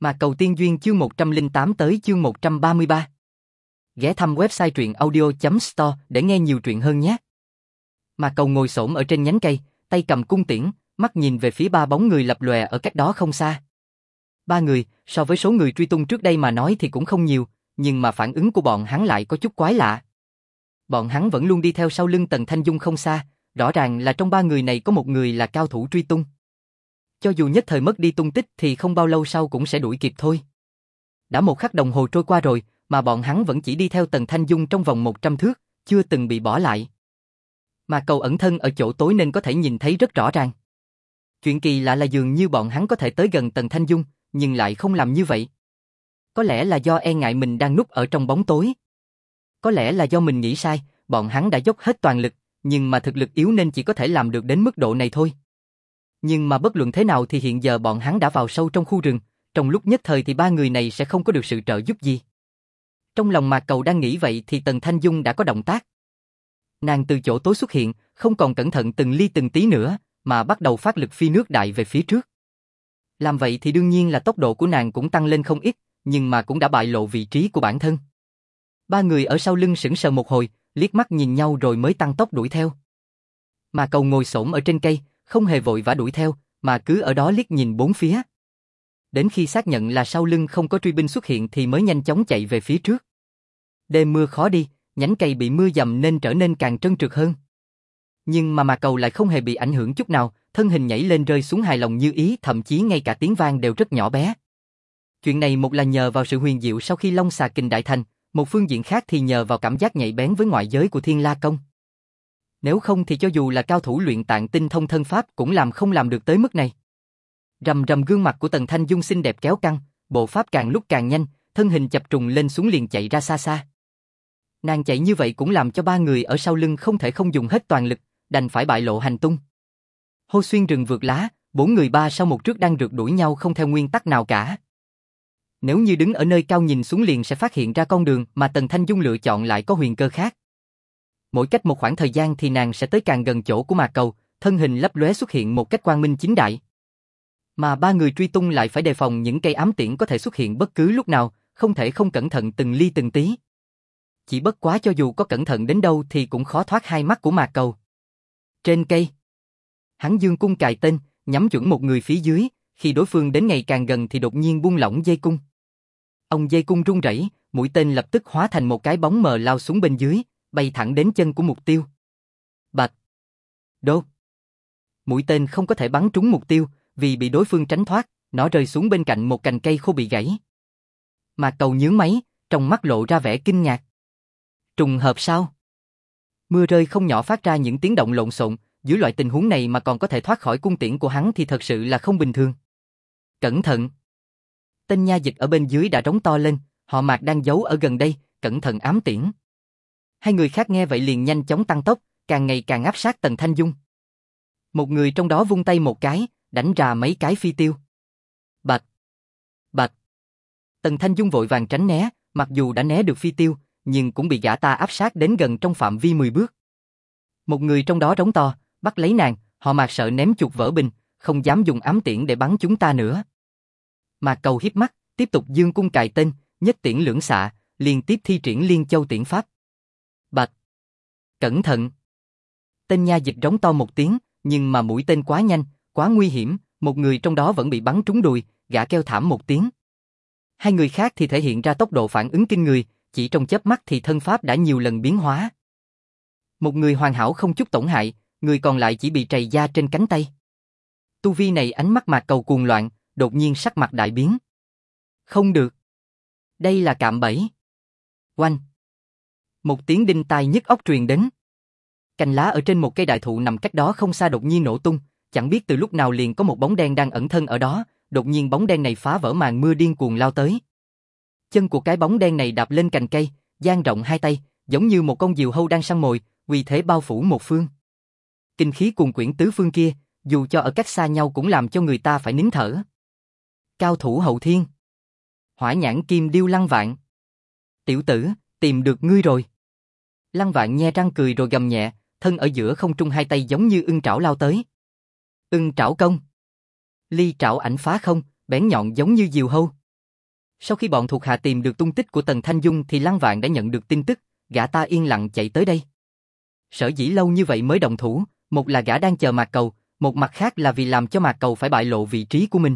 Mà Cầu Tiên Duyên chương 108 tới chương 133. Ghé thăm website truyện audio.store để nghe nhiều truyện hơn nhé. Mà Cầu ngồi xổm ở trên nhánh cây, tay cầm cung tiễn, mắt nhìn về phía ba bóng người lập lòe ở cách đó không xa. Ba người, so với số người truy tung trước đây mà nói thì cũng không nhiều, nhưng mà phản ứng của bọn hắn lại có chút quái lạ. Bọn hắn vẫn luôn đi theo sau lưng Tần Thanh Dung không xa, rõ ràng là trong ba người này có một người là cao thủ truy tung. Cho dù nhất thời mất đi tung tích thì không bao lâu sau cũng sẽ đuổi kịp thôi. Đã 1 khắc đồng hồ trôi qua rồi, mà bọn hắn vẫn chỉ đi theo Tần Thanh Dung trong vòng 100 thước, chưa từng bị bỏ lại. Mà Cầu ẩn thân ở chỗ tối nên có thể nhìn thấy rất rõ ràng. Chuyện kỳ lạ là dường như bọn hắn có thể tới gần Tần Thanh Dung, nhưng lại không làm như vậy. Có lẽ là do e ngại mình đang núp ở trong bóng tối. Có lẽ là do mình nghĩ sai, bọn hắn đã dốc hết toàn lực, nhưng mà thực lực yếu nên chỉ có thể làm được đến mức độ này thôi. Nhưng mà bất luận thế nào thì hiện giờ bọn hắn đã vào sâu trong khu rừng, trong lúc nhất thời thì ba người này sẽ không có được sự trợ giúp gì. Trong lòng Mạc Cầu đang nghĩ vậy thì Tần Thanh Dung đã có động tác. Nàng từ chỗ tối xuất hiện, không còn cẩn thận từng ly từng tí nữa, mà bắt đầu phát lực phi nước đại về phía trước. Làm vậy thì đương nhiên là tốc độ của nàng cũng tăng lên không ít, nhưng mà cũng đã bại lộ vị trí của bản thân. Ba người ở sau lưng sững sờ một hồi, liếc mắt nhìn nhau rồi mới tăng tốc đuổi theo. Mà Cầu ngồi xổm ở trên cây, không hề vội vã đuổi theo, mà cứ ở đó liếc nhìn bốn phía. Đến khi xác nhận là sau lưng không có truy binh xuất hiện thì mới nhanh chóng chạy về phía trước. Đêm mưa khó đi, nhánh cây bị mưa dầm nên trở nên càng trơn trượt hơn. Nhưng mà Cầu lại không hề bị ảnh hưởng chút nào, thân hình nhảy lên rơi xuống hài lòng như ý, thậm chí ngay cả tiếng vang đều rất nhỏ bé. Chuyện này một là nhờ vào sự huyền diệu sau khi Long Xà Kình đại thành, một phương diện khác thì nhờ vào cảm giác nhạy bén với ngoại giới của Thiên La Công. Nếu không thì cho dù là cao thủ luyện tạng tinh thông thân pháp cũng không làm được tới mức này. Rầm rầm gương mặt của Tần Thanh Dung xinh đẹp kéo căng, bộ pháp càng lúc càng nhanh, thân hình chập trùng lên xuống liền chạy ra xa xa. Nàng chạy như vậy cũng làm cho ba người ở sau lưng không thể không dùng hết toàn lực, đành phải bại lộ hành tung. Hô xuyên rừng vượt lá, 4 người ba sau một trước đang rượt đuổi nhau không theo nguyên tắc nào cả. Nếu như đứng ở nơi cao nhìn xuống liền sẽ phát hiện ra con đường mà Tần Thanh Dung lựa chọn lại có huyền cơ khác. Mỗi cách một khoảng thời gian thì nàng sẽ tới càng gần chỗ của Mạc Cầu, thân hình lấp lóe xuất hiện một cách quang minh chính đại. Mà ba người truy tung lại phải đề phòng những cây ám tiễn có thể xuất hiện bất cứ lúc nào, không thể không cẩn thận từng ly từng tí. Chỉ bất quá cho dù có cẩn thận đến đâu thì cũng khó thoát hai mắt của Mạc Cầu. Trên cây, hắn dương cung cài tên, nhắm chuẩn một người phía dưới, khi đối phương đến ngày càng gần thì đột nhiên buông lỏng dây cung. Ông dây cung rung rẩy, mũi tên lập tức hóa thành một cái bóng mờ lao xuống bên dưới, bay thẳng đến chân của mục tiêu. Bạch! Đốt! Mũi tên không có thể bắn trúng mục tiêu, vì bị đối phương tránh thoát, nó rơi xuống bên cạnh một cành cây khô bị gãy. Mạc Cầu nhướng máy, trong mắt lộ ra vẻ kinh ngạc. Trùng hợp sao? Mưa rơi không nhỏ phát ra những tiếng động lộn xộn, dưới loại tình huống này mà còn có thể thoát khỏi cung tiễn của hắn thì thật sự là không bình thường. Cẩn thận! Tên nha dịch ở bên dưới đã rống to lên, họ Mạc đang giấu ở gần đây, cẩn thận ám tiễn. Hai người khác nghe vậy liền nhanh chóng tăng tốc, càng ngày càng áp sát Tần Thanh Dung. Một người trong đó vung tay một cái, đánh ra mấy cái phi tiêu. Bạch! Bạch! Tần Thanh Dung vội vàng tránh né, mặc dù đã né được phi tiêu, nhưng cũng bị gã ta áp sát đến gần trong phạm vi 10 bước. Một người trong đó rống to, bắt lấy nàng, họ Mạc sợ ném chuột vỡ bình, không dám dùng ám tiễn để bắn chúng ta nữa. Mạc Cầu hiếp mắt, tiếp tục dương cung cài tên, nhất tiễn lưỡng xạ, liên tiếp thi triển Liên Châu tiễn pháp. Bạch! Cẩn thận! Tên nha dịch rống to một tiếng, nhưng mà mũi tên quá nhanh, quá nguy hiểm, một người trong đó vẫn bị bắn trúng đùi, gã kêu thảm một tiếng. Hai người khác thì thể hiện ra tốc độ phản ứng kinh người, chỉ trong chớp mắt thì thân pháp đã nhiều lần biến hóa. Một người hoàn hảo không chút tổn hại, người còn lại chỉ bị trầy da trên cánh tay. Tu vi này ánh mắt Mạc Cầu cuồng loạn, đột nhiên sắc mặt đại biến. Không được. Đây là cạm bẫy. Oanh. Một tiếng đinh tai nhức óc truyền đến. Cành lá ở trên một cây đại thụ nằm cách đó không xa đột nhiên nổ tung, chẳng biết từ lúc nào liền có một bóng đen đang ẩn thân ở đó, đột nhiên bóng đen này phá vỡ màn mưa điên cuồng lao tới. Chân của cái bóng đen này đạp lên cành cây, dang rộng hai tay, giống như một con diều hâu đang săn mồi, uy thế bao phủ một phương. Kinh khí cuồn quyển tứ phương kia, dù cho ở cách xa nhau cũng làm cho người ta phải nín thở. Cao thủ hậu thiên. Hỏa nhãn kim điêu Lăng Vạn. Tiểu tử, tìm được ngươi rồi. Lăng Vạn nhe răng cười rồi gầm nhẹ, thân ở giữa không trung hai tay giống như ưng trảo lao tới. Ưng trảo công. Ly trảo ảnh phá không, bén nhọn giống như diều hâu. Sau khi bọn thuộc hạ tìm được tung tích của Tần Thanh Dung thì Lăng Vạn đã nhận được tin tức, gã ta yên lặng chạy tới đây. Sở dĩ lâu như vậy mới động thủ, một là gã đang chờ Mạc Cầu, một mặt khác là vì làm cho Mạc Cầu phải bại lộ vị trí của mình.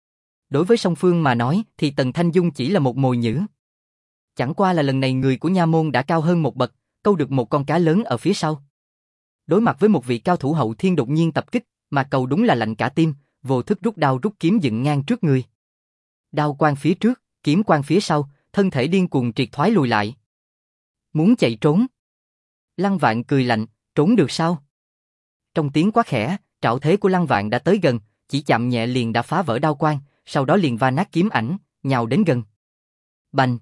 Đối với song phương mà nói thì Tần Thanh Dung chỉ là một mồi nhử. Chẳng qua là lần này người của nha môn đã cao hơn một bậc, câu được một con cá lớn ở phía sau. Đối mặt với một vị cao thủ hậu thiên đột nhiên tập kích, Mạc Cầu đúng là lạnh cả tim, vô thức rút đao rút kiếm dựng ngang trước người. Đao quang phía trước, kiếm quang phía sau, thân thể điên cuồng triệt thoái lùi lại. Muốn chạy trốn? Lăng Vạn cười lạnh, trốn được sao? Trong tiếng quá khẽ, trảo thế của Lăng Vạn đã tới gần, chỉ chạm nhẹ liền đã phá vỡ đao quang, sau đó liền va nát kiếm ảnh, nhào đến gần. Bành!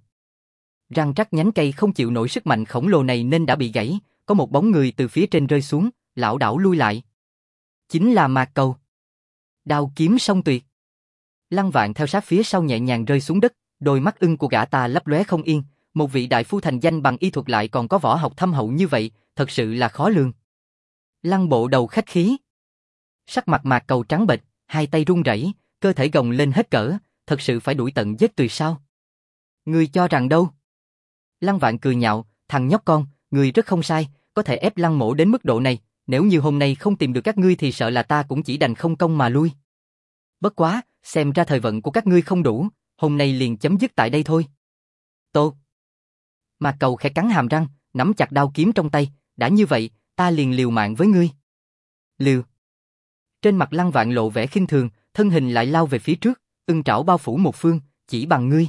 Răng rắc nhánh cây không chịu nổi sức mạnh khổng lồ này nên đã bị gãy, có một bóng người từ phía trên rơi xuống, lảo đảo lui lại. Chính là Mạc Cầu. Đao kiếm song tuyệt. Lăng Vạn theo sát phía sau nhẹ nhàng rơi xuống đất, đôi mắt ưng của gã ta lấp lóe không yên, một vị đại phu thành danh bằng y thuật lại còn có võ học thâm hậu như vậy, thật sự là khó lường. Lăng bộ đầu khách khí. Sắc mặt Mạc Cầu trắng bệch, hai tay run rẩy, cơ thể gồng lên hết cỡ, thật sự phải đuổi tận giết tuyệt sao? Ngươi cho rằng đâu? Lăng Vạn cười nhạo, thằng nhóc con, ngươi rất không sai, có thể ép Lăng mổ đến mức độ này, nếu như hôm nay không tìm được các ngươi thì sợ là ta cũng chỉ đành không công mà lui. Bất quá, xem ra thời vận của các ngươi không đủ, hôm nay liền chấm dứt tại đây thôi. Tốt. Mạc Cầu khẽ cắn hàm răng, nắm chặt đao kiếm trong tay, đã như vậy, ta liền liều mạng với ngươi. Liều. Trên mặt Lăng Vạn lộ vẻ khinh thường, thân hình lại lao về phía trước, ưng trảo bao phủ một phương, chỉ bằng ngươi.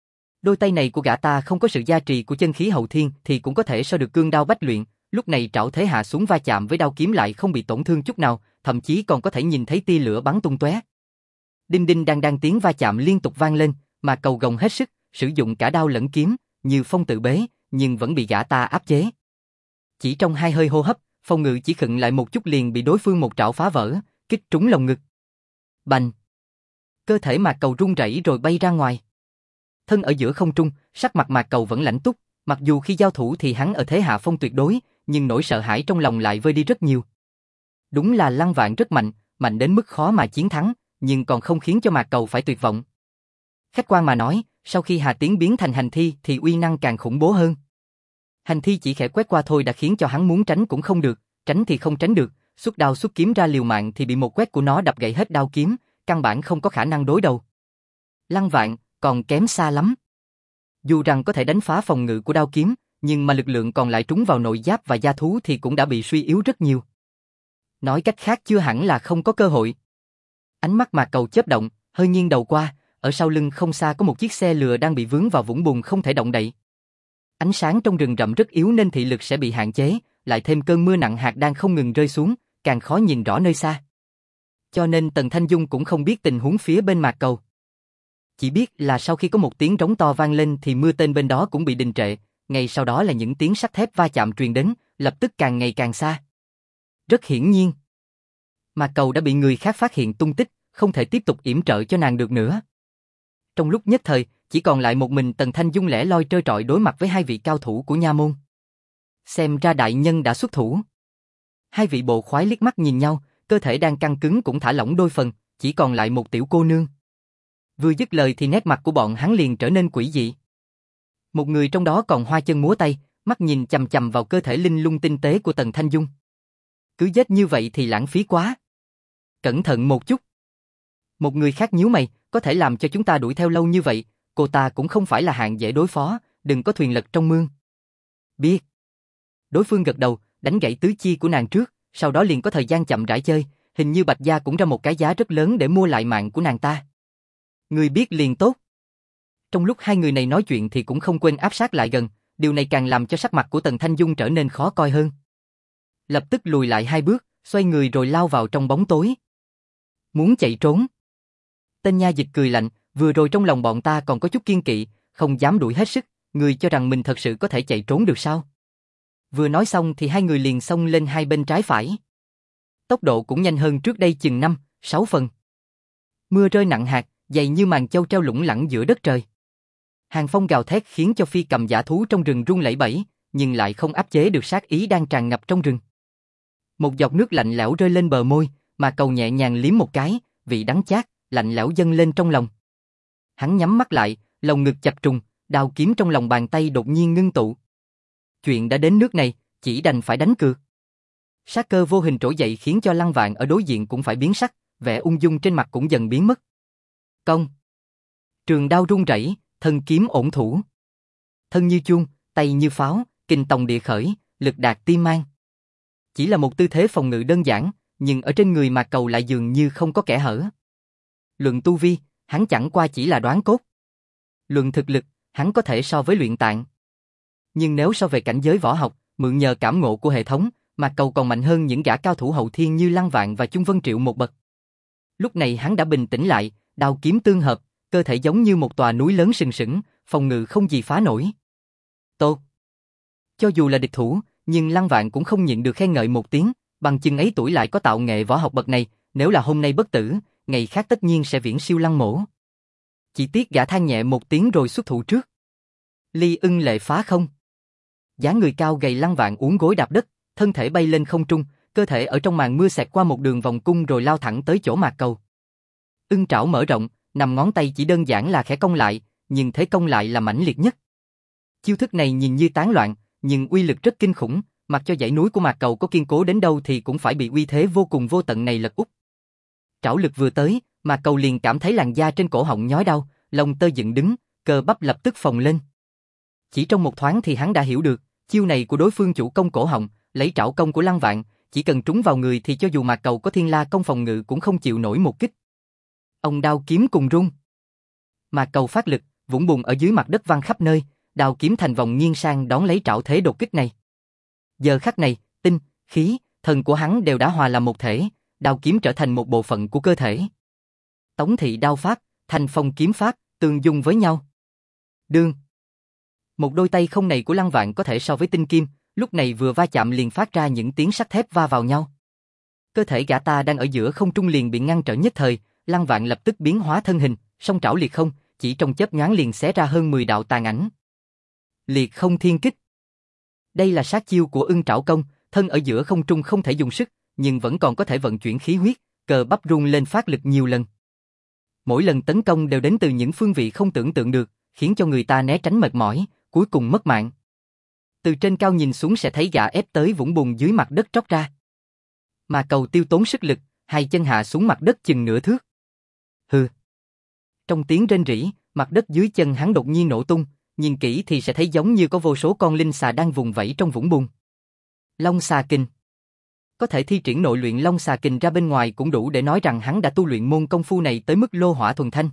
Đôi tay này của gã ta không có sự gia trì của chân khí hậu thiên thì cũng có thể so được cương đao bách luyện, lúc này trảo thế hạ xuống va chạm với đao kiếm lại không bị tổn thương chút nào, thậm chí còn có thể nhìn thấy tia lửa bắn tung tóe. Đinh đinh đang tiếng va chạm liên tục vang lên, mà Cầu gồng hết sức, sử dụng cả đao lẫn kiếm, như phong tự bế, nhưng vẫn bị gã ta áp chế. Chỉ trong hai hơi hô hấp, phòng ngự chỉ khựng lại một chút liền bị đối phương một trảo phá vỡ, kích trúng lồng ngực. Bành! Cơ thể Mạc Cầu rung rẩy rồi bay ra ngoài. Thân ở giữa không trung, sắc mặt Mạc Cầu vẫn lãnh túc, mặc dù khi giao thủ thì hắn ở thế hạ phong tuyệt đối, nhưng nỗi sợ hãi trong lòng lại vơi đi rất nhiều. Đúng là Lăng Vạn rất mạnh, mạnh đến mức khó mà chiến thắng, nhưng còn không khiến cho Mạc Cầu phải tuyệt vọng. Khách quan mà nói, sau khi Hà Tiến biến thành hành thi thì uy năng càng khủng bố hơn. Hành thi chỉ khẽ quét qua thôi đã khiến cho hắn muốn tránh cũng không được, tránh thì không tránh được, xuất đao xuất kiếm ra liều mạng thì bị một quét của nó đập gãy hết đao kiếm, căn bản không có khả năng đối đầu. Lăng Vạn còn kém xa lắm. Dù rằng có thể đánh phá phòng ngự của đao kiếm, nhưng mà lực lượng còn lại trúng vào nội giáp và da thú thì cũng đã bị suy yếu rất nhiều. Nói cách khác chưa hẳn là không có cơ hội. Ánh mắt Mạc Cầu chớp động, hơi nghiêng đầu qua, ở sau lưng không xa có một chiếc xe lừa đang bị vướng vào vũng bùn không thể động đậy. Ánh sáng trong rừng rậm rất yếu nên thị lực sẽ bị hạn chế, lại thêm cơn mưa nặng hạt đang không ngừng rơi xuống, càng khó nhìn rõ nơi xa. Cho nên Tần Thanh Dung cũng không biết tình huống phía bên Mạc Cầu. Chỉ biết là sau khi có một tiếng trống to vang lên thì mưa tên bên đó cũng bị đình trệ, ngay sau đó là những tiếng sắt thép va chạm truyền đến, lập tức càng ngày càng xa. Rất hiển nhiên, Mạc Cầu đã bị người khác phát hiện tung tích, không thể tiếp tục yểm trợ cho nàng được nữa. Trong lúc nhất thời, chỉ còn lại một mình Tần Thanh Dung lẻ loi trơ trọi đối mặt với hai vị cao thủ của nha môn. Xem ra đại nhân đã xuất thủ. Hai vị bộ khoái liếc mắt nhìn nhau, cơ thể đang căng cứng cũng thả lỏng đôi phần, chỉ còn lại một tiểu cô nương. Vừa dứt lời thì nét mặt của bọn hắn liền trở nên quỷ dị. Một người trong đó còn hoa chân múa tay, mắt nhìn chằm chằm vào cơ thể linh lung tinh tế của Tần Thanh Dung. Cứ giết như vậy thì lãng phí quá. Cẩn thận một chút. Một người khác nhíu mày, có thể làm cho chúng ta đuổi theo lâu như vậy, cô ta cũng không phải là hạng dễ đối phó, đừng có thuyền lật trong mương. Biết. Đối phương gật đầu, đánh gãy tứ chi của nàng trước, sau đó liền có thời gian chậm rãi chơi, hình như Bạch Gia cũng ra một cái giá rất lớn để mua lại mạng của nàng ta. Người biết liền tốt. Trong lúc hai người này nói chuyện thì cũng không quên áp sát lại gần, điều này càng làm cho sắc mặt của Tần Thanh Dung trở nên khó coi hơn. Lập tức lùi lại hai bước, xoay người rồi lao vào trong bóng tối. Muốn chạy trốn. Tên nha dịch cười lạnh, vừa rồi trong lòng bọn ta còn có chút kiên kỵ, không dám đuổi hết sức, người cho rằng mình thật sự có thể chạy trốn được sao? Vừa nói xong thì hai người liền xông lên hai bên trái phải. Tốc độ cũng nhanh hơn trước đây chừng 5-6 phần. Mưa rơi nặng hạt, dày như màn châu treo lủng lẳng giữa đất trời. Hàng phong gào thét khiến cho phi cầm dã thú trong rừng run lẩy bẩy, nhưng lại không áp chế được sát ý đang tràn ngập trong rừng. Một giọt nước lạnh lẽo rơi lên bờ môi, mà Cầu nhẹ nhàng liếm một cái, vị đắng chát, lạnh lẽo dâng lên trong lòng. Hắn nhắm mắt lại, lồng ngực chập trùng, đao kiếm trong lòng bàn tay đột nhiên ngưng tụ. Chuyện đã đến nước này, chỉ đành phải đánh cược. Sát cơ vô hình trỗi dậy khiến cho Lăng Vạn ở đối diện cũng phải biến sắc, vẻ ung dung trên mặt cũng dần biến mất. Công. Trường đao rung rẩy, thân kiếm ổn thủ. Thân như chuông, tay như pháo, kình tòng địa khởi, lực đạt tim mang. Chỉ là một tư thế phòng ngự đơn giản, nhưng ở trên người Mạc Cầu lại dường như không có kẽ hở. Luận tu vi, hắn chẳng qua chỉ là đoán cốt. Luận thực lực, hắn có thể so với luyện tạng. Nhưng nếu so về cảnh giới võ học, mượn nhờ cảm ngộ của hệ thống, Mạc Cầu còn mạnh hơn những gã cao thủ hậu thiên như Lăng Vạn và Chung Vân Triệu một bậc. Lúc này hắn đã bình tĩnh lại, đao kiếm tương hợp, cơ thể giống như một tòa núi lớn sừng sững, phòng ngự không gì phá nổi. Tốt. Cho dù là địch thủ, nhưng Lăng Vạn cũng không nhịn được khen ngợi một tiếng, bằng chừng ấy tuổi lại có tạo nghệ võ học bậc này, nếu là hôm nay bất tử, ngày khác tất nhiên sẽ viễn siêu Lăng Mỗ. Chỉ tiếc gã than nhẹ một tiếng rồi xuất thủ trước. Ly ưng lệ phá không. Dáng người cao gầy Lăng Vạn uốn gối đạp đất, thân thể bay lên không trung, cơ thể ở trong màn mưa xẹt qua một đường vòng cung rồi lao thẳng tới chỗ Mạc Cầu. Ưng trảo mở rộng, nằm ngón tay chỉ đơn giản là khẽ cong lại, nhưng thế công lại là mãnh liệt nhất. Chiêu thức này nhìn như tán loạn, nhưng uy lực rất kinh khủng, mặc cho dãy núi của Mạc Cầu có kiên cố đến đâu thì cũng phải bị uy thế vô cùng vô tận này lật úp. Trảo lực vừa tới, Mạc Cầu liền cảm thấy làn da trên cổ họng nhói đau, lông tơ dựng đứng, cơ bắp lập tức phồng lên. Chỉ trong một thoáng thì hắn đã hiểu được, chiêu này của đối phương chủ công cổ họng, lấy trảo công của Lăng Vạn, chỉ cần trúng vào người thì cho dù Mạc Cầu có thiên la công phòng ngự cũng không chịu nổi một kích. Ông đao kiếm cùng rung. Mạc Cầu phát lực, vũng bùn ở dưới mặt đất văng khắp nơi, đao kiếm thành vòng nghiêng sang đón lấy trảo thế đột kích này. Giờ khắc này, tinh, khí, thần của hắn đều đã hòa làm một thể, đao kiếm trở thành một bộ phận của cơ thể. Tống thị đao pháp, thành phong kiếm pháp, tương dung với nhau. Đương. Một đôi tay không này của Lăng Vạn có thể so với tinh kim, lúc này vừa va chạm liền phát ra những tiếng sắt thép va vào nhau. Cơ thể gã ta đang ở giữa không trung liền bị ngăn trở nhất thời, Lăng Vạn lập tức biến hóa thân hình, song trảo liệt không, chỉ trong chớp nhoáng liền xé ra hơn 10 đạo tàn ảnh. Liệt không thiên kích. Đây là sát chiêu của ưng trảo công, thân ở giữa không trung không thể dùng sức, nhưng vẫn còn có thể vận chuyển khí huyết, cơ bắp rung lên phát lực nhiều lần. Mỗi lần tấn công đều đến từ những phương vị không tưởng tượng được, khiến cho người ta né tránh mệt mỏi, cuối cùng mất mạng. Từ trên cao nhìn xuống sẽ thấy gã ép tới vũng bùn dưới mặt đất tróc ra. Mà Cầu tiêu tốn sức lực, hai chân hạ xuống mặt đất chừng nửa thước. Hừ. Trong tiếng rên rỉ, mặt đất dưới chân hắn đột nhiên nổ tung, nhìn kỹ thì sẽ thấy giống như có vô số con linh xà đang vùng vẫy trong vũng bùn. Long xà kình. Có thể thi triển nội luyện long xà kình ra bên ngoài cũng đủ để nói rằng hắn đã tu luyện môn công phu này tới mức lô hỏa thuần thanh.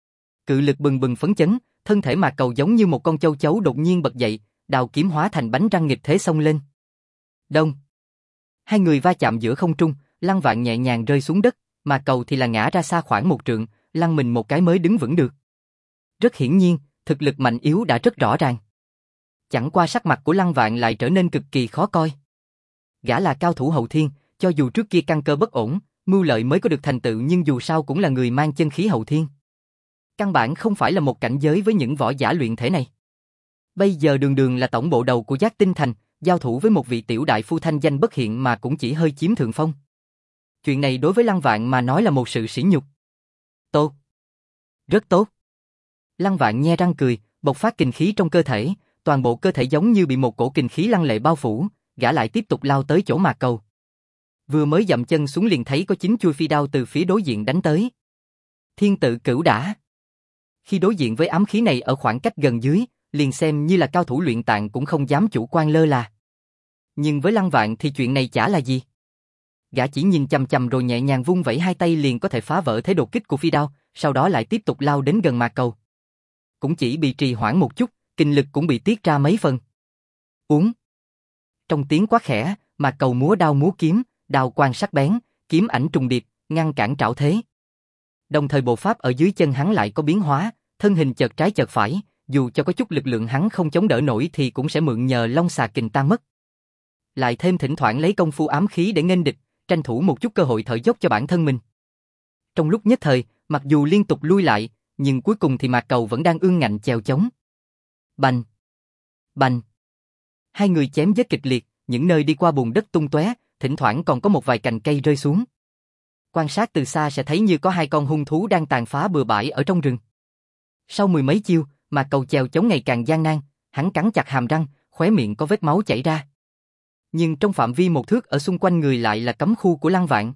Cự lực bừng bừng phấn chấn, thân thể Mạc Cầu giống như một con châu chấu đột nhiên bật dậy, đao kiếm hóa thành bánh răng nghịch thế xông lên. Đông. Hai người va chạm giữa không trung, Lăng Vạn nhẹ nhàng rơi xuống đất, Mạc Cầu thì là ngã ra xa khoảng một trượng, lăn mình một cái mới đứng vững được. Rất hiển nhiên, thực lực mạnh yếu đã rất rõ ràng. Chẳng qua sắc mặt của Lăng Vạn lại trở nên cực kỳ khó coi. Gã là cao thủ hậu thiên, cho dù trước kia căn cơ bất ổn, mưu lợi mới có được thành tựu nhưng dù sao cũng là người mang chân khí hậu thiên. Căn bản không phải là một cảnh giới với những võ giả luyện thể này. Bây giờ đường đường là tổng bộ đầu của Giác Tinh Thành, giao thủ với một vị tiểu đại phu thanh danh bất hiện mà cũng chỉ hơi chiếm thượng phong. Chuyện này đối với Lăng Vạn mà nói là một sự sỉ nhục. Tốt. Rất tốt. Lăng Vạn nhe răng cười, bộc phát kình khí trong cơ thể, toàn bộ cơ thể giống như bị một cổ kình khí lăng lệ bao phủ, gã lại tiếp tục lao tới chỗ Mạc Cầu. Vừa mới dậm chân xuống liền thấy có 9 chuôi phi đao từ phía đối diện đánh tới. Thiên tự cửu đả. Khi đối diện với ám khí này ở khoảng cách gần dưới, liền xem như là cao thủ luyện tạng cũng không dám chủ quan lơ là. Nhưng với Lăng Vạn thì chuyện này chả là gì. Gã chỉ nhìn chằm chằm rồi nhẹ nhàng vung vẩy hai tay liền có thể phá vỡ thế đột kích của phi đao, sau đó lại tiếp tục lao đến gần Mạc Cầu. Cũng chỉ bị trì hoãn một chút, kinh lực cũng bị tiết ra mấy phần. Uống. Trong tiếng quát khẽ, Mạc Cầu múa đao múa kiếm, đao quang sắc bén, kiếm ảnh trùng điệp, ngăn cản trảo thế. Đồng thời bộ pháp ở dưới chân hắn lại có biến hóa, thân hình chợt trái chợt phải, dù cho có chút lực lượng hắn không chống đỡ nổi thì cũng sẽ mượn nhờ long xà kình tan mất. Lại thêm thỉnh thoảng lấy công phu ám khí để nghênh địch, tranh thủ một chút cơ hội thở dốc cho bản thân mình. Trong lúc nhất thời, mặc dù liên tục lui lại, nhưng cuối cùng thì Mạc Cầu vẫn đang ương ngạnh chèo chống. Bành! Bành! Hai người chém giết kịch liệt, những nơi đi qua bùn đất tung tóe, thỉnh thoảng còn có một vài cành cây rơi xuống. Quan sát từ xa sẽ thấy như có hai con hung thú đang tàn phá bừa bãi ở trong rừng. Sau mười mấy chiêu, mà cầu chèo chống ngày càng gian nan, hắn cắn chặt hàm răng, khóe miệng có vết máu chảy ra. Nhưng trong phạm vi 1 thước ở xung quanh người lại là cấm khu của Lăng Vạn.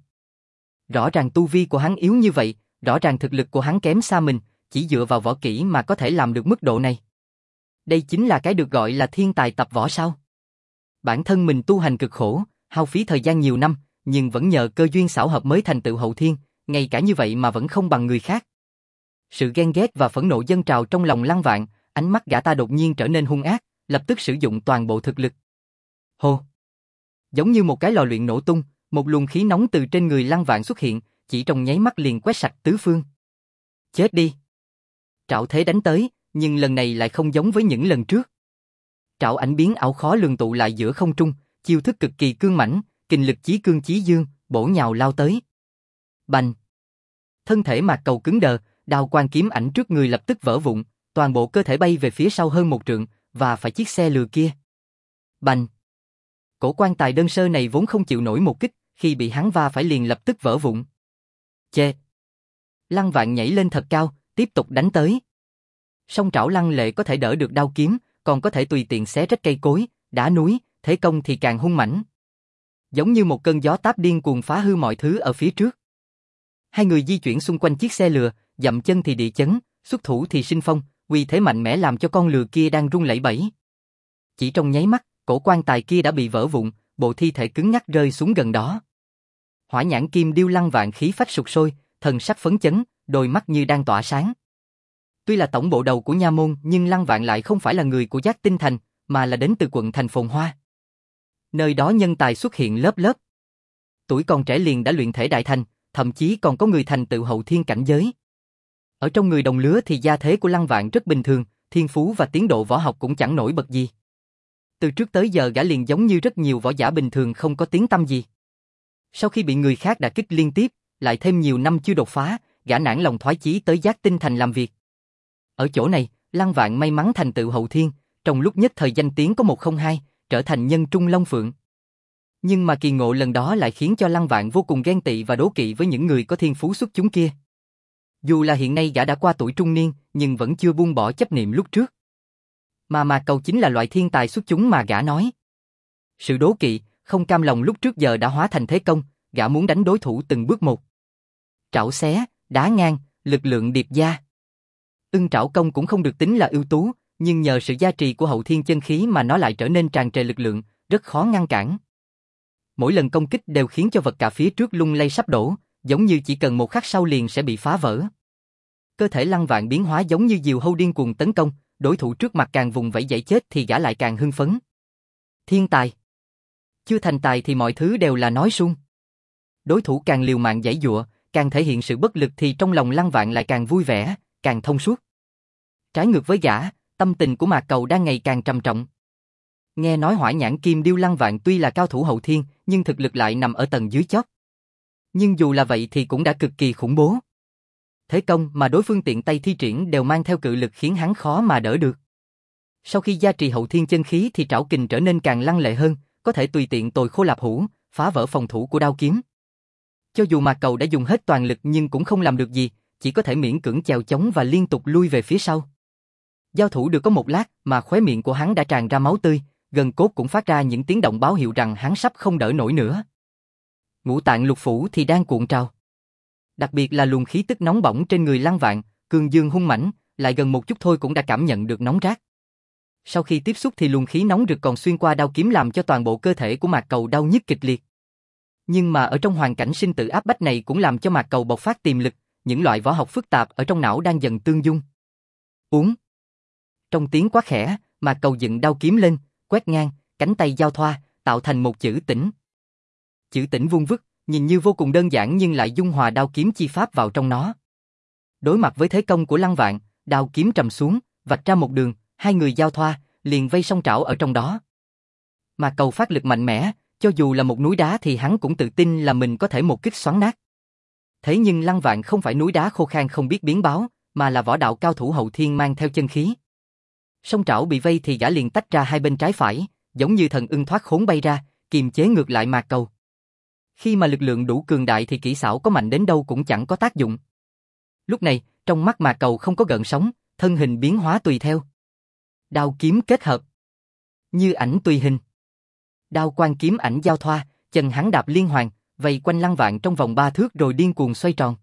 Rõ ràng tu vi của hắn yếu như vậy, rõ ràng thực lực của hắn kém xa mình, chỉ dựa vào võ kỹ mà có thể làm được mức độ này. Đây chính là cái được gọi là thiên tài tập võ sao? Bản thân mình tu hành cực khổ, hao phí thời gian nhiều năm, nhưng vẫn nhờ cơ duyên xảo hợp mới thành tựu hậu thiên, ngay cả như vậy mà vẫn không bằng người khác. Sự ghen ghét và phẫn nộ dâng trào trong lòng Lăng Vạn, ánh mắt gã ta đột nhiên trở nên hung ác, lập tức sử dụng toàn bộ thực lực. Hô! Giống như một cái lò luyện nổ tung, một luồng khí nóng từ trên người Lăng Vạn xuất hiện, chỉ trong nháy mắt liền quét sạch tứ phương. Chết đi! Trảo thế đánh tới, nhưng lần này lại không giống với những lần trước. Trảo ảnh biến ảo khó lường tụ lại giữa không trung, chiêu thức cực kỳ cương mãnh, kình lực chí cương chí dương, bổ nhào lao tới. Bành! Thân thể Mạc Cầu cứng đờ, đao quang kiếm ảnh trước người lập tức vỡ vụn, toàn bộ cơ thể bay về phía sau hơn 1 trượng, và phải chiếc xe lừa kia. Bành! Cổ quan tài đơn sơ này vốn không chịu nổi một kích, khi bị hắn va phải liền lập tức vỡ vụn. Chê! Lăng Vạn nhảy lên thật cao, tiếp tục đánh tới. Song trảo lăng lệ có thể đỡ được đao kiếm, còn có thể tùy tiện xé rách cây cối, đá núi, thế công thì càng hung mãnh. Giống như một cơn gió táp điên cuồng phá hư mọi thứ ở phía trước. Hai người di chuyển xung quanh chiếc xe lừa, dậm chân thì địa chấn, xuất thủ thì sinh phong, uy thế mạnh mẽ làm cho con lừa kia đang rung lẩy bẩy. Chỉ trong nháy mắt, cổ quan tài kia đã bị vỡ vụn, bộ thi thể cứng ngắc rơi xuống gần đó. Hỏa nhãn kim điêu Lăng Vạn khí phách sục sôi, thần sắc phấn chấn, đôi mắt như đang tỏa sáng. Tuy là tổng bộ đầu của nha môn, nhưng Lăng Vạn lại không phải là người của Giác Tinh Thành, mà là đến từ quận thành Phồn Hoa. Nơi đó nhân tài xuất hiện lớp lớp. Tuổi còn trẻ liền đã luyện thể đại thành, thậm chí còn có người thành tựu hậu thiên cảnh giới. Ở trong người đồng lứa thì gia thế của Lăng Vạn rất bình thường, thiên phú và tiến độ võ học cũng chẳng nổi bật gì. Từ trước tới giờ gã liền giống như rất nhiều võ giả bình thường không có tiếng tăm gì. Sau khi bị người khác đả kích liên tiếp, lại thêm nhiều năm chưa đột phá, gã nản lòng thoái chí tới Giác Tinh Thành làm việc. Ở chỗ này, Lăng Vạn may mắn thành tựu hậu thiên, trong lúc nhất thời danh tiếng có 102, trở thành nhân trung long phượng. Nhưng mà kỳ ngộ lần đó lại khiến cho Lăng Vạn vô cùng ghen tị và đố kỵ với những người có thiên phú xuất chúng kia. Dù là hiện nay gã đã qua tuổi trung niên, nhưng vẫn chưa buông bỏ chấp niệm lúc trước. Mà Mạc Cầu chính là loại thiên tài xuất chúng mà gã nói. Sự đố kỵ, không cam lòng lúc trước giờ đã hóa thành thế công, gã muốn đánh đối thủ từng bước một. Trảo xé, đá ngang, lực lượng điệp gia. Ưng trảo công cũng không được tính là ưu tú, nhưng nhờ sự gia trì của hậu thiên chân khí mà nó lại trở nên tràn trề lực lượng, rất khó ngăn cản. Mỗi lần công kích đều khiến cho vật cả phía trước lung lay sắp đổ, giống như chỉ cần một khắc sau liền sẽ bị phá vỡ. Cơ thể Lăng Vạn biến hóa giống như diều hâu điên cuồng tấn công, đối thủ trước mặt càng vùng vẫy dãy chết thì gã lại càng hưng phấn. Thiên tài. Chưa thành tài thì mọi thứ đều là nói suông. Đối thủ càng liều mạng giãy giụa, càng thể hiện sự bất lực thì trong lòng Lăng Vạn lại càng vui vẻ, càng thông suốt. Trái ngược với gã, tâm tình của Mạc Cầu đang ngày càng trầm trọng. Nghe nói hỏa nhãn kim điêu Lăng Vạn tuy là cao thủ hậu thiên, nhưng thực lực lại nằm ở tầng dưới chót. Nhưng dù là vậy thì cũng đã cực kỳ khủng bố. Thế công mà đối phương tiện tay thi triển đều mang theo cự lực khiến hắn khó mà đỡ được. Sau khi gia trì hậu thiên chân khí thì trảo kình trở nên càng lăng lệ hơn, có thể tùy tiện tồi khô lạp hủ, phá vỡ phòng thủ của đao kiếm. Cho dù Mạc Cầu đã dùng hết toàn lực nhưng cũng không làm được gì, chỉ có thể miễn cưỡng chèo chống và liên tục lui về phía sau. Giao thủ được có một lát mà khóe miệng của hắn đã tràn ra máu tươi, gần cốt cũng phát ra những tiếng động báo hiệu rằng hắn sắp không đỡ nổi nữa. Ngũ tạng lục phủ thì đang cuộn trào. Đặc biệt là luồng khí tức nóng bỏng trên người Lăng Vạn, cương dương hung mãnh, lại gần một chút thôi cũng đã cảm nhận được nóng rát. Sau khi tiếp xúc thì luồng khí nóng rực còn xuyên qua đao kiếm làm cho toàn bộ cơ thể của Mạc Cầu đau nhức kịch liệt. Nhưng mà ở trong hoàn cảnh sinh tử áp bách này cũng làm cho Mạc Cầu bộc phát tiềm lực, những loại võ học phức tạp ở trong não đang dần tương dung. Uống. Trong tiếng quát khẽ, Mạc Cầu dựng đao kiếm lên, quét ngang, cánh tay giao thoa, tạo thành một chữ Tĩnh. Chữ Tĩnh vuông vức, nhìn như vô cùng đơn giản nhưng lại dung hòa đao kiếm chi pháp vào trong nó. Đối mặt với thế công của Lăng Vạn, đao kiếm trầm xuống, vạch ra một đường, hai người giao thoa, liền vây song trảo ở trong đó. Mạc Cầu phát lực mạnh mẽ, cho dù là một núi đá thì hắn cũng tự tin là mình có thể một kích xoắn nát. Thế nhưng Lăng Vạn không phải núi đá khô khan không biết biến báo, mà là võ đạo cao thủ hậu thiên mang theo chân khí. Song trảo bị vây thì gã liền tách ra hai bên trái phải, giống như thần ưng thoát khốn bay ra, kiềm chế ngược lại Mạc Cầu. Khi mà lực lượng đủ cường đại thì kỹ xảo có mạnh đến đâu cũng chẳng có tác dụng. Lúc này, trong mắt Mạc Cầu không có gợn sóng, thân hình biến hóa tùy theo. Đao kiếm kết hợp. Như ảnh tùy hình. Đao quang kiếm ảnh giao thoa, chân hắn đạp liên hoàn, vây quanh Lăng Vạn trong vòng 3 thước rồi điên cuồng xoay tròn.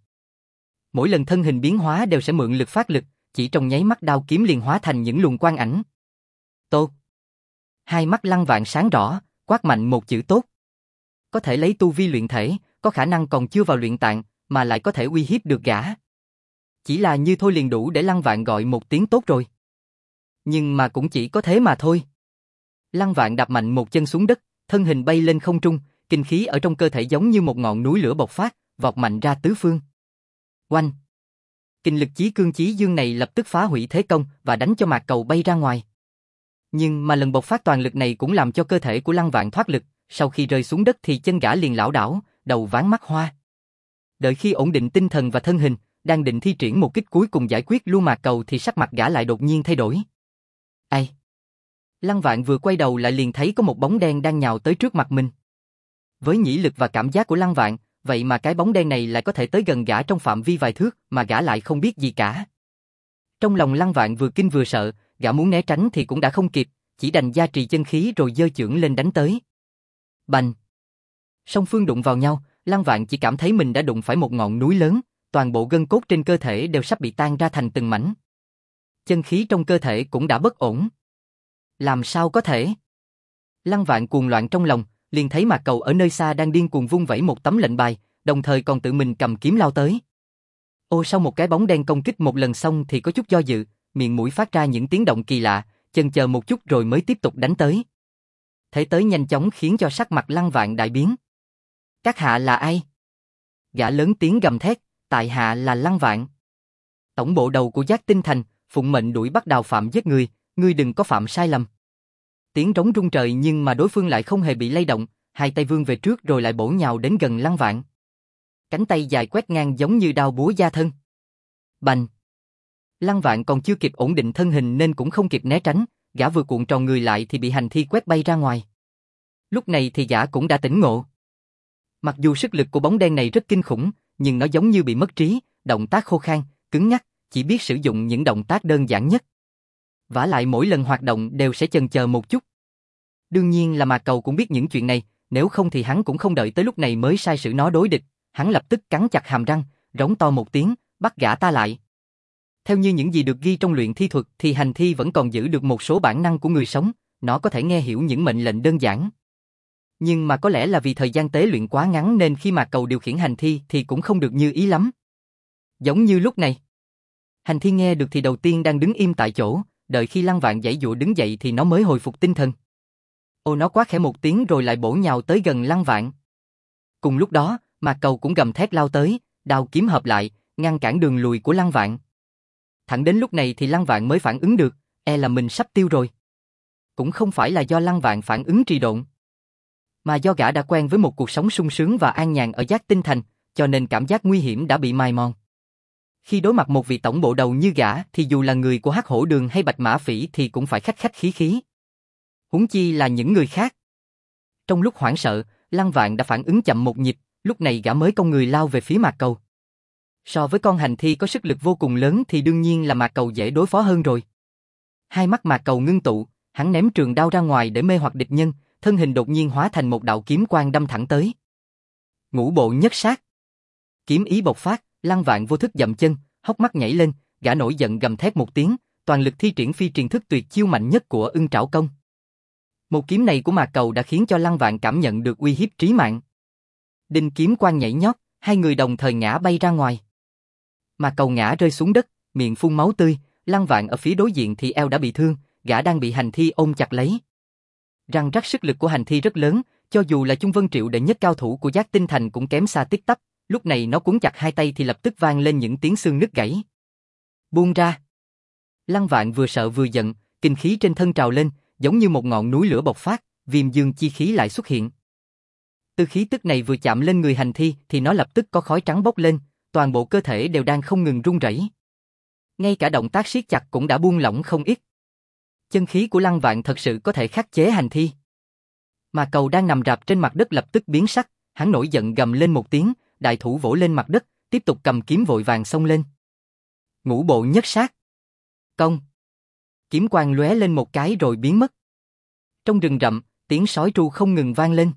Mỗi lần thân hình biến hóa đều sẽ mượn lực phát lực, chỉ trong nháy mắt đao kiếm liền hóa thành những luồng quang ảnh. Tốt. Hai mắt Lăng Vạn sáng rõ, quát mạnh một chữ tốt. Có thể lấy tu vi luyện thể, có khả năng còn chưa vào luyện tạng, mà lại có thể uy hiếp được gã. Chỉ là như thôi liền đủ để Lăng Vạn gọi một tiếng tốt rồi. Nhưng mà cũng chỉ có thế mà thôi. Lăng Vạn đạp mạnh một chân xuống đất, thân hình bay lên không trung, kinh khí ở trong cơ thể giống như một ngọn núi lửa bộc phát, vọt mạnh ra tứ phương. Oanh! Kinh lực chí cương chí dương này lập tức phá hủy thế công và đánh cho Mạc Cầu bay ra ngoài. Nhưng mà lần bộc phát toàn lực này cũng làm cho cơ thể của Lăng Vạn thoát lực, sau khi rơi xuống đất thì chân gã liền lảo đảo, đầu váng mắt hoa. Đợi khi ổn định tinh thần và thân hình, đang định thi triển một kích cuối cùng giải quyết luôn Mạc Cầu thì sắc mặt gã lại đột nhiên thay đổi. Ai? Lăng Vạn vừa quay đầu lại liền thấy có một bóng đen đang nhào tới trước mặt mình. Với nhĩ lực và cảm giác của Lăng Vạn, vậy mà cái bóng đen này lại có thể tới gần gã trong phạm vi vài thước mà gã lại không biết gì cả. Trong lòng Lăng Vạn vừa kinh vừa sợ, gã muốn né tránh thì cũng đã không kịp, chỉ đành gia trì chân khí rồi giơ chưởng lên đánh tới. Bành! Song phương đụng vào nhau, Lăng Vạn chỉ cảm thấy mình đã đụng phải một ngọn núi lớn, toàn bộ gân cốt trên cơ thể đều sắp bị tan ra thành từng mảnh. Chân khí trong cơ thể cũng đã bất ổn. Làm sao có thể? Lăng Vạn cuồng loạn trong lòng, liền thấy Mạc Cầu ở nơi xa đang điên cuồng vung vẩy một tấm lệnh bài, đồng thời còn tự mình cầm kiếm lao tới. Ô, sau một cái bóng đen công kích một lần xong thì có chút do dự, miệng mũi phát ra những tiếng động kỳ lạ, chần chờ một chút rồi mới tiếp tục đánh tới. Thế tới nhanh chóng khiến cho sắc mặt Lăng Vạn đại biến. Các hạ là ai? Gã lớn tiếng gầm thét, tại hạ là Lăng Vạn. Tổng bộ đầu của Giác Tinh Thành, phụng mệnh đuổi bắt Đào Phạm giết người, ngươi đừng có phạm sai lầm. Tiếng trống rung trời nhưng mà đối phương lại không hề bị lay động, hai tay vươn về trước rồi lại bổ nhào đến gần Lăng Vạn. Cánh tay dài quét ngang giống như đao búa gia thân. Bành! Lăng Vạn còn chưa kịp ổn định thân hình nên cũng không kịp né tránh, gã vừa cuộn tròn người lại thì bị hành thi quét bay ra ngoài. Lúc này thì gã cũng đã tỉnh ngộ. Mặc dù sức lực của bóng đen này rất kinh khủng, nhưng nó giống như bị mất trí, động tác khô khan, cứng nhắc, chỉ biết sử dụng những động tác đơn giản nhất. Vả lại mỗi lần hoạt động đều sẽ chần chờ một chút. Đương nhiên là Mạc Cầu cũng biết những chuyện này, nếu không thì hắn cũng không đợi tới lúc này mới sai sử nó đối địch, hắn lập tức cắn chặt hàm răng, rống to một tiếng, bắt gã ta lại. Theo như những gì được ghi trong luyện thi thuật thì hành thi vẫn còn giữ được một số bản năng của người sống, nó có thể nghe hiểu những mệnh lệnh đơn giản. Nhưng mà có lẽ là vì thời gian tế luyện quá ngắn nên khi Mạc Cầu điều khiển hành thi thì cũng không được như ý lắm. Giống như lúc này. Hành thi nghe được thì đầu tiên đang đứng im tại chỗ, đợi khi Lăng Vạn giãy giụa đứng dậy thì nó mới hồi phục tinh thần. Ô, nó quát khẽ một tiếng rồi lại bổ nhào tới gần Lăng Vạn. Cùng lúc đó, Mạc Cầu cũng gầm thét lao tới, đao kiếm hợp lại, ngăn cản đường lùi của Lăng Vạn. Thẳng đến lúc này thì Lăng Vạn mới phản ứng được, là mình sắp tiêu rồi. Cũng không phải là do Lăng Vạn phản ứng trì độn, mà do gã đã quen với một cuộc sống sung sướng và an nhàn ở Giác Tinh Thành, cho nên cảm giác nguy hiểm đã bị mài mòn. Khi đối mặt một vị tổng bộ đầu như gã thì dù là người của Hắc Hổ Đường hay Bạch Mã Phỉ thì cũng phải khách khách khí khí. Huống chi là những người khác. Trong lúc hoảng sợ, Lăng Vạn đã phản ứng chậm một nhịp, lúc này gã mới cong người lao về phía Mạc Cầu. So với con hành thi có sức lực vô cùng lớn thì đương nhiên là Mạc Cầu dễ đối phó hơn rồi. Hai mắt Mạc Cầu ngưng tụ, hắn ném trường đao ra ngoài để mê hoặc địch nhân, thân hình đột nhiên hóa thành một đạo kiếm quang đâm thẳng tới. Ngũ bộ nhất sát. Kiếm ý bộc phát, Lăng Vạn vô thức dậm chân, hốc mắt nhảy lên, gã nổi giận gầm thét một tiếng, toàn lực thi triển phi truyền thức tuyệt chiêu mạnh nhất của Ưng Trảo Công. Một kiếm này của Mạc Cầu đã khiến cho Lăng Vạn cảm nhận được uy hiếp trí mạng. Đinh kiếm quang nhảy nhót, hai người đồng thời ngã bay ra ngoài. Mạc Cầu ngã rơi xuống đất, miệng phun máu tươi, Lăng Vạn ở phía đối diện thì eo đã bị thương, gã đang bị hành thi ôm chặt lấy. Răng rắc sức lực của hành thi rất lớn, cho dù là Chung Vân Triệu đệ nhất cao thủ của Giác Tinh Thành cũng kém xa tít tắp, lúc này nó cuốn chặt hai tay thì lập tức vang lên những tiếng xương nứt gãy. Buông ra. Lăng Vạn vừa sợ vừa giận, kinh khí trên thân trào lên, giống như một ngọn núi lửa bộc phát, viêm dương chi khí lại xuất hiện. Từ khí tức này vừa chạm lên người hành thi thì nó lập tức có khói trắng bốc lên, toàn bộ cơ thể đều đang không ngừng run rẩy. Ngay cả động tác siết chặt cũng đã buông lỏng không ít. Chân khí của Lăng Vạn thật sự có thể khắc chế hành thi. Mà Cầu đang nằm rạp trên mặt đất lập tức biến sắc, hắn nổi giận gầm lên một tiếng, đại thủ vỗ lên mặt đất, tiếp tục cầm kiếm vội vàng xông lên. Ngũ bộ nhất sát. Cong. Kiếm quang lóe lên một cái rồi biến mất. Trong rừng rậm, tiếng sói tru không ngừng vang lên.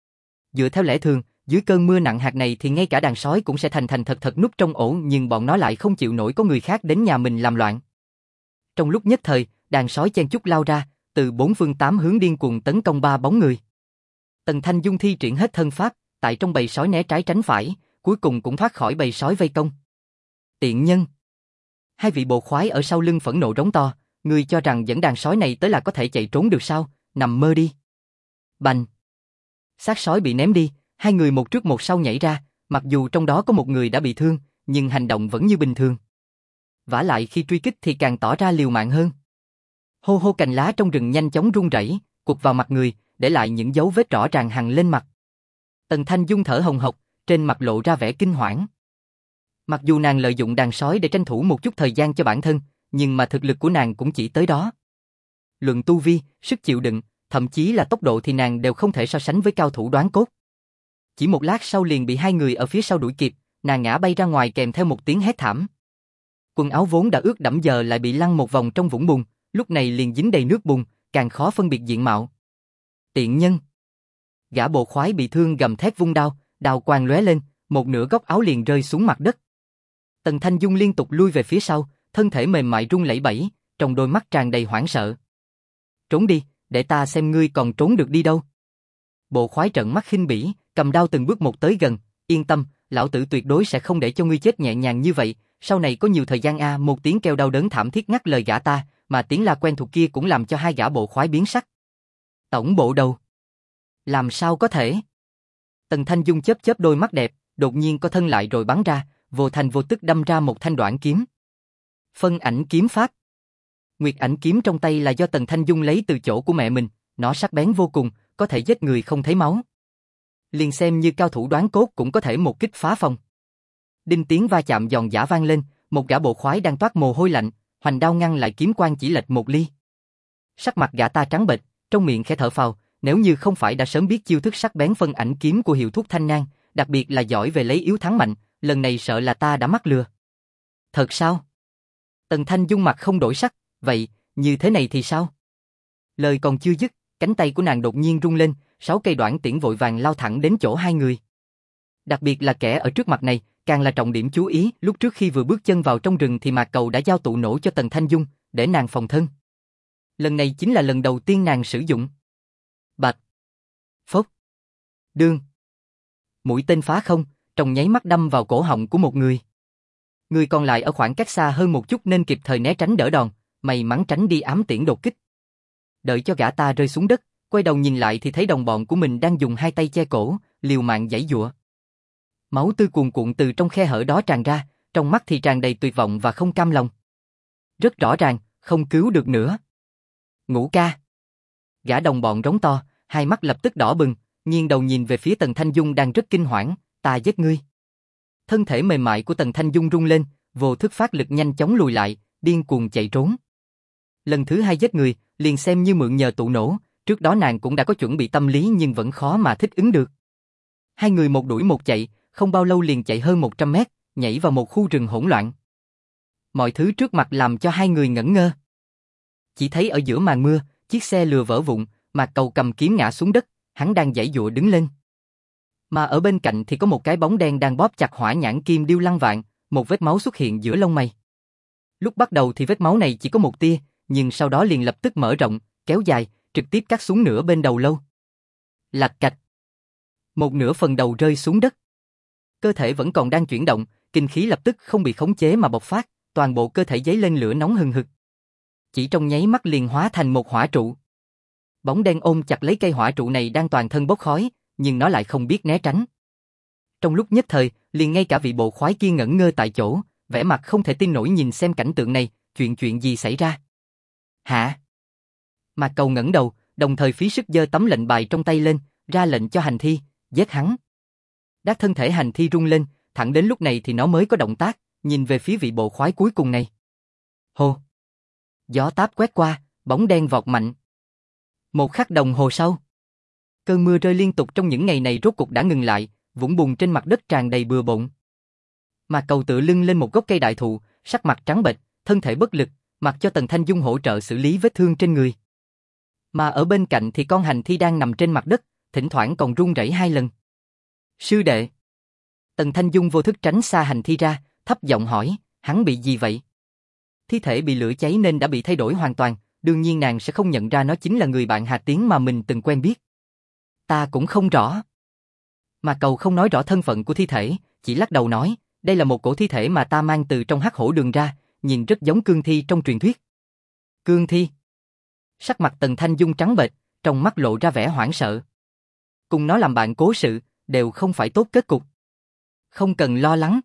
Dựa theo lẽ thường, dưới cơn mưa nặng hạt này thì ngay cả đàn sói cũng sẽ thành thành thật thật núp trong ổ, nhưng bọn nó lại không chịu nổi có người khác đến nhà mình làm loạn. Trong lúc nhất thời, đàn sói chen chúc lao ra, từ bốn phương tám hướng điên cuồng tấn công ba bóng người. Tần Thanh Dung thi triển hết thân pháp, tại trong bầy sói né trái tránh phải, cuối cùng cũng thoát khỏi bầy sói vây công. Tiện nhân! Hai vị bộ khoái ở sau lưng phẫn nộ rống to, ngươi cho rằng dẫn đàn sói này tới là có thể chạy trốn được sao? Nằm mơ đi! Bành! Xác sói bị ném đi, hai người một trước một sau nhảy ra, mặc dù trong đó có một người đã bị thương, nhưng hành động vẫn như bình thường. Vả lại khi truy kích thì càng tỏ ra liều mạng hơn. Hô hô, cành lá trong rừng nhanh chóng rung rẩy, quật vào mặt người, để lại những dấu vết rõ ràng hằn lên mặt. Tần Thanh Dung thở hồng hộc, trên mặt lộ ra vẻ kinh hoảng. Mặc dù nàng lợi dụng đàn sói để tranh thủ một chút thời gian cho bản thân, nhưng mà thực lực của nàng cũng chỉ tới đó. Luận tu vi, sức chịu đựng, thậm chí là tốc độ thì nàng đều không thể so sánh với cao thủ đoán cốt. Chỉ một lát sau liền bị hai người ở phía sau đuổi kịp, nàng ngã bay ra ngoài kèm theo một tiếng hét thảm. Quần áo vốn đã ướt đẫm giờ lại bị lăn một vòng trong vũng bùn, lúc này liền dính đầy nước bùn, càng khó phân biệt diện mạo. Tiện nhân! Gã bộ khoái bị thương gầm thét vung đao, đao quang lóe lên, một nửa góc áo liền rơi xuống mặt đất. Tần Thanh Dung liên tục lui về phía sau, thân thể mềm mại run lẩy bẩy, trong đôi mắt tràn đầy hoảng sợ. Trốn đi, để ta xem ngươi còn trốn được đi đâu. Bộ khoái trợn mắt khinh bỉ, cầm đao từng bước một tới gần, yên tâm, lão tử tuyệt đối sẽ không để cho ngươi chết nhẹ nhàng như vậy, sau này có nhiều thời gian a. Một tiếng kêu đau đớn thảm thiết ngắt lời gã ta, mà tiếng la quen thuộc kia cũng làm cho hai gã bộ khoái biến sắc. Tổng bộ đầu. Làm sao có thể? Tần Thanh Dung chớp chớp đôi mắt đẹp, đột nhiên co thân lại rồi bắn ra, vô thành vô tức đâm ra một thanh đoạn kiếm. Phân ảnh kiếm pháp. Nguyệt ảnh kiếm trong tay là do Tần Thanh Dung lấy từ chỗ của mẹ mình, nó sắc bén vô cùng, có thể giết người không thấy máu. Liền xem như cao thủ đoán cốt cũng có thể một kích phá phong. Đinh tiếng va chạm giòn giã vang lên, một gã bộ khoái đang toát mồ hôi lạnh, hoành đao ngăn lại kiếm quang chỉ lệch một ly. Sắc mặt gã ta trắng bệch, trong miệng khẽ thở phào, nếu như không phải đã sớm biết chiêu thức sắc bén phân ảnh kiếm của hiệu thuốc Thanh Nang, đặc biệt là giỏi về lấy yếu thắng mạnh, lần này sợ là ta đã mắc lừa. Thật sao? Tần Thanh Dung mặt không đổi sắc, vậy, như thế này thì sao? Lời còn chưa dứt, cánh tay của nàng đột nhiên rung lên, 6 cây đoản tiễn vội vàng lao thẳng đến chỗ hai người. Đặc biệt là kẻ ở trước mặt này, càng là trọng điểm chú ý, lúc trước khi vừa bước chân vào trong rừng thì Mạc Cầu đã giao tụ nổ cho Tần Thanh Dung, để nàng phòng thân. Lần này chính là lần đầu tiên nàng sử dụng. Bạch. Phốc. Đương. Mũi tên phá không, trong nháy mắt đâm vào cổ họng của một người. Người còn lại ở khoảng cách xa hơn một chút nên kịp thời né tránh đỡ đòn, may mắn tránh đi ám tiễn đột kích. Đợi cho gã ta rơi xuống đất, quay đầu nhìn lại thì thấy đồng bọn của mình đang dùng hai tay che cổ, liều mạng giãy giụa. Máu tươi cuồn cuộn từ trong khe hở đó tràn ra, trong mắt thì tràn đầy tuyệt vọng và không cam lòng. Rất rõ ràng, không cứu được nữa. Ngũ ca. Gã đồng bọn rống to, hai mắt lập tức đỏ bừng, nghiêng đầu nhìn về phía Tần Thanh Dung đang rất kinh hoảng, ta giết ngươi. Thân thể mềm mại của Tần Thanh Dung rung lên, vô thức phát lực nhanh chóng lùi lại, điên cuồng chạy trốn. Lần thứ hai giết người, liền xem như mượn nhờ tụ nổ, trước đó nàng cũng đã có chuẩn bị tâm lý nhưng vẫn khó mà thích ứng được. Hai người một đuổi một chạy, không bao lâu liền chạy hơn 100 mét, nhảy vào một khu rừng hỗn loạn. Mọi thứ trước mặt làm cho hai người ngẩn ngơ. Chỉ thấy ở giữa màn mưa, chiếc xe lừa vỡ vụn, Mạc Cầu cầm kiếm ngã xuống đất, hắn đang giãy giụa đứng lên. Mà ở bên cạnh thì có một cái bóng đen đang bóp chặt hỏa nhãn kim điêu lăng vạn, một vết máu xuất hiện giữa lông mày. Lúc bắt đầu thì vết máu này chỉ có một tia, nhưng sau đó liền lập tức mở rộng, kéo dài, trực tiếp cắt xuống nửa bên đầu lâu. Lạch cạch. Một nửa phần đầu rơi xuống đất. Cơ thể vẫn còn đang chuyển động, kinh khí lập tức không bị khống chế mà bộc phát, toàn bộ cơ thể dấy lên lửa nóng hừng hực. Chỉ trong nháy mắt liền hóa thành một hỏa trụ. Bóng đen ôm chặt lấy cây hỏa trụ này đang toàn thân bốc khói, nhưng nó lại không biết né tránh. Trong lúc nhất thời, liền ngay cả vị bộ khoái kia ngẩn ngơ tại chỗ, vẻ mặt không thể tin nổi nhìn xem cảnh tượng này, chuyện gì xảy ra? Hả? Mạc Cầu ngẩng đầu, đồng thời phí sức giơ tấm lệnh bài trong tay lên, ra lệnh cho hành thi, giết hắn. Đát thân thể hành thi rung lên, thẳng đến lúc này thì nó mới có động tác, nhìn về phía vị bộ khoái cuối cùng này. Hô! Gió táp quét qua, bóng đen vọt mạnh. Một khắc đồng hồ sau, cơn mưa rơi liên tục trong những ngày này rốt cục đã ngừng lại, vũng bùn trên mặt đất tràn đầy bừa bộn. Mạc Cầu tựa lưng lên một gốc cây đại thụ, sắc mặt trắng bệch, thân thể bất lực, mặc cho Tần Thanh Dung hỗ trợ xử lý vết thương trên người. Mà ở bên cạnh thì con hành thi đang nằm trên mặt đất, thỉnh thoảng còn run rẩy 2 lần. Sư đệ. Tần Thanh Dung vô thức tránh xa hành thi ra, thấp giọng hỏi, hắn bị gì vậy? Thi thể bị lửa cháy nên đã bị thay đổi hoàn toàn, đương nhiên nàng sẽ không nhận ra nó chính là người bạn Hà Tiến mà mình từng quen biết. Ta cũng không rõ. Mà Cầu không nói rõ thân phận của thi thể, chỉ lắc đầu nói, đây là một cổ thi thể mà ta mang từ trong Hắc Hổ Đường ra, nhìn rất giống cương thi trong truyền thuyết. Cương thi? Sắc mặt Tần Thanh Dung trắng bệch, trong mắt lộ ra vẻ hoảng sợ. Cùng nó làm bạn cố sự, đều không phải tốt kết cục. Không cần lo lắng.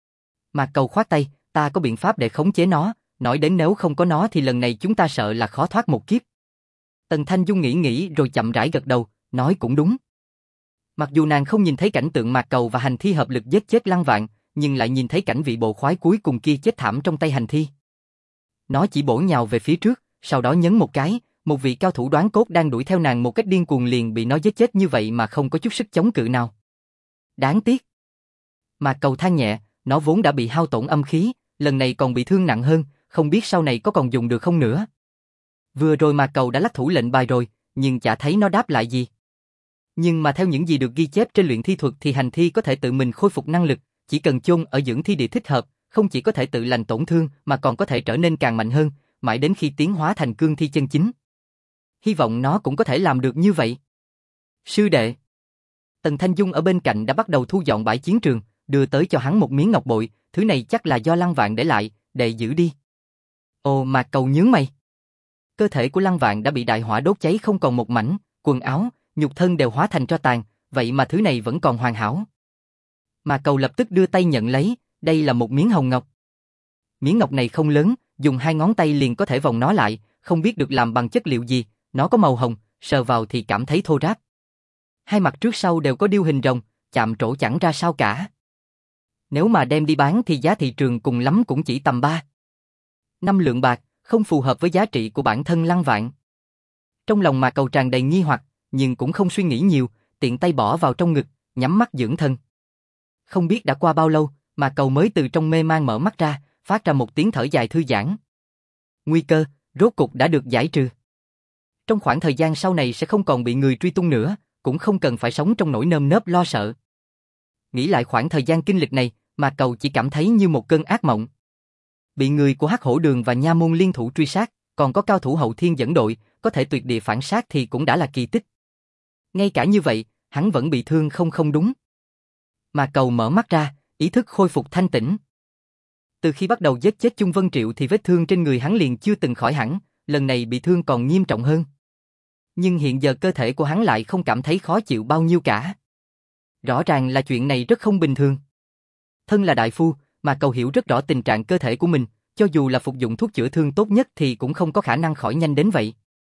Mà Cầu khoát tay, ta có biện pháp để khống chế nó, nói đến nếu không có nó thì lần này chúng ta sợ là khó thoát một kiếp. Tần Thanh Dung nghĩ rồi chậm rãi gật đầu, nói cũng đúng. Mặc dù nàng không nhìn thấy cảnh tượng Mạc Cầu và hành thi hợp lực giết chết Lăng Vạn, nhưng lại nhìn thấy cảnh vị bộ khoái cuối cùng kia chết thảm trong tay hành thi. Nó chỉ bổ nhào về phía trước, sau đó nhấn một cái, một vị cao thủ đoán cốt đang đuổi theo nàng một cách điên cuồng liền bị nó giết chết như vậy mà không có chút sức chống cự nào. Đáng tiếc. Mạc Cầu than nhẹ, nó vốn đã bị hao tổn âm khí, lần này còn bị thương nặng hơn, không biết sau này có còn dùng được không nữa. Vừa rồi Mạc Cầu đã lắc thủ lệnh bài rồi, nhưng chả thấy nó đáp lại gì. Nhưng mà theo những gì được ghi chép trên luyện thi thuật thì hành thi có thể tự mình khôi phục năng lực, chỉ cần chôn ở dưỡng thi địa thích hợp, không chỉ có thể tự lành tổn thương mà còn có thể trở nên càng mạnh hơn, mãi đến khi tiến hóa thành cương thi chân chính. Hy vọng nó cũng có thể làm được như vậy. Sư đệ. Tần Thanh Dung ở bên cạnh đã bắt đầu thu dọn bãi chiến trường, đưa tới cho hắn một miếng ngọc bội, thứ này chắc là do Lăng Vạn để lại, đệ giữ đi. Ồ, Mạc Cầu nhướng mày. Cơ thể của Lăng Vạn đã bị đại hỏa đốt cháy không còn một mảnh, quần áo, nhục thân đều hóa thành tro tàn, vậy mà thứ này vẫn còn hoàn hảo. Mạc Cầu lập tức đưa tay nhận lấy, đây là một miếng hồng ngọc. Miếng ngọc này không lớn, dùng 2 ngón tay liền có thể vòng nó lại, không biết được làm bằng chất liệu gì, nó có màu hồng, sờ vào thì cảm thấy thô ráp. 2 mặt trước sau đều có điêu hình rồng, chạm trổ chẳng ra sao cả. Nếu mà đem đi bán thì giá thị trường cùng lắm cũng chỉ tầm 5 lượng bạc, không phù hợp với giá trị của bản thân Lăng Vạn. Trong lòng Mạc Cầu tràn đầy nghi hoặc, nhưng cũng không suy nghĩ nhiều, tiện tay bỏ vào trong ngực, nhắm mắt dưỡng thân. Không biết đã qua bao lâu, Mạc Cầu mới từ trong mê man mở mắt ra, phát ra một tiếng thở dài thư giãn. Nguy cơ, rốt cục đã được giải trừ. Trong khoảng thời gian sau này sẽ không còn bị người truy tung nữa, cũng không cần phải sống trong nỗi nơm nớp lo sợ. Nghĩ lại khoảng thời gian kinh lịch này, Mạc Cầu chỉ cảm thấy như một cơn ác mộng. Bị người của Hắc Hổ Đường và Nha Môn liên thủ truy sát, còn có cao thủ hậu thiên dẫn đội, có thể tuyệt địa phản sát thì cũng đã là kỳ tích. Ngay cả như vậy, hắn vẫn bị thương không đúng. Mạc Cầu mở mắt ra, ý thức khôi phục thanh tĩnh. Từ khi bắt đầu giết chết Chung Vân Triệu thì vết thương trên người hắn liền chưa từng khỏi hẳn, lần này bị thương còn nghiêm trọng hơn. Nhưng hiện giờ cơ thể của hắn lại không cảm thấy khó chịu bao nhiêu cả. Rõ ràng là chuyện này rất không bình thường. Thân là đại phu, mà Cầu hiểu rất rõ tình trạng cơ thể của mình, cho dù là phục dụng thuốc chữa thương tốt nhất thì cũng không có khả năng khỏi nhanh đến vậy.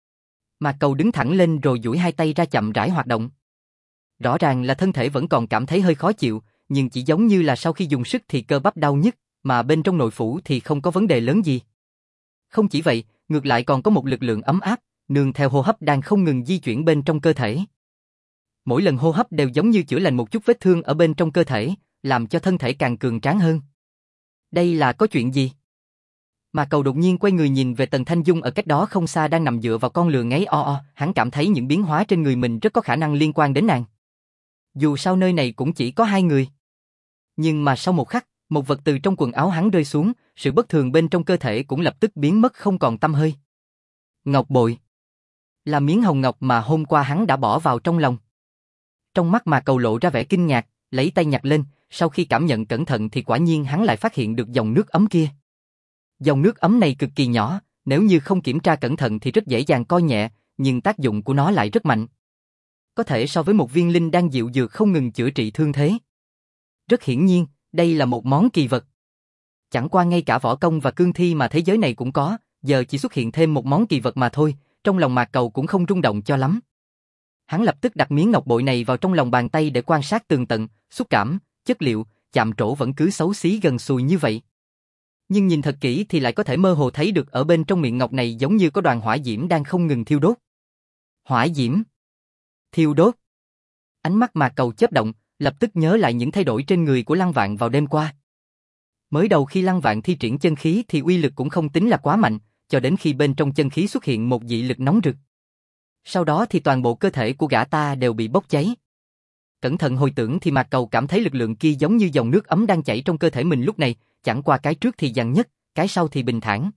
Mà Cầu đứng thẳng lên rồi duỗi 2 tay ra chậm rãi hoạt động. Rõ ràng là thân thể vẫn còn cảm thấy hơi khó chịu, nhưng chỉ giống như là sau khi dùng sức thì cơ bắp đau nhức, mà bên trong nội phủ thì không có vấn đề lớn gì. Không chỉ vậy, ngược lại còn có một lực lượng ấm áp, nương theo hô hấp đang không ngừng di chuyển bên trong cơ thể. Mỗi lần hô hấp đều giống như chữa lành một chút vết thương ở bên trong cơ thể, làm cho thân thể càng cường tráng hơn. Đây là có chuyện gì? Mà Cầu đột nhiên quay người nhìn về Tần Thanh Dung ở cách đó không xa đang nằm dựa vào con lừa ngáy hắn cảm thấy những biến hóa trên người mình rất có khả năng liên quan đến nàng. Dù sao nơi này cũng chỉ có 2 người. Nhưng mà sau một khắc, một vật từ trong quần áo hắn rơi xuống, sự bất thường bên trong cơ thể cũng lập tức biến mất không còn tăm hơi. Ngọc bội. Là miếng hồng ngọc mà hôm qua hắn đã bỏ vào trong lòng. Trong mắt Mà Cầu lộ ra vẻ kinh ngạc, lấy tay nhặt lên, sau khi cảm nhận cẩn thận thì quả nhiên hắn lại phát hiện được dòng nước ấm kia. Dòng nước ấm này cực kỳ nhỏ, nếu như không kiểm tra cẩn thận thì rất dễ dàng coi nhẹ, nhưng tác dụng của nó lại rất mạnh. Có thể so với một viên linh đan dịu dược không ngừng chữa trị thương thế. Rất hiển nhiên, đây là một món kỳ vật. Chẳng qua ngay cả võ công và cương thi mà thế giới này cũng có, giờ chỉ xuất hiện thêm một món kỳ vật mà thôi, trong lòng Mạc Cầu cũng không rung động cho lắm. Hắn lập tức đặt miếng ngọc bội này vào trong lòng bàn tay để quan sát tường tận, xúc cảm, chất liệu, chạm trổ vẫn cứ xấu xí gần xùi như vậy. Nhưng nhìn thật kỹ thì lại có thể mơ hồ thấy được ở bên trong miệng ngọc này giống như có đoàn hỏa diễm đang không ngừng thiêu đốt. Hỏa diễm? Thiêu đốt? Ánh mắt Mạc Cầu chớp động, lập tức nhớ lại những thay đổi trên người của Lăng Vạn vào đêm qua. Mới đầu khi Lăng Vạn thi triển chân khí thì uy lực cũng không tính là quá mạnh, cho đến khi bên trong chân khí xuất hiện một dị lực nóng rực. Sau đó thì toàn bộ cơ thể của gã ta đều bị bốc cháy. Cẩn thận hồi tưởng thì Mạc Cầu cảm thấy lực lượng kia giống như dòng nước ấm đang chảy trong cơ thể mình lúc này, chẳng qua cái trước thì dằn nhất, cái sau thì bình thản.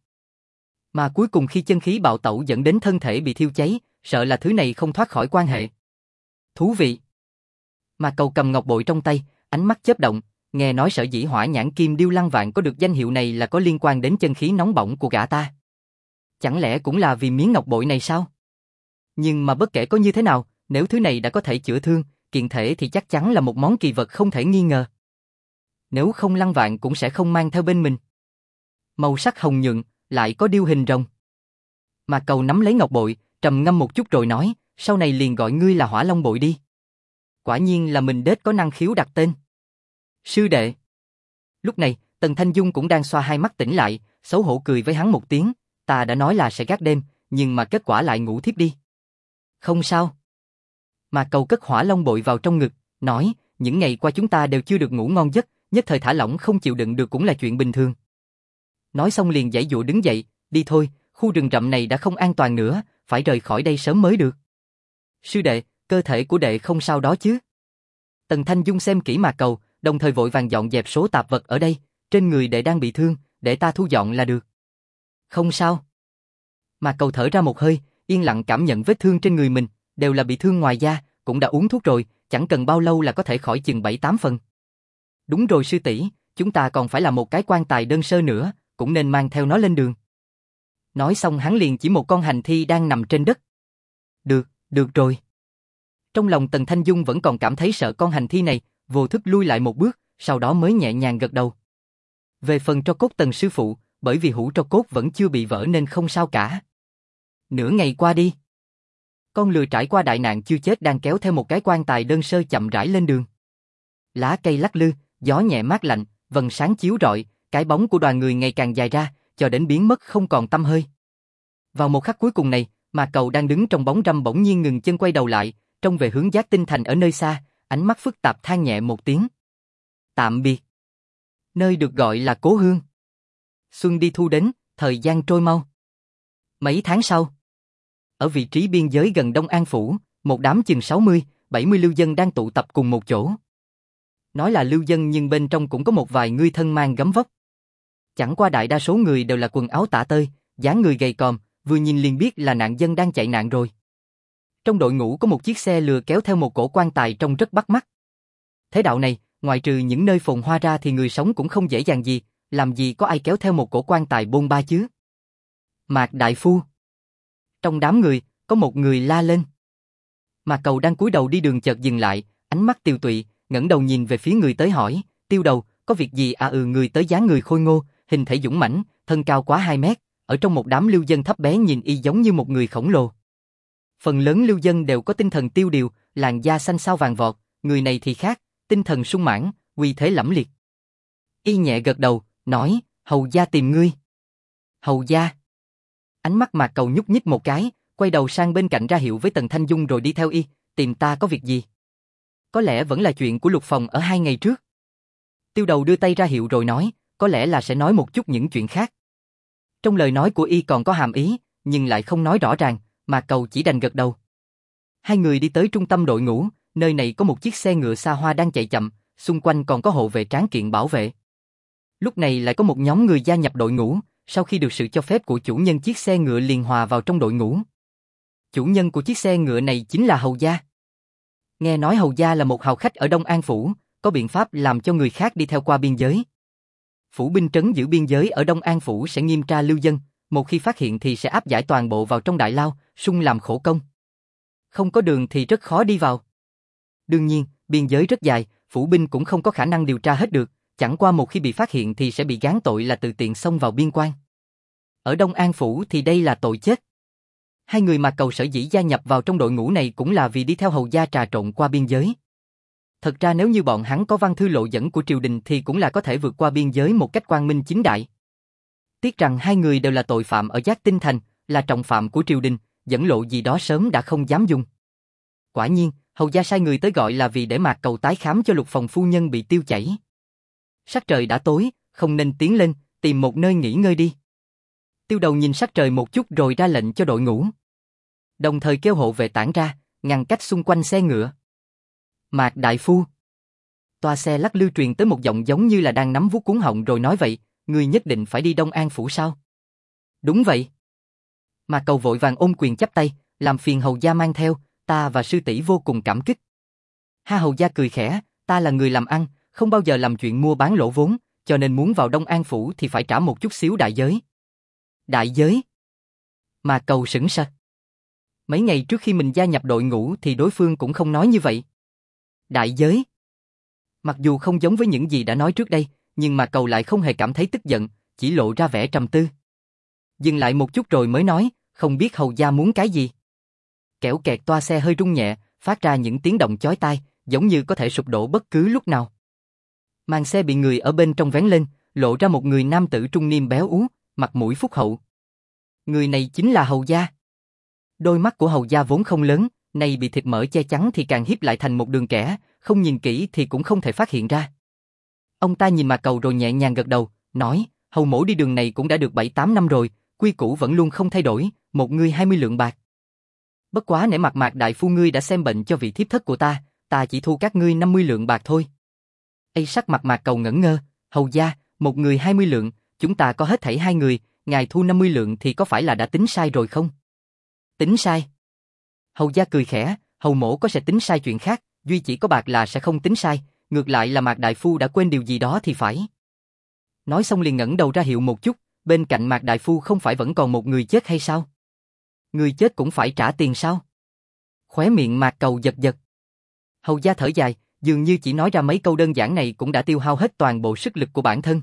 Mà cuối cùng khi chân khí bạo tẩu dẫn đến thân thể bị thiêu cháy, sợ là thứ này không thoát khỏi quan hệ. Thú vị. Mạc Cầu cầm ngọc bội trong tay, ánh mắt chớp động, nghe nói sở dĩ Hỏa Nhãn Kim Điêu Lăng Vạn có được danh hiệu này là có liên quan đến chân khí nóng bỏng của gã ta. Chẳng lẽ cũng là vì miếng ngọc bội này sao? Nhưng mà bất kể có như thế nào, nếu thứ này đã có thể chữa thương, kiện thể thì chắc chắn là một món kỳ vật không thể nghi ngờ. Nếu không Lăng Vạn cũng sẽ không mang theo bên mình. Màu sắc hồng nhuận, lại có điêu hình rồng. Mạc Cầu nắm lấy ngọc bội, trầm ngâm một chút rồi nói, sau này liền gọi ngươi là Hỏa Long Bội đi. Quả nhiên là mình đết có năng khiếu đặt tên. Sư đệ. Lúc này, Tần Thanh Dung cũng đang xoa hai mắt tỉnh lại, xấu hổ cười với hắn một tiếng, ta đã nói là sẽ gác đêm, nhưng mà kết quả lại ngủ thiếp đi. Không sao. Mạc Cầu cất Hỏa Long Bội vào trong ngực, nói, những ngày qua chúng ta đều chưa được ngủ ngon giấc, nhất thời thả lỏng không chịu đựng được cũng là chuyện bình thường. Nói xong liền giãy giụa đứng dậy, đi thôi, khu rừng rậm này đã không an toàn nữa, phải rời khỏi đây sớm mới được. Sư đệ, cơ thể của đệ không sao đó chứ? Tần Thanh Dung xem kỹ Mạc Cầu, đồng thời vội vàng dọn dẹp số tạp vật ở đây, trên người đệ đang bị thương, để ta thu dọn là được. Không sao. Mạc Cầu thở ra một hơi, yên lặng cảm nhận vết thương trên người mình, đều là bị thương ngoài da, cũng đã uống thuốc rồi, chẳng cần bao lâu là có thể khỏi chừng 7-8 phần. Đúng rồi sư tỷ, chúng ta còn phải làm một cái quan tài đơn sơ nữa, cũng nên mang theo nó lên đường. Nói xong hắn liền chỉ một con hành thi đang nằm trên đất. Được rồi. Trong lòng Tần Thanh Dung vẫn còn cảm thấy sợ con hành thi này, vô thức lui lại một bước, sau đó mới nhẹ nhàng gật đầu. Về phần tro cốt Tần sư phụ, bởi vì hũ tro cốt vẫn chưa bị vỡ nên không sao cả. Nửa ngày qua đi. Con lừa trải qua đại nạn chưa chết đang kéo theo một cái quan tài đơn sơ chậm rãi lên đường. Lá cây lắc lư, gió nhẹ mát lạnh, vầng sáng chiếu rọi, cái bóng của đoàn người ngày càng dài ra, cho đến biến mất không còn tăm hơi. Vào một khắc cuối cùng này, Mạc Cầu đang đứng trong bóng râm bỗng nhiên ngừng chân quay đầu lại, trông về hướng Giác Tinh Thành ở nơi xa, ánh mắt phức tạp than nhẹ một tiếng. Tạm biệt. Nơi được gọi là Cố Hương. Xuân đi thu đến, thời gian trôi mau. Mấy tháng sau, ở vị trí biên giới gần Đông An Phủ, một đám chừng 60-70 lưu dân đang tụ tập cùng một chỗ. Nói là lưu dân nhưng bên trong cũng có một vài người thân mang gấm vóc. Chẳng qua đại đa số người đều là quần áo tả tơi, dáng người gầy còm, vừa nhìn liền biết là nạn dân đang chạy nạn rồi. Trong đội ngũ có một chiếc xe lừa kéo theo một cổ quan tài trông rất bắt mắt. Thế đạo này, ngoại trừ những nơi phồn hoa ra thì người sống cũng không dễ dàng gì, làm gì có ai kéo theo một cổ quan tài bôn ba chứ. Mạc đại phu. Trong đám người, có một người la lên. Mạc Cầu đang cúi đầu đi đường chợt dừng lại, ánh mắt tiêu tụy, ngẩng đầu nhìn về phía người tới hỏi, Tiêu đầu, có việc gì à? Người tới dáng người khôi ngô, hình thể dũng mãnh, thân cao quá 2 mét, ở trong một đám lưu dân thấp bé nhìn y giống như một người khổng lồ. Phần lớn lưu dân đều có tinh thần tiêu điều, làn da xanh xao vàng vọt, người này thì khác, tinh thần sung mãn, uy thế lẫm liệt. Y nhẹ gật đầu, nói, hầu gia tìm ngươi. Hầu gia. Ánh mắt Mạc Cầu nhúc nhích một cái, quay đầu sang bên cạnh ra hiệu với Tần Thanh Dung rồi đi theo y, tìm ta có việc gì? Có lẽ vẫn là chuyện của Lục Phòng ở 2 ngày trước. Tiêu đầu đưa tay ra hiệu rồi nói, có lẽ là sẽ nói một chút những chuyện khác. Trong lời nói của y còn có hàm ý, nhưng lại không nói rõ ràng, Mạc Cầu chỉ đành gật đầu. Hai người đi tới trung tâm đội ngũ, nơi này có một chiếc xe ngựa xa hoa đang chạy chậm, xung quanh còn có hộ vệ tráng kiện bảo vệ. Lúc này lại có một nhóm người gia nhập đội ngũ, sau khi được sự cho phép của chủ nhân chiếc xe ngựa liền hòa vào trong đội ngũ. Chủ nhân của chiếc xe ngựa này chính là Hầu gia. Nghe nói Hầu gia là một hào khách ở Đông An Phủ, có biện pháp làm cho người khác đi theo qua biên giới. Phủ binh trấn giữ biên giới ở Đông An Phủ sẽ nghiêm tra lưu dân, một khi phát hiện thì sẽ áp giải toàn bộ vào trong đại lao, sung làm khổ công. Không có đường thì rất khó đi vào. Đương nhiên, biên giới rất dài, phủ binh cũng không có khả năng điều tra hết được, chẳng qua một khi bị phát hiện thì sẽ bị gán tội là tự tiện xông vào biên quan. Ở Đông An Phủ thì đây là tội chết. Hai người Mạc Cầu sở dĩ gia nhập vào trong đội ngũ này cũng là vì đi theo Hầu gia trà trộn qua biên giới. Thật ra nếu như bọn hắn có văn thư lộ dẫn của triều đình thì cũng là có thể vượt qua biên giới một cách quang minh chính đại. Tiếc rằng hai người đều là tội phạm ở Giác Tinh Thành, là trọng phạm của triều đình, dẫn lộ gì đó sớm đã không dám dùng. Quả nhiên, Hầu gia sai người tới gọi là vì để Mạc Cầu tái khám cho Lục Phòng phu nhân bị tiêu chảy. Sắc trời đã tối, không nên tiến lên, tìm một nơi nghỉ ngơi đi. Tiêu Đầu nhìn sắc trời một chút rồi ra lệnh cho đội ngũ. Đồng thời kêu hộ vệ tản ra, ngăn cách xung quanh xe ngựa. Mạc đại phu. Toa xe lắc lư truyền tới một giọng giống như là đang nắm vuốt cuống họng rồi nói vậy, ngươi nhất định phải đi Đông An phủ sao? Đúng vậy. Mạc Cầu vội vàng ôm quyền chắp tay, làm phiền hầu gia mang theo, ta và sư tỷ vô cùng cảm kích. Ha hầu gia cười khẽ, ta là người làm ăn, không bao giờ làm chuyện mua bán lỗ vốn, cho nên muốn vào Đông An phủ thì phải trả một chút xíu đại giới. Đại giới? Mạc Cầu sững sờ. Mấy ngày trước khi mình gia nhập đội ngũ thì đối phương cũng không nói như vậy. Đại giới? Mặc dù không giống với những gì đã nói trước đây, nhưng Mạc Cầu lại không hề cảm thấy tức giận, chỉ lộ ra vẻ trầm tư. Dừng lại một chút rồi mới nói, không biết hầu gia muốn cái gì. Kẻo kẹt toa xe hơi rung nhẹ, phát ra những tiếng động chói tai, giống như có thể sụp đổ bất cứ lúc nào. Màn xe bị người ở bên trong vén lên, lộ ra một người nam tử trung niên béo ú, mặt mũi phúc hậu. Người này chính là hầu gia. Đôi mắt của hầu gia vốn không lớn, nay bị thịt mỡ che chắn thì càng hiếp lại thành một đường kẻ, không nhìn kỹ thì cũng không thể phát hiện ra. Ông ta nhìn Mạc Cầu rồi nhẹ nhàng gật đầu, nói, hầu mổ đi đường này cũng đã được 7-8 năm rồi, quy củ vẫn luôn không thay đổi, một người 20 lượng bạc. Bất quá nể mặt Mạc đại phu ngươi đã xem bệnh cho vị thiếp thất của ta chỉ thu các ngươi 50 lượng bạc thôi. Sắc mặt Mạc Cầu ngẩn ngơ, hầu gia, một người 20 lượng, chúng ta có hết thảy 2 người, ngài thu 50 lượng thì có phải là đã tính sai rồi không? Tính sai? Hầu gia cười khẽ, hầu mổ có sẽ tính sai chuyện khác, duy chỉ có bạc là sẽ không tính sai, ngược lại là Mạc đại phu đã quên điều gì đó thì phải. Nói xong liền ngẩng đầu ra hiệu một chút, bên cạnh Mạc đại phu không phải vẫn còn một người chết hay sao? Người chết cũng phải trả tiền sao? Khóe miệng Mạc Cầu giật giật. Hầu gia thở dài, dường như chỉ nói ra mấy câu đơn giản này cũng đã tiêu hao hết toàn bộ sức lực của bản thân.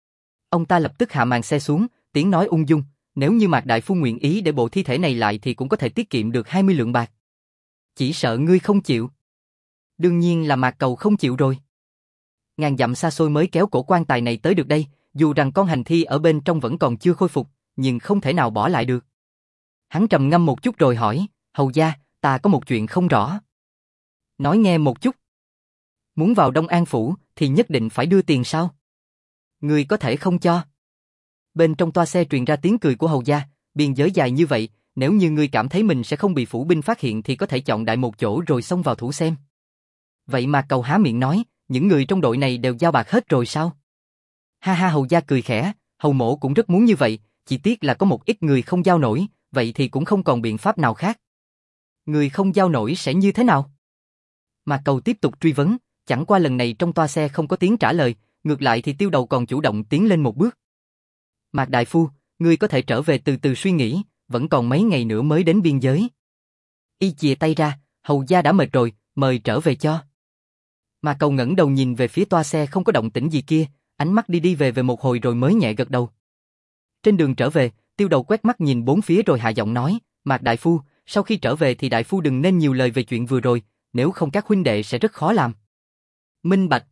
Ông ta lập tức hạ màn xe xuống, tiếng nói ung dung, nếu như Mạc đại phu nguyện ý để bộ thi thể này lại thì cũng có thể tiết kiệm được 20 lượng bạc. Chỉ sợ ngươi không chịu. Đương nhiên là Mạc Cầu không chịu rồi. Ngàn dặm xa xôi mới kéo cổ quan tài này tới được đây, dù rằng con hành thi ở bên trong vẫn còn chưa khôi phục, nhưng không thể nào bỏ lại được. Hắn trầm ngâm một chút rồi hỏi, hầu gia, ta có một chuyện không rõ. Nói nghe một chút. Muốn vào Đông An phủ thì nhất định phải đưa tiền sao? Ngươi có thể không cho. Bên trong toa xe truyền ra tiếng cười của hầu gia, biên giới dài như vậy, nếu như ngươi cảm thấy mình sẽ không bị phủ binh phát hiện thì có thể chọn đại một chỗ rồi xông vào thủ xem. Vậy mà Cầu há miệng nói, những người trong đội này đều giao bạc hết rồi sao? Ha ha, hầu gia cười khẽ, hầu mổ cũng rất muốn như vậy, chỉ tiếc là có một ít người không giao nổi, vậy thì cũng không còn biện pháp nào khác. Người không giao nổi sẽ như thế nào? Mà Cầu tiếp tục truy vấn, chẳng qua lần này trong toa xe không có tiếng trả lời, ngược lại thì Tiêu Đầu còn chủ động tiến lên một bước. Mạc đại phu, ngươi có thể trở về từ từ suy nghĩ, vẫn còn mấy ngày nữa mới đến biên giới. Y chìa tay ra, hầu gia đã mệt rồi, mời trở về cho. Mà Cầu ngẩng đầu nhìn về phía toa xe không có động tĩnh gì kia, ánh mắt đi đi về về một hồi rồi mới nhẹ gật đầu. Trên đường trở về, Tiêu Đầu quét mắt nhìn bốn phía rồi hạ giọng nói, Mạc đại phu, sau khi trở về thì đại phu đừng nên nhiều lời về chuyện vừa rồi, nếu không các huynh đệ sẽ rất khó làm. Minh bạch.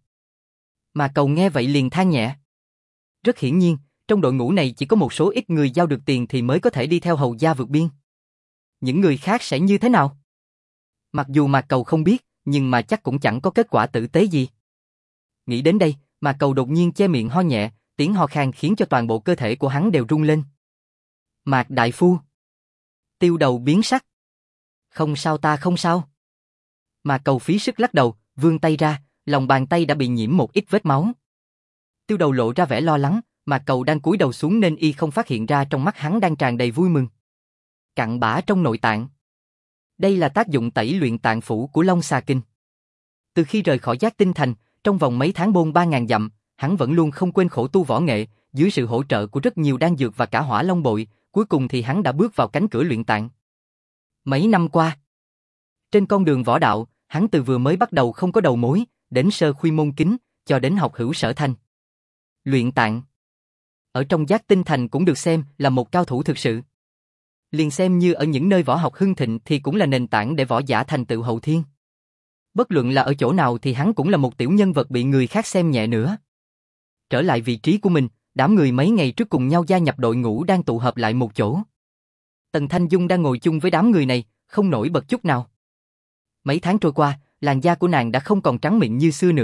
Mà Cầu nghe vậy liền than nhẹ. Rất hiển nhiên, trong đội ngũ này chỉ có một số ít người giao được tiền thì mới có thể đi theo hầu gia vượt biên. Những người khác sẽ như thế nào? Mặc dù Mạc Cầu không biết, nhưng mà chắc cũng chẳng có kết quả tử tế gì. Nghĩ đến đây, Mạc Cầu đột nhiên che miệng ho nhẹ, tiếng ho khan khiến cho toàn bộ cơ thể của hắn đều rung lên. Mạc đại phu. Tiêu Đầu biến sắc. Không sao, ta không sao. Mạc Cầu phí sức lắc đầu, vươn tay ra, lòng bàn tay đã bị nhiễm một ít vết máu. Tiêu Đầu lộ ra vẻ lo lắng, Mạc Cầu đang cúi đầu xuống nên y không phát hiện ra trong mắt hắn đang tràn đầy vui mừng. Cặn bã trong nội tạng. Đây là tác dụng tẩy luyện tạng phủ của Long Xà Kinh. Từ khi rời khỏi Giác Tinh Thành, trong vòng mấy tháng bôn 3000 dặm, hắn vẫn luôn không quên khổ tu võ nghệ, dưới sự hỗ trợ của rất nhiều đan dược và cả Hỏa Long bội, cuối cùng thì hắn đã bước vào cánh cửa luyện tạng. Mấy năm qua, trên con đường võ đạo, hắn từ vừa mới bắt đầu không có đầu mối, đến sơ khuy môn kính, cho đến học hữu sở thành. Luyện tạng. Ở trong Giác Tinh Thành cũng được xem là một cao thủ thực sự. Liền xem như ở những nơi võ học hưng thịnh thì cũng là nền tảng để võ giả thành tựu hậu thiên. Bất luận là ở chỗ nào thì hắn cũng là một tiểu nhân vật bị người khác xem nhẹ nữa. Trở lại vị trí của mình, đám người mấy ngày trước cùng nhau gia nhập đội ngũ đang tụ hợp lại một chỗ. Tần Thanh Dung đang ngồi chung với đám người này, không nổi bật chút nào. Mấy tháng trôi qua, làn da của nàng đã không còn trắng mịn như xưa nữa,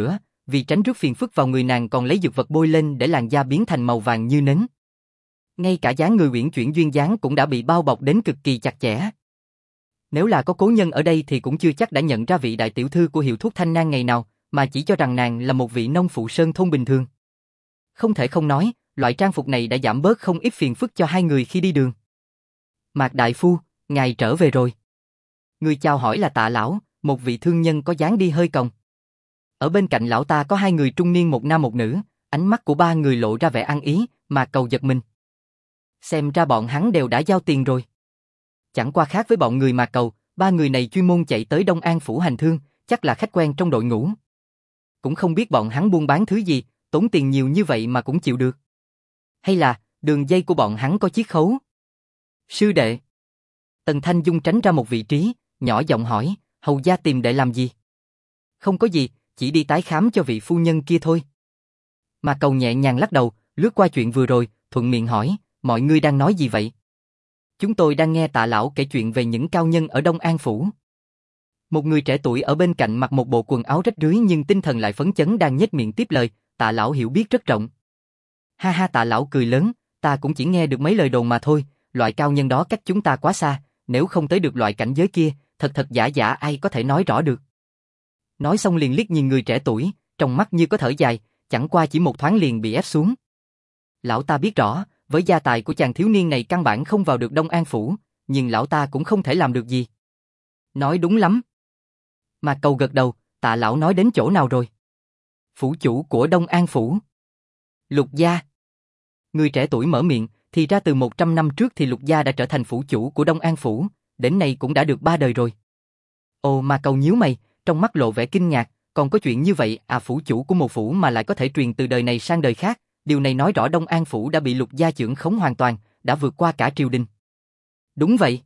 vì tránh rước phiền phức vào người nàng còn lấy dược vật bôi lên để làn da biến thành màu vàng như nến. Ngay cả dáng người uyển chuyển duyên dáng cũng đã bị bao bọc đến cực kỳ chặt chẽ. Nếu là có cố nhân ở đây thì cũng chưa chắc đã nhận ra vị đại tiểu thư của hiệu thuốc Thanh Nang ngày nào, mà chỉ cho rằng nàng là một vị nông phụ sơn thôn bình thường. Không thể không nói, loại trang phục này đã giảm bớt không ít phiền phức cho hai người khi đi đường. Mạc đại phu, ngài trở về rồi. Người chào hỏi là Tạ lão, một vị thương nhân có dáng đi hơi còng. Ở bên cạnh lão ta có hai người trung niên một nam một nữ, ánh mắt của ba người lộ ra vẻ ăn ý, mà Cầu giật mình. Xem ra bọn hắn đều đã giao tiền rồi. Chẳng qua khác với bọn người mà Cầu, ba người này chuyên môn chạy tới Đông An phủ hành thương, chắc là khách quen trong đội ngũ. Cũng không biết bọn hắn buôn bán thứ gì, tốn tiền nhiều như vậy mà cũng chịu được. Hay là, đường dây của bọn hắn có chiết khấu? Sư đệ. Tần Thanh Dung tránh ra một vị trí, nhỏ giọng hỏi, hầu gia tìm đệ làm gì? Không có gì, chỉ đi tái khám cho vị phu nhân kia thôi. Mà Cầu nhẹ nhàng lắc đầu, lướt qua chuyện vừa rồi, thuận miệng hỏi, mọi người đang nói gì vậy? Chúng tôi đang nghe Tạ lão kể chuyện về những cao nhân ở Đông An phủ. Một người trẻ tuổi ở bên cạnh mặc một bộ quần áo rách rưới nhưng tinh thần lại phấn chấn đang nhếch miệng tiếp lời, Tạ lão hiểu biết rất rộng. Ha ha, Tạ lão cười lớn, ta cũng chỉ nghe được mấy lời đồn mà thôi, loại cao nhân đó cách chúng ta quá xa, nếu không tới được loại cảnh giới kia, thật giả giả ai có thể nói rõ được. Nói xong liền liếc nhìn người trẻ tuổi, trong mắt như có thở dài, chẳng qua chỉ một thoáng liền bị ép xuống. Lão ta biết rõ, với gia tài của chàng thiếu niên này căn bản không vào được Đông An phủ, nhưng lão ta cũng không thể làm được gì. Nói đúng lắm. Mà Cầu gật đầu, Tạ lão nói đến chỗ nào rồi? Phủ chủ của Đông An phủ. Lục gia. Người trẻ tuổi mở miệng, thì ra từ 100 năm trước thì Lục gia đã trở thành phủ chủ của Đông An phủ, đến nay cũng đã được 3 đời rồi. Ồ, mà Cầu nhíu mày, trong mắt lộ vẻ kinh ngạc, còn có chuyện như vậy à, phủ chủ của một phủ mà lại có thể truyền từ đời này sang đời khác, điều này nói rõ Đông An phủ đã bị Lục gia chưởng khống hoàn toàn, đã vượt qua cả triều đình. Đúng vậy.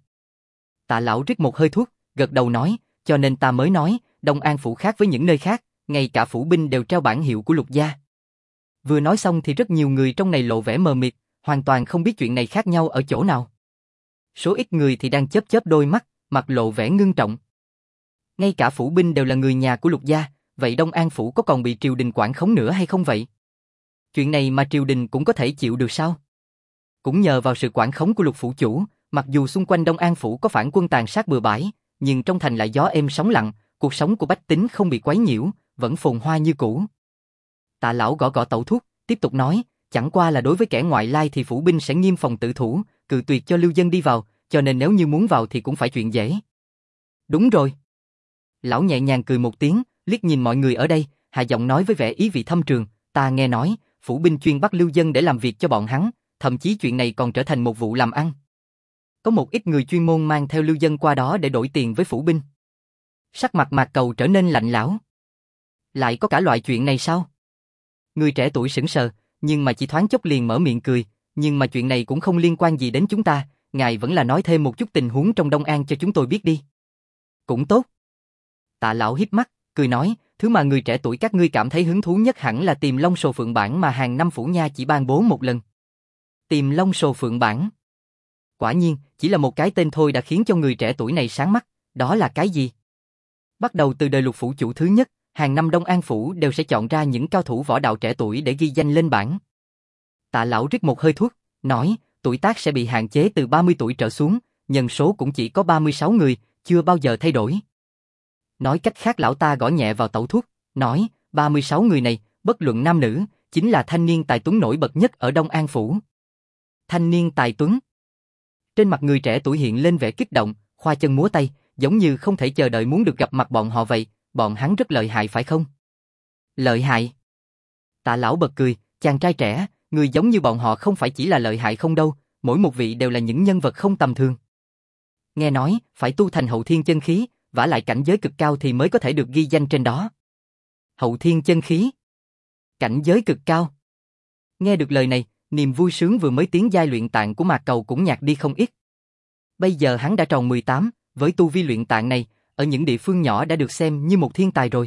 Tạ lão rít một hơi thuốc, gật đầu nói, cho nên ta mới nói, Đông An phủ khác với những nơi khác, ngay cả phủ binh đều treo bản hiệu của Lục gia. Vừa nói xong thì rất nhiều người trong này lộ vẻ mờ mịt, hoàn toàn không biết chuyện này khác nhau ở chỗ nào. Số ít người thì đang chớp chớp đôi mắt, mặt lộ vẻ ngưng trọng. Ngay cả phủ binh đều là người nhà của Lục gia, vậy Đông An phủ có còn bị triều đình quản khống nữa hay không vậy? Chuyện này mà triều đình cũng có thể chịu được sao? Cũng nhờ vào sự quản khống của Lục phủ chủ, mặc dù xung quanh Đông An phủ có phản quân tàn sát bừa bãi, nhưng trong thành lại gió êm sóng lặng, cuộc sống của bách tính không bị quấy nhiễu, vẫn phồn hoa như cũ. Tạ lão gõ gõ tẩu thuốc, tiếp tục nói, chẳng qua là đối với kẻ ngoại lai thì phủ binh sẽ nghiêm phòng tự thủ, cự tuyệt cho lưu dân đi vào, cho nên nếu như muốn vào thì cũng phải chuyện dễ. Đúng rồi. Lão nhẹ nhàng cười một tiếng, liếc nhìn mọi người ở đây, hạ giọng nói với vẻ ý vị thâm trường, ta nghe nói, phủ binh chuyên bắt lưu dân để làm việc cho bọn hắn, thậm chí chuyện này còn trở thành một vụ làm ăn. Có một ít người chuyên môn mang theo lưu dân qua đó để đổi tiền với phủ binh. Sắc mặt Mạc Cầu trở nên lạnh lẽo. Lại có cả loại chuyện này sao? Người trẻ tuổi sững sờ, nhưng mà chỉ thoáng chốc liền mở miệng cười, nhưng mà chuyện này cũng không liên quan gì đến chúng ta, ngài vẫn là nói thêm một chút tình huống trong Đông An cho chúng tôi biết đi. Cũng tốt. Tạ lão híp mắt, cười nói, thứ mà người trẻ tuổi các ngươi cảm thấy hứng thú nhất hẳn là Tiềm Long Sồ Phượng Bản mà hàng năm phủ nha chỉ ban bố một lần. Tiềm Long Sồ Phượng Bản. Quả nhiên, chỉ là một cái tên thôi đã khiến cho người trẻ tuổi này sáng mắt, đó là cái gì? Bắt đầu từ đời Lục phủ chủ thứ nhất, hàng năm Đông An phủ đều sẽ chọn ra những cao thủ võ đạo trẻ tuổi để ghi danh lên bảng. Tạ lão rít một hơi thuốc, nói, tuổi tác sẽ bị hạn chế từ 30 tuổi trở xuống, nhân số cũng chỉ có 36 người, chưa bao giờ thay đổi. Nói cách khác lão ta gõ nhẹ vào tẩu thuốc, nói, 36 người này, bất luận nam nữ, chính là thanh niên tài tuấn nổi bật nhất ở Đông An phủ. Thanh niên tài tuấn. Trên mặt người trẻ tuổi hiện lên vẻ kích động, khoa chân múa tay, giống như không thể chờ đợi muốn được gặp mặt bọn họ vậy, bọn hắn rất lợi hại phải không? Lợi hại? Tạ lão bật cười, chàng trai trẻ, người giống như bọn họ không phải chỉ là lợi hại không đâu, mỗi một vị đều là những nhân vật không tầm thường. Nghe nói, phải tu thành hậu thiên chân khí, vả lại cảnh giới cực cao thì mới có thể được ghi danh trên đó. Hậu thiên chân khí? Cảnh giới cực cao? Nghe được lời này, niềm vui sướng vừa mới tiến giai luyện tạng của Mạc Cầu cũng nhạt đi không ít. Bây giờ hắn đã tròn 18, với tu vi luyện tạng này, ở những địa phương nhỏ đã được xem như một thiên tài rồi.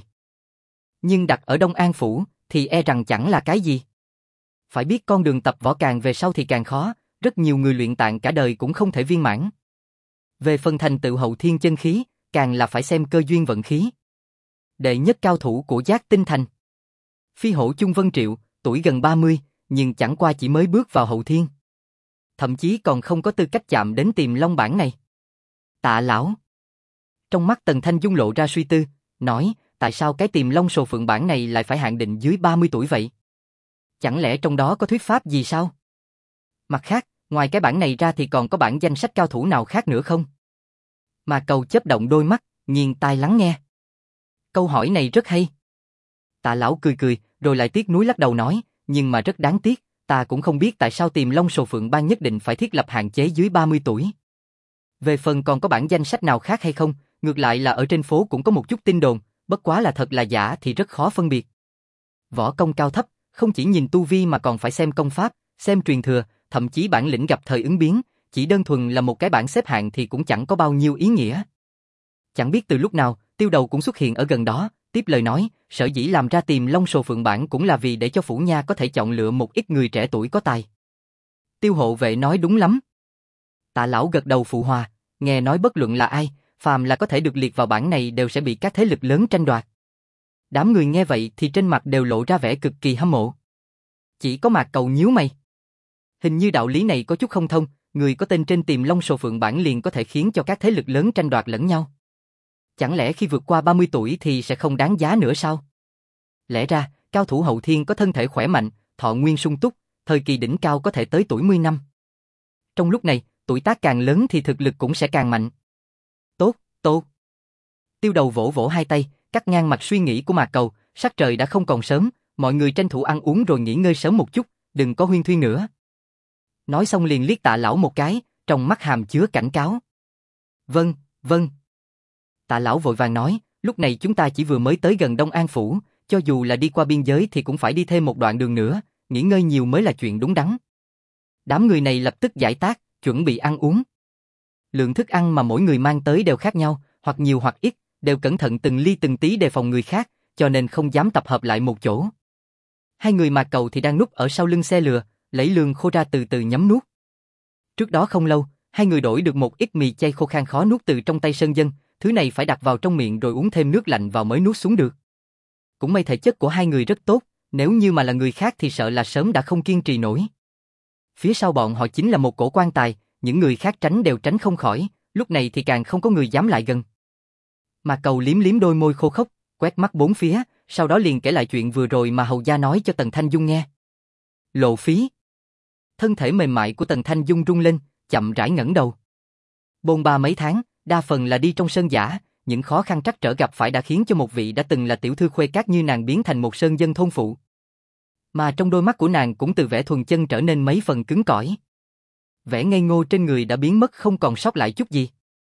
Nhưng đặt ở Đông An phủ, thì e rằng chẳng là cái gì. Phải biết con đường tập võ càng về sau thì càng khó, rất nhiều người luyện tạng cả đời cũng không thể viên mãn. Về phần thành tựu hậu thiên chân khí, càng là phải xem cơ duyên vận khí. Đệ nhất cao thủ của Giác Tinh Thành. Phi hổ Chung Vân Triệu, tuổi gần 30, nhưng chẳng qua chỉ mới bước vào hậu thiên. Thậm chí còn không có tư cách chạm đến Tiềm Long bản này. Tạ lão. Trong mắt Tần Thanh Dung lộ ra suy tư, nói, tại sao cái Tiềm Long Sồ Phượng bản này lại phải hạn định dưới 30 tuổi vậy? Chẳng lẽ trong đó có thuyết pháp gì sao? Mặt khác, ngoài cái bản này ra thì còn có bản danh sách cao thủ nào khác nữa không? Mà Cầu chớp động đôi mắt, nghiêng tai lắng nghe. Câu hỏi này rất hay. Tạ lão cười cười, rồi lại tiếc nuối lắc đầu nói, nhưng mà rất đáng tiếc, ta cũng không biết tại sao Tiềm Long Sồ Phượng Ban nhất định phải thiết lập hạn chế dưới 30 tuổi. Về phần còn có bản danh sách nào khác hay không, ngược lại là ở trên phố cũng có một chút tin đồn, bất quá là thật là giả thì rất khó phân biệt. Võ công cao thấp, không chỉ nhìn tu vi mà còn phải xem công pháp, xem truyền thừa, thậm chí bản lĩnh gặp thời ứng biến, chỉ đơn thuần là một cái bảng xếp hạng thì cũng chẳng có bao nhiêu ý nghĩa. Chẳng biết từ lúc nào, Tiêu Đầu cũng xuất hiện ở gần đó, tiếp lời nói, sở dĩ làm ra Tiềm Long Sồ Phượng bản cũng là vì để cho phủ nha có thể chọn lựa một ít người trẻ tuổi có tài. Tiêu hộ vệ nói đúng lắm. Tạ lão gật đầu phụ hòa, nghe nói bất luận là ai, phàm là có thể được liệt vào bảng này đều sẽ bị các thế lực lớn tranh đoạt. Đám người nghe vậy thì trên mặt đều lộ ra vẻ cực kỳ hâm mộ. Chỉ có Mạc Cầu nhíu mày. Hình như đạo lý này có chút không thông, người có tên trên Tiềm Long Sồ Phượng bản liền có thể khiến cho các thế lực lớn tranh đoạt lẫn nhau. Chẳng lẽ khi vượt qua 30 tuổi thì sẽ không đáng giá nữa sao? Lẽ ra, cao thủ hậu thiên có thân thể khỏe mạnh, thọ nguyên sung túc, thời kỳ đỉnh cao có thể tới tuổi 10 năm. Trong lúc này, tuổi tác càng lớn thì thực lực cũng sẽ càng mạnh. Tốt, tốt. Tiêu Đầu vỗ vỗ hai tay, cắt ngang mạch suy nghĩ của Mạc Cầu, sắc trời đã không còn sớm, mọi người tranh thủ ăn uống rồi nghỉ ngơi sớm một chút, đừng có huyên thuyên nữa. Nói xong liền liếc Tạ lão một cái, trong mắt hàm chứa cảnh cáo. Vâng, vâng. Tạ lão vội vàng nói, lúc này chúng ta chỉ vừa mới tới gần Đông An Phủ, cho dù là đi qua biên giới thì cũng phải đi thêm một đoạn đường nữa, nghỉ ngơi nhiều mới là chuyện đúng đắn. Đám người này lập tức giải tát, chuẩn bị ăn uống. Lượng thức ăn mà mỗi người mang tới đều khác nhau, hoặc nhiều hoặc ít, đều cẩn thận từng ly từng tí đề phòng người khác, cho nên không dám tập hợp lại một chỗ. Hai người Mạc Cầu thì đang núp ở sau lưng xe lừa, lấy lương khô ra từ từ nhấm nuốt. Trước đó không lâu, hai người đổi được một ít mì chay khô khan khó nuốt từ trong tay Sơn Dân, thứ này phải đặt vào trong miệng rồi uống thêm nước lạnh vào mới nuốt xuống được. Cũng may thể chất của hai người rất tốt, nếu như mà là người khác thì sợ là sớm đã không kiên trì nổi. Phía sau bọn họ chính là một cổ quan tài, những người khác tránh đều tránh không khỏi, lúc này thì càng không có người dám lại gần. Mà Cầu liếm liếm đôi môi khô khốc, quét mắt bốn phía, sau đó liền kể lại chuyện vừa rồi mà hầu gia nói cho Tần Thanh Dung nghe. Lộ phí. Thân thể mềm mại của Tần Thanh Dung rung lên, chậm rãi ngẩng đầu. Bôn ba mấy tháng, đa phần là đi trong sơn giả, những khó khăn trắc trở gặp phải đã khiến cho một vị đã từng là tiểu thư khuê các như nàng biến thành một sơn dân thôn phụ. Mà trong đôi mắt của nàng cũng từ vẻ thuần chân trở nên mấy phần cứng cỏi. Vẻ ngây ngô trên người đã biến mất không còn sót lại chút gì.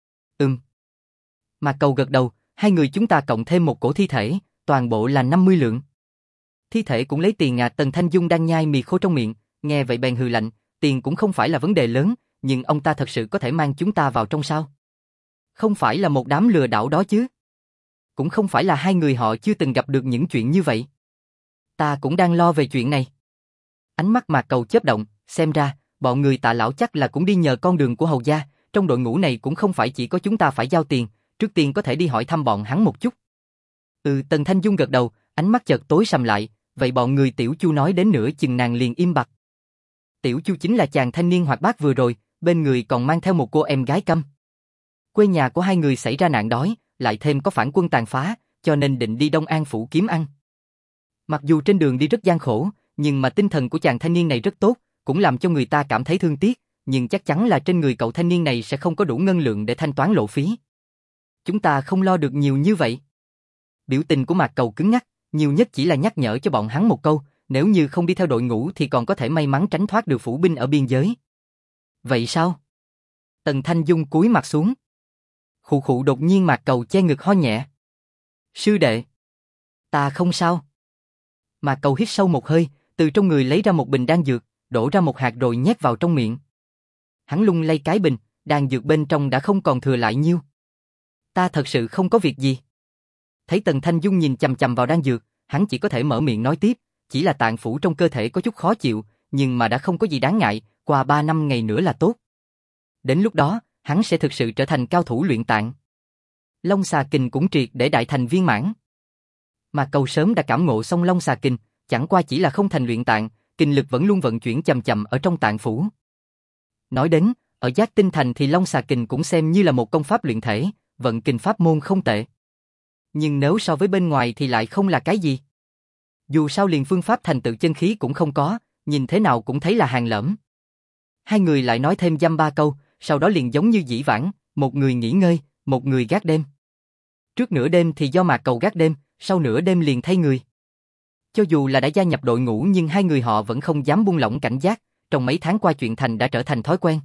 Mà Cầu gật đầu, hai người chúng ta cộng thêm một cổ thi thể, toàn bộ là 50 lượng. Thi thể cũng lấy tiền à? Tần Thanh Dung đang nhai mì khô trong miệng, nghe vậy bèn hừ lạnh, tiền cũng không phải là vấn đề lớn, nhưng ông ta thật sự có thể mang chúng ta vào trong sao? Không phải là một đám lừa đảo đó chứ? Cũng không phải là hai người họ chưa từng gặp được những chuyện như vậy. Ta cũng đang lo về chuyện này. Ánh mắt Mạc Cầu chớp động, xem ra, bọn người Tạ lão chắc là cũng đi nhờ con đường của hầu gia, trong đội ngũ này cũng không phải chỉ có chúng ta phải giao tiền, trước tiên có thể đi hỏi thăm bọn hắn một chút. Tần Thanh Dung gật đầu, ánh mắt chợt tối sầm lại, vậy bọn người Tiểu Chu nói đến nửa chừng nàng liền im bặt. Tiểu Chu chính là chàng thanh niên hoạt bát vừa rồi, bên người còn mang theo một cô em gái câm. Quê nhà của hai người xảy ra nạn đói, lại thêm có phản quân tàn phá, cho nên định đi Đông An Phủ kiếm ăn. Mặc dù trên đường đi rất gian khổ, nhưng mà tinh thần của chàng thanh niên này rất tốt, cũng làm cho người ta cảm thấy thương tiếc, nhưng chắc chắn là trên người cậu thanh niên này sẽ không có đủ ngân lượng để thanh toán lộ phí. Chúng ta không lo được nhiều như vậy. Biểu tình của Mạc Cầu cứng ngắc, nhiều nhất chỉ là nhắc nhở cho bọn hắn một câu, nếu như không đi theo đội ngũ thì còn có thể may mắn tránh thoát được phủ binh ở biên giới. Vậy sao? Tần Thanh Dung cúi mặt xuống. Khụ khụ, đột nhiên Mạc Cầu che ngực ho nhẹ. Sư đệ. Ta không sao. Mạc Cầu hít sâu một hơi, từ trong người lấy ra một bình đan dược, đổ ra một hạt rồi nhét vào trong miệng. Hắn lung lay cái bình, đan dược bên trong đã không còn thừa lại nhiêu. Ta thật sự không có việc gì. Thấy Tần Thanh Dung nhìn chằm chằm vào đan dược, hắn chỉ có thể mở miệng nói tiếp, chỉ là tạng phủ trong cơ thể có chút khó chịu, nhưng mà đã không có gì đáng ngại, qua 3 năm ngày nữa là tốt. Đến lúc đó, hắn sẽ thực sự trở thành cao thủ luyện tạng. Long xà kình cũng triệt để đại thành viên mãn. Mà Cầu sớm đã cảm ngộ xong Long Xà Kình, chẳng qua chỉ là không thành luyện tạng, kình lực vẫn luôn vận chuyển chậm chậm ở trong tạng phủ. Nói đến, ở Giác Tinh Thành thì Long Xà Kình cũng xem như là một công pháp luyện thể, vận kình pháp môn không tệ. Nhưng nếu so với bên ngoài thì lại không là cái gì. Dù sao liền phương pháp thành tựu chân khí cũng không có, nhìn thế nào cũng thấy là hàng lởm. Hai người lại nói thêm dăm ba câu, sau đó liền giống như dĩ vãng, một người nghỉ ngơi, một người gác đêm. Trước nửa đêm thì do Mạc Cầu gác đêm, sau nửa đêm liền thay người. Cho dù là đã gia nhập đội ngũ nhưng hai người họ vẫn không dám buông lỏng cảnh giác, trong mấy tháng qua chuyện thành đã trở thành thói quen.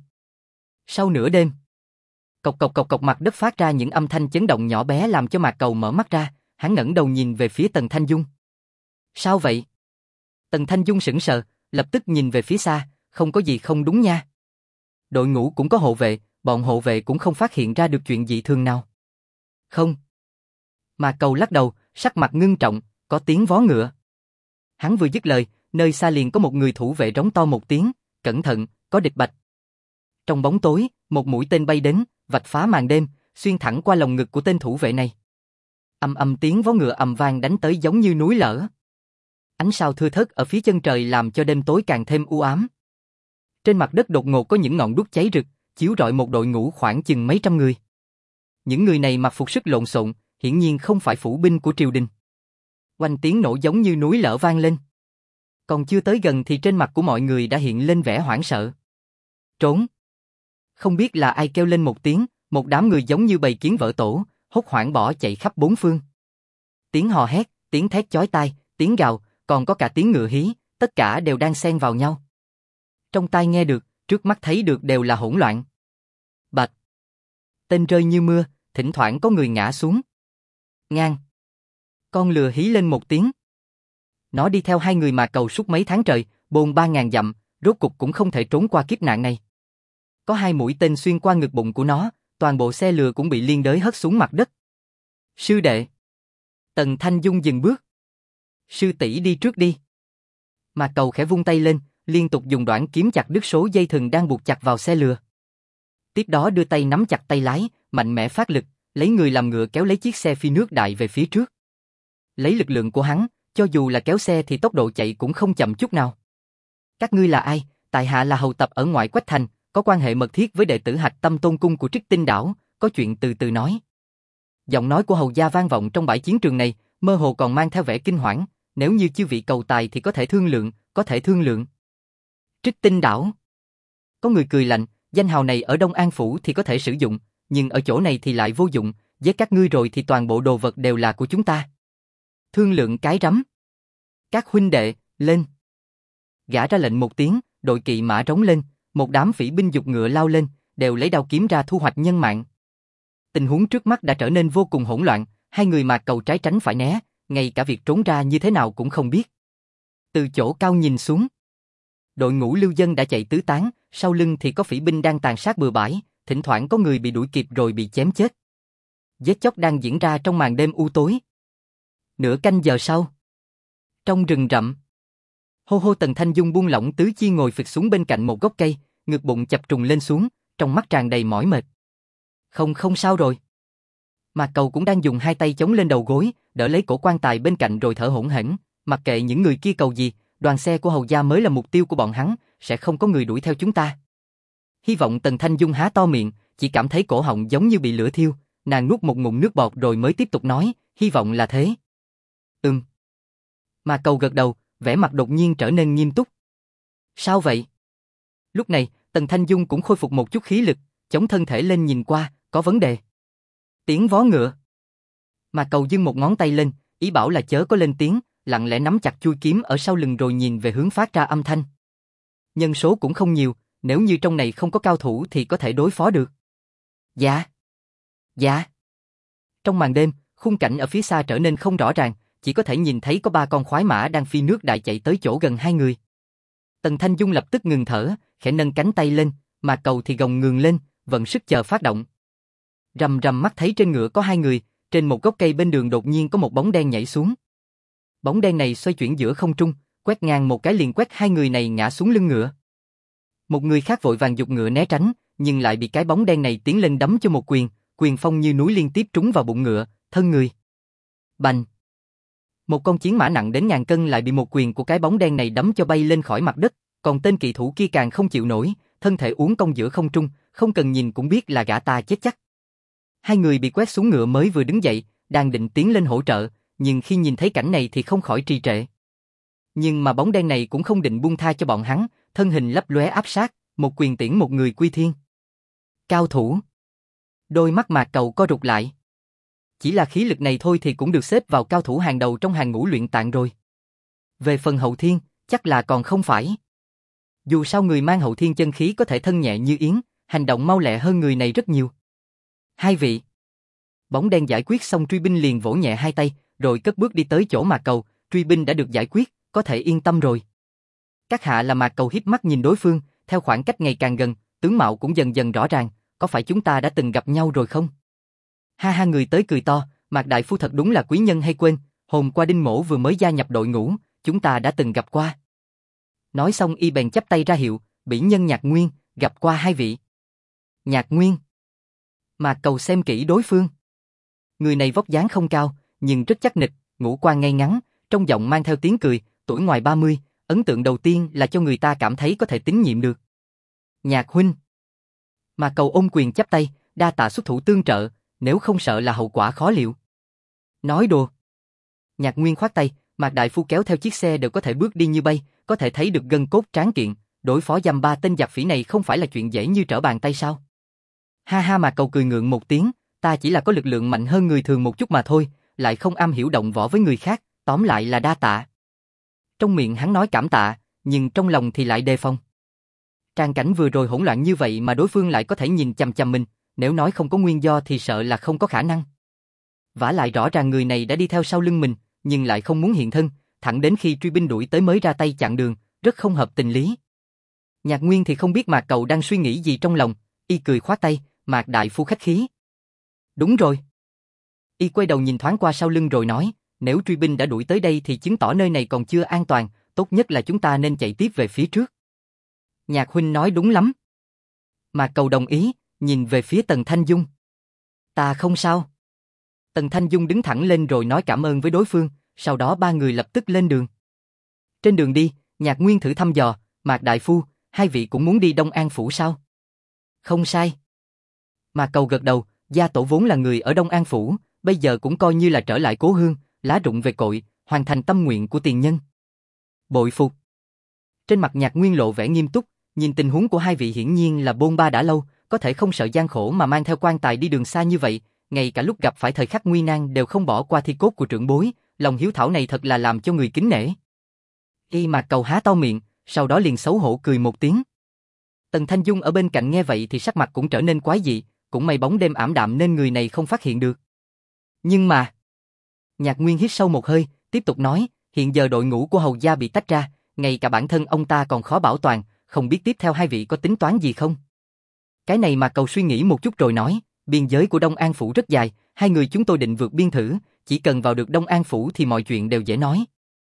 Sau nửa đêm, cộc cộc cộc cộc mặt đất phát ra những âm thanh chấn động nhỏ bé làm cho Mạc Cầu mở mắt ra, hắn ngẩng đầu nhìn về phía Tần Thanh Dung. Sao vậy? Tần Thanh Dung sững sờ, lập tức nhìn về phía xa, không có gì không đúng nha. Đội ngũ cũng có hộ vệ, bọn hộ vệ cũng không phát hiện ra được chuyện dị thường nào. Không. Mạc Cầu lắc đầu, sắc mặt ngưng trọng, có tiếng vó ngựa. Hắn vừa dứt lời, nơi xa liền có một người thủ vệ rống to một tiếng, cẩn thận, có địch bạch. Trong bóng tối, một mũi tên bay đến, vạch phá màn đêm, xuyên thẳng qua lồng ngực của tên thủ vệ này. Ầm ầm tiếng vó ngựa ầm vang đánh tới giống như núi lở. Ánh sao thưa thớt ở phía chân trời làm cho đêm tối càng thêm u ám. Trên mặt đất đột ngột có những ngọn đuốc cháy rực, chiếu rọi một đội ngũ khoảng chừng mấy trăm người. Những người này mặc phục sức lộn xộn, hiển nhiên không phải phủ binh của triều đình. Oanh tiếng nổ giống như núi lở vang lên. Còn chưa tới gần thì trên mặt của mọi người đã hiện lên vẻ hoảng sợ. Trốn! Không biết là ai kêu lên một tiếng, một đám người giống như bầy kiến vỡ tổ, hốt hoảng bỏ chạy khắp bốn phương. Tiếng hò hét, tiếng thét chói tai, tiếng gào, còn có cả tiếng ngựa hí, tất cả đều đang xen vào nhau. Trong tai nghe được, trước mắt thấy được đều là hỗn loạn. Bạch! Tên rơi như mưa, thỉnh thoảng có người ngã xuống. Ngang! Con lừa hí lên một tiếng. Nó đi theo hai người mà Cầu suốt mấy tháng trời, bôn 3.000 dặm, rốt cục cũng không thể trốn qua kiếp nạn này. Có hai mũi tên xuyên qua ngực bụng của nó, toàn bộ xe lừa cũng bị liên đới hất xuống mặt đất. Sư đệ! Tần Thanh Dung dừng bước. Sư tỷ đi trước đi. Mà Cầu khẽ vung tay lên, liên tục dùng đoạn kiếm chặt đứt số dây thừng đang buộc chặt vào xe lừa. Tiếp đó đưa tay nắm chặt tay lái, mạnh mẽ phát lực, lấy người làm ngựa kéo lấy chiếc xe phi nước đại về phía trước. Lấy lực lượng của hắn, cho dù là kéo xe thì tốc độ chạy cũng không chậm chút nào. Các ngươi là ai? Tại hạ là hầu tập ở ngoại Quách Thành, có quan hệ mật thiết với đệ tử Hạch Tâm Tôn Cung của Trích Tinh Đảo, có chuyện từ từ nói. Giọng nói của hầu gia vang vọng trong bãi chiến trường này, mơ hồ còn mang theo vẻ kinh hoảng, nếu như chư vị cầu tài thì có thể thương lượng, có thể thương lượng. Trích Tinh Đảo. Có người cười lạnh, danh hào này ở Đông An Phủ thì có thể sử dụng, nhưng ở chỗ này thì lại vô dụng, giết các ngươi rồi thì toàn bộ đồ vật đều là của chúng ta. Thương lượng cái rắm. Các huynh đệ, lên. Gã ra lệnh một tiếng, đội kỵ mã rống lên, một đám phỉ binh giục ngựa lao lên, đều lấy đao kiếm ra thu hoạch nhân mạng. Tình huống trước mắt đã trở nên vô cùng hỗn loạn, hai người Mạc Cầu trái tránh phải né, ngay cả việc trốn ra như thế nào cũng không biết. Từ chỗ cao nhìn xuống, đội ngũ lưu dân đã chạy tứ tán, sau lưng thì có phỉ binh đang tàn sát bừa bãi, thỉnh thoảng có người bị đuổi kịp rồi bị chém chết. Giết chóc đang diễn ra trong màn đêm u tối. Nửa canh giờ sau, trong rừng rậm, hô hô Tần Thanh Dung buông lỏng tứ chi ngồi phịch xuống bên cạnh một gốc cây, ngực bụng chập trùng lên xuống, trong mắt tràn đầy mỏi mệt. Không sao rồi. Mạc Cầu cũng đang dùng hai tay chống lên đầu gối, đỡ lấy cổ quan tài bên cạnh rồi thở hổn hển, mặc kệ những người kia cầu gì, đoàn xe của hầu gia mới là mục tiêu của bọn hắn, sẽ không có người đuổi theo chúng ta. Hy vọng Tần Thanh Dung há to miệng, chỉ cảm thấy cổ họng giống như bị lửa thiêu, nàng nuốt một ngụm nước bọt rồi mới tiếp tục nói, hy vọng là thế. Mạc Cầu gật đầu, vẻ mặt đột nhiên trở nên nghiêm túc. Sao vậy? Lúc này, Tần Thanh Dung cũng khôi phục một chút khí lực, chống thân thể lên nhìn qua, có vấn đề. Tiếng vó ngựa. Mạc Cầu giương một ngón tay lên, ý bảo là chớ có lên tiếng, lặng lẽ nắm chặt chuôi kiếm ở sau lưng rồi nhìn về hướng phát ra âm thanh. Nhân số cũng không nhiều, nếu như trong này không có cao thủ thì có thể đối phó được. Dạ. Dạ. Trong màn đêm, khung cảnh ở phía xa trở nên không rõ ràng, chỉ có thể nhìn thấy có 3 con khoái mã đang phi nước đại chạy tới chỗ gần hai người. Tần Thanh Dung lập tức ngừng thở, khẽ nâng cánh tay lên, Mạc Cầu thì gồng ngường lên, vận sức chờ phát động. Rầm rầm mắt thấy trên ngựa có hai người, trên một gốc cây bên đường đột nhiên có một bóng đen nhảy xuống. Bóng đen này xoay chuyển giữa không trung, quét ngang một cái liền quét hai người này ngã xuống lưng ngựa. Một người khác vội vàng giục ngựa né tránh, nhưng lại bị cái bóng đen này tiến lên đấm cho một quyền, quyền phong như núi liên tiếp trúng vào bụng ngựa, thân người. Bành! Một con chiến mã nặng đến ngàn cân lại bị một quyền của cái bóng đen này đấm cho bay lên khỏi mặt đất, còn tên kỵ thủ kia càng không chịu nổi, thân thể uốn cong giữa không trung, không cần nhìn cũng biết là gã ta chết chắc. Hai người bị quét xuống ngựa mới vừa đứng dậy, đang định tiến lên hỗ trợ, nhưng khi nhìn thấy cảnh này thì không khỏi trì trệ. Nhưng mà bóng đen này cũng không định buông tha cho bọn hắn, thân hình lấp lóe áp sát, một quyền tiễn một người quy thiên. Cao thủ. Đôi mắt Mạc Cầu co rụt lại. Chỉ là khí lực này thôi thì cũng được xếp vào cao thủ hàng đầu trong hàng ngũ luyện tạng rồi. Về phần hậu thiên, chắc là còn không phải. Dù sao người mang hậu thiên chân khí có thể thân nhẹ như yến, hành động mau lẹ hơn người này rất nhiều. Hai vị. Bóng đen giải quyết xong truy binh liền vỗ nhẹ hai tay, rồi cất bước đi tới chỗ Mạc Cầu, truy binh đã được giải quyết, có thể yên tâm rồi. Các hạ là Mạc Cầu híp mắt nhìn đối phương, theo khoảng cách ngày càng gần, tướng mạo cũng dần dần rõ ràng, có phải chúng ta đã từng gặp nhau rồi không? Ha ha, người tới cười to, Mạc đại phu thật đúng là quý nhân hay quên, hôm qua Đinh Mỗ vừa mới gia nhập đội ngũ, chúng ta đã từng gặp qua. Nói xong y bèn chắp tay ra hiệu, bỉ nhân Nhạc Nguyên, gặp qua hai vị. Nhạc Nguyên. Mạc Cầu xem kỹ đối phương. Người này vóc dáng không cao, nhưng rất chắc nịch, ngũ quan ngay ngắn, trong giọng mang theo tiếng cười, tuổi ngoài 30, ấn tượng đầu tiên là cho người ta cảm thấy có thể tín nhiệm được. Nhạc huynh. Mạc Cầu ôm quyền chắp tay, đa tạ xuất thủ tương trợ, nếu không sợ là hậu quả khó liệu. Nói đùa. Nhạc Nguyên khoát tay, Mạc đại phu kéo theo chiếc xe đều có thể bước đi như bay, có thể thấy được gân cốt tráng kiện, đối phó dăm ba tên giặc phỉ này không phải là chuyện dễ như trở bàn tay sao? Ha ha, Mạc Cầu cười ngượng một tiếng, ta chỉ là có lực lượng mạnh hơn người thường một chút mà thôi, lại không am hiểu động võ với người khác, tóm lại là đa tạ. Trong miệng hắn nói cảm tạ, nhưng trong lòng thì lại đề phòng. Tràng cảnh vừa rồi hỗn loạn như vậy mà đối phương lại có thể nhìn chằm chằm mình, nếu nói không có nguyên do thì sợ là không có khả năng. Vả lại rõ ràng người này đã đi theo sau lưng mình, nhưng lại không muốn hiện thân, thẳng đến khi truy binh đuổi tới mới ra tay chặn đường, rất không hợp tình lý. Nhạc Nguyên thì không biết Mạc Cầu đang suy nghĩ gì trong lòng, y cười khoát tay, Mạc đại phu khách khí. Đúng rồi. Y quay đầu nhìn thoáng qua sau lưng rồi nói, nếu truy binh đã đuổi tới đây thì chứng tỏ nơi này còn chưa an toàn, tốt nhất là chúng ta nên chạy tiếp về phía trước. Nhạc huynh nói đúng lắm. Mạc Cầu đồng ý, nhìn về phía Tần Thanh Dung. Ta không sao. Tần Thanh Dung đứng thẳng lên rồi nói cảm ơn với đối phương, sau đó ba người lập tức lên đường. Trên đường đi, Nhạc Nguyên thử thăm dò, Mạc đại phu, hai vị cũng muốn đi Đông An Phủ sao? Không sai. Mạc Cầu gật đầu, gia tổ vốn là người ở Đông An Phủ, bây giờ cũng coi như là trở lại cố hương, lá rụng về cội, hoàn thành tâm nguyện của tiền nhân. Bội phục. Trên mặt Nhạc Nguyên lộ vẻ nghiêm túc, nhìn tình huống của hai vị hiển nhiên là bôn ba đã lâu, có thể không sợ gian khổ mà mang theo quan tài đi đường xa như vậy, ngay cả lúc gặp phải thời khắc nguy nan đều không bỏ qua thi cốt của trưởng bối, lòng hiếu thảo này thật là làm cho người kính nể. Y Mạc Cầu há to miệng, sau đó liền xấu hổ cười một tiếng. Tần Thanh Dung ở bên cạnh nghe vậy thì sắc mặt cũng trở nên quái dị, cũng may bóng đêm ảm đạm nên người này không phát hiện được. Nhưng mà... Nhạc Nguyên hít sâu một hơi, tiếp tục nói, hiện giờ đội ngũ của Hầu gia bị tách ra, ngay cả bản thân ông ta còn khó bảo toàn, không biết tiếp theo hai vị có tính toán gì không? Cái này mà Cầu suy nghĩ một chút rồi nói, biên giới của Đông An Phủ rất dài, hai người chúng tôi định vượt biên thử, chỉ cần vào được Đông An Phủ thì mọi chuyện đều dễ nói.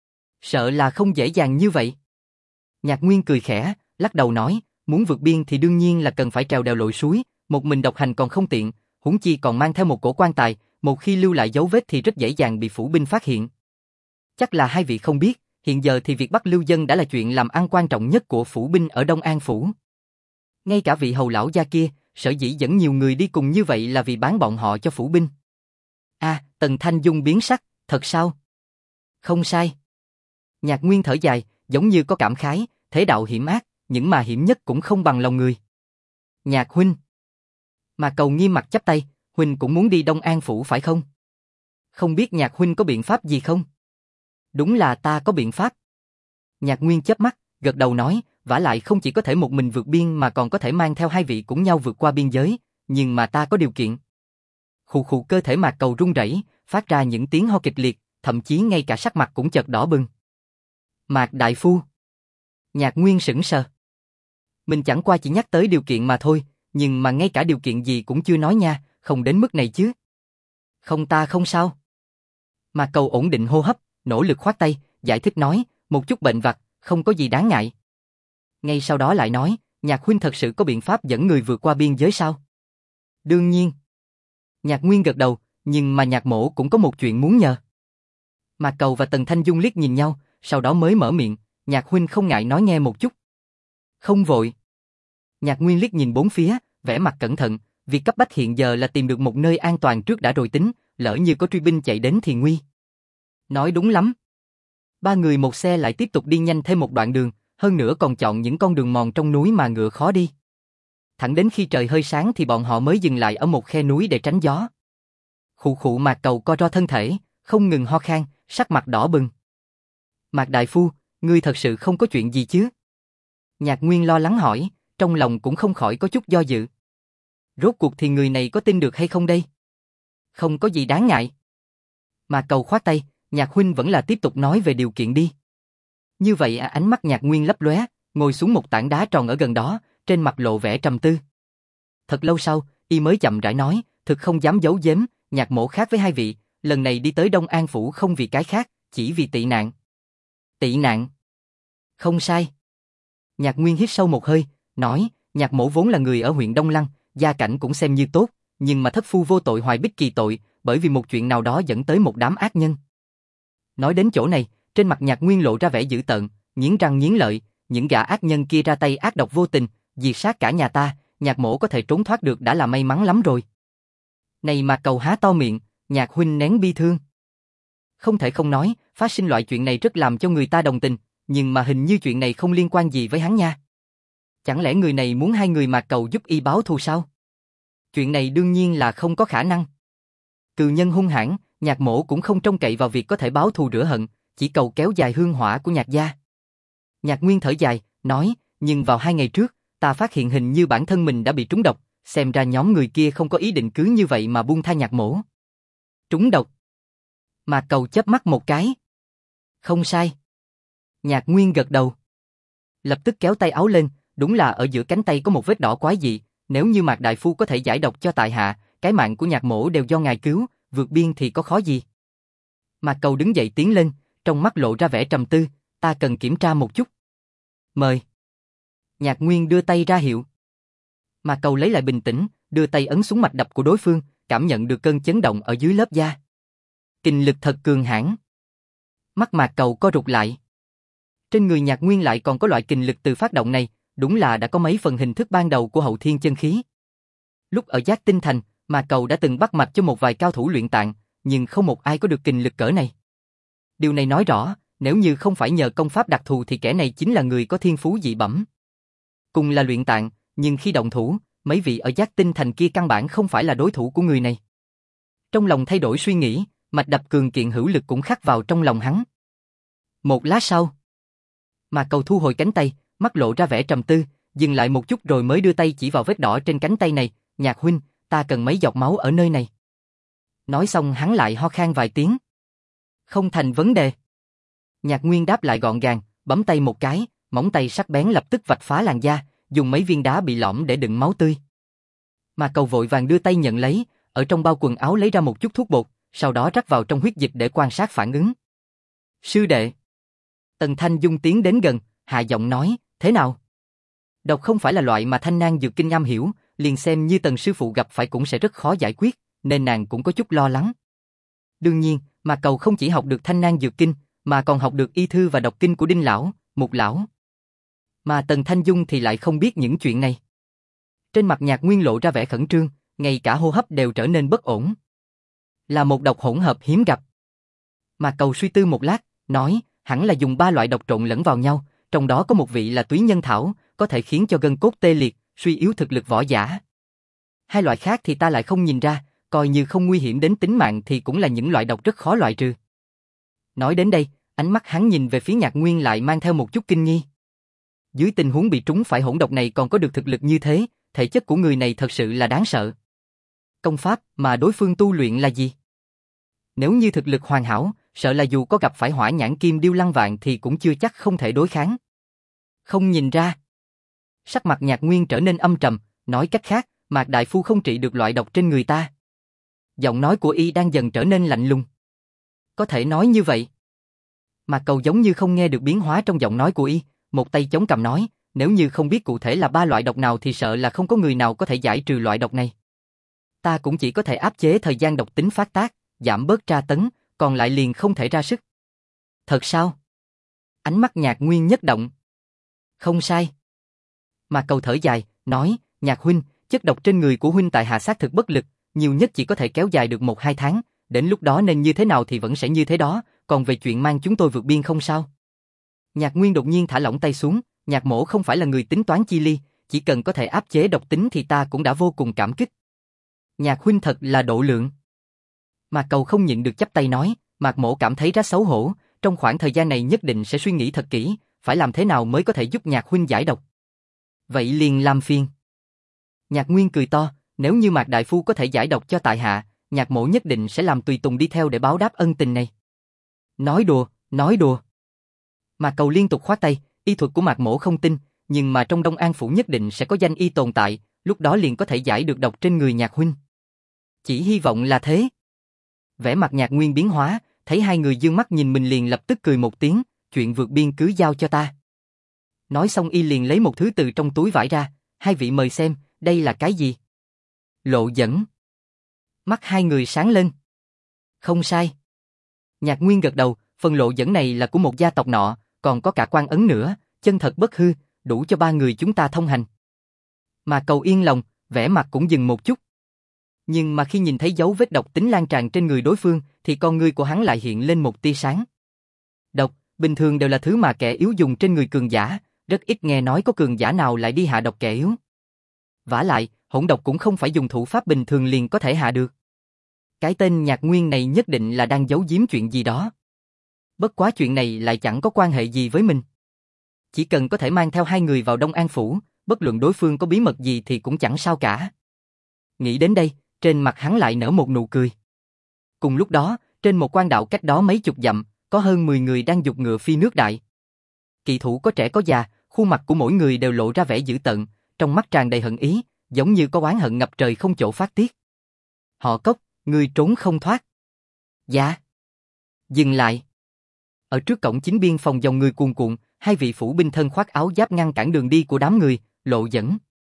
Sợ là không dễ dàng như vậy. Nhạc Nguyên cười khẽ, lắc đầu nói, muốn vượt biên thì đương nhiên là cần phải trèo đèo lội suối, một mình độc hành còn không tiện, huống chi còn mang theo một cổ quan tài, một khi lưu lại dấu vết thì rất dễ dàng bị phủ binh phát hiện. Chắc là hai vị không biết, hiện giờ thì việc bắt lưu dân đã là chuyện làm ăn quan trọng nhất của phủ binh ở Đông An Phủ. Ngay cả vị hầu lão gia kia, sở dĩ dẫn nhiều người đi cùng như vậy là vì bán bọn họ cho phủ binh. Tần Thanh Dung biến sắc, thật sao? Không sai. Nhạc Nguyên thở dài, giống như có cảm khái, thế đạo hiểm ác, những mà hiểm nhất cũng không bằng lòng người. Nhạc huynh. Mà Cầu nghiêm mặt chắp tay, huynh cũng muốn đi Đông An Phủ phải không? Không biết Nhạc huynh có biện pháp gì không? Đúng là ta có biện pháp. Nhạc Nguyên chớp mắt, gật đầu nói, vả lại không chỉ có thể một mình vượt biên mà còn có thể mang theo hai vị cùng nhau vượt qua biên giới, nhưng mà ta có điều kiện. Khụ khụ, cơ thể Mạc Cầu run rẩy, phát ra những tiếng ho kịch liệt, thậm chí ngay cả sắc mặt cũng chợt đỏ bừng. Mạc đại phu. Nhạc Nguyên sững sờ. Mình chẳng qua chỉ nhắc tới điều kiện mà thôi, nhưng mà ngay cả điều kiện gì cũng chưa nói nha, không đến mức này chứ. Không, ta không sao. Mạc Cầu ổn định hô hấp, nỗ lực khoát tay, giải thích nói, một chút bệnh vặt, không có gì đáng ngại. Ngay sau đó lại nói, Nhạc huynh thật sự có biện pháp dẫn người vượt qua biên giới sao? Đương nhiên. Nhạc Nguyên gật đầu, nhưng mà Nhạc mỗ cũng có một chuyện muốn nhờ. Mạc Cầu và Tần Thanh Dung liếc nhìn nhau, sau đó mới mở miệng, Nhạc huynh không ngại nói nghe một chút. Không vội. Nhạc Nguyên liếc nhìn bốn phía, vẻ mặt cẩn thận, việc cấp bách hiện giờ là tìm được một nơi an toàn trước đã rồi tính, lỡ như có truy binh chạy đến thì nguy. Nói đúng lắm. Ba người một xe lại tiếp tục đi nhanh thêm một đoạn đường, hơn nữa còn chọn những con đường mòn trong núi mà ngựa khó đi. Thẳng đến khi trời hơi sáng thì bọn họ mới dừng lại ở một khe núi để tránh gió. Khụ khụ Mạc Cầu co ro thân thể, không ngừng ho khan, sắc mặt đỏ bừng. Mạc đại phu, ngươi thật sự không có chuyện gì chứ? Nhạc Nguyên lo lắng hỏi, trong lòng cũng không khỏi có chút do dự. Rốt cuộc thì người này có tin được hay không đây? Không có gì đáng ngại. Mạc Cầu khoát tay, Nhạc huynh vẫn là tiếp tục nói về điều kiện đi. Như vậy ánh mắt Nhạc Nguyên lấp lóe, ngồi xuống một tảng đá tròn ở gần đó, trên mặt lộ vẻ trầm tư. Thật lâu sau, y mới chậm rãi nói, thực không dám giấu giếm, Nhạc mỗ khác với hai vị, lần này đi tới Đông An Phủ không vì cái khác, chỉ vì tị nạn. Tị nạn? Không sai. Nhạc Nguyên hít sâu một hơi, nói, Nhạc mỗ vốn là người ở huyện Đông Lăng, gia cảnh cũng xem như tốt, nhưng mà thất phu vô tội hoài bích kỳ tội, bởi vì một chuyện nào đó dẫn tới một đám ác nhân. Nói đến chỗ này, trên mặt Nhạc Nguyên lộ ra vẻ dữ tợn, nghiến răng nghiến lợi, những gã ác nhân kia ra tay ác độc vô tình, diệt sát cả nhà ta, Nhạc mỗ có thể trốn thoát được đã là may mắn lắm rồi. Này Mạc Cầu há to miệng, Nhạc huynh nén bi thương. Không thể không nói, phát sinh loại chuyện này rất làm cho người ta đồng tình, nhưng mà hình như chuyện này không liên quan gì với hắn nha. Chẳng lẽ người này muốn hai người Mạc Cầu giúp y báo thù sao? Chuyện này đương nhiên là không có khả năng. Cừu nhân hung hãn, Nhạc mỗ cũng không trông cậy vào việc có thể báo thù rửa hận, chỉ cầu kéo dài hương hỏa của Nhạc gia. Nhạc Nguyên thở dài, nói, nhưng vào 2 ngày trước, ta phát hiện hình như bản thân mình đã bị trúng độc, xem ra nhóm người kia không có ý định cứ như vậy mà buông tha Nhạc mỗ. Trúng độc? Mạc Cầu chớp mắt một cái. Không sai. Nhạc Nguyên gật đầu. Lập tức kéo tay áo lên, đúng là ở giữa cánh tay có một vết đỏ quái dị, nếu như Mạc đại phu có thể giải độc cho tại hạ, cái mạng của Nhạc mỗ đều do ngài cứu, vượt biên thì có khó gì. Mạc Cầu đứng dậy tiến lên, trong mắt lộ ra vẻ trầm tư, ta cần kiểm tra một chút. Mời. Nhạc Nguyên đưa tay ra hiệu. Mạc Cầu lấy lại bình tĩnh, đưa tay ấn xuống mạch đập của đối phương, cảm nhận được cơn chấn động ở dưới lớp da. Kình lực thật cường hãn. Mắt Mạc Cầu co rụt lại. Trên người Nhạc Nguyên lại còn có loại kình lực từ phát động này, đúng là đã có mấy phần hình thức ban đầu của hậu thiên chân khí. Lúc ở Giác Tinh Thành, Mạc Cầu đã từng bắt mạch cho một vài cao thủ luyện tạng, nhưng không một ai có được kình lực cỡ này. Điều này nói rõ, nếu như không phải nhờ công pháp đặc thù thì kẻ này chính là người có thiên phú dị bẩm. Cùng là luyện tạng, nhưng khi động thủ, mấy vị ở Giác Tinh Thành kia căn bản không phải là đối thủ của người này. Trong lòng thay đổi suy nghĩ, mạch đập cường kiện hữu lực cũng khắc vào trong lòng hắn. Một lát sau, Mạc Cầu thu hồi cánh tay, mắt lộ ra vẻ trầm tư, dừng lại một chút rồi mới đưa tay chỉ vào vết đỏ trên cánh tay này, Nhạc huynh, ta cần mấy giọt máu ở nơi này. Nói xong hắn lại ho khan vài tiếng. Không thành vấn đề. Nhạc Nguyên đáp lại gọn gàng, bấm tay một cái, móng tay sắc bén lập tức vạch phá làn da, dùng mấy viên đá bị lõm để đựng máu tươi. Mạc Cầu vội vàng đưa tay nhận lấy, ở trong bao quần áo lấy ra một chút thuốc bột, sau đó rắc vào trong huyết dịch để quan sát phản ứng. Sư đệ. Tần Thanh Dung tiến đến gần, hạ giọng nói, thế nào? Độc không phải là loại mà Thanh Nang Dược Kinh am hiểu, liền xem như Tần sư phụ gặp phải cũng sẽ rất khó giải quyết, nên nàng cũng có chút lo lắng. Đương nhiên, Mạc Cầu không chỉ học được Thanh Nang Dược Kinh, mà còn học được y thư và độc kinh của Đinh lão, Mục lão. Mà Tần Thanh Dung thì lại không biết những chuyện này. Trên mặt Nhạc Nguyên lộ ra vẻ khẩn trương, ngay cả hô hấp đều trở nên bất ổn. Là một độc hỗn hợp hiếm gặp. Mạc Cầu suy tư một lát, nói, hẳn là dùng 3 loại độc trộn lẫn vào nhau, trong đó có một vị là túy nhân thảo, có thể khiến cho gân cốt tê liệt, suy yếu thực lực võ giả. 2 loại khác thì ta lại không nhìn ra, coi như không nguy hiểm đến tính mạng thì cũng là những loại độc rất khó loại trừ. Nói đến đây, ánh mắt hắn nhìn về phía Nhạc Nguyên lại mang theo một chút kinh nghi. Dưới tình huống bị trúng phải hỗn độc này còn có được thực lực như thế, thể chất của người này thật sự là đáng sợ. Công pháp mà đối phương tu luyện là gì? Nếu như thực lực hoàn hảo, sợ là dù có gặp phải hỏa nhãn kim điêu lăng vạn thì cũng chưa chắc không thể đối kháng. Không nhìn ra. Sắc mặt Nhạc Nguyên trở nên âm trầm, nói cách khác, Mạc đại phu không trị được loại độc trên người ta. Giọng nói của y đang dần trở nên lạnh lùng. Có thể nói như vậy. Mạc Cầu giống như không nghe được biến hóa trong giọng nói của y, một tay chống cằm nói, nếu như không biết cụ thể là 3 loại độc nào thì sợ là không có người nào có thể giải trừ loại độc này. Ta cũng chỉ có thể áp chế thời gian độc tính phát tác, giảm bớt tra tấn, còn lại liền không thể ra sức. Thật sao? Ánh mắt Nhạc Nguyên nhất động. Không sai. Mà Cầu thở dài, nói, Nhạc huynh, chất độc trên người của huynh tại hạ xác thực bất lực, nhiều nhất chỉ có thể kéo dài được 1-2 tháng, đến lúc đó nên như thế nào thì vẫn sẽ như thế đó, còn về chuyện mang chúng tôi vượt biên không sao. Nhạc Nguyên đột nhiên thả lỏng tay xuống, Nhạc mỗ không phải là người tính toán chi ly, chỉ cần có thể áp chế độc tính thì ta cũng đã vô cùng cảm kích. Nhạc huynh thật là độ lượng. Mà Cầu không nhịn được chắp tay nói, Mạc mỗ cảm thấy rất xấu hổ, trong khoảng thời gian này nhất định sẽ suy nghĩ thật kỹ, phải làm thế nào mới có thể giúp Nhạc huynh giải độc. Vậy liền làm phiền. Nhạc Nguyên cười to, nếu như Mạc đại phu có thể giải độc cho tại hạ, Nhạc mỗ nhất định sẽ làm tùy tùng đi theo để báo đáp ân tình này. Nói đùa, nói đùa. Mạc Cầu liên tục khoát tay, y thuật của Mạc mỗ không tin, nhưng mà trong Đông An phủ nhất định sẽ có danh y tồn tại, lúc đó liền có thể giải được độc trên người Nhạc huynh. Chỉ hy vọng là thế. Vẻ mặt Nhạc Nguyên biến hóa, thấy hai người dương mắt nhìn mình liền lập tức cười một tiếng, chuyện vượt biên cứ giao cho ta. Nói xong y liền lấy một thứ từ trong túi vải ra, hai vị mời xem, đây là cái gì? Lộ dẫn. Mắt hai người sáng lên. Không sai. Nhạc Nguyên gật đầu, phần lộ dẫn này là của một gia tộc nọ, còn có cả quan ấn nữa, chân thật bất hư, đủ cho ba người chúng ta thông hành. Mà Cầu yên lòng, vẻ mặt cũng dừng một chút. Nhưng mà khi nhìn thấy dấu vết độc tính lan tràn trên người đối phương, thì con ngươi của hắn lại hiện lên một tia sáng. Độc, bình thường đều là thứ mà kẻ yếu dùng trên người cường giả, rất ít nghe nói có cường giả nào lại đi hạ độc kẻ yếu. Vả lại, hỗn độc cũng không phải dùng thủ pháp bình thường liền có thể hạ được. Cái tên Nhạc Nguyên này nhất định là đang giấu giếm chuyện gì đó. Bất quá chuyện này lại chẳng có quan hệ gì với mình. Chỉ cần có thể mang theo hai người vào Đông An phủ, bất luận đối phương có bí mật gì thì cũng chẳng sao cả. Nghĩ đến đây, trên mặt hắn lại nở một nụ cười. Cùng lúc đó, trên một quan đạo cách đó mấy chục dặm, có hơn 10 người đang giục ngựa phi nước đại. Kỵ thủ có trẻ có già, khuôn mặt của mỗi người đều lộ ra vẻ dữ tợn, trong mắt tràn đầy hận ý, giống như có oán hận ngập trời không chỗ phát tiết. Họ Cốc, ngươi trốn không thoát. Dạ. Dừng lại. Ở trước cổng chính biên phòng dòng người cuồn cuộn, hai vị phủ binh thân khoác áo giáp ngăn cản đường đi của đám người, lộ dẫn.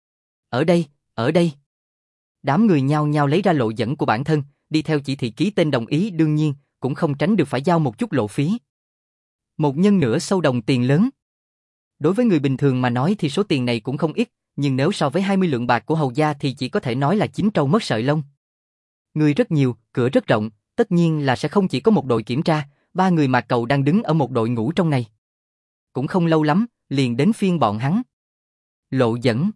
Ở đây, ở đây. Đám người nhao nhao lấy ra lộ dẫn của bản thân, đi theo chỉ thị ký tên đồng ý đương nhiên, cũng không tránh được phải giao một chút lộ phí. Một nhân nửa sâu đồng tiền lớn. Đối với người bình thường mà nói thì số tiền này cũng không ít, nhưng nếu so với 20 lượng bạc của hầu gia thì chỉ có thể nói là chín trâu mất sợi lông. Người rất nhiều, cửa rất rộng, tất nhiên là sẽ không chỉ có một đội kiểm tra, ba người Mạc Cầu đang đứng ở một đội ngũ trong này. Cũng không lâu lắm, liền đến phiên bọn hắn. Lộ dẫn.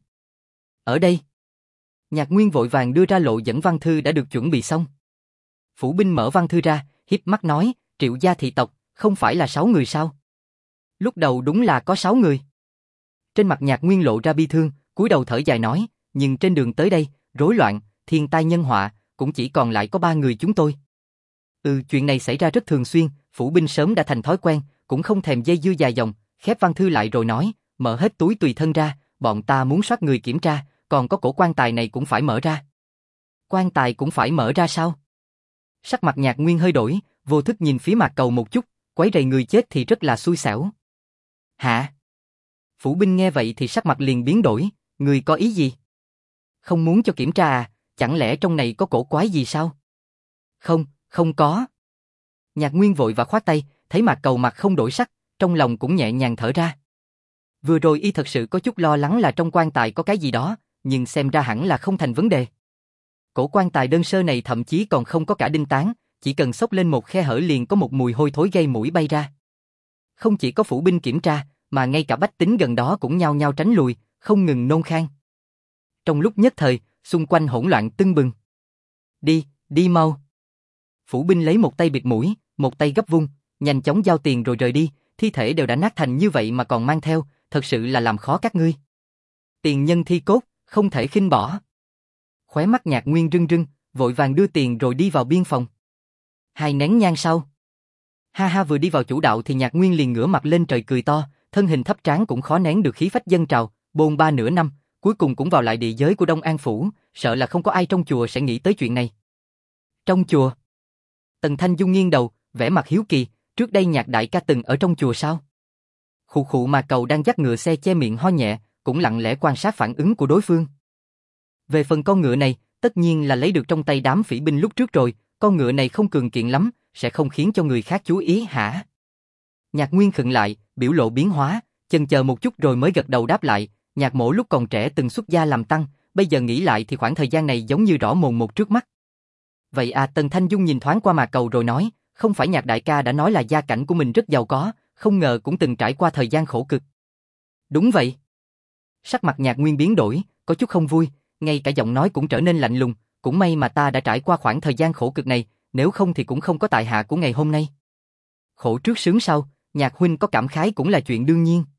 Ở đây. Nhạc Nguyên vội vàng đưa ra lộ dẫn văn thư đã được chuẩn bị xong. Phủ binh mở văn thư ra, híp mắt nói, Triệu gia thị tộc, không phải là 6 người sao? Lúc đầu đúng là có 6 người. Trên mặt Nhạc Nguyên lộ ra bi thương, cúi đầu thở dài nói, nhưng trên đường tới đây, rối loạn, thiên tai nhân họa, cũng chỉ còn lại có 3 người chúng tôi. Chuyện này xảy ra rất thường xuyên, phủ binh sớm đã thành thói quen, cũng không thèm dây dưa dài dòng, khép văn thư lại rồi nói, mở hết túi tùy thân ra, bọn ta muốn soát người kiểm tra, còn có cổ quan tài này cũng phải mở ra. Quan tài cũng phải mở ra sao? Sắc mặt Nhạc Nguyên hơi đổi, vô thức nhìn phía Mạc Cầu một chút, quấy rầy người chết thì rất là xui xẻo. Hả? Phủ binh nghe vậy thì sắc mặt liền biến đổi, người có ý gì? Không muốn cho kiểm tra à, chẳng lẽ trong này có cổ quái gì sao? Không, không có. Nhạc Nguyên vội và khoát tay, thấy Mạc Cầu mặt không đổi sắc, trong lòng cũng nhẹ nhàng thở ra. Vừa rồi y thật sự có chút lo lắng là trong quan tài có cái gì đó, nhưng xem ra hẳn là không thành vấn đề. Cổ quan tài đơn sơ này thậm chí còn không có cả đinh tán, chỉ cần xốc lên một khe hở liền có một mùi hôi thối gây mũi bay ra. Không chỉ có phủ binh kiểm tra, mà ngay cả bách tính gần đó cũng nhao nhao tránh lùi, không ngừng nôn khan. Trong lúc nhất thời, xung quanh hỗn loạn tưng bừng. Đi, đi mau. Phủ binh lấy một tay bịt mũi, một tay gấp vung, nhanh chóng giao tiền rồi rời đi, thi thể đều đã nát thành như vậy mà còn mang theo, thật sự là làm khó các ngươi. Tiền nhân thi cốt, không thể khinh bỏ. Khóe mắt Nhạc Nguyên rưng rưng, vội vàng đưa tiền rồi đi vào biên phòng. 2 nén nhang sau. Ha ha vừa đi vào chủ đạo thì Nhạc Nguyên liền ngửa mặt lên trời cười to, thân hình thấp tráng cũng khó nén được khí phách dâng trào, bôn ba nửa năm, cuối cùng cũng vào lại địa giới của Đông An Phủ, sợ là không có ai trong chùa sẽ nghĩ tới chuyện này. Trong chùa? Tần Thanh Dung nghiêng đầu, vẻ mặt hiếu kỳ, trước đây Nhạc đại ca từng ở trong chùa sao? Khụ khụ mà Cầu đang dắt ngựa xe che miệng ho nhẹ, cũng lặng lẽ quan sát phản ứng của đối phương. Về phần con ngựa này, tất nhiên là lấy được trong tay đám phỉ binh lúc trước rồi, con ngựa này không cường kiện lắm, sẽ không khiến cho người khác chú ý hả? Nhạc Nguyên khựng lại, biểu lộ biến hóa, chần chờ một chút rồi mới gật đầu đáp lại, Nhạc mỗ lúc còn trẻ từng xuất gia làm tăng, bây giờ nghĩ lại thì khoảng thời gian này giống như rõ mồn một trước mắt. Vậy à, Tần Thanh Dung nhìn thoáng qua Mạc Cầu rồi nói, không phải Nhạc đại ca đã nói là gia cảnh của mình rất giàu có, không ngờ cũng từng trải qua thời gian khổ cực. Đúng vậy. Sắc mặt Nhạc Nguyên biến đổi, có chút không vui, ngay cả giọng nói cũng trở nên lạnh lùng, cũng may mà ta đã trải qua khoảng thời gian khổ cực này, nếu không thì cũng không có tại hạ của ngày hôm nay. Khổ trước sướng sau, Nhạc huynh có cảm khái cũng là chuyện đương nhiên.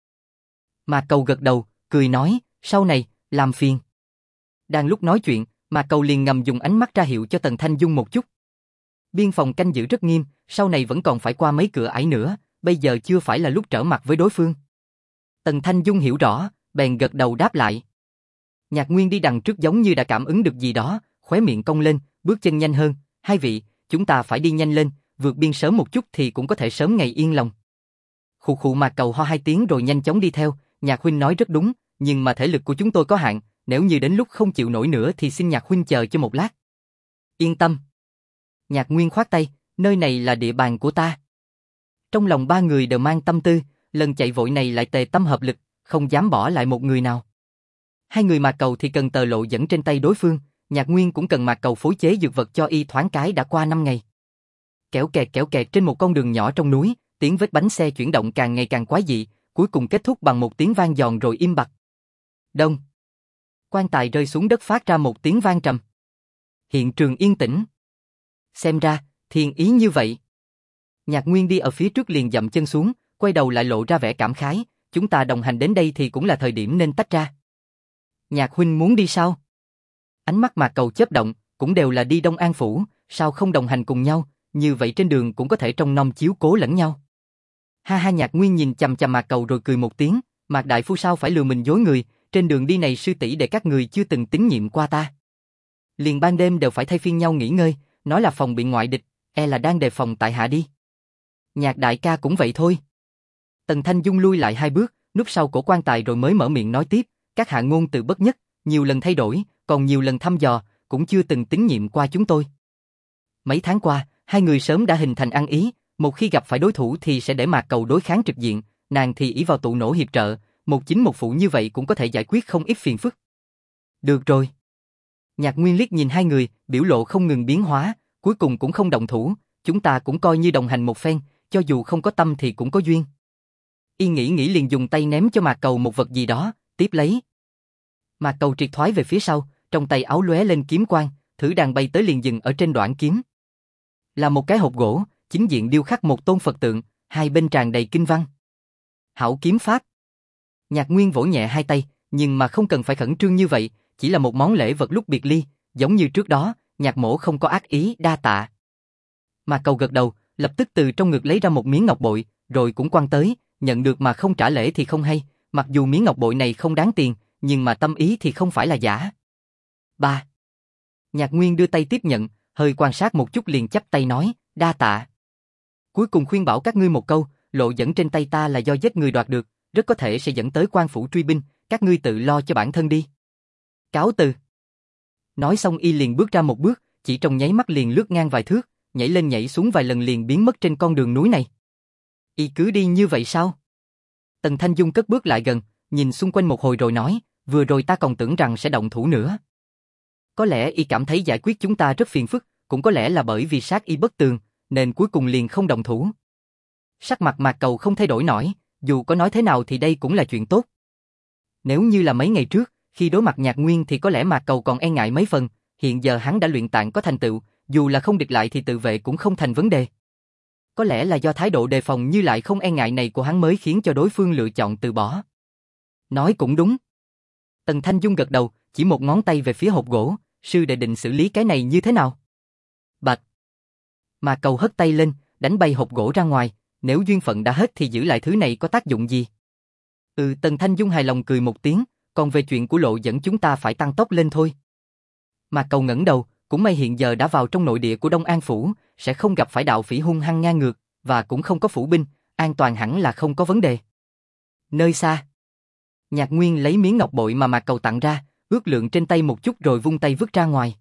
Mạc Cầu gật đầu, cười nói, sau này, làm phiền. Đang lúc nói chuyện, Mạc Cầu liền ngầm dùng ánh mắt ra hiệu cho Tần Thanh Dung một chút. Biên phòng canh giữ rất nghiêm, sau này vẫn còn phải qua mấy cửa ải nữa, bây giờ chưa phải là lúc trở mặt với đối phương. Tần Thanh Dung hiểu rõ, bèn gật đầu đáp lại. Nhạc Nguyên đi đằng trước giống như đã cảm ứng được gì đó, khóe miệng cong lên, bước chân nhanh hơn, hai vị, chúng ta phải đi nhanh lên, vượt biên sớm một chút thì cũng có thể sớm ngày yên lòng. Khụ khụ Mạc Cầu ho hai tiếng rồi nhanh chóng đi theo, Nhạc huynh nói rất đúng, nhưng mà thể lực của chúng tôi có hạn, nếu như đến lúc không chịu nổi nữa thì xin Nhạc huynh chờ cho một lát. Yên tâm. Nhạc Nguyên khoát tay, nơi này là địa bàn của ta. Trong lòng ba người đều mang tâm tư, lần chạy vội này lại tề tâm hợp lực, không dám bỏ lại một người nào. Hai người Mạc Cầu thì cần tờ lộ dẫn trên tay đối phương, Nhạc Nguyên cũng cần Mạc Cầu phối chế dược vật cho y thoáng cái đã qua 5 ngày. Kéo kẹt trên một con đường nhỏ trong núi, tiếng vết bánh xe chuyển động càng ngày càng quái dị, cuối cùng kết thúc bằng một tiếng vang giòn rồi im bặt. Đông. Quan tài rơi xuống đất phát ra một tiếng vang trầm. Hiện trường yên tĩnh. Xem ra, thiên ý như vậy. Nhạc Nguyên đi ở phía trước liền dậm chân xuống, quay đầu lại lộ ra vẻ cảm khái, chúng ta đồng hành đến đây thì cũng là thời điểm nên tách ra. Nhạc huynh muốn đi sao? Ánh mắt Mạc Cầu chớp động, cũng đều là đi Đông An Phủ, sao không đồng hành cùng nhau, như vậy trên đường cũng có thể trông nom chiếu cố lẫn nhau. Ha ha, Nhạc Nguyên nhìn chằm chằm Mạc Cầu rồi cười một tiếng, Mạc đại phu sao phải lừa mình dối người, trên đường đi này sư tỷ để các người chưa từng tín nhiệm qua ta. Liền ban đêm đều phải thay phiên nhau nghỉ ngơi, nói là phòng bị ngoại địch, e là đang đề phòng tại hạ đi. Nhạc đại ca cũng vậy thôi. Tần Thanh Dung lui lại 2 bước, núp sau cổ quan tài rồi mới mở miệng nói tiếp, các hạ ngôn từ bất nhất, nhiều lần thay đổi, còn nhiều lần thăm dò, cũng chưa từng tín nhiệm qua chúng tôi. Mấy tháng qua, hai người sớm đã hình thành ăn ý, một khi gặp phải đối thủ thì sẽ để Mạc Cầu đối kháng trực diện, nàng thì ỷ vào tụ nổ hiệp trợ, một chính một phụ như vậy cũng có thể giải quyết không ít phiền phức. Được rồi. Nhạc Nguyên liếc nhìn hai người, biểu lộ không ngừng biến hóa, cuối cùng cũng không động thủ, chúng ta cũng coi như đồng hành một phen, cho dù không có tâm thì cũng có duyên. Y nghĩ liền dùng tay ném cho Mạc Cầu một vật gì đó, tiếp lấy. Mạc Cầu triệt thoái về phía sau, trong tay áo lóe lên kiếm quang, thử đàn bay tới liền dừng ở trên đoạn kiếm. Là một cái hộp gỗ, chính diện điêu khắc một tôn Phật tượng, hai bên tràn đầy kinh văn. Hảo kiếm pháp. Nhạc Nguyên vỗ nhẹ hai tay, nhưng mà không cần phải khẩn trương như vậy, chỉ là một món lễ vật lúc biệt ly, giống như trước đó, Nhạc mỗ không có ác ý, đa tạ. Mạc Cầu gật đầu, lập tức từ trong ngực lấy ra một miếng ngọc bội, rồi cũng quăng tới, nhận được mà không trả lễ thì không hay, mặc dù miếng ngọc bội này không đáng tiền, nhưng mà tâm ý thì không phải là giả. 3. Nhạc Nguyên đưa tay tiếp nhận, hơi quan sát một chút liền chắp tay nói, đa tạ. Cuối cùng khuyên bảo các ngươi một câu, lộ dẫn trên tay ta là do giết người đoạt được, rất có thể sẽ dẫn tới quan phủ truy binh, các ngươi tự lo cho bản thân đi. Cáo từ. Nói xong y liền bước ra một bước, chỉ trong nháy mắt liền lướt ngang vài thước, nhảy lên nhảy xuống vài lần liền biến mất trên con đường núi này. Y cứ đi như vậy sao? Tần Thanh Dung cất bước lại gần, nhìn xung quanh một hồi rồi nói, vừa rồi ta còn tưởng rằng sẽ động thủ nữa. Có lẽ y cảm thấy giải quyết chúng ta rất phiền phức, cũng có lẽ là bởi vì sát y bất tường, nên cuối cùng liền không động thủ. Sắc mặt Mạc Cầu không thay đổi nổi, dù có nói thế nào thì đây cũng là chuyện tốt. Nếu như là mấy ngày trước, khi đối mặt Nhạc Nguyên thì có lẽ Mạc Cầu còn e ngại mấy phần, hiện giờ hắn đã luyện tạng có thành tựu, dù là không địch lại thì tự vệ cũng không thành vấn đề. Có lẽ là do thái độ đề phòng như lại không e ngại này của hắn mới khiến cho đối phương lựa chọn từ bỏ. Nói cũng đúng. Tần Thanh Dung gật đầu, chỉ một ngón tay về phía hộp gỗ, sư đệ định xử lý cái này như thế nào? Bạch. Mạc Cầu hất tay lên, đánh bay hộp gỗ ra ngoài, nếu duyên phận đã hết thì giữ lại thứ này có tác dụng gì? Tần Thanh Dung hài lòng cười một tiếng, còn về chuyện của lộ dẫn chúng ta phải tăng tốc lên thôi. Mạc Cầu ngẩng đầu, cũng may hiện giờ đã vào trong nội địa của Đông An Phủ, sẽ không gặp phải đạo phỉ hung hăng ngang ngược, và cũng không có phủ binh, an toàn hẳn là không có vấn đề. Nơi xa, Nhạc Nguyên lấy miếng ngọc bội mà Mạc Cầu tặng ra, ước lượng trên tay một chút rồi vung tay vứt ra ngoài.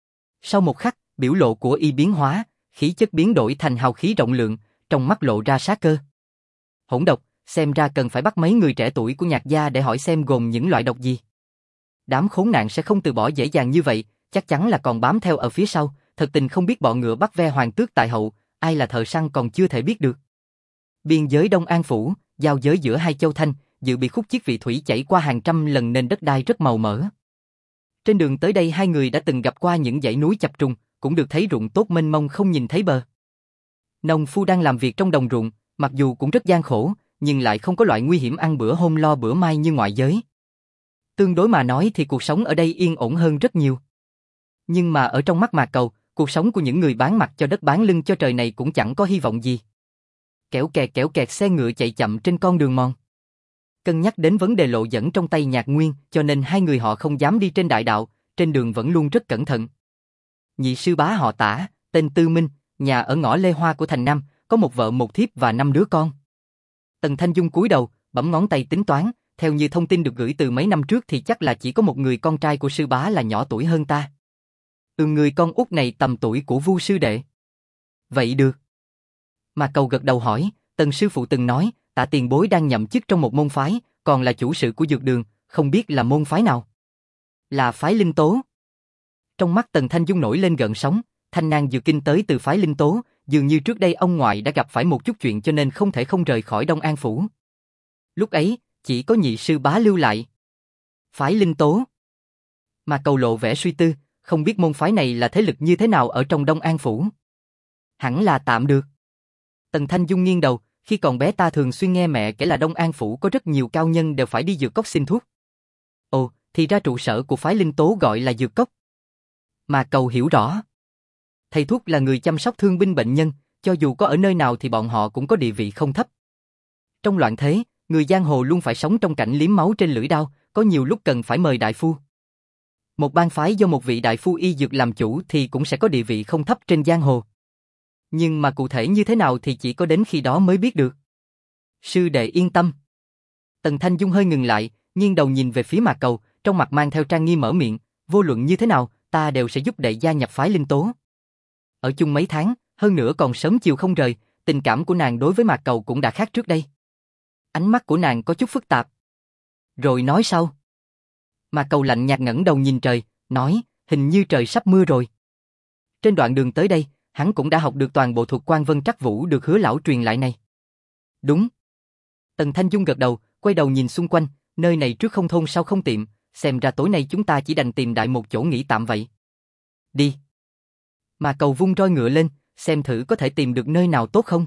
Sau một khắc, biểu lộ của y biến hóa, khí chất biến đổi thành hào khí rộng lượng, trong mắt lộ ra sát cơ. Hỗn độc, xem ra cần phải bắt mấy người trẻ tuổi của Nhạc gia để hỏi xem gồm những loại độc gì. Đám khốn nạn sẽ không từ bỏ dễ dàng như vậy, chắc chắn là còn bám theo ở phía sau, thật tình không biết bọn ngựa bắt ve hoàng tước tại hậu, ai là thợ săn còn chưa thể biết được. Biên giới Đông An Phủ, giao giới giữa hai châu Thanh, dự bị khúc chiết vị thủy chảy qua hàng trăm lần nên đất đai rất màu mỡ. Trên đường tới đây hai người đã từng gặp qua những dãy núi chập trùng, cũng được thấy ruộng tốt mênh mông không nhìn thấy bờ. Nông phu đang làm việc trong đồng ruộng, mặc dù cũng rất gian khổ, nhưng lại không có loại nguy hiểm ăn bữa hôm lo bữa mai như ngoại giới. Tương đối mà nói thì cuộc sống ở đây yên ổn hơn rất nhiều. Nhưng mà ở trong mắt Mạc Cầu, cuộc sống của những người bán mặt cho đất bán lưng cho trời này cũng chẳng có hy vọng gì. Kéo kẹt xe ngựa chạy chậm trên con đường mòn. Cân nhắc đến vấn đề lộ dẫn trong tay Nhạc Nguyên, cho nên hai người họ không dám đi trên đại đạo, trên đường vẫn luôn rất cẩn thận. Nhị sư bá họ Tả, tên Tư Minh, nhà ở ngõ Lê Hoa của thành Nam, có một vợ một thiếp và 5 đứa con. Tần Thanh Dung cúi đầu, bấm ngón tay tính toán, theo như thông tin được gửi từ mấy năm trước thì chắc là chỉ có một người con trai của sư bá là nhỏ tuổi hơn ta. Người con út này tầm tuổi của Vu sư đệ. Vậy được. Mà Cầu gật đầu hỏi, Tần sư phụ từng nói, Tả tiền bối đang nhậm chức trong một môn phái, còn là chủ sự của dược đường, không biết là môn phái nào. Là phái Linh Tố. Trong mắt Tần Thanh Dung nổi lên gợn sóng, Thanh Nang Dược Kinh tới từ phái Linh Tố, dường như trước đây ông ngoại đã gặp phải một chút chuyện cho nên không thể không rời khỏi Đông An Phủ. Lúc ấy, chỉ có nhị sư bá lưu lại. Phái Linh Tố. Mà Cầu lộ vẻ suy tư, không biết môn phái này là thế lực như thế nào ở trong Đông An Phủ. Hẳn là tạm được. Tần Thanh Dung nghiêng đầu, khi còn bé ta thường xuyên nghe mẹ kể là Đông An Phủ có rất nhiều cao nhân đều phải đi dược cốc xin thuốc. Ồ, thì ra trụ sở của phái Linh Tố gọi là dược cốc. Mà Cầu hiểu rõ. Thầy thuốc là người chăm sóc thương binh bệnh nhân, cho dù có ở nơi nào thì bọn họ cũng có địa vị không thấp. Trong loạn thế, người giang hồ luôn phải sống trong cảnh liếm máu trên lưỡi đao, có nhiều lúc cần phải mời đại phu. Một bang phái do một vị đại phu y dược làm chủ thì cũng sẽ có địa vị không thấp trên giang hồ. Nhưng mà cụ thể như thế nào thì chỉ có đến khi đó mới biết được. Sư đệ yên tâm. Tần Thanh Dung hơi ngừng lại, nghiêng đầu nhìn về phía Mạc Cầu, trong mặt mang theo trang nghi mở miệng, vô luận như thế nào, ta đều sẽ giúp đệ gia nhập phái Linh Tố. Ở chung mấy tháng, hơn nữa còn sớm chiều không rời, tình cảm của nàng đối với Mạc Cầu cũng đã khác trước đây. Ánh mắt của nàng có chút phức tạp. Rồi nói sau. Mạc Cầu lạnh nhạt ngẩng đầu nhìn trời, nói, hình như trời sắp mưa rồi. Trên đoạn đường tới đây, hắn cũng đã học được toàn bộ thuật Quan Vân Trắc Vũ được Hứa lão truyền lại này. Đúng. Tần Thanh Dung gật đầu, quay đầu nhìn xung quanh, nơi này trước không thôn sau không tiệm, xem ra tối nay chúng ta chỉ đành tìm đại một chỗ nghỉ tạm vậy. Đi. Mà Cầu vung roi ngựa lên, xem thử có thể tìm được nơi nào tốt không.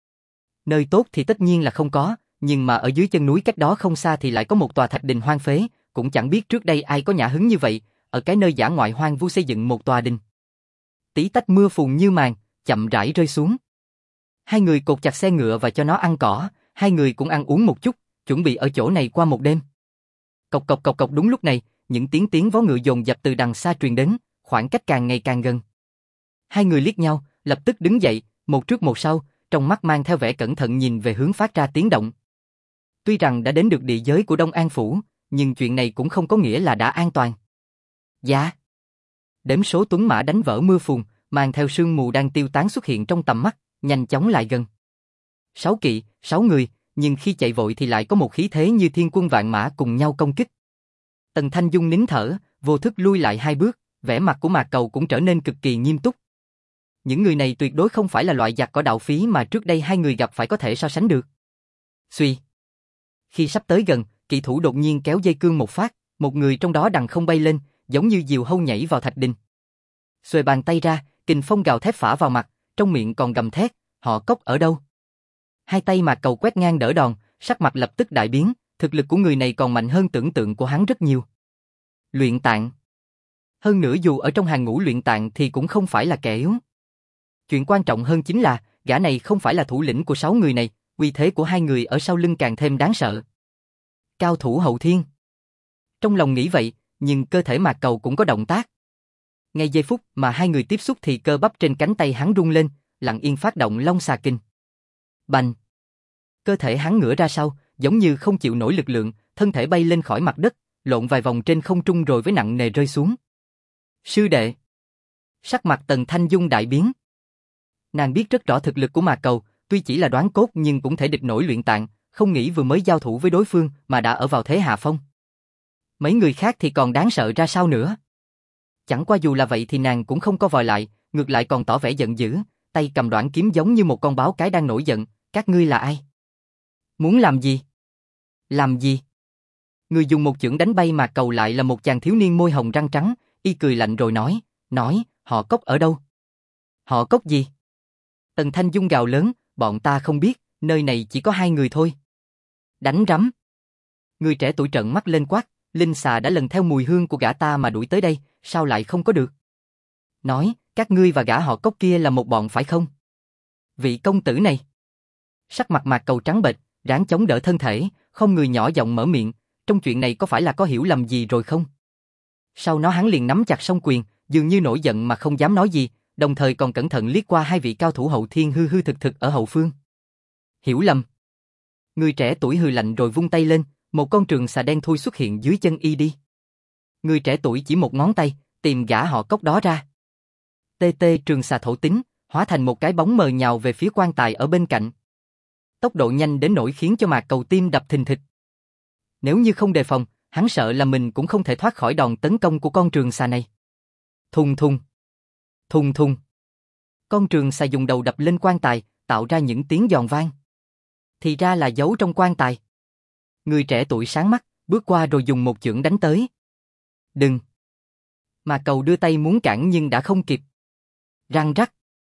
Nơi tốt thì tất nhiên là không có, nhưng mà ở dưới chân núi cách đó không xa thì lại có một tòa thạch đình hoang phế, cũng chẳng biết trước đây ai có nhã hứng như vậy, ở cái nơi dã ngoại hoang vu xây dựng một tòa đình. Tí tách mưa phùn như màn, chậm rãi rơi xuống. Hai người cột chặt xe ngựa và cho nó ăn cỏ, hai người cũng ăn uống một chút, chuẩn bị ở chỗ này qua một đêm. Cộc cộc cộc cộc, đúng lúc này, những tiếng vó ngựa dồn dập từ đằng xa truyền đến, khoảng cách càng ngày càng gần. Hai người liếc nhau, lập tức đứng dậy, một trước một sau, trong mắt mang theo vẻ cẩn thận nhìn về hướng phát ra tiếng động. Tuy rằng đã đến được địa giới của Đông An Phủ, nhưng chuyện này cũng không có nghĩa là đã an toàn. Dạ. Đếm số tuấn mã đánh vỡ mưa phùn, mang theo sương mù đang tiêu tán xuất hiện trong tầm mắt, nhanh chóng lại gần. 6 kỵ, 6 người, nhưng khi chạy vội thì lại có một khí thế như thiên quân vạn mã cùng nhau công kích. Tần Thanh Dung nín thở, vô thức lui lại 2 bước, vẻ mặt của Mạc Cầu cũng trở nên cực kỳ nghiêm túc. Những người này tuyệt đối không phải là loại giặc cỏ đạo phí mà trước đây hai người gặp phải có thể so sánh được. Xuy. Khi sắp tới gần, kỵ thủ đột nhiên kéo dây cương một phát, một người trong đó đằng không bay lên, giống như diều hâu nhảy vào thạch đình. Xuề bàn tay ra, kình phong gào thét phả vào mặt, trong miệng còn gầm thét, họ Cốc ở đâu? Hai tay Mạc Cầu quét ngang đỡ đòn, sắc mặt lập tức đại biến, thực lực của người này còn mạnh hơn tưởng tượng của hắn rất nhiều. Luyện tạng. Hơn nữa dù ở trong hàng ngũ luyện tạng thì cũng không phải là kẻ yếu. Chuyện quan trọng hơn chính là, gã này không phải là thủ lĩnh của 6 người này, uy thế của hai người ở sau lưng càng thêm đáng sợ. Cao thủ hậu thiên. Trong lòng nghĩ vậy, nhưng cơ thể Mạc Cầu cũng có động tác. Ngay giây phút mà hai người tiếp xúc thì cơ bắp trên cánh tay hắn rung lên, lặng yên phát động Long Xà Kinh. Bành! Cơ thể hắn ngửa ra sau, giống như không chịu nổi lực lượng, thân thể bay lên khỏi mặt đất, lộn vài vòng trên không trung rồi với nặng nề rơi xuống. Sư đệ! Sắc mặt Tần Thanh Dung đại biến. Nàng biết rất rõ thực lực của Mạc Cầu, tuy chỉ là đoán cốt nhưng cũng thể địch nổi luyện tạng, không nghĩ vừa mới giao thủ với đối phương mà đã ở vào thế hạ phong. Mấy người khác thì còn đáng sợ ra sao nữa. Chẳng qua dù là vậy thì nàng cũng không có vòi lại, ngược lại còn tỏ vẻ giận dữ, tay cầm đoạn kiếm giống như một con báo cái đang nổi giận. Các ngươi là ai? Muốn làm gì? Làm gì? Người dùng một chưởng đánh bay Mạc Cầu lại là một chàng thiếu niên môi hồng răng trắng, y cười lạnh rồi nói, họ Cốc ở đâu? Họ Cốc gì? Tần Thanh Dung gào lớn, bọn ta không biết, nơi này chỉ có 2 người thôi. Đánh rắm. Người trẻ tuổi trợn mắt lên quát, linh xà đã lần theo mùi hương của gã ta mà đuổi tới đây, sao lại không có được? Nói, các ngươi và gã họ Cốc kia là một bọn phải không? Vị công tử này. Sắc mặt Mạc Cầu trắng bệch, ráng chống đỡ thân thể, không người nhỏ giọng mở miệng, trong chuyện này có phải là có hiểu lầm gì rồi không? Sau đó hắn liền nắm chặt song quyền, dường như nổi giận mà không dám nói gì, đồng thời còn cẩn thận liếc qua 2 vị cao thủ hậu thiên hư hư thực thực ở hậu phương. Hiểu lầm. Người trẻ tuổi hừ lạnh rồi vung tay lên, một con trường xà đen thui xuất hiện dưới chân y đi. Người trẻ tuổi chỉ một ngón tay, tìm gã họ Cốc đó ra. Tê tê trường xà thổ tính, hóa thành một cái bóng mờ nhào về phía quan tài ở bên cạnh. Tốc độ nhanh đến nỗi khiến cho Mạc Cầu tim đập thình thịch. Nếu như không đề phòng, hắn sợ là mình cũng không thể thoát khỏi đòn tấn công của con trường xà này. Thùng thùng. Thùng thùng. Con trường xà dùng đầu đập lên quan tài, tạo ra những tiếng giòn vang. Thì ra là giấu trong quan tài. Người trẻ tuổi sáng mắt, bước qua rồi dùng một chưởng đánh tới. Đừng. Mạc Cầu đưa tay muốn cản nhưng đã không kịp. Răng rắc.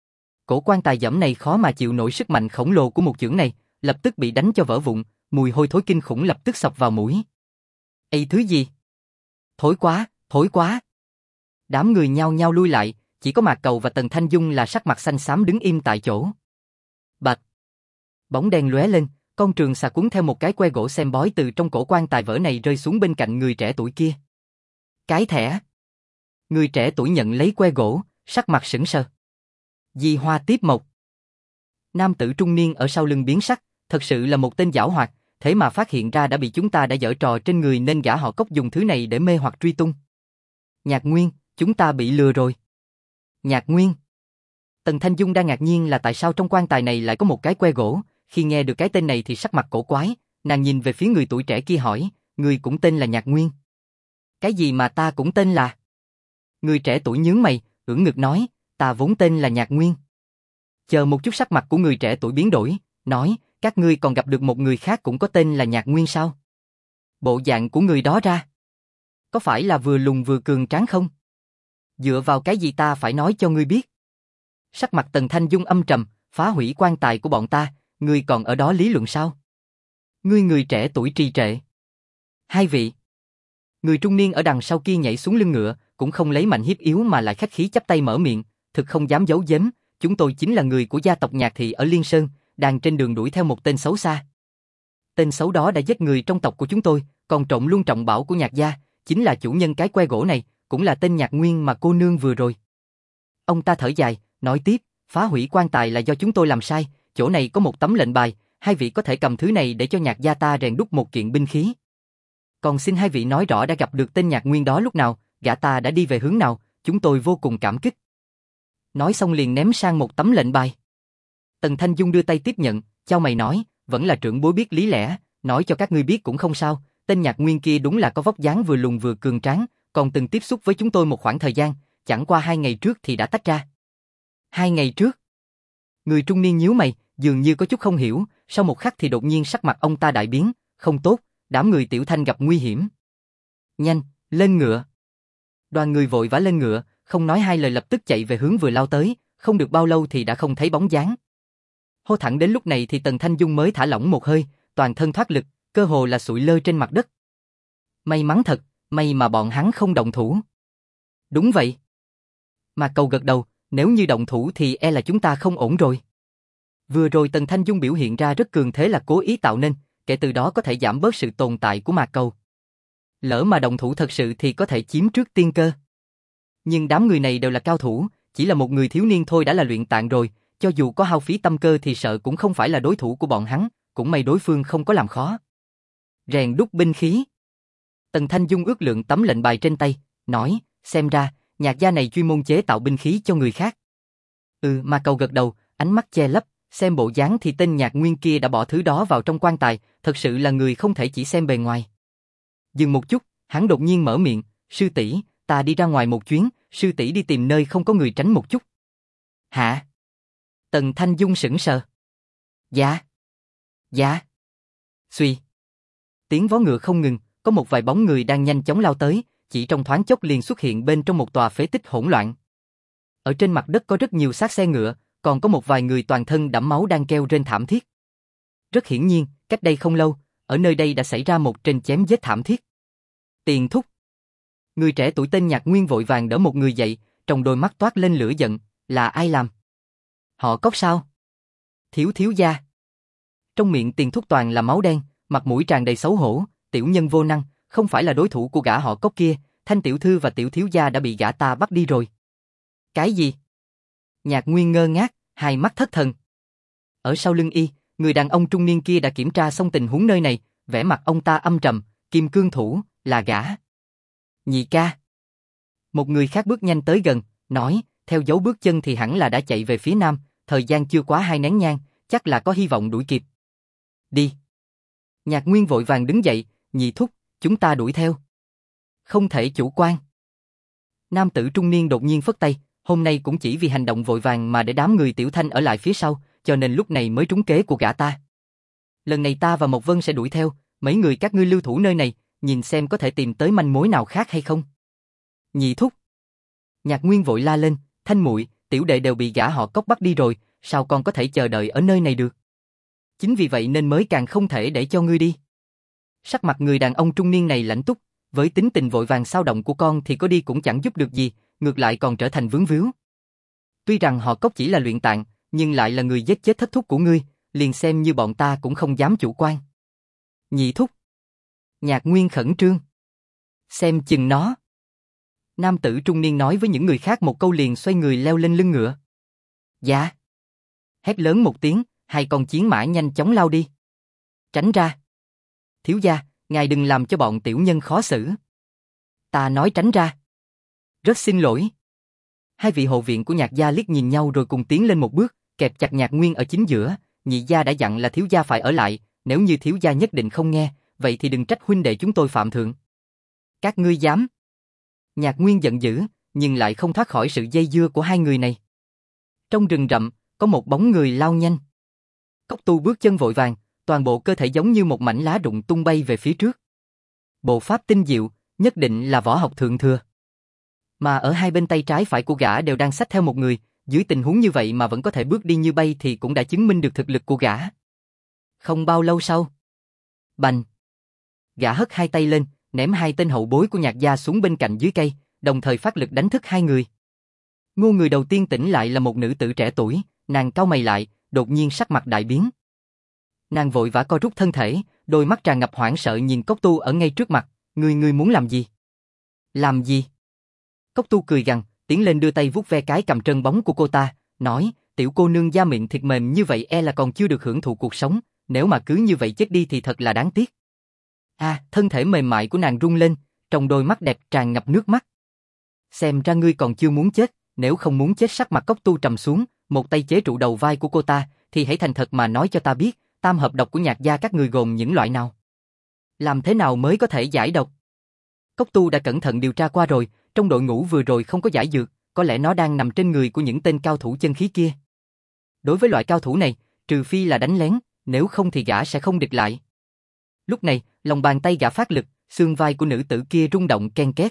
Cổ quan tài dẫm này khó mà chịu nổi sức mạnh khổng lồ của một chưởng này, lập tức bị đánh cho vỡ vụn, mùi hôi thối kinh khủng lập tức xộc vào mũi. Ê thứ gì? Thối quá, thối quá. Đám người nhao nhao lui lại, chỉ có Mạc Cầu và Tần Thanh Dung là sắc mặt xanh xám đứng im tại chỗ. Bạch. Bóng đen lóe lên, con trường xà cuốn theo một cái que gỗ xem bói từ trong cổ quan tài vỡ này rơi xuống bên cạnh người trẻ tuổi kia. Cái thẻ. Người trẻ tuổi nhận lấy que gỗ, sắc mặt sững sờ. Di Hoa Tiếp Mộc. Nam tử trung niên ở sau lưng biến sắc, thật sự là một tên giảo hoạt, thế mà phát hiện ra đã bị chúng ta đã giở trò trên người nên gã họ Cốc dùng thứ này để mê hoặc truy tung. Nhạc Nguyên, chúng ta bị lừa rồi. Nhạc Nguyên. Tần Thanh Dung đang ngạc nhiên là tại sao trong quan tài này lại có một cái que gỗ, khi nghe được cái tên này thì sắc mặt cổ quái, nàng nhìn về phía người tuổi trẻ kia hỏi, người cũng tên là Nhạc Nguyên. Cái gì mà ta cũng tên là? Người trẻ tuổi nhướng mày, ưỡn ngực nói, ta vốn tên là Nhạc Nguyên. Chờ một chút, sắc mặt của người trẻ tuổi biến đổi, nói, các ngươi còn gặp được một người khác cũng có tên là Nhạc Nguyên sao? Bộ dạng của người đó ra, có phải là vừa lùn vừa cường tráng không? Dựa vào cái gì ta phải nói cho ngươi biết? Sắc mặt Tần Thanh Dung âm trầm, phá hủy quan tài của bọn ta, ngươi còn ở đó lý luận sao? Ngươi người trẻ tuổi trì trệ. 2 vị. Người trung niên ở đằng sau kia nhảy xuống lưng ngựa, cũng không lấy mạnh hiếp yếu mà lại khách khí chắp tay mở miệng, thực không dám giấu giếm, chúng tôi chính là người của gia tộc Nhạc thị ở Liên Sơn, đang trên đường đuổi theo một tên xấu xa. Tên xấu đó đã giết người trong tộc của chúng tôi, còn trộm luôn trọng bảo của Nhạc gia, chính là chủ nhân cái que gỗ này, cũng là tên Nhạc Nguyên mà cô nương vừa rồi. Ông ta thở dài, nói tiếp, phá hủy quan tài là do chúng tôi làm sai, chỗ này có một tấm lệnh bài, 2 vị có thể cầm thứ này để cho Nhạc gia ta rèn đúc một kiện binh khí. Còn xin 2 vị nói rõ đã gặp được tên Nhạc Nguyên đó lúc nào, gã ta đã đi về hướng nào, chúng tôi vô cùng cảm kích. Nói xong liền ném sang một tấm lệnh bài. Tần Thanh Dung đưa tay tiếp nhận, chau mày nói, vẫn là trưởng bối biết lý lẽ, nói cho các ngươi biết cũng không sao, tên Nhạc Nguyên kia đúng là có vóc dáng vừa lùn vừa cường tráng, còn từng tiếp xúc với chúng tôi một khoảng thời gian, chẳng qua 2 ngày trước thì đã tách ra. 2 ngày trước? Người trung niên nhíu mày, dường như có chút không hiểu, sau một khắc thì đột nhiên sắc mặt ông ta đại biến, không tốt, đám người Tiểu Thanh gặp nguy hiểm. Nhanh, lên ngựa. Đoàn người vội vã lên ngựa, không nói hai lời lập tức chạy về hướng vừa lao tới, không được bao lâu thì đã không thấy bóng dáng. Hô thẳng đến lúc này thì Tần Thanh Dung mới thả lỏng một hơi, toàn thân thoát lực, cơ hồ là sụi lơ trên mặt đất. May mắn thật, may mà bọn hắn không động thủ. Đúng vậy. Mạc Cầu gật đầu, nếu như động thủ thì e là chúng ta không ổn rồi. Vừa rồi Tần Thanh Dung biểu hiện ra rất cường thế là cố ý tạo nên, kể từ đó có thể giảm bớt sự tồn tại của Mạc Cầu. Lỡ mà động thủ thật sự thì có thể chiếm trước tiên cơ. Nhưng đám người này đều là cao thủ, chỉ là một người thiếu niên thôi đã là luyện tạng rồi, cho dù có hao phí tâm cơ thì sợ cũng không phải là đối thủ của bọn hắn, cũng may đối phương không có làm khó. Rèn đúc binh khí. Tần Thanh Dung ước lượng tấm lệnh bài trên tay, nói, xem ra, Nhạc gia này chuyên môn chế tạo binh khí cho người khác. Mạc Cầu gật đầu, ánh mắt che lấp, xem bộ dáng thì tên Nhạc Nguyên kia đã bỏ thứ đó vào trong quan tài, thật sự là người không thể chỉ xem bề ngoài. Dừng một chút, hắn đột nhiên mở miệng, sư tỷ, ta đi ra ngoài một chuyến, sư tỷ đi tìm nơi không có người tránh một chút. Hả? Tần Thanh Dung sững sờ. Dạ. Dạ. Xuy. Tiếng vó ngựa không ngừng, có một vài bóng người đang nhanh chóng lao tới, chỉ trong thoáng chốc liền xuất hiện bên trong một tòa phế tích hỗn loạn. Ở trên mặt đất có rất nhiều xác xe ngựa, còn có một vài người toàn thân đẫm máu đang kêu rên thảm thiết. Rất hiển nhiên, cách đây không lâu, ở nơi đây đã xảy ra một trận chém giết thảm thiết. Tiền thúc. Người trẻ tuổi tên Nhạc Nguyên vội vàng đỡ một người dậy, trong đôi mắt toát lên lửa giận, là ai làm? Họ Cốc sao? Thiếu gia. Trong miệng Tiền thúc toàn là máu đen, mặt mũi tràn đầy xấu hổ, tiểu nhân vô năng, không phải là đối thủ của gã họ Cốc kia, Thanh tiểu thư và tiểu thiếu gia đã bị gã ta bắt đi rồi. Cái gì? Nhạc Nguyên ngơ ngác, hai mắt thất thần. Ở sau lưng y, người đàn ông trung niên kia đã kiểm tra xong tình huống nơi này, vẻ mặt ông ta âm trầm, Kim Cương thủ, là gã. Nhị ca. Một người khác bước nhanh tới gần, nói, theo dấu bước chân thì hẳn là đã chạy về phía nam, thời gian chưa quá 2 nén nhang, chắc là có hy vọng đuổi kịp. Đi. Nhạc Nguyên vội vàng đứng dậy, nhị thúc, chúng ta đuổi theo. Không thể chủ quan. Nam tử trung niên đột nhiên phất tay, hôm nay cũng chỉ vì hành động vội vàng mà để đám người Tiểu Thanh ở lại phía sau, cho nên lúc này mới trúng kế của gã ta. Lần này ta và Mộc Vân sẽ đuổi theo, mấy người các ngươi lưu thủ nơi này, nhìn xem có thể tìm tới manh mối nào khác hay không. Nhị thúc. Nhạc Nguyên vội la lên, Thanh muội, tiểu đệ đều bị gã họ Cốc bắt đi rồi, sao con có thể chờ đợi ở nơi này được? Chính vì vậy nên mới càng không thể để cho ngươi đi. Sắc mặt người đàn ông trung niên này lạnh túc, với tính tình vội vàng xao động của con thì có đi cũng chẳng giúp được gì, ngược lại còn trở thành vướng víu. Tuy rằng họ Cốc chỉ là luyện tạng, nhưng lại là người giết chết thất thúc của ngươi, liền xem như bọn ta cũng không dám chủ quan. Nhị thúc. Nhạc Nguyên khẩn trương. Xem chừng nó. Nam tử trung niên nói với những người khác một câu liền xoay người leo lên lưng ngựa. Dạ. Hét lớn một tiếng, hai con chiến mã nhanh chóng lao đi. Tránh ra. Thiếu gia, ngài đừng làm cho bọn tiểu nhân khó xử. Ta nói tránh ra. Rất xin lỗi. Hai vị hộ viện của Nhạc gia liếc nhìn nhau rồi cùng tiến lên một bước, kẹp chặt Nhạc Nguyên ở chính giữa. Nhị gia đã dặn là thiếu gia phải ở lại, nếu như thiếu gia nhất định không nghe, vậy thì đừng trách huynh đệ chúng tôi phạm thượng. Các ngươi dám? Nhạc Nguyên giận dữ, nhưng lại không thoát khỏi sự dây dưa của hai người này. Trong rừng rậm, có một bóng người lao nhanh. Cốc Tu bước chân vội vàng, toàn bộ cơ thể giống như một mảnh lá rụng tung bay về phía trước. Bộ pháp tinh diệu, nhất định là võ học thượng thừa. Mà ở hai bên tay trái phải của gã đều đang xách theo một người, dưới tình huống như vậy mà vẫn có thể bước đi như bay thì cũng đã chứng minh được thực lực của gã. Không bao lâu sau, bành! Gã hất hai tay lên, ném hai tên hậu bối của Nhạc gia xuống bên cạnh dưới cây, đồng thời phát lực đánh thức hai người. Ngu người đầu tiên tỉnh lại là một nữ tử trẻ tuổi, nàng cau mày lại, đột nhiên sắc mặt đại biến. Nàng vội vã co rút thân thể, đôi mắt tràn ngập hoảng sợ nhìn Cốc Tu ở ngay trước mặt, ngươi muốn làm gì? Làm gì? Cốc Tu cười gằn, tiến lên đưa tay vuốt ve cái cằm trơn bóng của cô ta, nói, tiểu cô nương da miệng thịt mềm như vậy e là còn chưa được hưởng thụ cuộc sống, nếu mà cứ như vậy chết đi thì thật là đáng tiếc. Thân thể mềm mại của nàng rung lên, trong đôi mắt đẹp tràn ngập nước mắt. Xem ra ngươi còn chưa muốn chết, nếu không muốn chết sắc mặt Cốc Tu trầm xuống, một tay chế trụ đầu vai của cô ta, thì hãy thành thật mà nói cho ta biết, tam hợp độc của Nhạc gia các ngươi gồm những loại nào? Làm thế nào mới có thể giải độc? Cốc Tu đã cẩn thận điều tra qua rồi, trong đội ngũ vừa rồi không có giải dược, có lẽ nó đang nằm trên người của những tên cao thủ chân khí kia. Đối với loại cao thủ này, trừ phi là đánh lén, nếu không thì gã sẽ không địch lại. Lúc này, lòng bàn tay gã phát lực, xương vai của nữ tử kia rung động ken két.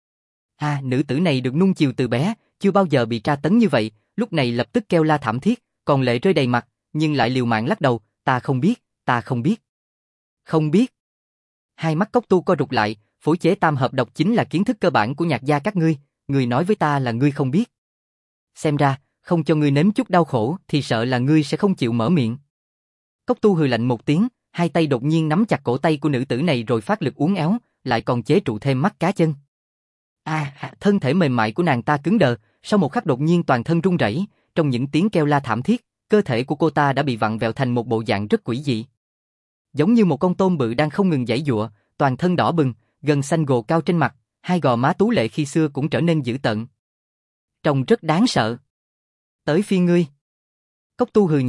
Nữ tử này được nuông chiều từ bé, chưa bao giờ bị tra tấn như vậy, lúc này lập tức kêu la thảm thiết, còn lệ rơi đầy mặt, nhưng lại liều mạng lắc đầu, ta không biết, ta không biết. Không biết. Hai mắt Cốc Tu co rụt lại, phối chế tam hợp độc chính là kiến thức cơ bản của Nhạc gia các ngươi nói với ta là ngươi không biết. Xem ra, không cho ngươi nếm chút đau khổ thì sợ là ngươi sẽ không chịu mở miệng. Cốc Tu hừ lạnh một tiếng, hai tay đột nhiên nắm chặt cổ tay của nữ tử này rồi phát lực uốn éo, lại còn chế trụ thêm mắt cá chân. Thân thể mềm mại của nàng ta cứng đờ, sau một khắc đột nhiên toàn thân run rẩy, trong những tiếng kêu la thảm thiết, cơ thể của cô ta đã bị vặn vẹo thành một bộ dạng rất quỷ dị. Giống như một con tôm bự đang không ngừng giãy giụa, toàn thân đỏ bừng, gân xanh gồ cao trên mặt, hai gò má tú lệ khi xưa cũng trở nên dữ tợn. Trông rất đáng sợ. Tới phiên ngươi. Cốc Tu hừ nhẹ,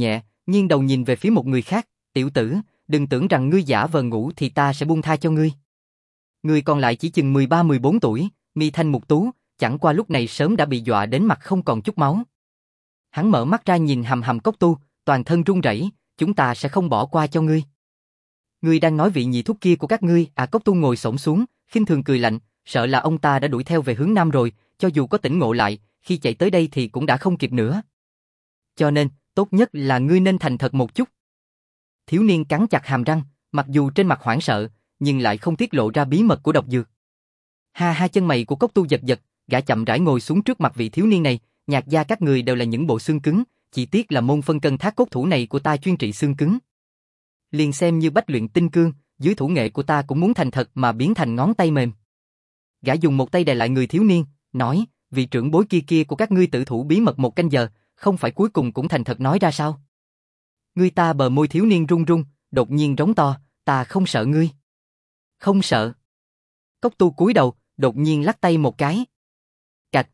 nghiêng đầu nhìn về phía một người khác, tiểu tử, đừng tưởng rằng ngươi giả vờ ngủ thì ta sẽ buông tha cho ngươi. Người còn lại chỉ chừng 13-14 tuổi, mi thanh mục tú, chẳng qua lúc này sớm đã bị dọa đến mặt không còn chút máu. Hắn mở mắt ra nhìn hầm hầm Cốc Tu, toàn thân run rẩy, chúng ta sẽ không bỏ qua cho ngươi. Ngươi đang nói vị nhị thúc kia của các ngươi à? Cốc Tu ngồi xổm xuống, khinh thường cười lạnh, sợ là ông ta đã đuổi theo về hướng nam rồi, cho dù có tỉnh ngộ lại, khi chạy tới đây thì cũng đã không kịp nữa. Cho nên, tốt nhất là ngươi nên thành thật một chút. Thiếu niên cắn chặt hàm răng, mặc dù trên mặt hoảng sợ, nhưng lại không tiết lộ ra bí mật của độc dược. Hai chân mày của Cốc Tu giật giật, gã chậm rãi ngồi xuống trước mặt vị thiếu niên này, Nhạc gia các người đều là những bộ xương cứng, chỉ tiếc là môn phân cân thác cốt thủ này của ta chuyên trị xương cứng. Liền xem như bách luyện tinh cương, dưới thủ nghệ của ta cũng muốn thành thật mà biến thành ngón tay mềm. Gã dùng một tay đè lại người thiếu niên, nói, vị trưởng bối kia của các ngươi tự thủ bí mật 1 canh giờ, không phải cuối cùng cũng thành thật nói ra sao? Ngươi ta bờ môi thiếu niên run run, đột nhiên rống to, ta không sợ ngươi. Không sợ. Cốc Tu cúi đầu, đột nhiên lắc tay một cái. Cạch.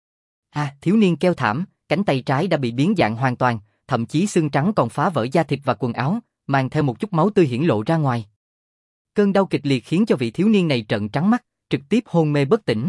Thiếu niên kêu thảm, cánh tay trái đã bị biến dạng hoàn toàn, thậm chí xương trắng còn phá vỡ da thịt và quần áo, mang theo một chút máu tươi hiển lộ ra ngoài. Cơn đau kịch liệt khiến cho vị thiếu niên này trợn trắng mắt, trực tiếp hôn mê bất tỉnh.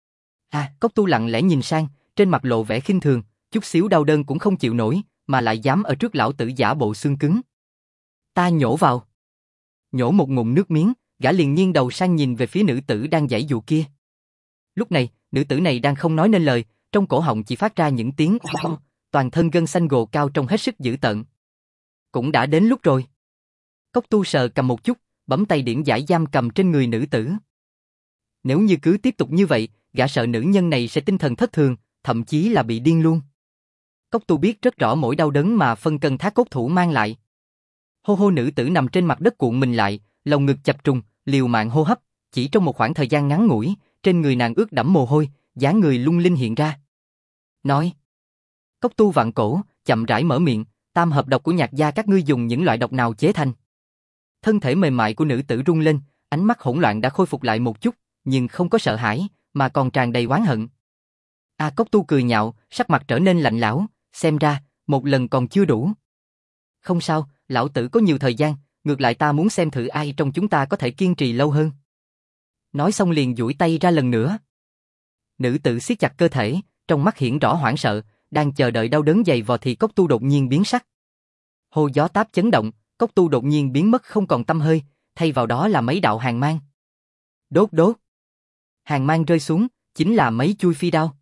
Cốc Tu lặng lẽ nhìn sang, trên mặt lộ vẻ khinh thường, chút xíu đau đớn cũng không chịu nổi, mà lại dám ở trước lão tử giả bộ xương cứng. Ta nhổ vào. Nhổ một ngụm nước miếng, gã liền nghiêng đầu sang nhìn về phía nữ tử đang giãy dụa kia. Lúc này, nữ tử này đang không nói nên lời, trong cổ họng chỉ phát ra những tiếng toàn thân gân xanh gồ cao trông hết sức dữ tợn. Cũng đã đến lúc rồi. Cốc Tu sờ cầm một chút, bấm tay điểm giải giam cầm trên người nữ tử. Nếu như cứ tiếp tục như vậy, gã sợ nữ nhân này sẽ tinh thần thất thường, thậm chí là bị điên luôn. Cốc Tu biết rất rõ mỗi đau đớn mà phân cân thác cốt thủ mang lại. Hô hô, nữ tử nằm trên mặt đất cuộn mình lại, lồng ngực chập trùng, liều mạng hô hấp, chỉ trong một khoảng thời gian ngắn ngủi, trên người nàng ướt đẫm mồ hôi, dáng người lung linh hiện ra. Nói. Cốc Tu vặn cổ, chậm rãi mở miệng, tam hợp độc của Nhạc gia các ngươi dùng những loại độc nào chế thành? Thân thể mềm mại của nữ tử rung lên, ánh mắt hỗn loạn đã khôi phục lại một chút, nhưng không có sợ hãi, mà còn tràn đầy oán hận. Cốc Tu cười nhạo, sắc mặt trở nên lạnh lẽo, xem ra, một lần còn chưa đủ. Không sao, lão tử có nhiều thời gian, ngược lại ta muốn xem thử ai trong chúng ta có thể kiên trì lâu hơn. Nói xong liền duỗi tay ra lần nữa. Nữ tử siết chặt cơ thể, trong mắt hiển rõ hoảng sợ, đang chờ đợi đau đớn dày vò thì Cốc Tu đột nhiên biến sắc. Hô gió táp chấn động, Cốc Tu đột nhiên biến mất không còn tăm hơi, thay vào đó là mấy đạo hàn mang. Đốt đốt. Hàn mang rơi xuống, chính là mấy chui phi đao.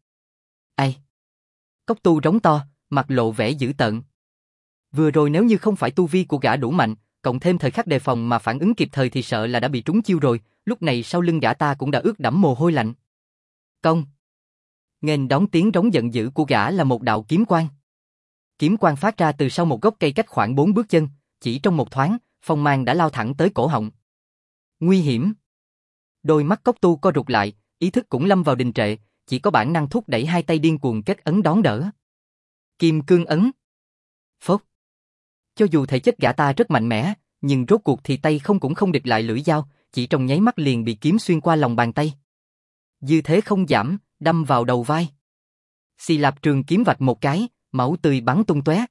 Cốc Tu rống to, mặt lộ vẻ dữ tợn. Vừa rồi nếu như không phải tu vi của gã đủ mạnh, cộng thêm thời khắc đề phòng mà phản ứng kịp thời thì sợ là đã bị trúng chiêu rồi, lúc này sau lưng gã ta cũng đã ướt đẫm mồ hôi lạnh. Công. Nghênh đón tiếng rống giận dữ của gã là một đạo kiếm quang. Kiếm quang phát ra từ sau một gốc cây cách khoảng 4 bước chân, chỉ trong một thoáng, phong mang đã lao thẳng tới cổ họng. Nguy hiểm. Đôi mắt Cốc Tu co rụt lại, ý thức cũng lâm vào đình trệ, chỉ có bản năng thúc đẩy hai tay điên cuồng kết ấn đón đỡ. Kim cương ấn. Phốc. Cho dù thể chất gã ta rất mạnh mẽ, nhưng rốt cuộc thì tay không cũng không địch lại lưỡi dao, chỉ trong nháy mắt liền bị kiếm xuyên qua lòng bàn tay. Dư thế không giảm, đâm vào đầu vai. Xì lạp, trường kiếm vạch một cái, máu tươi bắn tung tóe.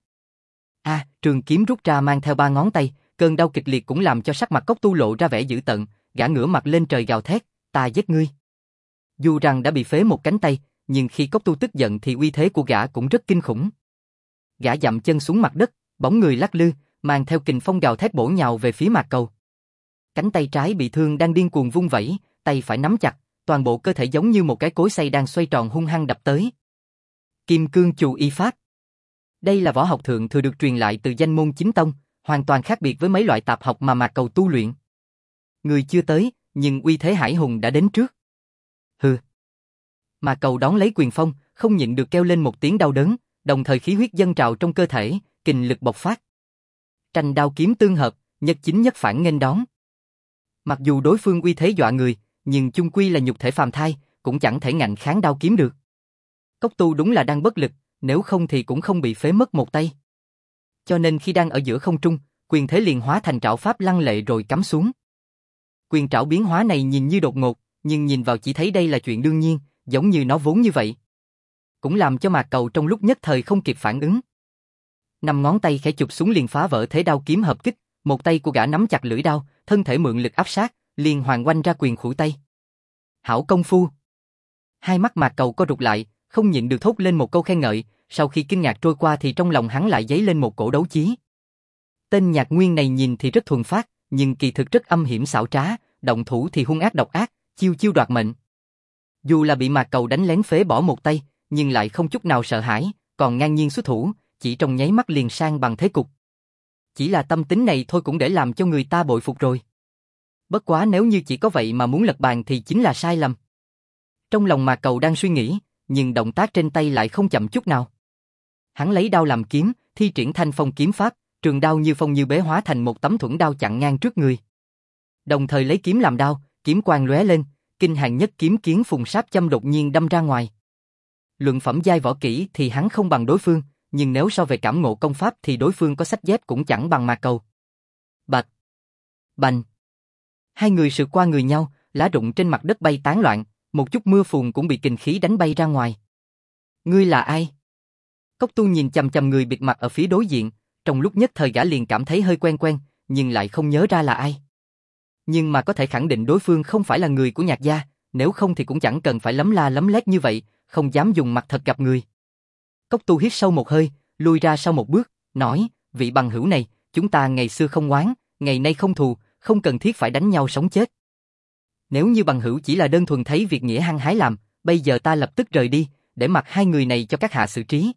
Trường kiếm rút ra mang theo 3 ngón tay, cơn đau kịch liệt cũng làm cho sắc mặt Cốc Tu lộ ra vẻ dữ tợn, gã ngửa mặt lên trời gào thét, ta giết ngươi. Dù rằng đã bị phế một cánh tay, nhưng khi Cốc Tu tức giận thì uy thế của gã cũng rất kinh khủng. Gã dậm chân xuống mặt đất, bóng người lắc lư, mang theo kình phong gào thét bổ nhào về phía Mạc Cầu. Cánh tay trái bị thương đang điên cuồng vung vẩy, tay phải nắm chặt, toàn bộ cơ thể giống như một cái cối xay đang xoay tròn hung hăng đập tới. Kim cương chù y pháp. Đây là võ học thượng thừa được truyền lại từ danh môn chính tông, hoàn toàn khác biệt với mấy loại tạp học mà Mạc Cầu tu luyện. Người chưa tới, nhưng uy thế hải hùng đã đến trước. Hừ. Mạc Cầu đón lấy quyền phong, không nhịn được kêu lên một tiếng đau đớn, đồng thời khí huyết dâng trào trong cơ thể, kình lực bộc phát. Tranh đao kiếm tương hợp, nhất chính nhất phản nghênh đón. Mặc dù đối phương uy thế dọa người, nhưng chung quy là nhục thể phàm thai, cũng chẳng thể ngạnh kháng đao kiếm được. Cốc Tu đúng là đang bất lực, nếu không thì cũng không bị phế mất một tay. Cho nên khi đang ở giữa không trung, quyền thế liền hóa thành trảo pháp lăng lệ rồi cắm xuống. Quyền trảo biến hóa này nhìn như đột ngột, nhưng nhìn vào chỉ thấy đây là chuyện đương nhiên, giống như nó vốn như vậy. Cũng làm cho Mạc Cầu trong lúc nhất thời không kịp phản ứng. Năm ngón tay khẽ chụp xuống liền phá vỡ thế đao kiếm hợp kích, một tay của gã nắm chặt lưỡi đao, thân thể mượn lực áp sát, liền hoàng oanh ra quyền khuỷu tay. Hảo công phu. Hai mắt Mạc Cầu co rụt lại, không nhịn được thốt lên một câu khen ngợi, sau khi kinh ngạc trôi qua thì trong lòng hắn lại dấy lên một cổ đấu chí. Tên Nhạc Nguyên này nhìn thì rất thuần phát, nhưng kỳ thực rất âm hiểm xảo trá, động thủ thì hung ác độc ác, chiêu chiêu đoạt mệnh. Dù là bị Mạc Cầu đánh lén phế bỏ một tay, nhưng lại không chút nào sợ hãi, còn ngang nhiên xuất thủ, chỉ trong nháy mắt liền sang bằng thế cục. Chỉ là tâm tính này thôi cũng để làm cho người ta bội phục rồi. Bất quá nếu như chỉ có vậy mà muốn lật bàn thì chính là sai lầm. Trong lòng Mạc Cầu đang suy nghĩ, nhưng động tác trên tay lại không chậm chút nào. Hắn lấy đao làm kiếm, thi triển Thanh Phong kiếm pháp, trường đao như phong như bế hóa thành một tấm thuẫn đao chặn ngang trước người. Đồng thời lấy kiếm làm đao, kiếm quang lóe lên, kinh hàng nhất kiếm Kiến Phùng Sáp Châm đột nhiên đâm ra ngoài. Luận phẩm giai võ kỹ thì hắn không bằng đối phương, nhưng nếu so về cảm ngộ công pháp thì đối phương có sách dép cũng chẳng bằng Mạc Cầu. Bạch, bành. Hai người sượt qua người nhau, lá rụng trên mặt đất bay tán loạn, một chút mưa phùn cũng bị kình khí đánh bay ra ngoài. Ngươi là ai? Cốc Tu nhìn chằm chằm người bịt mặt ở phía đối diện, trong lúc nhất thời gã liền cảm thấy hơi quen quen, nhưng lại không nhớ ra là ai. Nhưng mà có thể khẳng định đối phương không phải là người của Nhạc gia, nếu không thì cũng chẳng cần phải lấm la lấm lét như vậy, không dám dùng mặt thật gặp người. Cốc Tu hít sâu một hơi, lui ra sau một bước, nói, vị bằng hữu này, chúng ta ngày xưa không oán, ngày nay không thù, không cần thiết phải đánh nhau sống chết. Nếu như bằng hữu chỉ là đơn thuần thấy việc nghĩa hăng hái làm, bây giờ ta lập tức rời đi, để mặc hai người này cho các hạ xử trí.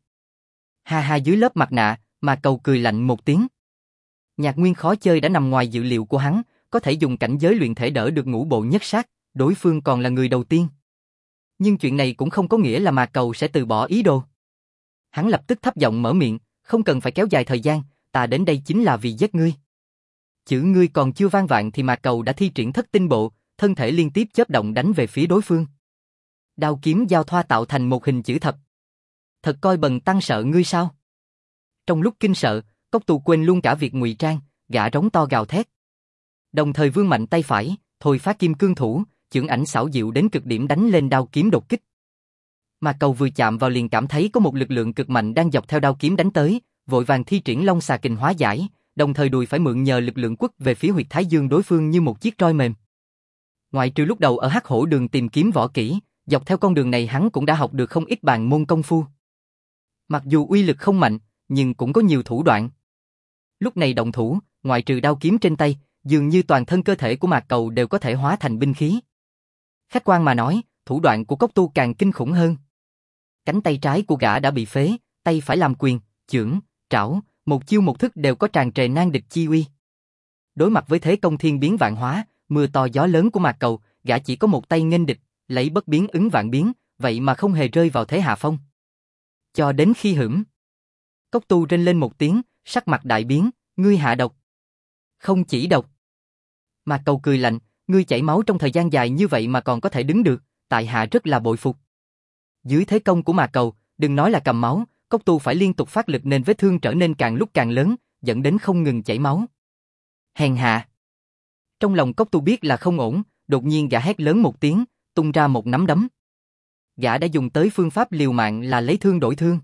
Ha ha, dưới lớp mặt nạ, mà Cầu cười lạnh một tiếng. Nhạc Nguyên khó chơi đã nằm ngoài dự liệu của hắn, có thể dùng cảnh giới luyện thể đỡ được Ngũ Bộ Nhất Sát, đối phương còn là người đầu tiên. Nhưng chuyện này cũng không có nghĩa là Mạc Cầu sẽ từ bỏ ý đồ. Hắn lập tức thấp giọng mở miệng, không cần phải kéo dài thời gian, ta đến đây chính là vì giết ngươi. Chữ ngươi còn chưa vang vạn thì Mạc Cầu đã thi triển Thất Tinh Bộ, thân thể liên tiếp chớp động đánh về phía đối phương. Đao kiếm giao thoa tạo thành một hình chữ thập. Thật coi bần tăng sợ ngươi sao? Trong lúc kinh sợ, Cốc Tu quên luôn cả việc ngụy trang, gã rống to gào thét. Đồng thời vươn mạnh tay phải, thôi phát kim cương thủ, chưởng ảnh xảo diệu đến cực điểm đánh lên đao kiếm đột kích. Mạc Cầu vừa chạm vào liền cảm thấy có một lực lượng cực mạnh đang dọc theo đao kiếm đánh tới, vội vàng thi triển Long Xà Kình hóa giải, đồng thời đùi phải mượn nhờ lực lượng quất về phía huyệt thái dương đối phương như một chiếc roi mềm. Ngoại trừ lúc đầu ở Hắc Hổ Đường tìm kiếm võ kỹ, dọc theo con đường này hắn cũng đã học được không ít bàn môn công phu. Mặc dù uy lực không mạnh, nhưng cũng có nhiều thủ đoạn. Lúc này động thủ, ngoại trừ đao kiếm trên tay, dường như toàn thân cơ thể của Mạc Cầu đều có thể hóa thành binh khí. Khách quan mà nói, thủ đoạn của Cốc Tu càng kinh khủng hơn. Cánh tay trái của gã đã bị phế, tay phải làm quyền, chưởng, trảo, một chiêu một thức đều có tràn trề nan địch chi uy. Đối mặt với thế công thiên biến vạn hóa, mưa to gió lớn của Mạc Cầu, gã chỉ có một tay nghênh địch, lấy bất biến ứng vạn biến, vậy mà không hề rơi vào thế hạ phong. Cho đến khi hửng, Cốc Tu rên lên một tiếng, sắc mặt đại biến, ngươi hạ độc. Không chỉ độc. Mạc Cầu cười lạnh, ngươi chảy máu trong thời gian dài như vậy mà còn có thể đứng được, tại hạ rất là bội phục. Dưới thế công của Mạc Cầu, đừng nói là cầm máu, Cốc Tu phải liên tục phát lực nên vết thương trở nên càng lúc càng lớn, dẫn đến không ngừng chảy máu. Hèn hạ. Trong lòng Cốc Tu biết là không ổn, đột nhiên gã hét lớn một tiếng, tung ra một nắm đấm. Gã đã dùng tới phương pháp liều mạng là lấy thương đổi thương.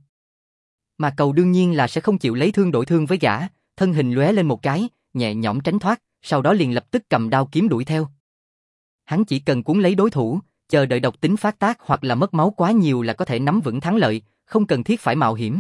Mạc Cầu đương nhiên là sẽ không chịu lấy thương đổi thương với gã, thân hình lóe lên một cái, nhẹ nhõm tránh thoát, sau đó liền lập tức cầm đao kiếm đuổi theo. Hắn chỉ cần cuốn lấy đối thủ, chờ đợi độc tính phát tác hoặc là mất máu quá nhiều là có thể nắm vững thắng lợi, không cần thiết phải mạo hiểm.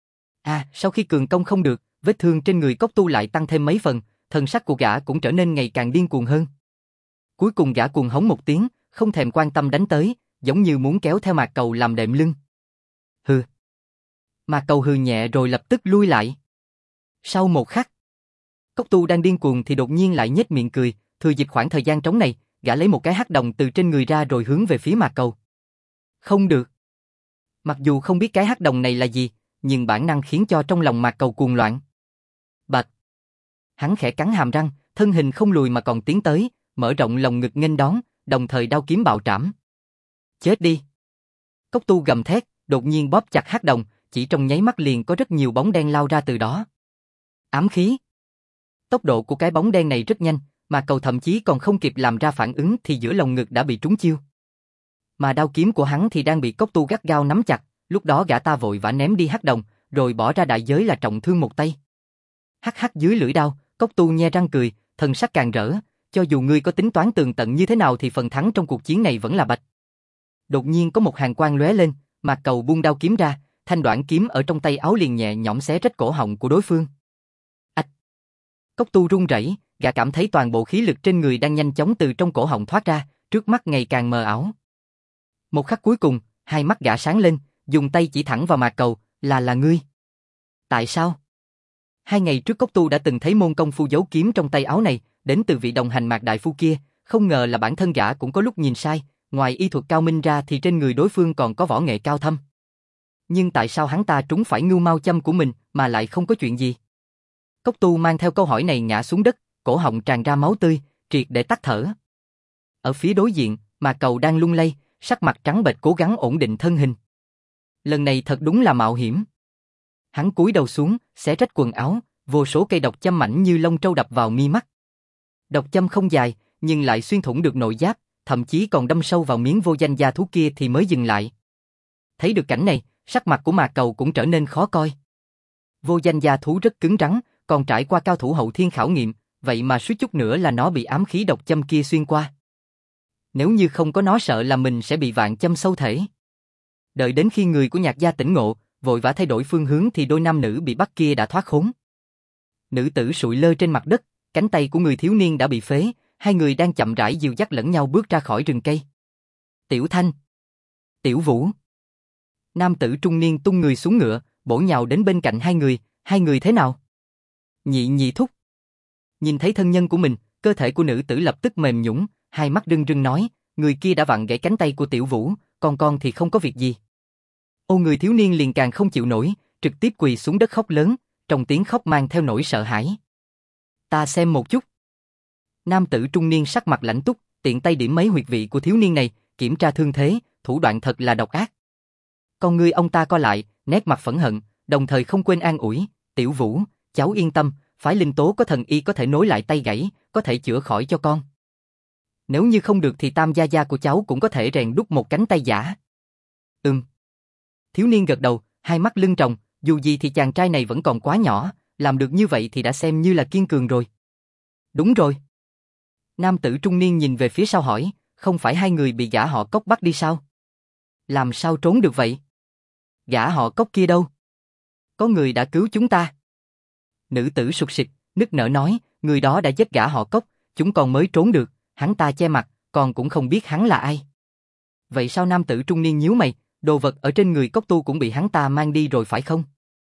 Sau khi cường công không được, vết thương trên người Cốc Tu lại tăng thêm mấy phần, thần sắc của gã cũng trở nên ngày càng điên cuồng hơn. Cuối cùng gã cuồng hống một tiếng, không thèm quan tâm đánh tới, giống như muốn kéo theo Mạc Cầu làm đệm lưng. Hừ. Mạc Cầu hừ nhẹ rồi lập tức lui lại. Sau một khắc, Cốc Tu đang điên cuồng thì đột nhiên lại nhếch miệng cười, thừa dịp khoảng thời gian trống này, gã lấy một cái hắc đồng từ trên người ra rồi hướng về phía Mạc Cầu. Không được. Mặc dù không biết cái hắc đồng này là gì, nhưng bản năng khiến cho trong lòng Mạc Cầu cuồng loạn. Bạch. Hắn khẽ cắn hàm răng, thân hình không lùi mà còn tiến tới, mở rộng lồng ngực nghênh đón, đồng thời đao kiếm bạo trảm. Chết đi. Cốc Tu gầm thét, đột nhiên bóp chặt hắc đồng, chỉ trong nháy mắt liền có rất nhiều bóng đen lao ra từ đó. Ám khí. Tốc độ của cái bóng đen này rất nhanh, Mạc Cầu thậm chí còn không kịp làm ra phản ứng thì giữa lồng ngực đã bị trúng chiêu. Mà đao kiếm của hắn thì đang bị Cốc Tu gắt gao nắm chặt, lúc đó gã ta vội vã ném đi hắc đồng, rồi bỏ ra đại giới là trọng thương một tay. Hắc hắc dưới lưỡi đao, Cốc Tu nhe răng cười, thần sắc càng rỡ, cho dù ngươi có tính toán tường tận như thế nào thì phần thắng trong cuộc chiến này vẫn là bạch. Đột nhiên có một hàn quang lóe lên, Mạc Cầu buông đao kiếm ra, thanh đoạn kiếm ở trong tay áo liền nhẹ nhõm xé rách cổ họng của đối phương. Ạch! Cốc Tu run rẩy, gã cảm thấy toàn bộ khí lực trên người đang nhanh chóng từ trong cổ họng thoát ra, trước mắt ngày càng mờ ảo. Một khắc cuối cùng, hai mắt gã sáng lên, dùng tay chỉ thẳng vào Mạc Cầu, là ngươi. Tại sao? 2 ngày trước Cốc Tu đã từng thấy môn công phu giấu kiếm trong tay áo này, đến từ vị đồng hành Mạc đại phu kia, không ngờ là bản thân gã cũng có lúc nhìn sai, ngoài y thuật cao minh ra thì trên người đối phương còn có võ nghệ cao thâm. Nhưng tại sao hắn ta trúng phải ngưu mao châm của mình mà lại không có chuyện gì? Cốc Tu mang theo câu hỏi này ngã xuống đất, cổ họng tràn ra máu tươi, triệt để tắt thở. Ở phía đối diện, Mạc Cầu đang lung lay, sắc mặt trắng bệch cố gắng ổn định thân hình. Lần này thật đúng là mạo hiểm. Hắn cúi đầu xuống, xé rách quần áo, vô số cây độc châm mảnh như lông trâu đập vào mi mắt. Độc châm không dài, nhưng lại xuyên thủng được nội giáp, thậm chí còn đâm sâu vào miếng vô danh da thú kia thì mới dừng lại. Thấy được cảnh này, sắc mặt của Mạc Cầu cũng trở nên khó coi. Vô danh da thú rất cứng rắn, còn trải qua cao thủ hậu thiên khảo nghiệm, vậy mà suýt chút nữa là nó bị ám khí độc châm kia xuyên qua. Nếu như không có nó sợ là mình sẽ bị vạn châm sâu thể. Đợi đến khi người của Nhạc gia tỉnh ngộ, vội vã thay đổi phương hướng thì đôi nam nữ bị bắt kia đã thoát khốn. Nữ tử sụi lơ trên mặt đất, cánh tay của người thiếu niên đã bị phế, hai người đang chậm rãi dìu dắt lẫn nhau bước ra khỏi rừng cây. Tiểu Thanh, Tiểu Vũ. Nam tử trung niên tung người xuống ngựa, bổ nhào đến bên cạnh hai người thế nào? Nhị thúc. Nhìn thấy thân nhân của mình, cơ thể của nữ tử lập tức mềm nhũn, hai mắt rưng rưng nói, người kia đã vặn gãy cánh tay của Tiểu Vũ, con thì không có việc gì. Ô người thiếu niên liền càng không chịu nổi, trực tiếp quỳ xuống đất khóc lớn, trong tiếng khóc mang theo nỗi sợ hãi. Ta xem một chút. Nam tử trung niên sắc mặt lãnh túc, tiện tay điểm mấy huyệt vị của thiếu niên này, kiểm tra thương thế, thủ đoạn thật là độc ác. Con ngươi ông ta co lại, nét mặt phẫn hận, đồng thời không quên an ủi, Tiểu Vũ, cháu yên tâm, phái Linh Tố có thần y có thể nối lại tay gãy, có thể chữa khỏi cho con. Nếu như không được thì tam gia gia của cháu cũng có thể rèn đúc một cánh tay giả. Thiếu niên gật đầu, hai mắt lưng tròng, dù gì thì chàng trai này vẫn còn quá nhỏ, làm được như vậy thì đã xem như là kiên cường rồi. Đúng rồi. Nam tử trung niên nhìn về phía sau hỏi, không phải hai người bị gã họ Cốc bắt đi sao? Làm sao trốn được vậy? Gã họ Cốc kia đâu? Có người đã cứu chúng ta. Nữ tử sụt sịt, nức nở nói, người đó đã giết gã họ Cốc, chúng còn mới trốn được, hắn ta che mặt, còn cũng không biết hắn là ai. Vậy sao nam tử trung niên nhíu mày, đồ vật ở trên người Cốc Tu cũng bị hắn ta mang đi rồi phải không?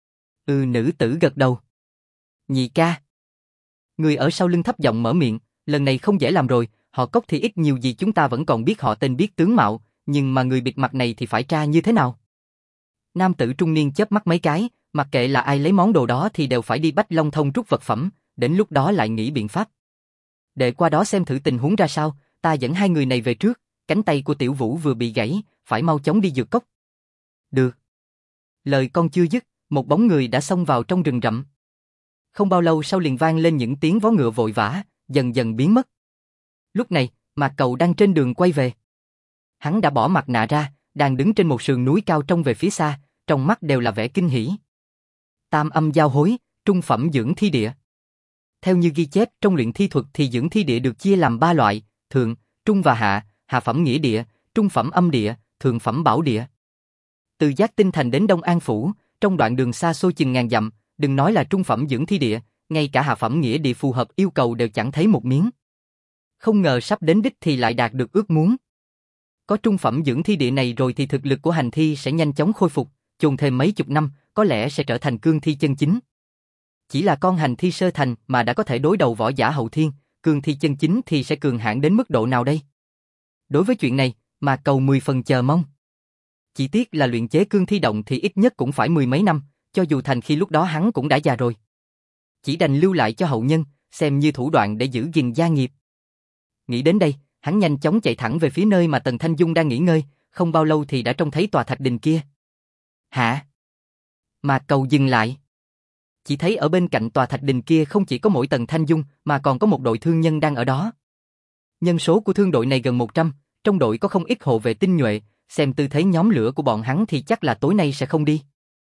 Nữ tử gật đầu. Nhị ca. Người ở sau lưng thấp giọng mở miệng, lần này không dễ làm rồi, họ Cốc thì ít nhiều gì chúng ta vẫn còn biết họ tên biết tướng mạo, nhưng mà người bịt mặt này thì phải tra như thế nào? Nam tử trung niên chớp mắt mấy cái, mặc kệ là ai lấy món đồ đó thì đều phải đi Bách Long Thông rút vật phẩm, đến lúc đó lại nghĩ biện pháp. Để qua đó xem thử tình huống ra sao, ta dẫn hai người này về trước, cánh tay của Tiểu Vũ vừa bị gãy, phải mau chóng đi dược cốc. Được. Lời con chưa dứt, một bóng người đã xông vào trong rừng rậm. Không bao lâu sau liền vang lên những tiếng vó ngựa vội vã, dần dần biến mất. Lúc này, Mạc Cầu đang trên đường quay về. Hắn đã bỏ mặt nạ ra, đang đứng trên một sườn núi cao trông về phía xa, trong mắt đều là vẻ kinh hỉ. Tam âm giao hối, trung phẩm dưỡng thi địa. Theo như ghi chép trong luyện thi thuật thì dưỡng thi địa được chia làm 3 loại, thượng, trung và hạ, hạ phẩm nghĩa địa, trung phẩm âm địa, thượng phẩm bảo địa. Từ Giác Tinh Thành đến Đông An Phủ, trong đoạn đường xa xôi chừng ngàn dặm, đừng nói là trung phẩm dưỡng thi địa, ngay cả hạ phẩm nghĩa địa phù hợp yêu cầu đều chẳng thấy một miếng. Không ngờ sắp đến đích thì lại đạt được ước muốn. Có trung phẩm dưỡng thi địa này rồi thì thực lực của hành thi sẽ nhanh chóng khôi phục, chôn thêm mấy chục năm, có lẽ sẽ trở thành cương thi chân chính. Chỉ là con hành thi sơ thành mà đã có thể đối đầu võ giả hậu thiên, cương thi chân chính thì sẽ cường hãn đến mức độ nào đây? Đối với chuyện này, mà Cầu 10 phần chờ mong. Chỉ tiếc là luyện chế cương thi động thì ít nhất cũng phải 10 mấy năm, cho dù thành khi lúc đó hắn cũng đã già rồi. Chỉ đành lưu lại cho hậu nhân, xem như thủ đoạn để giữ gìn gia nghiệp. Nghĩ đến đây, hắn nhanh chóng chạy thẳng về phía nơi mà Tần Thanh Dung đang nghỉ ngơi, không bao lâu thì đã trông thấy tòa thạch đình kia. Hả? Mà Cầu dừng lại. Chỉ thấy ở bên cạnh tòa thạch đình kia không chỉ có mỗi Tần Thanh Dung mà còn có một đội thương nhân đang ở đó. Nhân số của thương đội này gần 100, trong đội có không ít hộ vệ tinh nhuệ, xem tư thế nhóm lửa của bọn hắn thì chắc là tối nay sẽ không đi.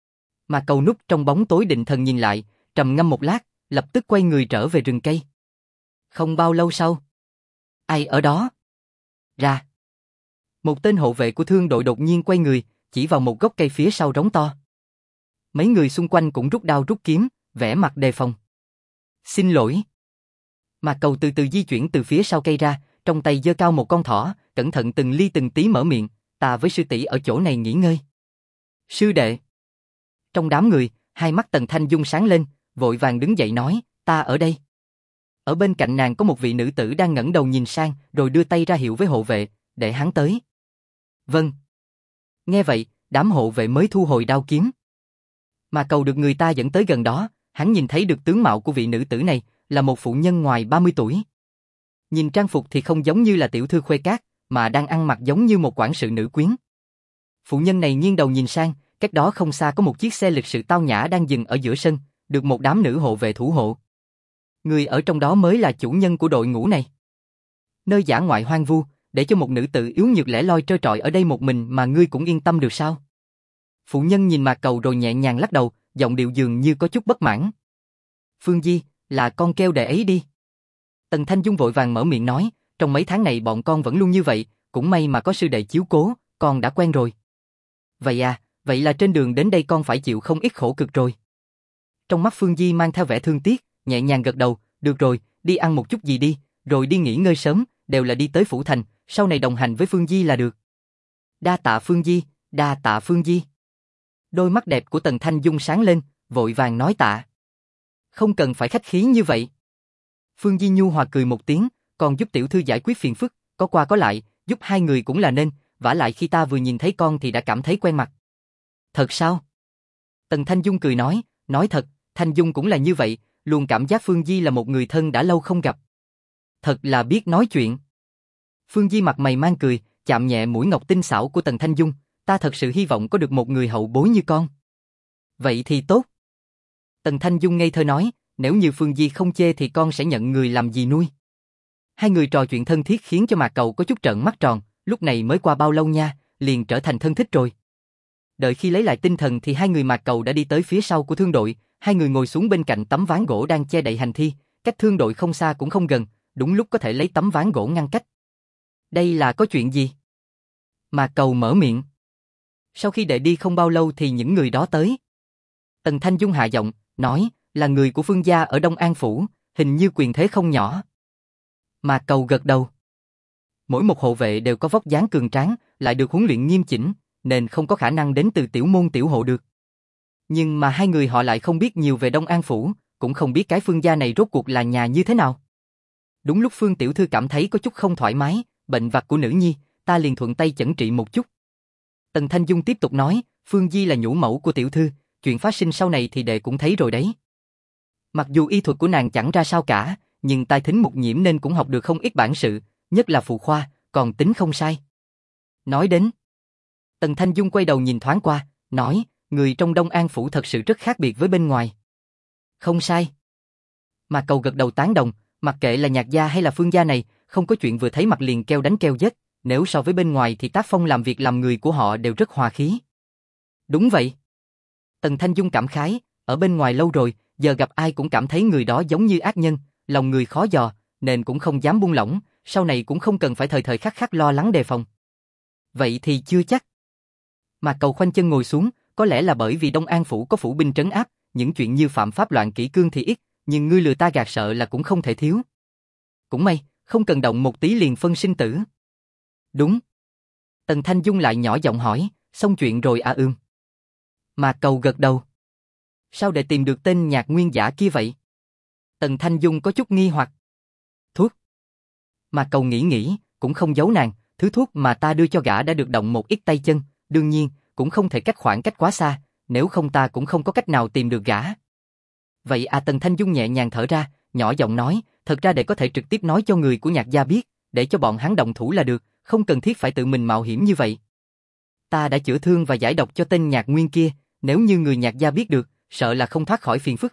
Mà Cầu núp trong bóng tối định thần nhìn lại, trầm ngâm một lát, lập tức quay người trở về rừng cây. Không bao lâu sau. Ai ở đó? Ra. Một tên hộ vệ của thương đội đột nhiên quay người, chỉ vào một gốc cây phía sau rống to. Mấy người xung quanh cũng rút đao rút kiếm, vẻ mặt đề phòng. Xin lỗi. Mà Cầu từ từ di chuyển từ phía sau cây ra, trong tay giơ cao một con thỏ, cẩn thận từng ly từng tí mở miệng, ta với sư tỷ ở chỗ này nghỉ ngơi. Sư đệ. Trong đám người, hai mắt Tần Thanh Dung sáng lên, vội vàng đứng dậy nói, ta ở đây. Ở bên cạnh nàng có một vị nữ tử đang ngẩng đầu nhìn sang, rồi đưa tay ra hiệu với hộ vệ, để hắn tới. Vâng. Nghe vậy, đám hộ vệ mới thu hồi đao kiếm. Mà Cầu được người ta dẫn tới gần đó, hắn nhìn thấy được tướng mạo của vị nữ tử này, là một phụ nhân ngoài 30 tuổi. Nhìn trang phục thì không giống như là tiểu thư khuê cát, mà đang ăn mặc giống như một quản sự nữ quyến. Phụ nhân này nghiêng đầu nhìn sang, cách đó không xa có một chiếc xe lịch sự tao nhã đang dừng ở giữa sân, được một đám nữ hộ vệ thủ hộ. Người ở trong đó mới là chủ nhân của đội ngũ này. Nơi dã ngoại hoang vu, để cho một nữ tử yếu nhược lẻ loi trơ trọi ở đây một mình mà ngươi cũng yên tâm được sao? Phụ nhân nhìn Mạc Cầu rồi nhẹ nhàng lắc đầu, giọng điệu dường như có chút bất mãn. Phương Di, là con kêu đệ ấy đi. Tần Thanh Dung vội vàng mở miệng nói, trong mấy tháng này bọn con vẫn luôn như vậy, cũng may mà có sư đệ chiếu cố, con đã quen rồi. Vậy à, vậy là trên đường đến đây con phải chịu không ít khổ cực rồi. Trong mắt Phương Di mang theo vẻ thương tiếc, nhẹ nhàng gật đầu, được rồi, đi ăn một chút gì đi, rồi đi nghỉ ngơi sớm, đều là đi tới Phủ Thành, sau này đồng hành với Phương Di là được. Đa tạ Phương Di, đa tạ Phương Di. Đôi mắt đẹp của Tần Thanh Dung sáng lên, vội vàng nói tạ. Không cần phải khách khí như vậy. Phương Di nhu hòa cười một tiếng, còn giúp tiểu thư giải quyết phiền phức, có qua có lại, giúp hai người cũng là nên, vả lại khi ta vừa nhìn thấy con thì đã cảm thấy quen mặt. Thật sao? Tần Thanh Dung cười nói thật, Thanh Dung cũng là như vậy, luôn cảm giác Phương Di là một người thân đã lâu không gặp. Thật là biết nói chuyện. Phương Di mặt mày mang cười, chạm nhẹ mũi ngọc tinh xảo của Tần Thanh Dung, ta thật sự hy vọng có được một người hậu bối như con. Vậy thì tốt. Tần Thanh Dung ngây thơ nói, nếu như Phương Di không chê thì con sẽ nhận người làm gì nuôi. Hai người trò chuyện thân thiết khiến cho Mạc Cầu có chút trợn mắt tròn, lúc này mới qua bao lâu nha, liền trở thành thân thích rồi. Đợi khi lấy lại tinh thần thì hai người Mạc Cầu đã đi tới phía sau của thương đội, hai người ngồi xuống bên cạnh tấm ván gỗ đang che đậy hành thi, cách thương đội không xa cũng không gần, đúng lúc có thể lấy tấm ván gỗ ngăn cách. Đây là có chuyện gì? Mạc Cầu mở miệng. Sau khi đệ đi không bao lâu thì những người đó tới. Tần Thanh Dung hạ giọng, nói, là người của Phương gia ở Đông An Phủ, hình như quyền thế không nhỏ. Mạc Cầu gật đầu. Mỗi một hộ vệ đều có vóc dáng cường tráng, lại được huấn luyện nghiêm chỉnh, nên không có khả năng đến từ tiểu môn tiểu hộ được. Nhưng mà hai người họ lại không biết nhiều về Đông An Phủ, cũng không biết cái Phương gia này rốt cuộc là nhà như thế nào. Đúng lúc Phương tiểu thư cảm thấy có chút không thoải mái, bệnh vặt của nữ nhi, ta liền thuận tay chẩn trị một chút. Tần Thanh Dung tiếp tục nói, Phương Di là nhũ mẫu của tiểu thư, chuyện phát sinh sau này thì đệ cũng thấy rồi đấy. Mặc dù y thuật của nàng chẳng ra sao cả, nhưng tai thính mục nhiễm nên cũng học được không ít bản sự, nhất là phụ khoa, còn tính không sai. Nói đến, Tần Thanh Dung quay đầu nhìn thoáng qua, nói, người trong Đông An Phủ thật sự rất khác biệt với bên ngoài. Không sai. Mạc Cầu gật đầu tán đồng, mặc kệ là Nhạc gia hay là Phương gia này, không có chuyện vừa thấy mặt liền kêu đánh kêu giết, nếu so với bên ngoài thì tác phong làm việc làm người của họ đều rất hòa khí. Đúng vậy. Tần Thanh Dung cảm khái, ở bên ngoài lâu rồi, giờ gặp ai cũng cảm thấy người đó giống như ác nhân, lòng người khó dò, nên cũng không dám buông lỏng, sau này cũng không cần phải thời thời khắc khắc lo lắng đề phòng. Vậy thì chưa chắc. Mạc Cầu khoanh chân ngồi xuống, có lẽ là bởi vì Đông An Phủ có phủ binh trấn áp, những chuyện như phạm pháp loạn kỷ cương thì ít, nhưng ngươi lừa ta gạt sợ là cũng không thể thiếu. Cũng may, không cần động một tí liền phân sinh tử. Đúng. Tần Thanh Dung lại nhỏ giọng hỏi, xong chuyện rồi à ưm. Mạc Cầu gật đầu. Sao để tìm được tên Nhạc Nguyên giả kia vậy? Tần Thanh Dung có chút nghi hoặc. Thuốc. Mạc Cầu nghĩ, cũng không giấu nàng, thứ thuốc mà ta đưa cho gã đã được động một ít tay chân, đương nhiên, cũng không thể cách khoảng cách quá xa, nếu không ta cũng không có cách nào tìm được gã. Vậy à, Tần Thanh Dung nhẹ nhàng thở ra, nhỏ giọng nói, thật ra để có thể trực tiếp nói cho người của Nhạc gia biết, để cho bọn hắn động thủ là được, không cần thiết phải tự mình mạo hiểm như vậy. Ta đã chữa thương và giải độc cho tên Nhạc Nguyên kia, nếu như người Nhạc gia biết được, sợ là không thoát khỏi phiền phức.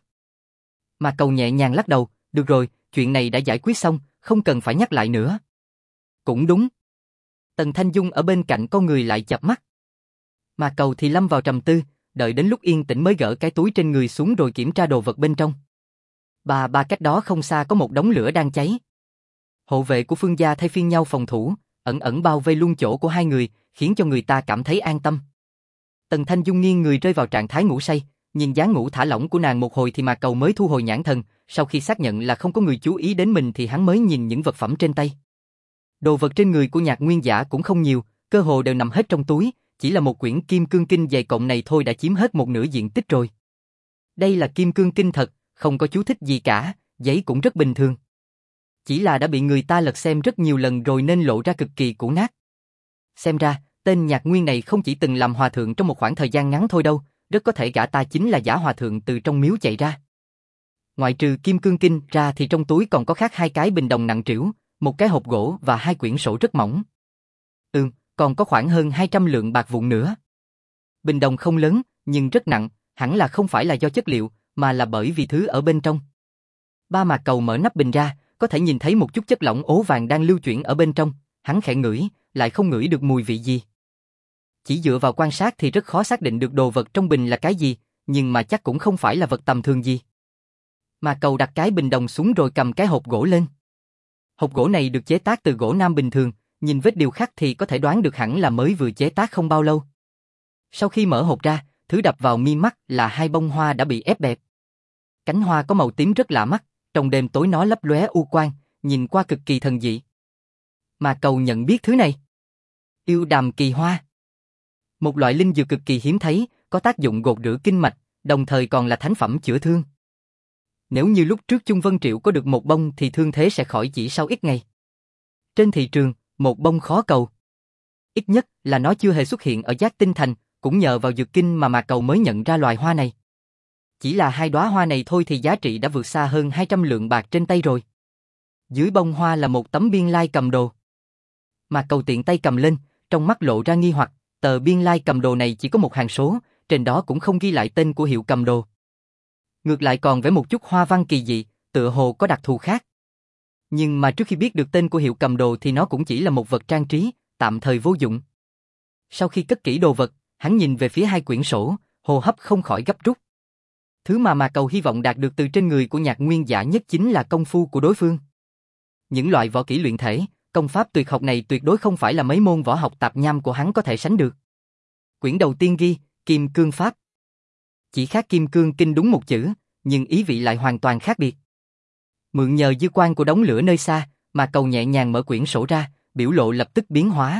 Mạc Cầu nhẹ nhàng lắc đầu, được rồi, chuyện này đã giải quyết xong, không cần phải nhắc lại nữa. Cũng đúng. Tần Thanh Dung ở bên cạnh con người lại chập mắt. Mạc Cầu thì lâm vào trầm tư, đợi đến lúc yên tĩnh mới gỡ cái túi trên người xuống rồi kiểm tra đồ vật bên trong. Ba cách đó không xa có một đống lửa đang cháy. Hộ vệ của Phương gia thay phiên nhau phòng thủ, ẩn ẩn bao vây luôn chỗ của hai người, khiến cho người ta cảm thấy an tâm. Tần Thanh Dung nghiêng người rơi vào trạng thái ngủ say, nhìn dáng ngủ thả lỏng của nàng một hồi thì Mạc Cầu mới thu hồi nhãn thần, sau khi xác nhận là không có người chú ý đến mình thì hắn mới nhìn những vật phẩm trên tay. Đồ vật trên người của Nhạc Nguyên Giả cũng không nhiều, cơ hồ đều nằm hết trong túi, chỉ là một quyển Kim Cương Kinh dày cộm này thôi đã chiếm hết một nửa diện tích rồi. Đây là Kim Cương Kinh thật, không có chú thích gì cả, giấy cũng rất bình thường. Chỉ là đã bị người ta lật xem rất nhiều lần rồi nên lộ ra cực kỳ cũ nát. Xem ra, tên Nhạc Nguyên này không chỉ từng làm hòa thượng trong một khoảng thời gian ngắn thôi đâu, rất có thể gã ta chính là giả hòa thượng từ trong miếu chạy ra. Ngoại trừ Kim Cương Kinh ra thì trong túi còn có khác 2 cái bình đồng nặng trĩu, một cái hộp gỗ và 2 quyển sổ rất mỏng. Còn có khoảng hơn 200 lượng bạc vụn nữa. Bình đồng không lớn, nhưng rất nặng, hẳn là không phải là do chất liệu, mà là bởi vì thứ ở bên trong. Mạc Cầu mở nắp bình ra, có thể nhìn thấy một chút chất lỏng ố vàng đang lưu chuyển ở bên trong, hắn khẽ ngửi, lại không ngửi được mùi vị gì. Chỉ dựa vào quan sát thì rất khó xác định được đồ vật trong bình là cái gì, nhưng mà chắc cũng không phải là vật tầm thường gì. Mạc Cầu đặt cái bình đồng xuống rồi cầm cái hộp gỗ lên. Hộp gỗ này được chế tác từ gỗ nam bình thường, nhìn vết điêu khắc thì có thể đoán được hẳn là mới vừa chế tác không bao lâu. Sau khi mở hộp ra, thứ đập vào mi mắt là 2 bông hoa đã bị ép bẹp. Cánh hoa có màu tím rất lạ mắt, trong đêm tối nó lấp lóe u quang, nhìn qua cực kỳ thần dị. Mạc Cầu nhận biết thứ này. Yêu đàm kỳ hoa. Một loại linh dược cực kỳ hiếm thấy, có tác dụng gột rửa kinh mạch, đồng thời còn là thánh phẩm chữa thương. Nếu như lúc trước Chung Vân Triệu có được một bông thì thương thế sẽ khỏi chỉ sau ít ngày. Trên thị trường, một bông khó cầu. Ít nhất là nó chưa hề xuất hiện ở Giác Tinh Thành, cũng nhờ vào dược kinh mà Mạc Cầu mới nhận ra loài hoa này. Chỉ là 2 đóa hoa này thôi thì giá trị đã vượt xa hơn 200 lượng bạc trên tay rồi. Dưới bông hoa là một tấm biên lai cầm đồ. Mạc Cầu tiện tay cầm lên, trong mắt lộ ra nghi hoặc, tờ biên lai cầm đồ này chỉ có một hàng số, trên đó cũng không ghi lại tên của hiệu cầm đồ. Ngược lại còn vẽ một chút hoa văn kỳ dị, tựa hồ có đặc thù khác. Nhưng mà trước khi biết được tên của hiệu cầm đồ thì nó cũng chỉ là một vật trang trí, tạm thời vô dụng. Sau khi cất kỹ đồ vật, hắn nhìn về phía 2 quyển sổ, hô hấp không khỏi gấp rút. Thứ mà Mạc Cầu hy vọng đạt được từ trên người của Nhạc Nguyên Giả nhất chính là công phu của đối phương. Những loại võ kỹ luyện thể, công pháp tuyệt học này tuyệt đối không phải là mấy môn võ học tạp nham của hắn có thể sánh được. Quyển đầu tiên ghi, Kim Cương Pháp. Chỉ khác Kim Cương Kinh đúng một chữ, nhưng ý vị lại hoàn toàn khác biệt. Mượn nhờ dư quang của đống lửa nơi xa, Mạc Cầu nhẹ nhàng mở quyển sổ ra, biểu lộ lập tức biến hóa.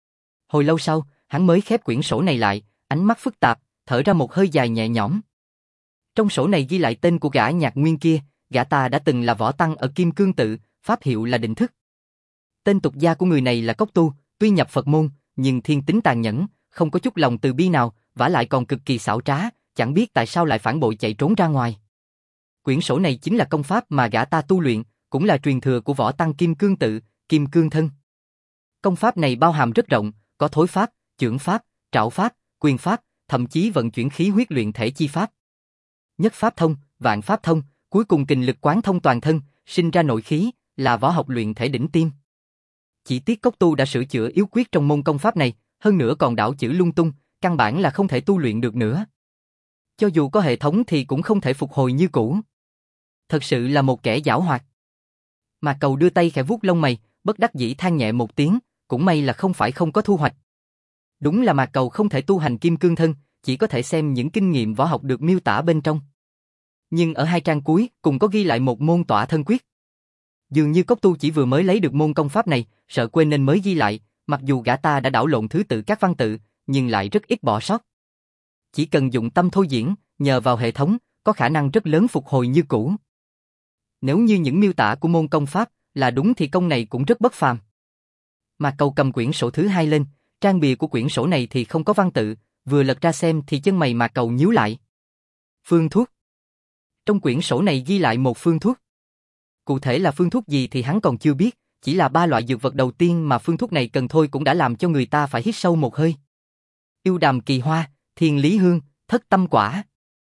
Hồi lâu sau, hắn mới khép quyển sổ này lại, ánh mắt phức tạp, thở ra một hơi dài nhẹ nhõm. Trong sổ này ghi lại tên của gã Nhạc Nguyên kia, gã ta đã từng là võ tăng ở Kim Cương Tự, pháp hiệu là Định Thức. Tên tục gia của người này là Cốc Tu, tuy nhập Phật môn, nhưng thiên tính tàn nhẫn, không có chút lòng từ bi nào, vả lại còn cực kỳ xảo trá, chẳng biết tại sao lại phản bội chạy trốn ra ngoài. Quyển sổ này chính là công pháp mà gã ta tu luyện, cũng là truyền thừa của võ tăng Kim Cương Tự, Kim Cương Thân. Công pháp này bao hàm rất rộng, có thối pháp, chưởng pháp, trảo pháp, quyền pháp, thậm chí vận chuyển khí huyết luyện thể chi pháp. Nhất pháp thông, vạn pháp thông, cuối cùng kình lực quán thông toàn thân, sinh ra nội khí, là võ học luyện thể đỉnh tiêm. Chỉ tiếc Cốc Tu đã sửa chữa yếu quyết trong môn công pháp này, hơn nữa còn đảo chữ lung tung, căn bản là không thể tu luyện được nữa. Cho dù có hệ thống thì cũng không thể phục hồi như cũ. Thật sự là một kẻ giảo hoạt. Mạc Cầu đưa tay khẽ vuốt lông mày, bất đắc dĩ than nhẹ một tiếng, cũng may là không phải không có thu hoạch. Đúng là Mạc Cầu không thể tu hành Kim Cương Thân, chỉ có thể xem những kinh nghiệm võ học được miêu tả bên trong. Nhưng ở 2 trang cuối cùng có ghi lại một môn tỏa thân quyết. Dường như Cốc Tu chỉ vừa mới lấy được môn công pháp này, sợ quên nên mới ghi lại, mặc dù gã ta đã đảo lộn thứ tự các văn tự, nhưng lại rất ít bỏ sót. Chỉ cần dụng tâm thôi diễn, nhờ vào hệ thống, có khả năng rất lớn phục hồi như cũ. Nếu như những miêu tả của môn công pháp là đúng thì công này cũng rất bất phàm. Mạc Cầu cầm quyển sổ thứ 2 lên, trang bìa của quyển sổ này thì không có văn tự, vừa lật ra xem thì chân mày Mạc Cầu nhíu lại. Phương thuốc. Trong quyển sổ này ghi lại một phương thuốc. Cụ thể là phương thuốc gì thì hắn còn chưa biết, chỉ là 3 loại dược vật đầu tiên mà phương thuốc này cần thôi cũng đã làm cho người ta phải hít sâu một hơi. Yêu đàm kỳ hoa, thiên lý hương, thất tâm quả.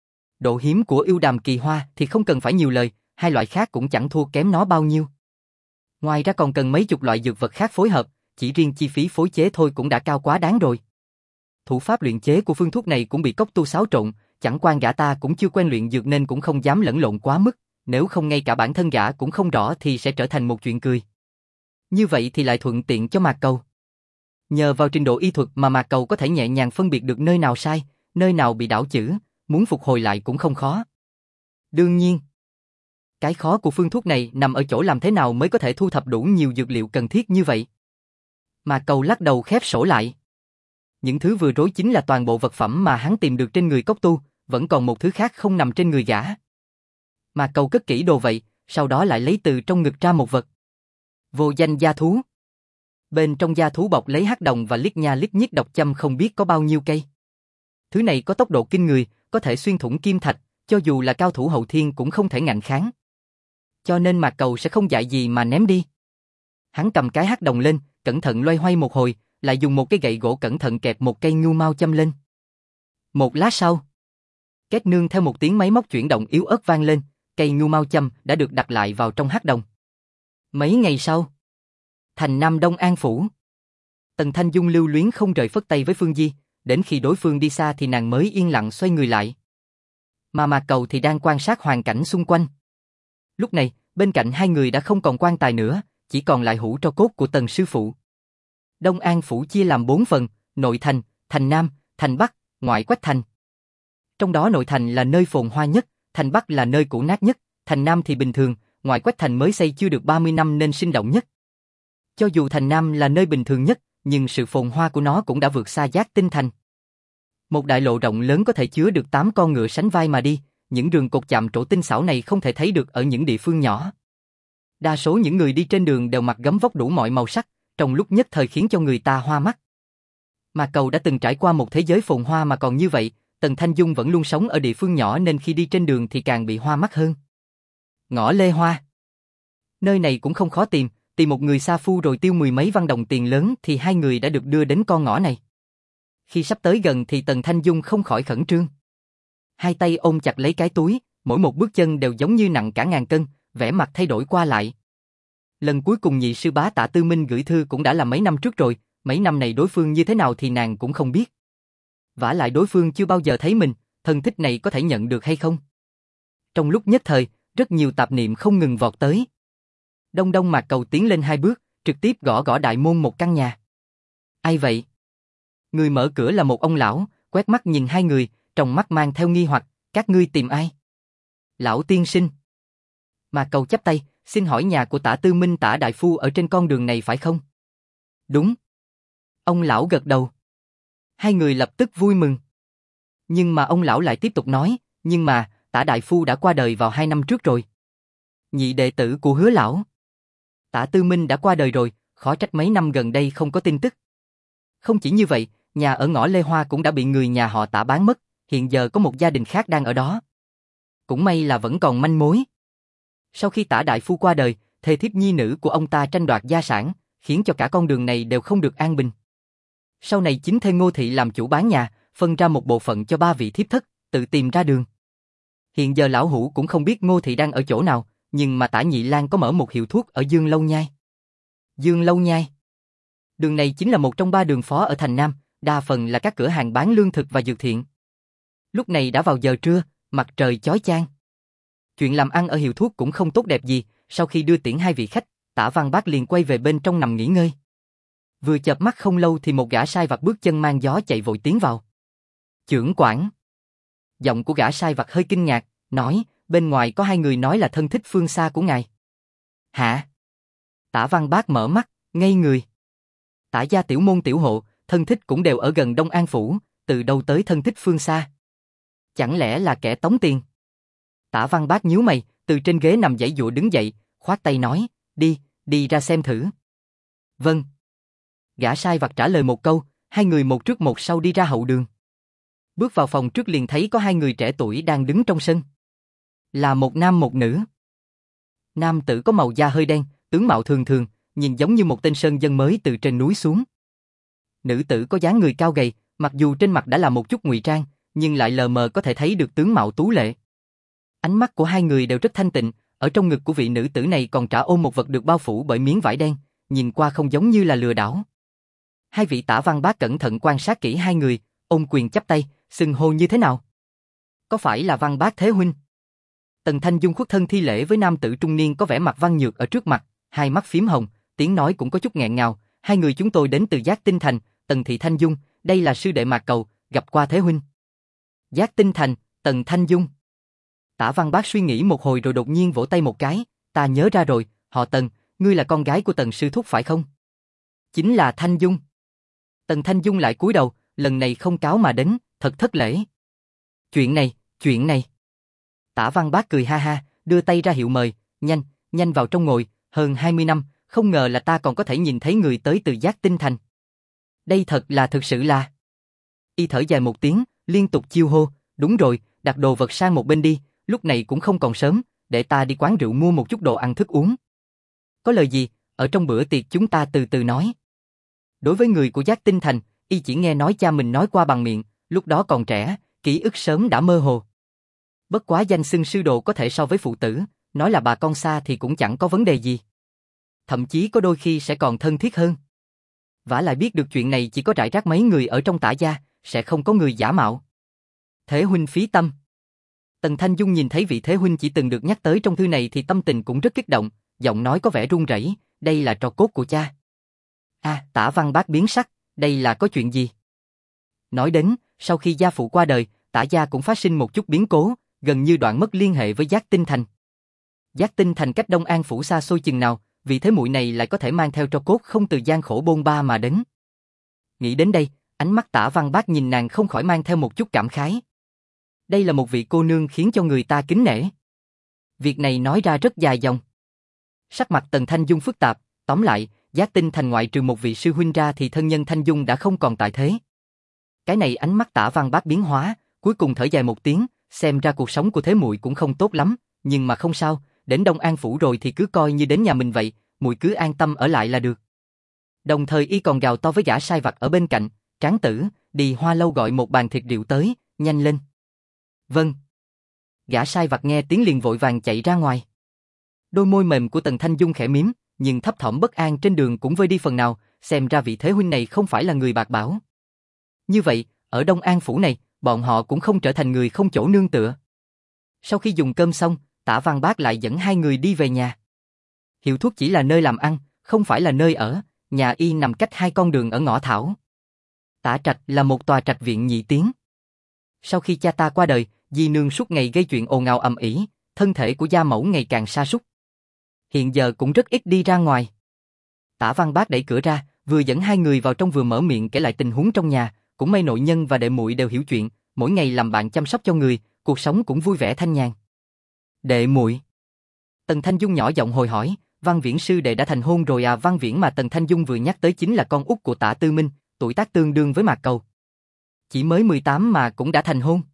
Độ hiếm của yêu đàm kỳ hoa thì không cần phải nhiều lời, 2 loại khác cũng chẳng thua kém nó bao nhiêu. Ngoài ra còn cần mấy chục loại dược vật khác phối hợp, chỉ riêng chi phí phối chế thôi cũng đã cao quá đáng rồi. Thủ pháp luyện chế của phương thuốc này cũng bị Cốc Tu xáo trộn, chẳng qua gã ta cũng chưa quen luyện dược nên cũng không dám lẫn lộn quá mức, nếu không ngay cả bản thân gã cũng không rõ thì sẽ trở thành một chuyện cười. Như vậy thì lại thuận tiện cho Mạc Cầu. Nhờ vào trình độ y thuật mà Mạc Cầu có thể nhẹ nhàng phân biệt được nơi nào sai, nơi nào bị đảo chữ, muốn phục hồi lại cũng không khó. Đương nhiên, cái khó của phương thuốc này nằm ở chỗ làm thế nào mới có thể thu thập đủ nhiều dược liệu cần thiết như vậy. Mạc Cầu lắc đầu khép sổ lại. Những thứ vừa rối chính là toàn bộ vật phẩm mà hắn tìm được trên người Cốc Tu, vẫn còn một thứ khác không nằm trên người gã. Mạc Cầu cất kỹ đồ vậy, sau đó lại lấy từ trong ngực ra một vật. Vô danh gia thú. Bên trong gia thú bọc lấy hắc đồng và lít nha lít nhít độc châm không biết có bao nhiêu cây. Thứ này có tốc độ kinh người, có thể xuyên thủng kim thạch, cho dù là cao thủ hậu thiên cũng không thể ngạnh kháng. Cho nên Mạc Cầu sẽ không dại gì mà ném đi. Hắn cầm cái hắc đồng lên, cẩn thận loay hoay một hồi, lại dùng một cái gậy gỗ cẩn thận kẹp một cây ngưu mao châm lên. Một lát sau, két nương theo một tiếng máy móc chuyển động yếu ớt vang lên, cây ngưu mao châm đã được đặt lại vào trong hắc đồng. Mấy ngày sau, thành Nam Đông An phủ. Tần Thanh Dung lưu luyến không rời phất tay với Phương Di, đến khi đối phương đi xa thì nàng mới yên lặng xoay người lại. Mà Mạc Cầu thì đang quan sát hoàn cảnh xung quanh. Lúc này, bên cạnh hai người đã không còn quan tài nữa, chỉ còn lại hũ tro cốt của Tần sư phụ. Đông An phủ chia làm 4 phần, nội thành, thành Nam, thành Bắc, ngoại Quách thành. Trong đó nội thành là nơi phồn hoa nhất, thành Bắc là nơi cũ nát nhất, thành Nam thì bình thường, ngoại Quách thành mới xây chưa được 30 năm nên sinh động nhất. Cho dù thành Nam là nơi bình thường nhất, nhưng sự phồn hoa của nó cũng đã vượt xa Giác Tinh thành. Một đại lộ rộng lớn có thể chứa được 8 con ngựa sánh vai mà đi, những đường cột chạm trổ tinh xảo này không thể thấy được ở những địa phương nhỏ. Đa số những người đi trên đường đều mặc gấm vóc đủ mọi màu sắc, trong lúc nhất thời khiến cho người ta hoa mắt. Mạc Cầu đã từng trải qua một thế giới phồn hoa mà còn như vậy, Tần Thanh Dung vẫn luôn sống ở địa phương nhỏ nên khi đi trên đường thì càng bị hoa mắt hơn. Ngõ Lê Hoa. Nơi này cũng không khó tìm một người sa phu rồi tiêu 10 mấy văn đồng tiền lớn thì hai người đã được đưa đến con ngõ này. Khi sắp tới gần thì Tần Thanh Dung không khỏi khẩn trương. Hai tay ôm chặt lấy cái túi, mỗi một bước chân đều giống như nặng cả ngàn cân, vẻ mặt thay đổi qua lại. Lần cuối cùng nhị sư bá Tạ Tư Minh gửi thư cũng đã là mấy năm trước rồi, mấy năm này đối phương như thế nào thì nàng cũng không biết. Vả lại đối phương chưa bao giờ thấy mình, thân thích này có thể nhận được hay không? Trong lúc nhất thời, rất nhiều tạp niệm không ngừng vọt tới. Đông Đông Mạc Cầu tiến lên 2 bước, trực tiếp gõ gõ đại môn một căn nhà. Ai vậy? Người mở cửa là một ông lão, quét mắt nhìn hai người, trong mắt mang theo nghi hoặc, các ngươi tìm ai? Lão tiên sinh. Mạc Cầu chắp tay, xin hỏi nhà của Tạ Tư Minh Tạ đại phu ở trên con đường này phải không? Đúng. Ông lão gật đầu. Hai người lập tức vui mừng. Nhưng mà ông lão lại tiếp tục nói, nhưng mà Tạ đại phu đã qua đời vào 2 năm trước rồi. Nhị đệ tử của Hứa lão. Tạ Tư Minh đã qua đời rồi, khó trách mấy năm gần đây không có tin tức. Không chỉ như vậy, nhà ở ngõ Lê Hoa cũng đã bị người nhà họ Tạ bán mất, hiện giờ có một gia đình khác đang ở đó. Cũng may là vẫn còn manh mối. Sau khi Tạ đại phu qua đời, thê thiếp nhi nữ của ông ta tranh đoạt gia sản, khiến cho cả con đường này đều không được an bình. Sau này chính thê Ngô thị làm chủ bán nhà, phân ra một bộ phận cho 3 vị thiếp thất, tự tìm ra đường. Hiện giờ lão hủ cũng không biết Ngô thị đang ở chỗ nào, nhưng mà Tạ Nhị Lang có mở một hiệu thuốc ở Dương Lâu Nhai. Dương Lâu Nhai. Đường này chính là một trong 3 đường phó ở thành Nam, đa phần là các cửa hàng bán lương thực và dược thiện. Lúc này đã vào giờ trưa, mặt trời chói chang. Chuyện làm ăn ở hiệu thuốc cũng không tốt đẹp gì, sau khi đưa tiễn 2 vị khách, Tạ Văn Bác liền quay về bên trong nằm nghỉ ngơi. Vừa chợp mắt không lâu thì một gã sai vặt bước chân mang gió chạy vội tiến vào. Chưởng quản. Giọng của gã sai vặt hơi kinh ngạc, nói, bên ngoài có 2 người nói là thân thích phương xa của ngài. Hả? Tạ Văn Bác mở mắt, ngây người. Tạ gia tiểu môn tiểu hộ, thân thích cũng đều ở gần Đông An phủ, từ đâu tới thân thích phương xa? Chẳng lẽ là kẻ tống tiền? Tạ Văn Bác nhíu mày, từ trên ghế nằm giãy giụa đứng dậy, khoát tay nói, đi ra xem thử. Vâng. Gã sai vặt trả lời một câu, 2 người một trước một sau đi ra hậu đường. Bước vào phòng trước liền thấy có 2 người trẻ tuổi đang đứng trong sân. Là một nam một nữ. Nam tử có màu da hơi đen, tướng mạo thường thường, nhìn giống như một tên sơn dân mới từ trên núi xuống. Nữ tử có dáng người cao gầy, mặc dù trên mặt đã là một chút ngụy trang, nhưng lại lờ mờ có thể thấy được tướng mạo tú lệ. Ánh mắt của 2 người đều rất thanh tịnh, ở trong ngực của vị nữ tử này còn trả ôm một vật được bao phủ bởi miếng vải đen, nhìn qua không giống như là lừa đảo. 2 vị Tả Văn Bác cẩn thận quan sát kỹ 2 người, ôm quyền chắp tay, xưng hô như thế nào? Có phải là Văn Bác Thế huynh? Tần Thanh Dung khuất thân thi lễ với nam tử trung niên có vẻ mặt văn nhược ở trước mặt, hai mắt phím hồng, tiếng nói cũng có chút nghẹn ngào, hai người chúng tôi đến từ Giác Tinh Thành, Tần Thị Thanh Dung, đây là sư đệ Mạc Cầu, gặp qua Thế huynh. Giác Tinh Thành, Tần Thanh Dung. Tả Văn Bác suy nghĩ một hồi rồi đột nhiên vỗ tay một cái, ta nhớ ra rồi, họ Tần, ngươi là con gái của Tần sư thúc phải không? Chính là Thanh Dung. Tần Thanh Dung lại cúi đầu, lần này không cáo mà đến, thật thất lễ. Chuyện này. Tả Văn Bác cười ha ha, đưa tay ra hiệu mời, nhanh vào trong ngồi, hơn 20 năm, không ngờ là ta còn có thể nhìn thấy người tới từ Giác Tinh Thành. Đây thực sự là... Y thở dài một tiếng, liên tục chiêu hô, đúng rồi, đặt đồ vật sang một bên đi, lúc này cũng không còn sớm, để ta đi quán rượu mua một chút đồ ăn thức uống. Có lời gì, ở trong bữa tiệc chúng ta từ từ nói. Đối với người của Giác Tinh Thành, Y chỉ nghe nói cha mình nói qua bằng miệng, lúc đó còn trẻ, ký ức sớm đã mơ hồ. Bất quá danh xưng sư đồ có thể so với phụ tử, nói là bà con xa thì cũng chẳng có vấn đề gì. Thậm chí có đôi khi sẽ còn thân thiết hơn. Vả lại biết được chuyện này chỉ có rải rác mấy người ở trong Tả gia, sẽ không có người giả mạo. Thế huynh phí tâm. Tần Thanh Dung nhìn thấy vị thế huynh chỉ từng được nhắc tới trong thư này thì tâm tình cũng rất kích động, giọng nói có vẻ run rẩy, đây là tro cốt của cha. Tả Văn Bác biến sắc, đây là có chuyện gì? Nói đến, sau khi gia phụ qua đời, Tả gia cũng phát sinh một chút biến cố, gần như đoạn mất liên hệ với Giác Tinh Thành. Giác Tinh Thành cách Đông An phủ xa xôi chừng nào, vì thế muội này lại có thể mang theo tro cốt không từ gian khổ bôn ba mà đến. Nghĩ đến đây, ánh mắt Tả Văn Bác nhìn nàng không khỏi mang theo một chút cảm khái. Đây là một vị cô nương khiến cho người ta kính nể. Việc này nói ra rất dài dòng. Sắc mặt Tần Thanh Dung phức tạp, tóm lại, Giác Tinh Thành ngoại trừ một vị sư huynh ra thì thân nhân Thanh Dung đã không còn tại thế. Cái này ánh mắt Tả Văn Bác biến hóa, cuối cùng thở dài một tiếng, xem ra cuộc sống của thế muội cũng không tốt lắm, nhưng mà không sao, đến Đông An phủ rồi thì cứ coi như đến nhà mình vậy, muội cứ an tâm ở lại là được. Đồng thời Y còn gào to với gã sai vặt ở bên cạnh, tráng tử, đi Hoa Lâu gọi một bàn thịt rượu tới, nhanh lên. Vâng. Gã sai vặt nghe tiếng liền vội vàng chạy ra ngoài. Đôi môi mềm của Tần Thanh Dung khẽ mím, nhưng thấp thỏm bất an trên đường cũng vơi đi phần nào, xem ra vị thế huynh này không phải là người bạc bẽo. Như vậy, ở Đông An phủ này, bọn họ cũng không trở thành người không chỗ nương tựa. Sau khi dùng cơm xong, Tả Văn Bác lại dẫn hai người đi về nhà. Hiệu thuốc chỉ là nơi làm ăn, không phải là nơi ở, nhà Y nằm cách 2 con đường ở ngõ Thảo. Tả Trạch là một tòa trạch viện nhị tiến. Sau khi cha ta qua đời, Di nương suốt ngày gây chuyện ồn ào ầm ĩ, thân thể của gia mẫu ngày càng sa sút. Hiện giờ cũng rất ít đi ra ngoài. Tả Văn Bác đẩy cửa ra, vừa dẫn hai người vào trong vừa mở miệng kể lại tình huống trong nhà, cũng may nội nhân và đệ muội đều hiểu chuyện, mỗi ngày làm bạn chăm sóc cho người, cuộc sống cũng vui vẻ thanh nhàn. Đệ muội. Tần Thanh Dung nhỏ giọng hồi hỏi, Văn Viễn sư đệ đã thành hôn rồi à? Văn Viễn mà Tần Thanh Dung vừa nhắc tới chính là con út của Tả Tư Minh, tuổi tác tương đương với Mạc Cầu. Chỉ mới 18 mà cũng đã thành hôn.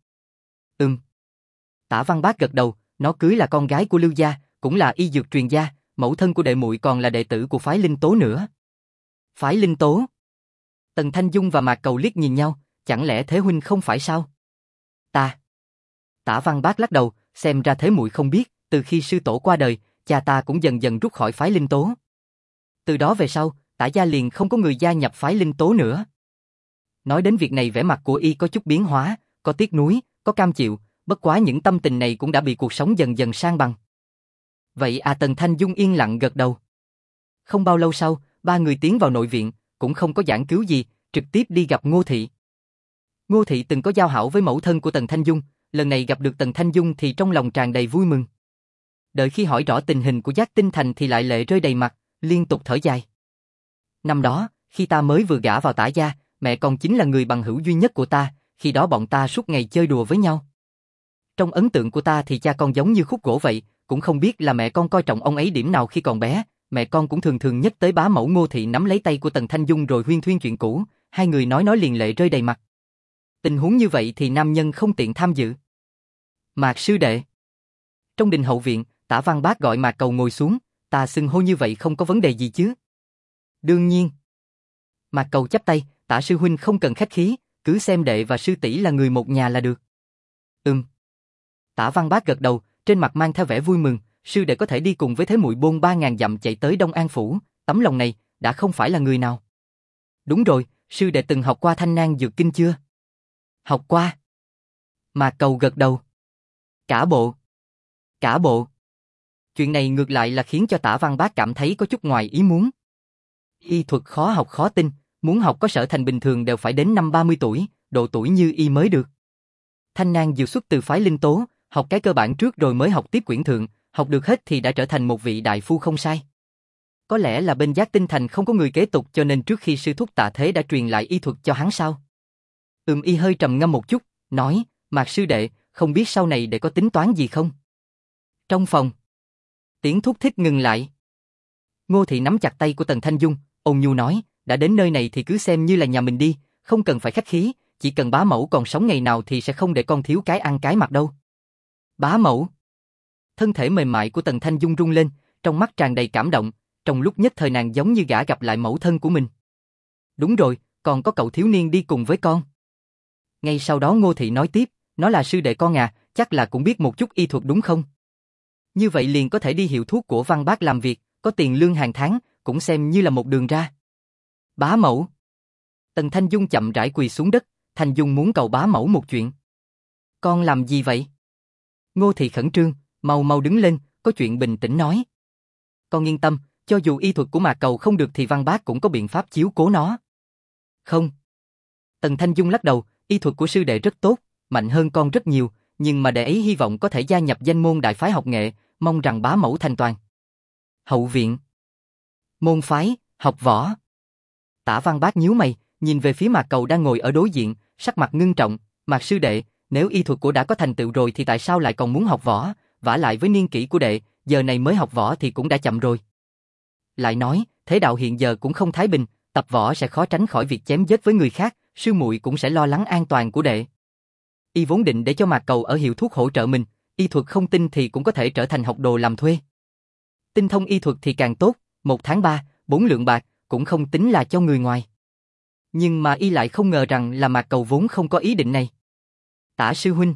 Tả Văn Bác gật đầu, nó cưới là con gái của Lưu gia, cũng là y dược truyền gia, mẫu thân của đệ muội còn là đệ tử của phái Linh Tố nữa. Phái Linh Tố? Tần Thanh Dung và Mạc Cầu liếc nhìn nhau, chẳng lẽ thế huynh không phải sao? Ta. Tả Văn Bác lắc đầu, xem ra thế muội không biết, từ khi sư tổ qua đời, cha ta cũng dần dần rút khỏi phái Linh Tố. Từ đó về sau, Tả gia liền không có người gia nhập phái Linh Tố nữa. Nói đến việc này vẻ mặt của y có chút biến hóa, có tiếc nuối, có cam chịu, bất quá những tâm tình này cũng đã bị cuộc sống dần dần san bằng. Vậy à? Tần Thanh Dung yên lặng gật đầu. Không bao lâu sau, ba người tiến vào nội viện, cũng không có giảng cứu gì, trực tiếp đi gặp Ngô Thị. Ngô Thị từng có giao hảo với mẫu thân của Tần Thanh Dung, lần này gặp được Tần Thanh Dung thì trong lòng tràn đầy vui mừng. Đợi khi hỏi rõ tình hình của Giác Tinh Thành thì lại lệ rơi đầy mặt, liên tục thở dài. Năm đó, khi ta mới vừa gả vào Tả gia, mẹ con chính là người bằng hữu duy nhất của ta, khi đó bọn ta suốt ngày chơi đùa với nhau. Trong ấn tượng của ta thì cha con giống như khúc gỗ vậy, cũng không biết là mẹ con coi trọng ông ấy điểm nào khi còn bé, mẹ con cũng thường thường nhất tới bá mẫu Ngô Thị nắm lấy tay của Tần Thanh Dung rồi huyên thuyên chuyện cũ, hai người nói liền lệ rơi đầy mặt. Tình huống như vậy thì nam nhân không tiện tham dự. Mạc sư đệ. Trong đình hậu viện, Tả Văn Bác gọi Mạc Cầu ngồi xuống, ta xưng hô như vậy không có vấn đề gì chứ? Đương nhiên. Mạc Cầu chắp tay, Tả sư huynh không cần khách khí, cứ xem đệ và sư tỷ là người một nhà là được. Tả Văn Bác gật đầu, trên mặt mang theo vẻ vui mừng, sư đệ có thể đi cùng với thế muội bôn 3.000 dặm chạy tới Đông An phủ, tấm lòng này đã không phải là người nào. Đúng rồi, sư đệ từng học qua Thanh Nang Dược Kinh chưa? Học qua. Mạc Cầu gật đầu. Cả bộ. Cả bộ. Chuyện này ngược lại là khiến cho Tả Văn Bác cảm thấy có chút ngoài ý muốn. Y thuật khó học khó tin, muốn học có sở thành bình thường đều phải đến năm 30 tuổi, độ tuổi như y mới được. Thanh Nang vừa xuất từ phái Linh Tố, học cái cơ bản trước rồi mới học tiếp quyển thượng, học được hết thì đã trở thành một vị đại phu không sai. Có lẽ là bên Giác Tinh Thành không có người kế tục cho nên trước khi sư thúc Tạ Thế đã truyền lại y thuật cho hắn sao? Y hơi trầm ngâm một chút, nói, Mạc sư đệ, không biết sau này để có tính toán gì không? Trong phòng, tiếng thúc thích ngừng lại. Ngô Thị nắm chặt tay của Tần Thanh Dung, ôn nhu nói, đã đến nơi này thì cứ xem như là nhà mình đi, không cần phải khách khí, chỉ cần bá mẫu còn sống ngày nào thì sẽ không để con thiếu cái ăn cái mặc đâu. Bá mẫu. Thân thể mềm mại của Tần Thanh Dung rung lên, trong mắt tràn đầy cảm động, trong lúc nhất thời nàng giống như gã gặp lại mẫu thân của mình. Đúng rồi, còn có cậu thiếu niên đi cùng với con. Ngay sau đó Ngô Thị nói tiếp, nó là sư đệ con à, chắc là cũng biết một chút y thuật đúng không? Như vậy liền có thể đi hiệu thuốc của Văn Bác làm việc, có tiền lương hàng tháng, cũng xem như là một đường ra. Bá mẫu. Tần Thanh Dung chậm rãi quỳ xuống đất, Thanh Dung muốn cầu bá mẫu một chuyện. Con làm gì vậy? Ngô Thị khẩn trương, mau mau đứng lên, có chuyện bình tĩnh nói. Con yên tâm, cho dù y thuật của Mạc Cầu không được thì Văn Bác cũng có biện pháp chiếu cố nó. Không. Tần Thanh Dung lắc đầu, y thuật của sư đệ rất tốt, mạnh hơn con rất nhiều, nhưng mà đệ ấy hy vọng có thể gia nhập danh môn đại phái học nghệ, mong rằng bá mẫu thành toàn. Hậu viện. Môn phái, học võ. Tả Văn Bác nhíu mày, nhìn về phía Mạc Cầu đang ngồi ở đối diện, sắc mặt ngưng trọng, Mạc sư đệ, nếu y thuật của đã có thành tựu rồi thì tại sao lại còn muốn học võ, vả lại với niên kỷ của đệ, giờ này mới học võ thì cũng đã chậm rồi. Lại nói, thế đạo hiện giờ cũng không thái bình, tập võ sẽ khó tránh khỏi việc chém giết với người khác, sư muội cũng sẽ lo lắng an toàn của đệ. Y vốn định để cho Mạc Cầu ở hiệu thuốc hỗ trợ mình, y thuật không tin thì cũng có thể trở thành học đồ làm thuê. Tinh thông y thuật thì càng tốt, 1 tháng 4 lượng bạc, cũng không tính là cho người ngoài. Nhưng mà y lại không ngờ rằng là Mạc Cầu vốn không có ý định này. Tả sư huynh.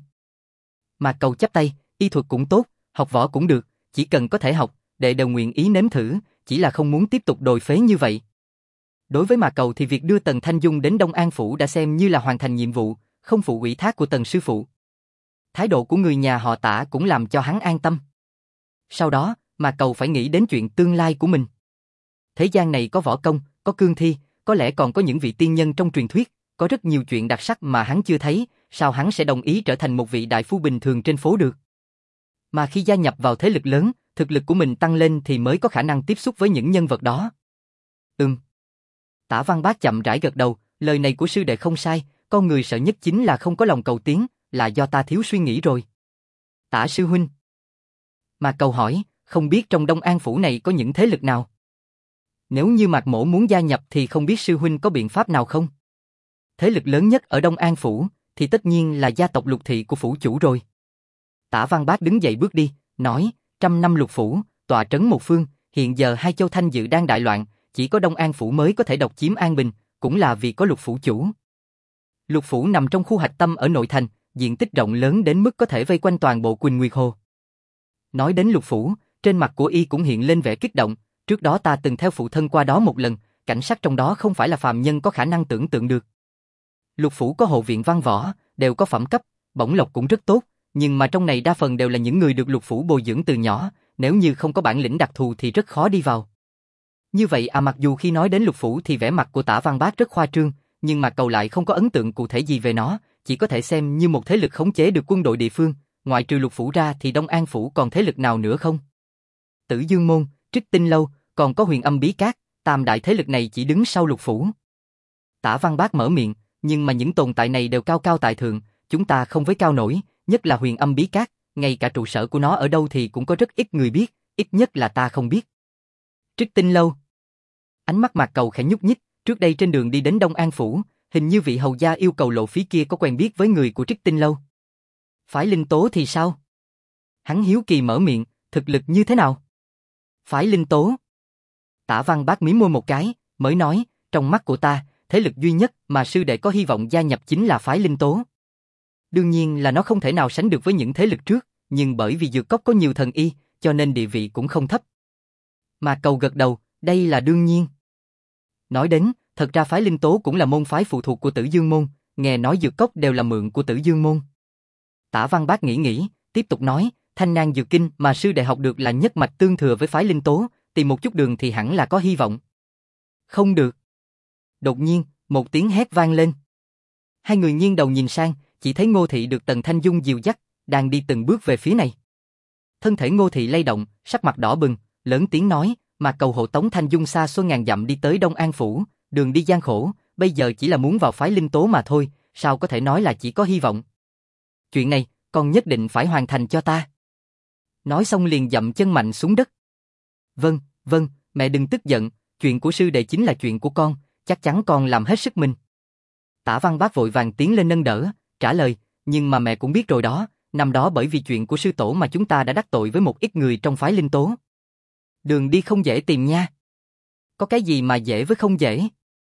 Mạc Cầu chắp tay, y thuật cũng tốt, học võ cũng được, chỉ cần có thể học, đệ đều nguyện ý nếm thử, chỉ là không muốn tiếp tục đồi phế như vậy. Đối với Mạc Cầu thì việc đưa Tần Thanh Dung đến Đông An Phủ đã xem như là hoàn thành nhiệm vụ, không phụ ủy thác của Tần sư phụ. Thái độ của người nhà họ Tả cũng làm cho hắn an tâm. Sau đó, Mạc Cầu phải nghĩ đến chuyện tương lai của mình. Thế gian này có võ công, có cương thi, có lẽ còn có những vị tiên nhân trong truyền thuyết, có rất nhiều chuyện đặc sắc mà hắn chưa thấy, sao hắn sẽ đồng ý trở thành một vị đại phu bình thường trên phố được. Mà khi gia nhập vào thế lực lớn, thực lực của mình tăng lên thì mới có khả năng tiếp xúc với những nhân vật đó. Tả Văn Bác chậm rãi gật đầu, lời này của sư đệ không sai, con người sợ nhất chính là không có lòng cầu tiến, là do ta thiếu suy nghĩ rồi. Tả sư huynh. Mạc Cầu hỏi, không biết trong Đông An Phủ này có những thế lực nào? Nếu như Mạc Mỗ muốn gia nhập thì không biết sư huynh có biện pháp nào không? Thế lực lớn nhất ở Đông An Phủ thì tất nhiên là gia tộc Lục Thị của phủ chủ rồi. Tả Văn Bác đứng dậy bước đi, nói, 100 năm Lục Phủ, tọa trấn một phương, hiện giờ hai châu Thanh Dự đang đại loạn, chỉ có Đông An Phủ mới có thể độc chiếm an bình, cũng là vì có Lục Phủ chủ. Lục Phủ nằm trong khu hạch tâm ở nội thành, diện tích rộng lớn đến mức có thể vây quanh toàn bộ Quỳnh Nguyệt Hồ. Nói đến Lục Phủ, trên mặt của y cũng hiện lên vẻ kích động, trước đó ta từng theo phụ thân qua đó một lần, cảnh sát trong đó không phải là phàm nhân có khả năng tưởng tượng được. Lục Phủ có hộ viện văn võ, đều có phẩm cấp, bổng lộc cũng rất tốt, nhưng mà trong này đa phần đều là những người được Lục Phủ bồi dưỡng từ nhỏ, nếu như không có bản lĩnh đặc thù thì rất khó đi vào. Như vậy mặc dù khi nói đến Lục Phủ thì vẻ mặt của Tả Văn Bác rất khoa trương, nhưng mà Cầu lại không có ấn tượng cụ thể gì về nó, chỉ có thể xem như một thế lực khống chế được quân đội địa phương, ngoại trừ Lục Phủ ra thì Đông An Phủ còn thế lực nào nữa không? Tử Dương Môn, Trích Tinh Lâu, còn có Huyền Âm Bí Các, tam đại thế lực này chỉ đứng sau Lục Phủ. Tả Văn Bác mở miệng, nhưng mà những tồn tại này đều cao cao tại thượng, chúng ta không với cao nổi, nhất là Huyền Âm Bí Các, ngay cả trụ sở của nó ở đâu thì cũng có rất ít người biết, ít nhất là ta không biết. Trích Tinh Lâu. Ánh mắt Mạc Cầu khẽ nhúc nhích, trước đây trên đường đi đến Đông An Phủ, hình như vị hầu gia yêu cầu lộ phí kia có quen biết với người của Trích Tinh Lâu. Phái Linh Tố thì sao? Hắn hiếu kỳ mở miệng, thực lực như thế nào? Phái Linh Tố. Tả Văn Bác mím môi một cái, mới nói, trong mắt của ta, thế lực duy nhất mà sư đệ có hy vọng gia nhập chính là phái Linh Tố. Đương nhiên là nó không thể nào sánh được với những thế lực trước, nhưng bởi vì dược cốc có nhiều thần y, cho nên địa vị cũng không thấp. Mạc Cầu gật đầu, đây là đương nhiên. Nói đến, thật ra phái Linh Tố cũng là môn phái phụ thuộc của Tử Dương Môn, nghe nói dược cốc đều là mượn của Tử Dương môn. Tả Văn Bác nghĩ, tiếp tục nói, Thanh Nang dược kinh mà sư đệ học được là nhất mạch tương thừa với phái Linh Tố, tìm một chút đường thì hẳn là có hy vọng. Không được. Đột nhiên, một tiếng hét vang lên. Hai người nghiêng đầu nhìn sang, chỉ thấy Ngô Thị được Tần Thanh Dung dìu dắt, đang đi từng bước về phía này. Thân thể Ngô Thị lay động, sắc mặt đỏ bừng, lớn tiếng nói, mà cầu hộ tống Thanh Dung xa xôi ngàn dặm đi tới Đông An Phủ, đường đi gian khổ, bây giờ chỉ là muốn vào phái Linh Tố mà thôi, sao có thể nói là chỉ có hy vọng. Chuyện này, con nhất định phải hoàn thành cho ta. Nói xong liền dậm chân mạnh xuống đất. Vâng, mẹ đừng tức giận, chuyện của sư đệ chính là chuyện của con, chắc chắn con làm hết sức mình. Tả Văn Bác vội vàng tiến lên nâng đỡ, trả lời, nhưng mà mẹ cũng biết rồi đó, năm đó bởi vì chuyện của sư tổ mà chúng ta đã đắc tội với một ít người trong phái Linh Tố. Đường đi không dễ tìm nha. Có cái gì mà dễ với không dễ?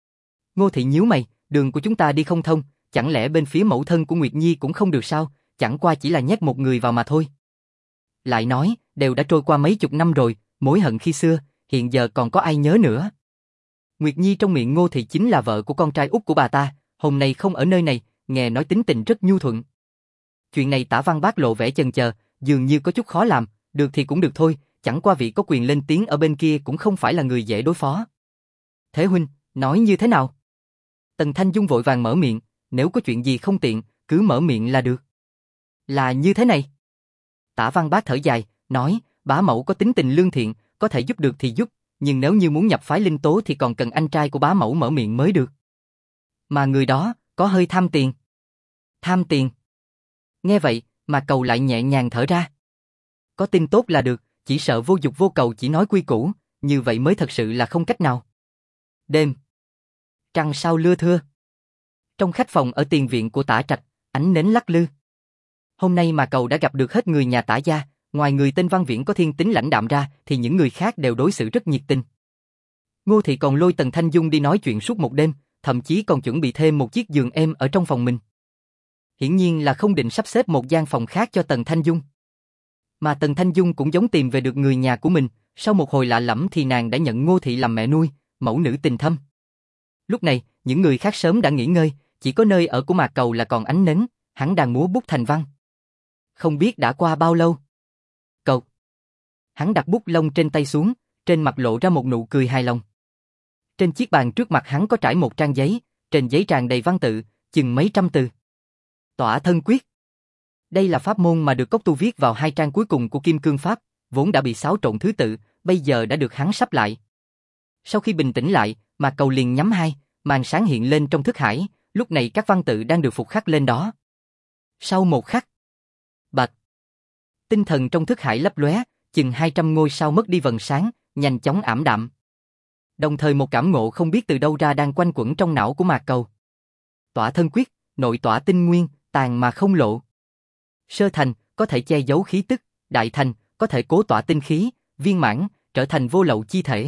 Ngô Thị nhíu mày, đường của chúng ta đi không thông, chẳng lẽ bên phía mẫu thân của Nguyệt Nhi cũng không được sao, chẳng qua chỉ là nhét một người vào mà thôi. Lại nói, đều đã trôi qua mấy chục năm rồi, mối hận khi xưa, hiện giờ còn có ai nhớ nữa. Nguyệt Nhi trong miệng Ngô Thị chính là vợ của con trai út của bà ta, hôm nay không ở nơi này, nghe nói tính tình rất nhu thuận. Chuyện này Tả Văn Bác lộ vẻ chần chờ, dường như có chút khó làm, được thì cũng được thôi, chẳng qua vị có quyền lên tiếng ở bên kia cũng không phải là người dễ đối phó. Thế huynh, nói như thế nào? Tần Thanh Dung vội vàng mở miệng, nếu có chuyện gì không tiện, cứ mở miệng là được. Là như thế này. Tả Văn Bác thở dài, nói, bá mẫu có tính tình lương thiện, có thể giúp được thì giúp, nhưng nếu như muốn nhập phái Linh Tố thì còn cần anh trai của bá mẫu mở miệng mới được. Mà người đó, có hơi tham tiền. Tham tiền. Nghe vậy, mà cầu lại nhẹ nhàng thở ra. Có tin tốt là được, chỉ sợ vô dục vô cầu chỉ nói quy củ, như vậy mới thật sự là không cách nào. Đêm. Trăng sao lưa thưa. Trong khách phòng ở tiền viện của Tả Trạch, ánh nến lắc lư. Hôm nay mà cầu đã gặp được hết người nhà Tả gia, ngoài người tên Văn Viễn có thiên tính lãnh đạm ra thì những người khác đều đối xử rất nhiệt tình. Ngô Thị còn lôi Tần Thanh Dung đi nói chuyện suốt một đêm, thậm chí còn chuẩn bị thêm một chiếc giường êm ở trong phòng mình. Hiển nhiên là không định sắp xếp một gian phòng khác cho Tần Thanh Dung. Mà Tần Thanh Dung cũng giống tìm về được người nhà của mình, sau một hồi lạ lẫm thì nàng đã nhận Ngô Thị làm mẹ nuôi, mẫu nữ tình thâm. Lúc này, những người khác sớm đã nghỉ ngơi, chỉ có nơi ở của Mạc Cầu là còn ánh nến, hắn đang múa bút thành văn. Không biết đã qua bao lâu. Cầu. Hắn đặt bút lông trên tay xuống, trên mặt lộ ra một nụ cười hài lòng. Trên chiếc bàn trước mặt hắn có trải một trang giấy, trên giấy tràn đầy văn tự, chừng mấy trăm từ. Tỏa thân quyết. Đây là pháp môn mà được Cốc Tu viết vào 2 trang cuối cùng của Kim Cương Pháp, vốn đã bị xáo trộn thứ tự, bây giờ đã được hắn sắp lại. Sau khi bình tĩnh lại, Mạc Cầu liền nhắm hai, màn sáng hiện lên trong thức hải, lúc này các văn tự đang được phục khắc lên đó. Sau một khắc, bạch, tinh thần trong thức hải lấp lóe, chừng 200 ngôi sao mất đi vầng sáng, nhanh chóng ảm đạm. Đồng thời một cảm ngộ không biết từ đâu ra đang quanh quẩn trong não của Mạc Cầu. Tỏa thân quyết, nội tỏa tinh nguyên, tàn mà không lộ. Sơ thành, có thể che giấu khí tức, đại thành, có thể cố tỏa tinh khí, viên mãn, trở thành vô lậu chi thể.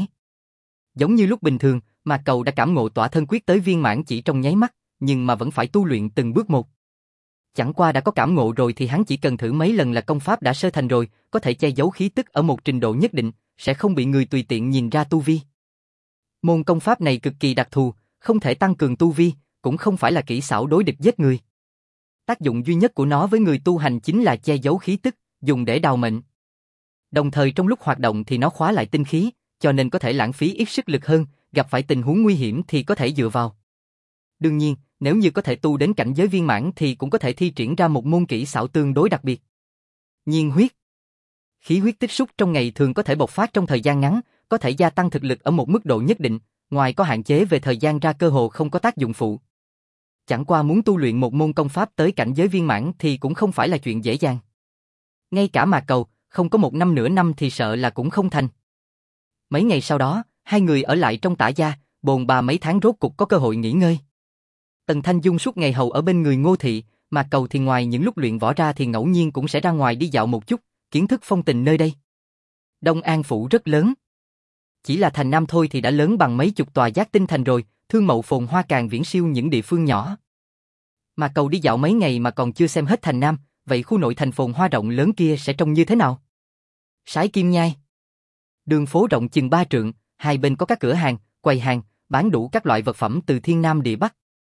Giống như lúc bình thường, Mạc Cầu đã cảm ngộ tỏa thân quyết tới viên mãn chỉ trong nháy mắt, nhưng mà vẫn phải tu luyện từng bước một. Chẳng qua đã có cảm ngộ rồi thì hắn chỉ cần thử mấy lần là công pháp đã sơ thành rồi, có thể che giấu khí tức ở một trình độ nhất định, sẽ không bị người tùy tiện nhìn ra tu vi. Môn công pháp này cực kỳ đặc thù, không thể tăng cường tu vi, cũng không phải là kỹ xảo đối địch giết người. Tác dụng duy nhất của nó với người tu hành chính là che giấu khí tức, dùng để đào mệnh. Đồng thời trong lúc hoạt động thì nó khóa lại tinh khí, cho nên có thể lãng phí ít sức lực hơn, gặp phải tình huống nguy hiểm thì có thể dựa vào. Đương nhiên, nếu như có thể tu đến cảnh giới viên mãn thì cũng có thể thi triển ra một môn kỹ xảo tương đối đặc biệt. Nhiên huyết. Khí huyết tích xúc trong ngày thường có thể bộc phát trong thời gian ngắn, có thể gia tăng thực lực ở một mức độ nhất định, ngoài có hạn chế về thời gian ra cơ hồ không có tác dụng phụ. Chẳng qua muốn tu luyện một môn công pháp tới cảnh giới viên mãn thì cũng không phải là chuyện dễ dàng. Ngay cả Mạc Cầu, không có 1 năm nửa năm thì sợ là cũng không thành. Mấy ngày sau đó, hai người ở lại trong Tả gia, bồn bà mấy tháng rốt cục có cơ hội nghỉ ngơi. Tần Thanh Dung suốt ngày hầu ở bên người Ngô Thị, Mạc Cầu thì ngoài những lúc luyện võ ra thì ngẫu nhiên cũng sẽ ra ngoài đi dạo một chút, kiến thức phong tình nơi đây. Đông An Phủ rất lớn. Chỉ là thành Nam thôi thì đã lớn bằng mấy chục tòa giác tinh thành rồi, thương mậu phồn hoa càng viễn siêu những địa phương nhỏ. Mạc Cầu đi dạo mấy ngày mà còn chưa xem hết thành Nam, vậy khu nội thành phồn hoa rộng lớn kia sẽ trông như thế nào? Sái Kim Nhai. Đường phố rộng chừng 3 trượng, hai bên có các cửa hàng, quầy hàng, bán đủ các loại vật phẩm từ thiên nam địa bắc.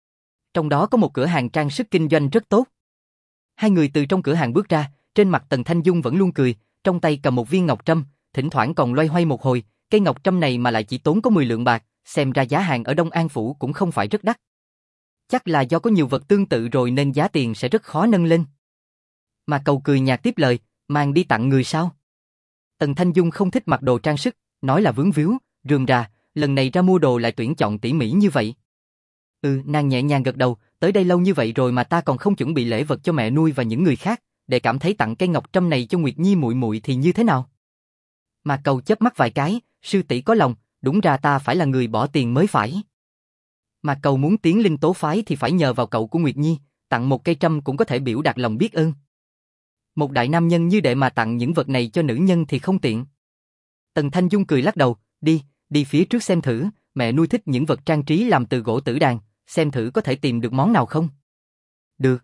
trong đó có một cửa hàng trang sức kinh doanh rất tốt. Hai người từ trong cửa hàng bước ra, trên mặt Tần Thanh Dung vẫn luôn cười, trong tay cầm một viên ngọc trâm, thỉnh thoảng còn loay hoay một hồi, cây ngọc trâm này mà lại chỉ tốn có 10 lượng bạc, xem ra giá hàng ở Đông An Phủ cũng không phải rất đắt. Chắc là do có nhiều vật tương tự rồi nên giá tiền sẽ rất khó nâng lên. Mà Cầu cười nhạt tiếp lời, mang đi tặng người sao? Tần Thanh Dung không thích mặc đồ trang sức, nói là vướng víu, rườm rà, lần này ra mua đồ lại tuyển chọn tỉ mỉ như vậy. Nàng nhẹ nhàng gật đầu, tới đây lâu như vậy rồi mà ta còn không chuẩn bị lễ vật cho mẹ nuôi và những người khác, để cảm thấy tặng cây ngọc trâm này cho Nguyệt Nhi muội muội thì như thế nào? Mà Cầu chớp mắt vài cái, sư tỷ có lòng, đúng ra ta phải là người bỏ tiền mới phải. Mà Cầu muốn tiến linh tố phái thì phải nhờ vào cậu của Nguyệt Nhi, tặng một cây trâm cũng có thể biểu đạt lòng biết ơn. Một đại nam nhân như đệ mà tặng những vật này cho nữ nhân thì không tiện. Tần Thanh Dung cười lắc đầu, đi phía trước xem thử, mẹ nuôi thích những vật trang trí làm từ gỗ tử đàn, xem thử có thể tìm được món nào không. Được.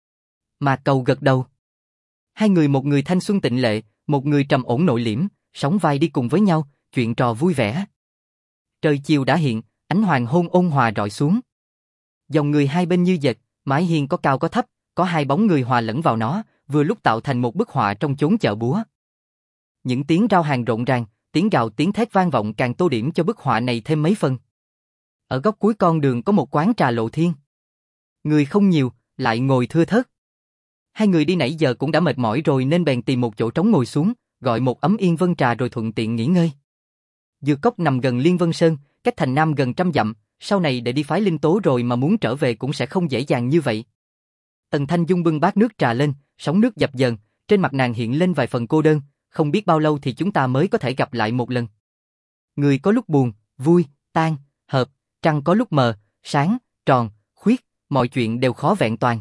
Mà Cầu gật đầu. Hai người, một người thanh xuân tịnh lệ, một người trầm ổn nội liễm, sóng vai đi cùng với nhau, chuyện trò vui vẻ. Trời chiều đã hiện, ánh hoàng hôn ôn hòa rọi xuống. Dòng người hai bên như dệt, mái hiên có cao có thấp, có hai bóng người hòa lẫn vào nó, vừa lúc tạo thành một bức họa trong chốn chợ búa. Những tiếng rao hàng rộn ràng, tiếng gào tiếng thét vang vọng càng tô điểm cho bức họa này thêm mấy phần. Ở góc cuối con đường có một quán trà lộ thiên. Người không nhiều, lại ngồi thưa thớt. Hai người đi nãy giờ cũng đã mệt mỏi rồi nên bèn tìm một chỗ trống ngồi xuống, gọi một ấm yên vân trà rồi thuận tiện nghỉ ngơi. Dược cốc nằm gần Liên Vân Sơn, cách thành Nam gần 100 dặm, sau này để đi phái linh tố rồi mà muốn trở về cũng sẽ không dễ dàng như vậy. Tần Thanh Dung bưng bát nước trà lên, sóng nước dập dờn, trên mặt nàng hiện lên vài phần cô đơn, không biết bao lâu thì chúng ta mới có thể gặp lại một lần. Người có lúc buồn, vui, tan, hợp, trăng có lúc mờ, sáng, tròn, khuyết, mọi chuyện đều khó vẹn toàn.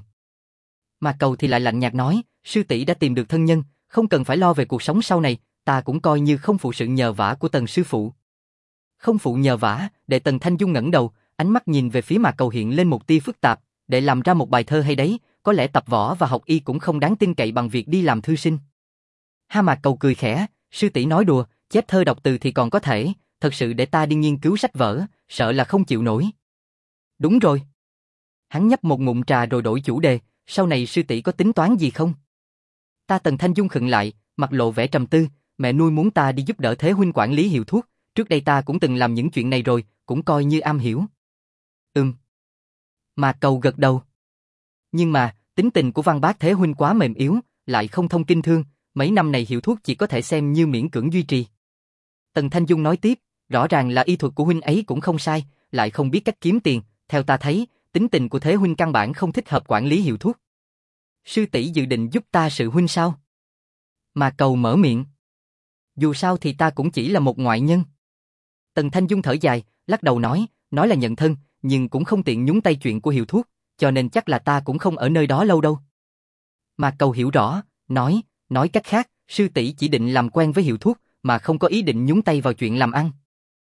Mà Cầu thì lại lạnh nhạt nói, sư tỷ đã tìm được thân nhân, không cần phải lo về cuộc sống sau này, ta cũng coi như không phụ sự nhờ vả của Tần sư phụ. Không phụ nhờ vả, để Tần Thanh Dung ngẩng đầu, ánh mắt nhìn về phía Mà Cầu hiện lên một tia phức tạp, để làm ra một bài thơ hay đấy, có lẽ tập võ và học y cũng không đáng tin cậy bằng việc đi làm thư sinh. Ha, Mà Cầu cười khẽ, sư tỷ nói đùa, chép thơ đọc từ thì còn có thể, thật sự để ta đi nghiên cứu sách vở, sợ là không chịu nổi. Đúng rồi. Hắn nhấp một ngụm trà rồi đổi chủ đề, sau này sư tỷ có tính toán gì không? Ta Tần Thanh Dung khựng lại, mặt lộ vẻ trầm tư, mẹ nuôi muốn ta đi giúp đỡ Thế huynh quản lý hiệu thuốc, trước đây ta cũng từng làm những chuyện này rồi, cũng coi như am hiểu. Mà Cầu gật đầu. Nhưng mà, tính tình của Văn Bác Thế huynh quá mềm yếu, lại không thông kinh thương, mấy năm này hiệu thuốc chỉ có thể xem như miễn cưỡng duy trì. Tần Thanh Dung nói tiếp, rõ ràng là y thuật của huynh ấy cũng không sai, lại không biết cách kiếm tiền, theo ta thấy, tính tình của Thế huynh căn bản không thích hợp quản lý hiệu thuốc. Sư tỷ dự định giúp ta sự huynh sao? Mà Cầu mở miệng. Dù sao thì ta cũng chỉ là một ngoại nhân. Tần Thanh Dung thở dài, lắc đầu nói là nhận thân, nhưng cũng không tiện nhúng tay chuyện của hiệu thuốc, cho nên chắc là ta cũng không ở nơi đó lâu đâu. Mà Cầu hiểu rõ, nói cách khác, sư tỷ chỉ định làm quen với hiệu thuốc, mà không có ý định nhúng tay vào chuyện làm ăn.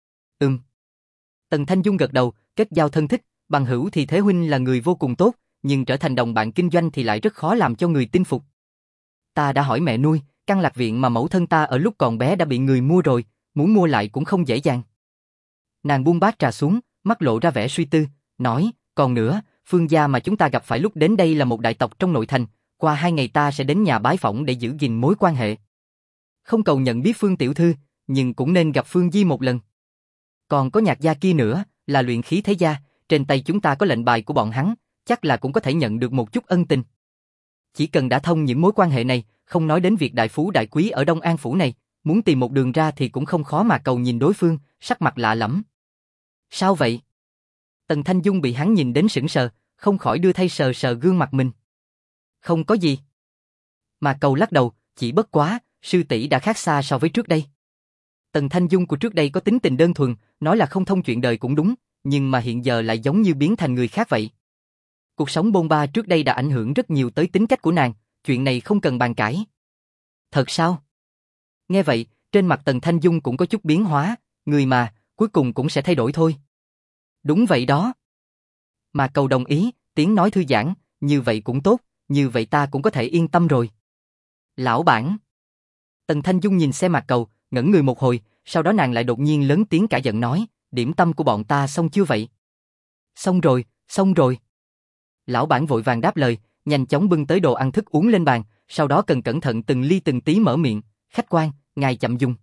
Tần Thanh Dung gật đầu, kết giao thân thích, bằng hữu thì Thế huynh là người vô cùng tốt, nhưng trở thành đồng bạn kinh doanh thì lại rất khó làm cho người tin phục. Ta đã hỏi mẹ nuôi, căn lạc viện mà mẫu thân ta ở lúc còn bé đã bị người mua rồi, muốn mua lại cũng không dễ dàng. Nàng buông bát trà xuống, mắt lộ ra vẻ suy tư, nói, còn nữa, Phương gia mà chúng ta gặp phải lúc đến đây là một đại tộc trong nội thành, qua 2 ngày ta sẽ đến nhà bái phỏng để giữ gìn mối quan hệ. Không cầu nhận biết Phương tiểu thư, nhưng cũng nên gặp Phương Di một lần. Còn có Nhạc gia kia nữa, là luyện khí thế gia, trên tay chúng ta có lệnh bài của bọn hắn, chắc là cũng có thể nhận được một chút ân tình. Chỉ cần đã thông những mối quan hệ này, không nói đến việc đại phú đại quý ở Đông An phủ này, muốn tìm một đường ra thì cũng không khó. Mà Cầu nhìn đối phương, sắc mặt lạ lẫm. Sao vậy? Tần Thanh Dung bị hắn nhìn đến sững sờ, không khỏi đưa tay sờ sờ gương mặt mình. Không có gì. Mà Cầu lắc đầu, chỉ bất quá, sư tỷ đã khác xa so với trước đây. Tần Thanh Dung của trước đây có tính tình đơn thuần, nói là không thông chuyện đời cũng đúng, nhưng mà hiện giờ lại giống như biến thành người khác vậy. Cuộc sống bôn ba trước đây đã ảnh hưởng rất nhiều tới tính cách của nàng, chuyện này không cần bàn cãi. Thật sao? Nghe vậy, trên mặt Tần Thanh Dung cũng có chút biến hóa, người mà, cuối cùng cũng sẽ thay đổi thôi. Đúng vậy đó. Mà Cầu đồng ý, tiếng nói thư giãn, như vậy cũng tốt, như vậy ta cũng có thể yên tâm rồi. Lão bản. Tần Thanh Dung nhìn xe Mạc Cầu, ngẩn người một hồi, sau đó nàng lại đột nhiên lớn tiếng cả giận nói, điểm tâm của bọn ta xong chưa vậy? Xong rồi, xong rồi. Lão bản vội vàng đáp lời, nhanh chóng bưng tới đồ ăn thức uống lên bàn, sau đó cẩn thận từng ly từng tí mở miệng, khách quan, ngài chậm dùng.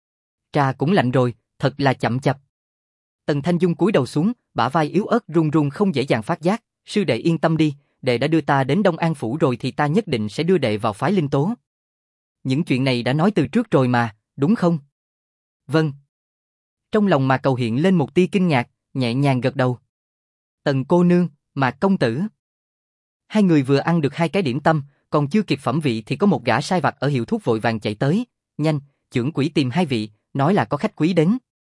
Trà cũng lạnh rồi, thật là chậm chạp. Tần Thanh Dung cúi đầu xuống, bả vai yếu ớt run run không dễ dàng phát giác, sư đệ yên tâm đi, đệ đã đưa ta đến Đông An Phủ rồi thì ta nhất định sẽ đưa đệ vào phái Linh Tố. Những chuyện này đã nói từ trước rồi mà, đúng không? Vâng. Trong lòng Mạc Cầu hiện lên một tia kinh ngạc, nhẹ nhàng gật đầu. Tần cô nương, Mạc công tử. Hai người vừa ăn được 2 cái điểm tâm, còn chưa kịp phẩm vị thì có một gã sai vặt ở hiệu thuốc vội vàng chạy tới. Nhanh, chưởng quỹ tìm 2 vị, nói là có khách quý đến.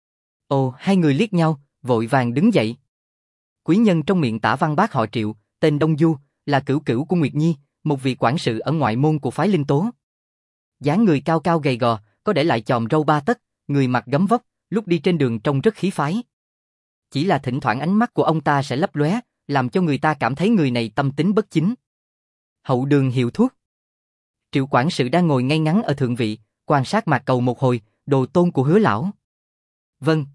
Ồ, hai người liếc nhau, vội vàng đứng dậy. Quý nhân trong miệng Tả Văn Bác họ Triệu, tên Đông Du, là cửu cửu của Nguyệt Nhi, một vị quản sự ở ngoại môn của phái Linh Tố. Dáng người cao cao gầy gò, có để lại chòm râu 3 tấc, người mặc gấm vóc, lúc đi trên đường trông rất khí phái. Chỉ là thỉnh thoảng ánh mắt của ông ta sẽ lấp lóe, làm cho người ta cảm thấy người này tâm tính bất chính. Hậu đường hiệu thuốc. Triệu quản sự đang ngồi ngay ngắn ở thượng vị, quan sát Mạc Cầu một hồi, đồ tôn của Hứa lão. Vâng.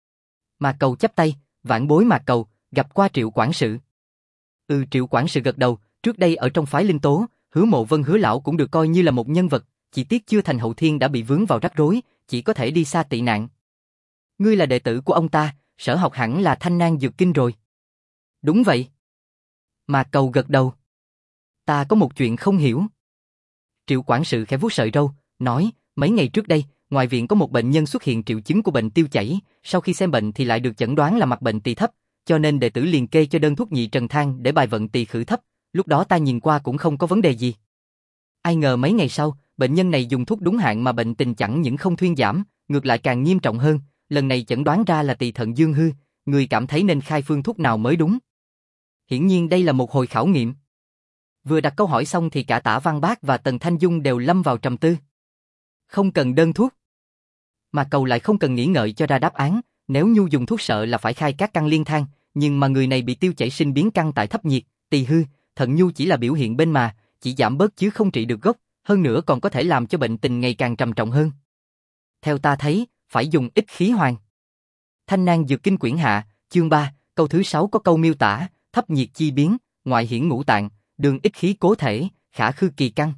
Mạc Cầu chắp tay, vãn bối Mạc Cầu, gặp qua Triệu quản sự. Triệu quản sự gật đầu, trước đây ở trong phái Linh Tố, Hứa Mộ Vân Hứa lão cũng được coi như là một nhân vật, chỉ tiếc chưa thành hậu thiên đã bị vướng vào rắc rối, chỉ có thể đi xa tị nạn. Ngươi là đệ tử của ông ta, sở học hẳn là Thanh Nang Dược Kinh rồi. Đúng vậy. Mạc Cầu gật đầu. Ta có một chuyện không hiểu. Triệu quản sự khẽ vuốt sợi râu, nói, mấy ngày trước đây, ngoài viện có một bệnh nhân xuất hiện triệu chứng của bệnh tiêu chảy, sau khi xem bệnh thì lại được chẩn đoán là mặt bệnh tỳ thấp, cho nên đệ tử liền kê cho đơn thuốc nhị trần thang để bài vận tỳ khử thấp, lúc đó ta nhìn qua cũng không có vấn đề gì. Ai ngờ mấy ngày sau, bệnh nhân này dùng thuốc đúng hạn mà bệnh tình chẳng những không thuyên giảm, ngược lại càng nghiêm trọng hơn, lần này chẩn đoán ra là tỳ thận dương hư, người cảm thấy nên khai phương thuốc nào mới đúng. Hiển nhiên đây là một hồi khảo nghiệm. Vừa đặt câu hỏi xong thì cả Tả Văn Bác và Tần Thanh Dung đều lâm vào trầm tư. Không cần đơn thuốc. Mà Cầu lại không cần nghĩ ngợi cho ra đáp án, nếu nhu dùng thuốc sợ là phải khai các căn liên thang, nhưng mà người này bị tiêu chảy sinh biến căn tại thấp nhiệt, tỳ hư, thận nhu chỉ là biểu hiện bên mà, chỉ giảm bớt chứ không trị được gốc, hơn nữa còn có thể làm cho bệnh tình ngày càng trầm trọng hơn. Theo ta thấy, phải dùng ích khí hoàng. Thanh Nang Dược Kinh quyển hạ, chương 3, câu thứ 6 có câu miêu tả, thấp nhiệt chi biến, ngoại hiển ngũ tạng, đường ích khí cố thể, khả khư kỳ căn.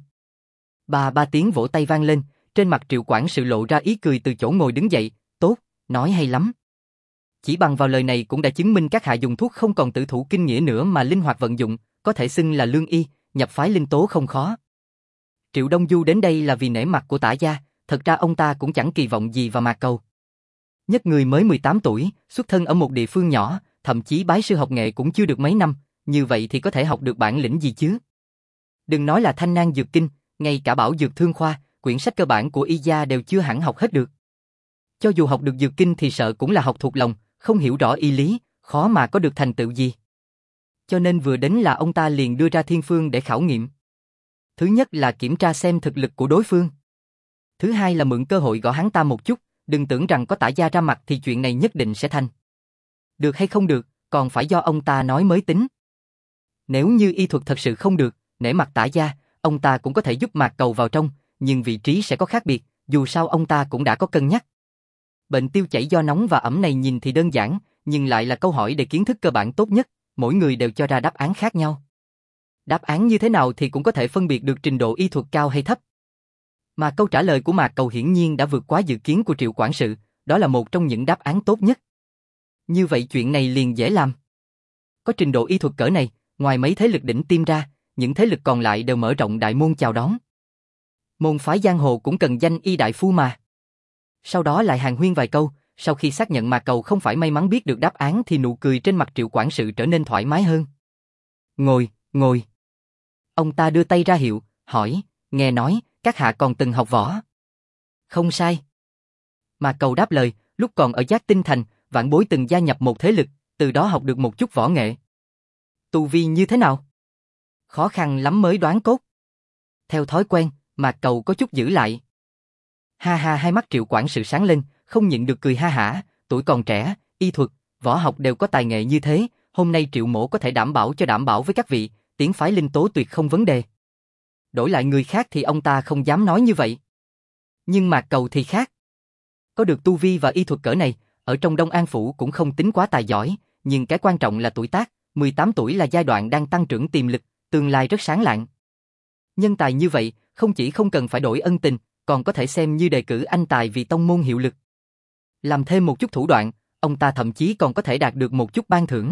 Ba tiếng vỗ tay vang lên, trên mặt Triệu quản sự lộ ra ý cười từ chỗ ngồi đứng dậy, tốt, nói hay lắm. Chỉ bằng vào lời này cũng đã chứng minh các hạ dùng thuốc không còn tự thủ kinh nghĩa nữa mà linh hoạt vận dụng, có thể xưng là lương y, nhập phái Linh Tố không khó. Triệu Đông Du đến đây là vì nể mặt của Tả gia, thật ra ông ta cũng chẳng kỳ vọng gì vào Mạc Cầu. Nhất người mới 18 tuổi, xuất thân ở một địa phương nhỏ, thậm chí bái sư học nghệ cũng chưa được mấy năm, như vậy thì có thể học được bản lĩnh gì chứ? Đừng nói là Thanh Nang Dược Kinh, ngay cả Bảo Dược Thương Khoa, quyển sách cơ bản của y gia đều chưa hẳn học hết được. Cho dù học được Dược Kinh thì sợ cũng là học thuộc lòng, không hiểu rõ y lý, khó mà có được thành tựu gì. Cho nên vừa đến là ông ta liền đưa ra thiên phương để khảo nghiệm. Thứ nhất là kiểm tra xem thực lực của đối phương. Thứ hai là mượn cơ hội gõ hắn ta một chút, đừng tưởng rằng có Tả gia ra mặt thì chuyện này nhất định sẽ thành. Được hay không được, còn phải do ông ta nói mới tính. Nếu như y thuật thật sự không được, nể mặt Tả gia, ông ta cũng có thể giúp Mạc Cầu vào trong, nhưng vị trí sẽ có khác biệt, dù sao ông ta cũng đã có cân nhắc. Bệnh tiêu chảy do nóng và ẩm này nhìn thì đơn giản, nhưng lại là câu hỏi để kiến thức cơ bản tốt nhất, mỗi người đều cho ra đáp án khác nhau. Đáp án như thế nào thì cũng có thể phân biệt được trình độ y thuật cao hay thấp. Mà câu trả lời của Mạc Cầu hiển nhiên đã vượt quá dự kiến của Triệu quản sự, đó là một trong những đáp án tốt nhất. Như vậy chuyện này liền dễ làm. Có trình độ y thuật cỡ này, ngoài mấy thế lực đỉnh tiêm ra, những thế lực còn lại đều mở rộng đại môn chào đón. Môn phái giang hồ cũng cần danh y đại phu mà. Sau đó lại hàn huyên vài câu, sau khi xác nhận Mạc Cầu không phải may mắn biết được đáp án thì nụ cười trên mặt Triệu quản sự trở nên thoải mái hơn. Ngồi, ngồi. Ông ta đưa tay ra hiệu, hỏi, nghe nói, các hạ còn từng học võ. Không sai. Mạc Cầu đáp lời, lúc còn ở Giác Tinh Thành, vãn bối từng gia nhập một thế lực, từ đó học được một chút võ nghệ. Tu vi như thế nào? Khó khăn lắm mới đoán cốt. Theo thói quen, Mạc Cầu có chút giữ lại. Ha ha, hai mắt Triệu quản sự sáng lên, không nhịn được cười ha hả, tuổi còn trẻ, y thuật, võ học đều có tài nghệ như thế, hôm nay Triệu mỗ có thể đảm bảo với các vị, tiến phái Linh Tố tuyệt không vấn đề. Đổi lại người khác thì ông ta không dám nói như vậy. Nhưng Mạc Cầu thì khác. Có được tu vi và y thuật cỡ này, ở trong Đông An Phủ cũng không tính quá tài giỏi, nhưng cái quan trọng là tuổi tác, 18 tuổi là giai đoạn đang tăng trưởng tiềm lực, tương lai rất sáng lạng. Nhân tài như vậy, không chỉ không cần phải đổi ân tình, còn có thể xem như đề cử anh tài vì tông môn hiệu lực. Làm thêm một chút thủ đoạn, ông ta thậm chí còn có thể đạt được một chút ban thưởng.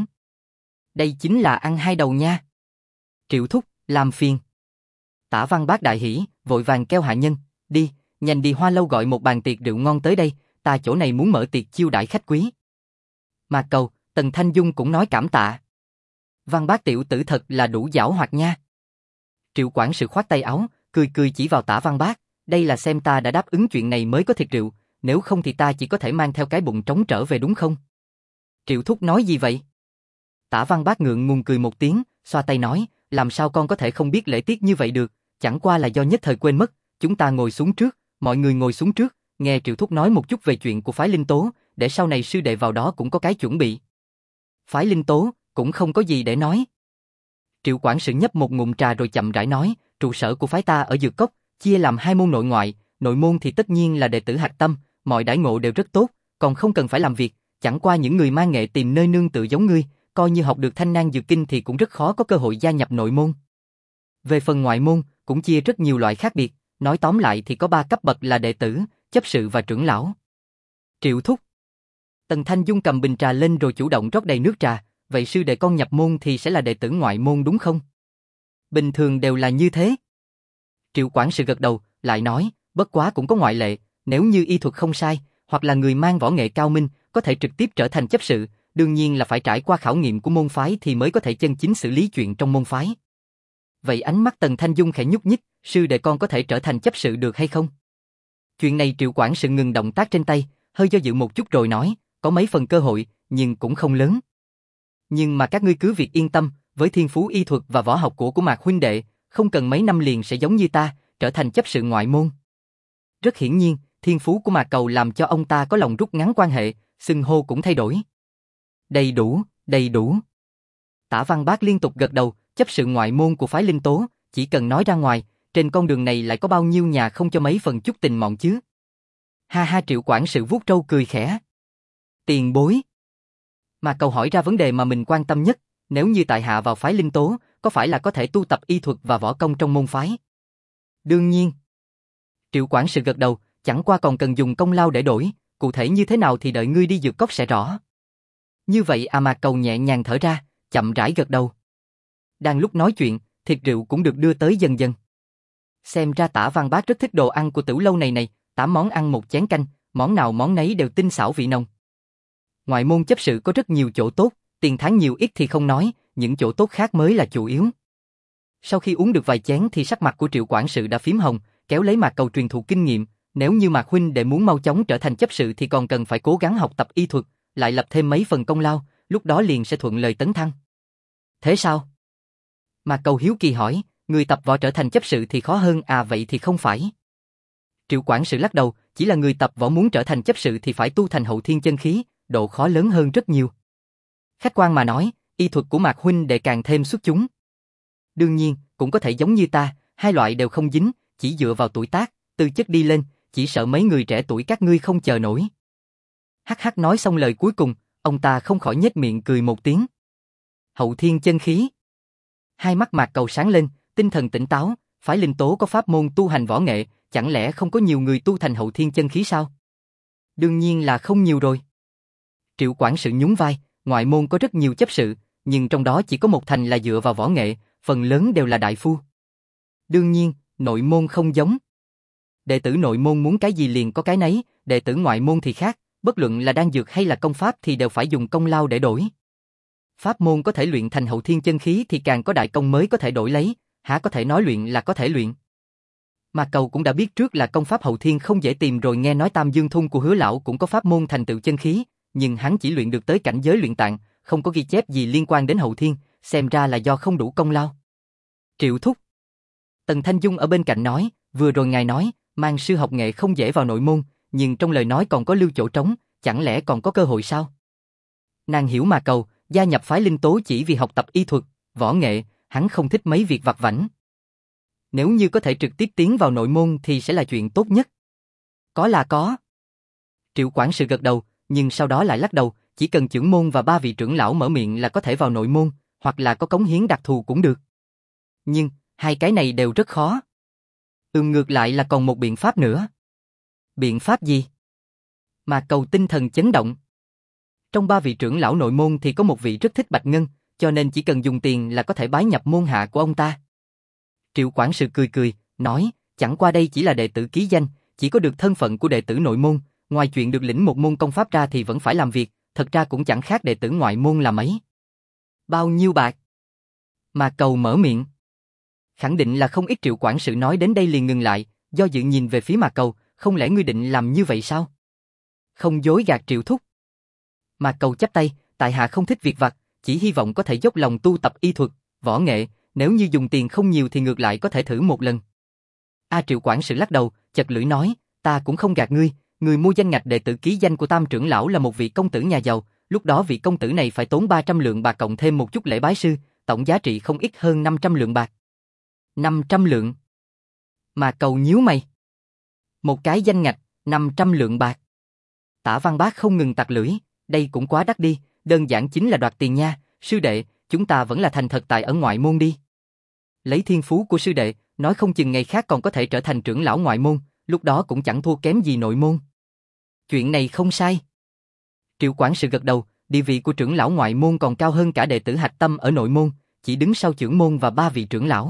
Đây chính là ăn hai đầu nha. Triệu thúc, làm phiền. Tả Văn Bác đại hỉ, vội vàng kêu hạ nhân, đi, nhanh đi Hoa lâu gọi một bàn tiệc rượu ngon tới đây, ta chỗ này muốn mở tiệc chiêu đãi khách quý. Mạc Cầu, Tần Thanh Dung cũng nói cảm tạ. Văn Bác tiểu tử thật là đủ giảo hoạt nha. Triệu quản sự khoát tay áo, cười cười chỉ vào Tả Văn Bác, đây là xem ta đã đáp ứng chuyện này mới có thịt rượu, nếu không thì ta chỉ có thể mang theo cái bụng trống trở về đúng không? Triệu thúc nói gì vậy? Tả Văn Bác ngượng ngùng cười một tiếng, xoa tay nói, làm sao con có thể không biết lễ tiết như vậy được, chẳng qua là do nhất thời quên mất, chúng ta ngồi xuống trước, mọi người ngồi xuống trước, nghe Triệu thúc nói một chút về chuyện của phái Linh Tố, để sau này sư đệ vào đó cũng có cái chuẩn bị. Phái Linh Tố, cũng không có gì để nói. Triệu quản sự nhấp một ngụm trà rồi chậm rãi nói, trụ sở của phái ta ở Dược Cốc, chia làm hai môn nội ngoại, nội môn thì tất nhiên là đệ tử hạch tâm, mọi đãi ngộ đều rất tốt, còn không cần phải làm việc, chẳng qua những người mang nghệ tìm nơi nương tựa giống ngươi, coi như học được Thanh Nang Dược Kinh thì cũng rất khó có cơ hội gia nhập nội môn. Về phần ngoại môn, cũng chia rất nhiều loại khác biệt, nói tóm lại thì có 3 cấp bậc là đệ tử, chấp sự và trưởng lão. Triệu thúc. Tần Thanh Dung cầm bình trà lên rồi chủ động rót đầy nước trà, vậy sư đệ con nhập môn thì sẽ là đệ tử ngoại môn đúng không? Bình thường đều là như thế. Triệu quản sự gật đầu, lại nói, bất quá cũng có ngoại lệ, nếu như y thuật không sai, hoặc là người mang võ nghệ cao minh, có thể trực tiếp trở thành chấp sự, đương nhiên là phải trải qua khảo nghiệm của môn phái thì mới có thể chân chính xử lý chuyện trong môn phái. Vậy ánh mắt Tần Thanh Dung khẽ nhúc nhích, sư đệ con có thể trở thành chấp sự được hay không? Chuyện này Triệu quản sự ngừng động tác trên tay, hơi do dự một chút rồi nói, có mấy phần cơ hội, nhưng cũng không lớn. Nhưng mà các ngươi cứ việc yên tâm, với thiên phú y thuật và võ học của Mạc huynh đệ, không cần mấy năm liền sẽ giống như ta, trở thành chấp sự ngoại môn. Rất hiển nhiên, thiên phú của Mạc Cầu làm cho ông ta có lòng rút ngắn quan hệ, xưng hô cũng thay đổi. Đầy đủ, đầy đủ. Tả Văn Bác liên tục gật đầu, chấp sự ngoại môn của phái Linh Tố, chỉ cần nói ra ngoài, trên con đường này lại có bao nhiêu nhà không cho mấy phần chút tình mọn chứ. Ha ha, Triệu quản sự vuốt râu cười khẽ. Tiền bối. Mà Cầu hỏi ra vấn đề mà mình quan tâm nhất, nếu như tại hạ vào phái Linh Tố, có phải là có thể tu tập y thuật và võ công trong môn phái? Đương nhiên. Triệu quản sự gật đầu, chẳng qua còn cần dùng công lao để đổi, cụ thể như thế nào thì đợi ngươi đi Dược Cốc sẽ rõ. Như vậy à, Mạc Cầu nhẹ nhàng thở ra, chậm rãi gật đầu. Đang lúc nói chuyện, thịt rượu cũng được đưa tới dần dần. Xem ra Tả Văn Bác rất thích đồ ăn của Tử Lâu này này, 8 món ăn một chén canh, món nào món nấy đều tinh xảo vị nồng. Ngoại môn chấp sự có rất nhiều chỗ tốt, tiền tháng nhiều ít thì không nói, những chỗ tốt khác mới là chủ yếu. Sau khi uống được vài chén thì sắc mặt của Triệu quản sự đã phím hồng, kéo lấy Mạc Cầu truyền thụ kinh nghiệm, nếu như Mạc huynh để muốn mau chóng trở thành chấp sự thì còn cần phải cố gắng học tập y thuật, lại lập thêm mấy phần công lao, lúc đó liền sẽ thuận lời tấn thăng. Thế sao? Mạc Cầu hiếu kỳ hỏi, người tập võ trở thành chấp sự thì khó hơn à, vậy thì không phải. Triệu quản sự lắc đầu, chỉ là người tập võ muốn trở thành chấp sự thì phải tu thành hậu thiên chân khí, độ khó lớn hơn rất nhiều. Khách quan mà nói, y thuật của Mạc huynh đệ càng thêm xuất chúng. Đương nhiên, cũng có thể giống như ta, hai loại đều không dính, chỉ dựa vào tuổi tác, tư chất đi lên, chỉ sợ mấy người trẻ tuổi các ngươi không chờ nổi. Hắc hắc nói xong lời cuối cùng, ông ta không khỏi nhếch miệng cười một tiếng. Hậu thiên chân khí. Hai mắt Mạc Cầu sáng lên, tinh thần tỉnh táo, phái Linh Tố có pháp môn tu hành võ nghệ, chẳng lẽ không có nhiều người tu thành hậu thiên chân khí sao? Đương nhiên là không nhiều rồi. Triệu quản sự nhún vai, ngoại môn có rất nhiều chấp sự, nhưng trong đó chỉ có một thành là dựa vào võ nghệ, phần lớn đều là đại phu. Đương nhiên, nội môn không giống. Đệ tử nội môn muốn cái gì liền có cái nấy, đệ tử ngoại môn thì khác, bất luận là đan dược hay là công pháp thì đều phải dùng công lao để đổi. Pháp môn có thể luyện thành hậu thiên chân khí thì càng có đại công mới có thể đổi lấy, há có thể nói luyện là có thể luyện. Mà Cầu cũng đã biết trước là công pháp hậu thiên không dễ tìm rồi, nghe nói Tam Dương Thung của Hứa lão cũng có pháp môn thành tựu chân khí, nhưng hắn chỉ luyện được tới cảnh giới luyện tạng, không có ghi chép gì liên quan đến hậu thiên, xem ra là do không đủ công lao. Triệu thúc. Tần Thanh Dung ở bên cạnh nói, vừa rồi ngài nói, mang sư học nghệ không dễ vào nội môn, nhưng trong lời nói còn có lưu chỗ trống, chẳng lẽ còn có cơ hội sao? Nàng hiểu mà Cầu, gia nhập phái Linh Tố chỉ vì học tập y thuật, võ nghệ, hắn không thích mấy việc vặt vãnh. Nếu như có thể trực tiếp tiến vào nội môn thì sẽ là chuyện tốt nhất. Có là có. Triệu quản sự gật đầu, nhưng sau đó lại lắc đầu, chỉ cần trưởng môn và 3 vị trưởng lão mở miệng là có thể vào nội môn, hoặc là có cống hiến đặc thù cũng được. Nhưng, hai cái này đều rất khó. Ngược lại là còn một biện pháp nữa. Biện pháp gì? Mạc Cầu tinh thần chấn động. Trong 3 vị trưởng lão nội môn thì có một vị rất thích Bạch Ngân, cho nên chỉ cần dùng tiền là có thể bái nhập môn hạ của ông ta. Triệu quản sự cười cười, nói, chẳng qua đây chỉ là đệ tử ký danh, chỉ có được thân phận của đệ tử nội môn, ngoài chuyện được lĩnh một môn công pháp ra thì vẫn phải làm việc, thật ra cũng chẳng khác đệ tử ngoại môn là mấy. Bao nhiêu bạc? Mạc Cầu mở miệng. Khẳng định là không ít. Triệu quản sự nói đến đây liền ngừng lại, do dự nhìn về phía Mạc Cầu, không lẽ ngươi định làm như vậy sao? Không dối gạt Triệu thúc. Mạc Cầu chắp tay, tại hạ không thích việc vặt, chỉ hy vọng có thể dốc lòng tu tập y thuật, võ nghệ, nếu như dùng tiền không nhiều thì ngược lại có thể thử một lần. Triệu quản sự lắc đầu, chật lưỡi nói, ta cũng không gạt ngươi, người mua danh ngạch đệ tử ký danh của Tam trưởng lão là một vị công tử nhà giàu, lúc đó vị công tử này phải tốn 300 lượng bạc cộng thêm một chút lễ bái sư, tổng giá trị không ít hơn 500 lượng bạc. 500 lượng. Mạc Cầu nhíu mày. Một cái danh ngạch, 500 lượng bạc. Tả Văn Bác không ngừng tặc lưỡi, đây cũng quá đắt đi, đơn giản chính là đoạt tiền nha, sư đệ, chúng ta vẫn là thành thật tại ở ngoại môn đi. Lấy thiên phú của sư đệ, nói không chừng ngày khác còn có thể trở thành trưởng lão ngoại môn, lúc đó cũng chẳng thua kém gì nội môn. Chuyện này không sai. Triệu quản sự gật đầu, địa vị của trưởng lão ngoại môn còn cao hơn cả đệ tử hạch tâm ở nội môn, chỉ đứng sau trưởng môn và 3 vị trưởng lão.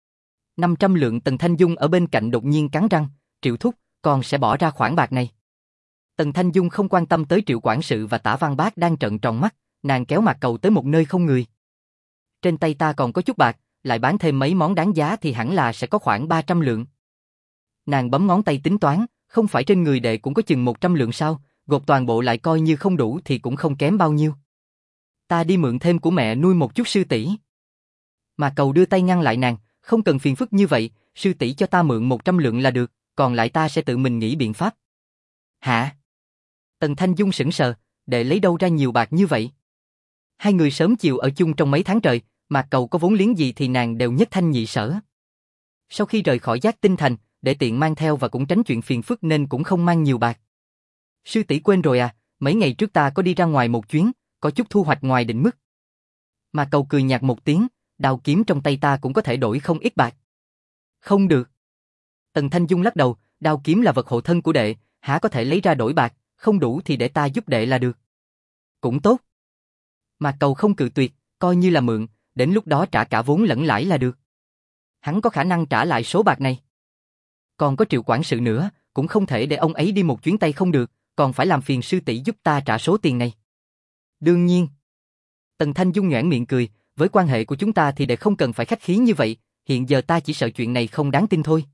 500 lượng. Tần Thanh Dung ở bên cạnh đột nhiên cắn răng, Triệu thúc, con sẽ bỏ ra khoản bạc này. Tần Thanh Dung không quan tâm tới Triệu quản sự và Tả Văn Bác đang trợn tròn mắt, nàng kéo Mạc Cầu tới một nơi không người. Trên tay ta còn có chút bạc, lại bán thêm mấy món đáng giá thì hẳn là sẽ có khoảng 300 lượng. Nàng bấm ngón tay tính toán, không phải trên người đệ cũng có chừng 100 lượng sao, gộp toàn bộ lại coi như không đủ thì cũng không kém bao nhiêu. Ta đi mượn thêm của mẹ nuôi một chút sư tỷ. Mạc Cầu đưa tay ngăn lại nàng, không cần phiền phức như vậy, sư tỷ cho ta mượn 100 lượng là được, còn lại ta sẽ tự mình nghĩ biện pháp. Hả? Tần Thanh Dung sững sờ, đệ lấy đâu ra nhiều bạc như vậy? Hai người sớm chiều ở chung trong mấy tháng trời, Mạc Cầu có vốn liếng gì thì nàng đều nhất thanh nhị sở. Sau khi rời khỏi Giác Tinh Thành, để tiện mang theo và cũng tránh chuyện phiền phức nên cũng không mang nhiều bạc. Sư tỷ quên rồi à, mấy ngày trước ta có đi ra ngoài một chuyến, có chút thu hoạch ngoài định mức. Mạc Cầu cười nhạt một tiếng, đao kiếm trong tay ta cũng có thể đổi không ít bạc. Không được. Tần Thanh Dung lắc đầu, đao kiếm là vật hộ thân của đệ, há có thể lấy ra đổi bạc, không đủ thì để ta giúp đệ là được. Cũng tốt. Mạc Cầu không cự tuyệt, coi như là mượn, đến lúc đó trả cả vốn lẫn lãi là được. Hắn có khả năng trả lại số bạc này. Còn có Triệu quản sự nữa, cũng không thể để ông ấy đi một chuyến tay không được, còn phải làm phiền sư tỷ giúp ta trả số tiền này. Đương nhiên. Tần Thanh Dung nhoẻn miệng cười, với quan hệ của chúng ta thì đệ không cần phải khách khí như vậy, hiện giờ ta chỉ sợ chuyện này không đáng tin thôi.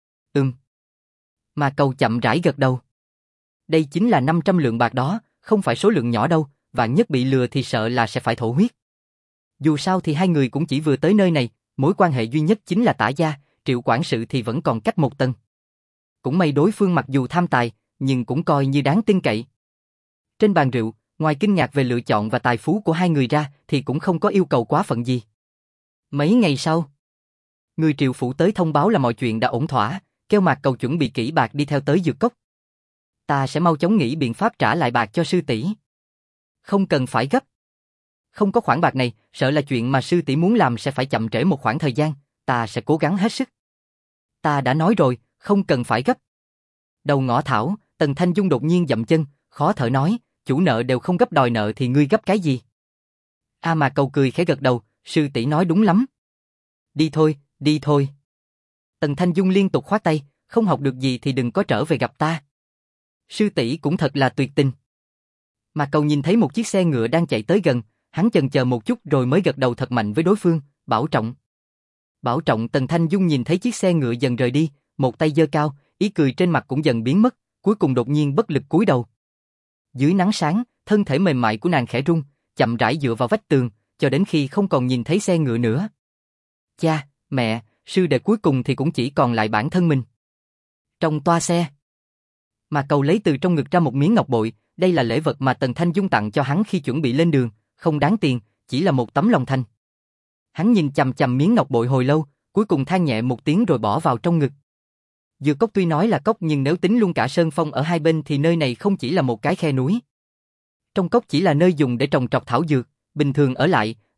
Mà Cầu chậm rãi gật đầu. Đây chính là 500 lượng bạc đó, không phải số lượng nhỏ đâu, vạn nhất bị lừa thì sợ là sẽ phải thổ huyết. Dù sao thì hai người cũng chỉ vừa tới nơi này, mối quan hệ duy nhất chính là Tả gia, Triệu quản sự thì vẫn còn cách một tầng. Cũng may đối phương mặc dù tham tài, nhưng cũng coi như đáng tin cậy. Trên bàn rượu, ngoài kinh ngạc về lựa chọn và tài phú của hai người ra thì cũng không có yêu cầu quá phận gì. Mấy ngày sau, người Triệu phủ tới thông báo là mọi chuyện đã ổn thỏa, kêu Mạc Cầu chuẩn bị kỹ bạc đi theo tới dược cốc. Ta sẽ mau chóng nghĩ biện pháp trả lại bạc cho sư tỷ. Không cần phải gấp. Không có khoản bạc này, sợ là chuyện mà sư tỷ muốn làm sẽ phải chậm trễ một khoảng thời gian, ta sẽ cố gắng hết sức. Ta đã nói rồi, không cần phải gấp. Đầu ngõ thảo, Tần Thanh Dung đột nhiên dậm chân, khó thở nói, chủ nợ đều không gấp đòi nợ thì ngươi gấp cái gì? Mạc Cầu cười khẽ gật đầu, sư tỷ nói đúng lắm. Đi thôi, đi thôi. Tần Thanh Dung liên tục khoát tay, không học được gì thì đừng có trở về gặp ta. Sư tỷ cũng thật là tuyệt tình. Mạc Cầu nhìn thấy một chiếc xe ngựa đang chạy tới gần, hắn chần chờ một chút rồi mới gật đầu thật mạnh với đối phương, bảo trọng. Bảo trọng. Tần Thanh Dung nhìn thấy chiếc xe ngựa dần rời đi, một tay giơ cao, ý cười trên mặt cũng dần biến mất, cuối cùng đột nhiên bất lực cúi đầu. Dưới nắng sáng, thân thể mềm mại của nàng khẽ rung, chậm rãi dựa vào vách tường, cho đến khi không còn nhìn thấy xe ngựa nữa. Cha, mẹ, sư đệ cuối cùng thì cũng chỉ còn lại bản thân mình. Trong toa xe, Mạc Cầu lấy từ trong ngực ra một miếng ngọc bội, đây là lễ vật mà Tần Thanh Dung tặng cho hắn khi chuẩn bị lên đường, không đáng tiền, chỉ là một tấm lòng thành. Hắn nhìn chằm chằm miếng ngọc bội hồi lâu, cuối cùng than nhẹ một tiếng rồi bỏ vào trong ngực. Dược cốc tuy nói là cốc nhưng nếu tính luôn cả sơn phong ở hai bên thì nơi này không chỉ là một cái khe núi. Trong cốc chỉ là nơi dùng để trồng trọt thảo dược, bình thường ở lại,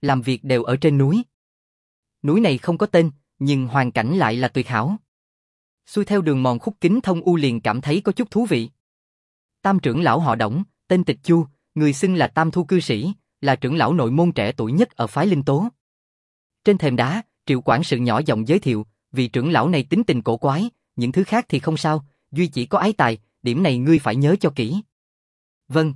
làm việc đều ở trên núi. Núi này không có tên, nhưng hoàn cảnh lại là tuyệt hảo. Xuôi theo đường mòn khúc kính thông u liền cảm thấy có chút thú vị. Tam trưởng lão họ Đổng, tên Tịch Chu, người xưng là Tam Thu cư sĩ, là trưởng lão nội môn trẻ tuổi nhất ở phái Linh Tố. Trên thềm đá, Triệu quản sự nhỏ giọng giới thiệu, vị trưởng lão này tính tình cổ quái, những thứ khác thì không sao, duy chỉ có ái tài, điểm này ngươi phải nhớ cho kỹ. Vâng.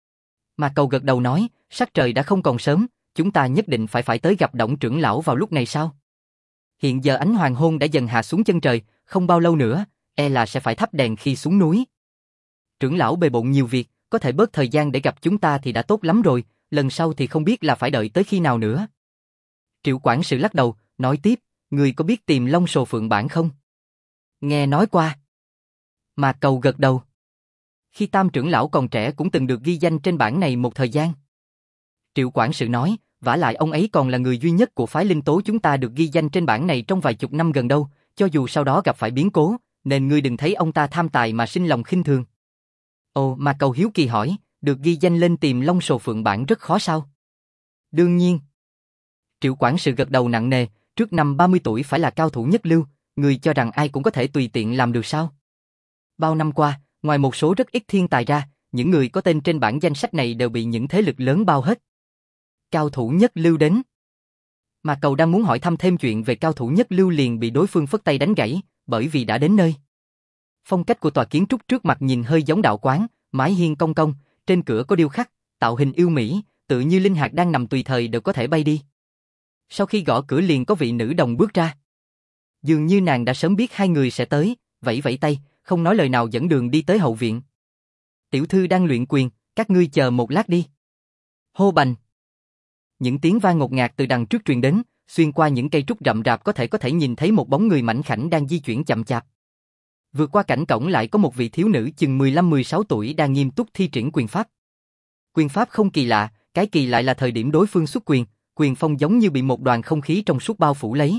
Mà Cầu gật đầu nói, sắc trời đã không còn sớm, chúng ta nhất định phải tới gặp Đổng trưởng lão vào lúc này sao? Hiện giờ ánh hoàng hôn đã dần hạ xuống chân trời, không bao lâu nữa, e là sẽ phải thắp đèn khi xuống núi. Trưởng lão bề bộn nhiều việc, có thể bớt thời gian để gặp chúng ta thì đã tốt lắm rồi, lần sau thì không biết là phải đợi tới khi nào nữa. Triệu quản sự lắc đầu, nói tiếp, người có biết tìm Long Sồ Phượng bản không? Nghe nói qua. Mà Cầu gật đầu. Khi Tam trưởng lão còn trẻ cũng từng được ghi danh trên bản này một thời gian. Triệu quản sự nói, vả lại ông ấy còn là người duy nhất của phái Linh Tố chúng ta được ghi danh trên bản này trong vài chục năm gần đâu, cho dù sau đó gặp phải biến cố, nên ngươi đừng thấy ông ta tham tài mà sinh lòng khinh thường. Ồ, mà Cầu hiếu kỳ hỏi, được ghi danh lên tìm Long Sồ Phượng bản rất khó sao? Đương nhiên. Triệu quản sự gật đầu nặng nề, trước năm 30 tuổi phải là cao thủ nhất lưu, người cho rằng ai cũng có thể tùy tiện làm được sao? Bao năm qua, ngoài một số rất ít thiên tài ra, những người có tên trên bản danh sách này đều bị những thế lực lớn bao hết. Cao thủ nhất lưu đến. Mà Cầu đang muốn hỏi thăm thêm chuyện về cao thủ nhất lưu liền bị đối phương phất tay đánh gãy, bởi vì đã đến nơi. Phong cách của tòa kiến trúc trước mặt nhìn hơi giống đạo quán, mái hiên cong cong, trên cửa có điêu khắc, tạo hình yêu mỹ, tự như linh hạt đang nằm tùy thời đều có thể bay đi. Sau khi gõ cửa liền có vị nữ đồng bước ra. Dường như nàng đã sớm biết hai người sẽ tới, vẫy vẫy tay, không nói lời nào dẫn đường đi tới hậu viện. Tiểu thư đang luyện quyền, các ngươi chờ một lát đi. Hô bành. Những tiếng vang ngột ngạt từ đằng trước truyền đến, xuyên qua những cây trúc rậm rạp có thể nhìn thấy một bóng người mảnh khảnh đang di chuyển chậm chạp. Vượt qua cảnh cổng lại có một vị thiếu nữ chừng 15-16 tuổi đang nghiêm túc thi triển quyền pháp. Quyền pháp không kỳ lạ, cái kỳ lại là thời điểm đối phương xuất quyền, quyền phong giống như bị một đoàn không khí trong suốt bao phủ lấy.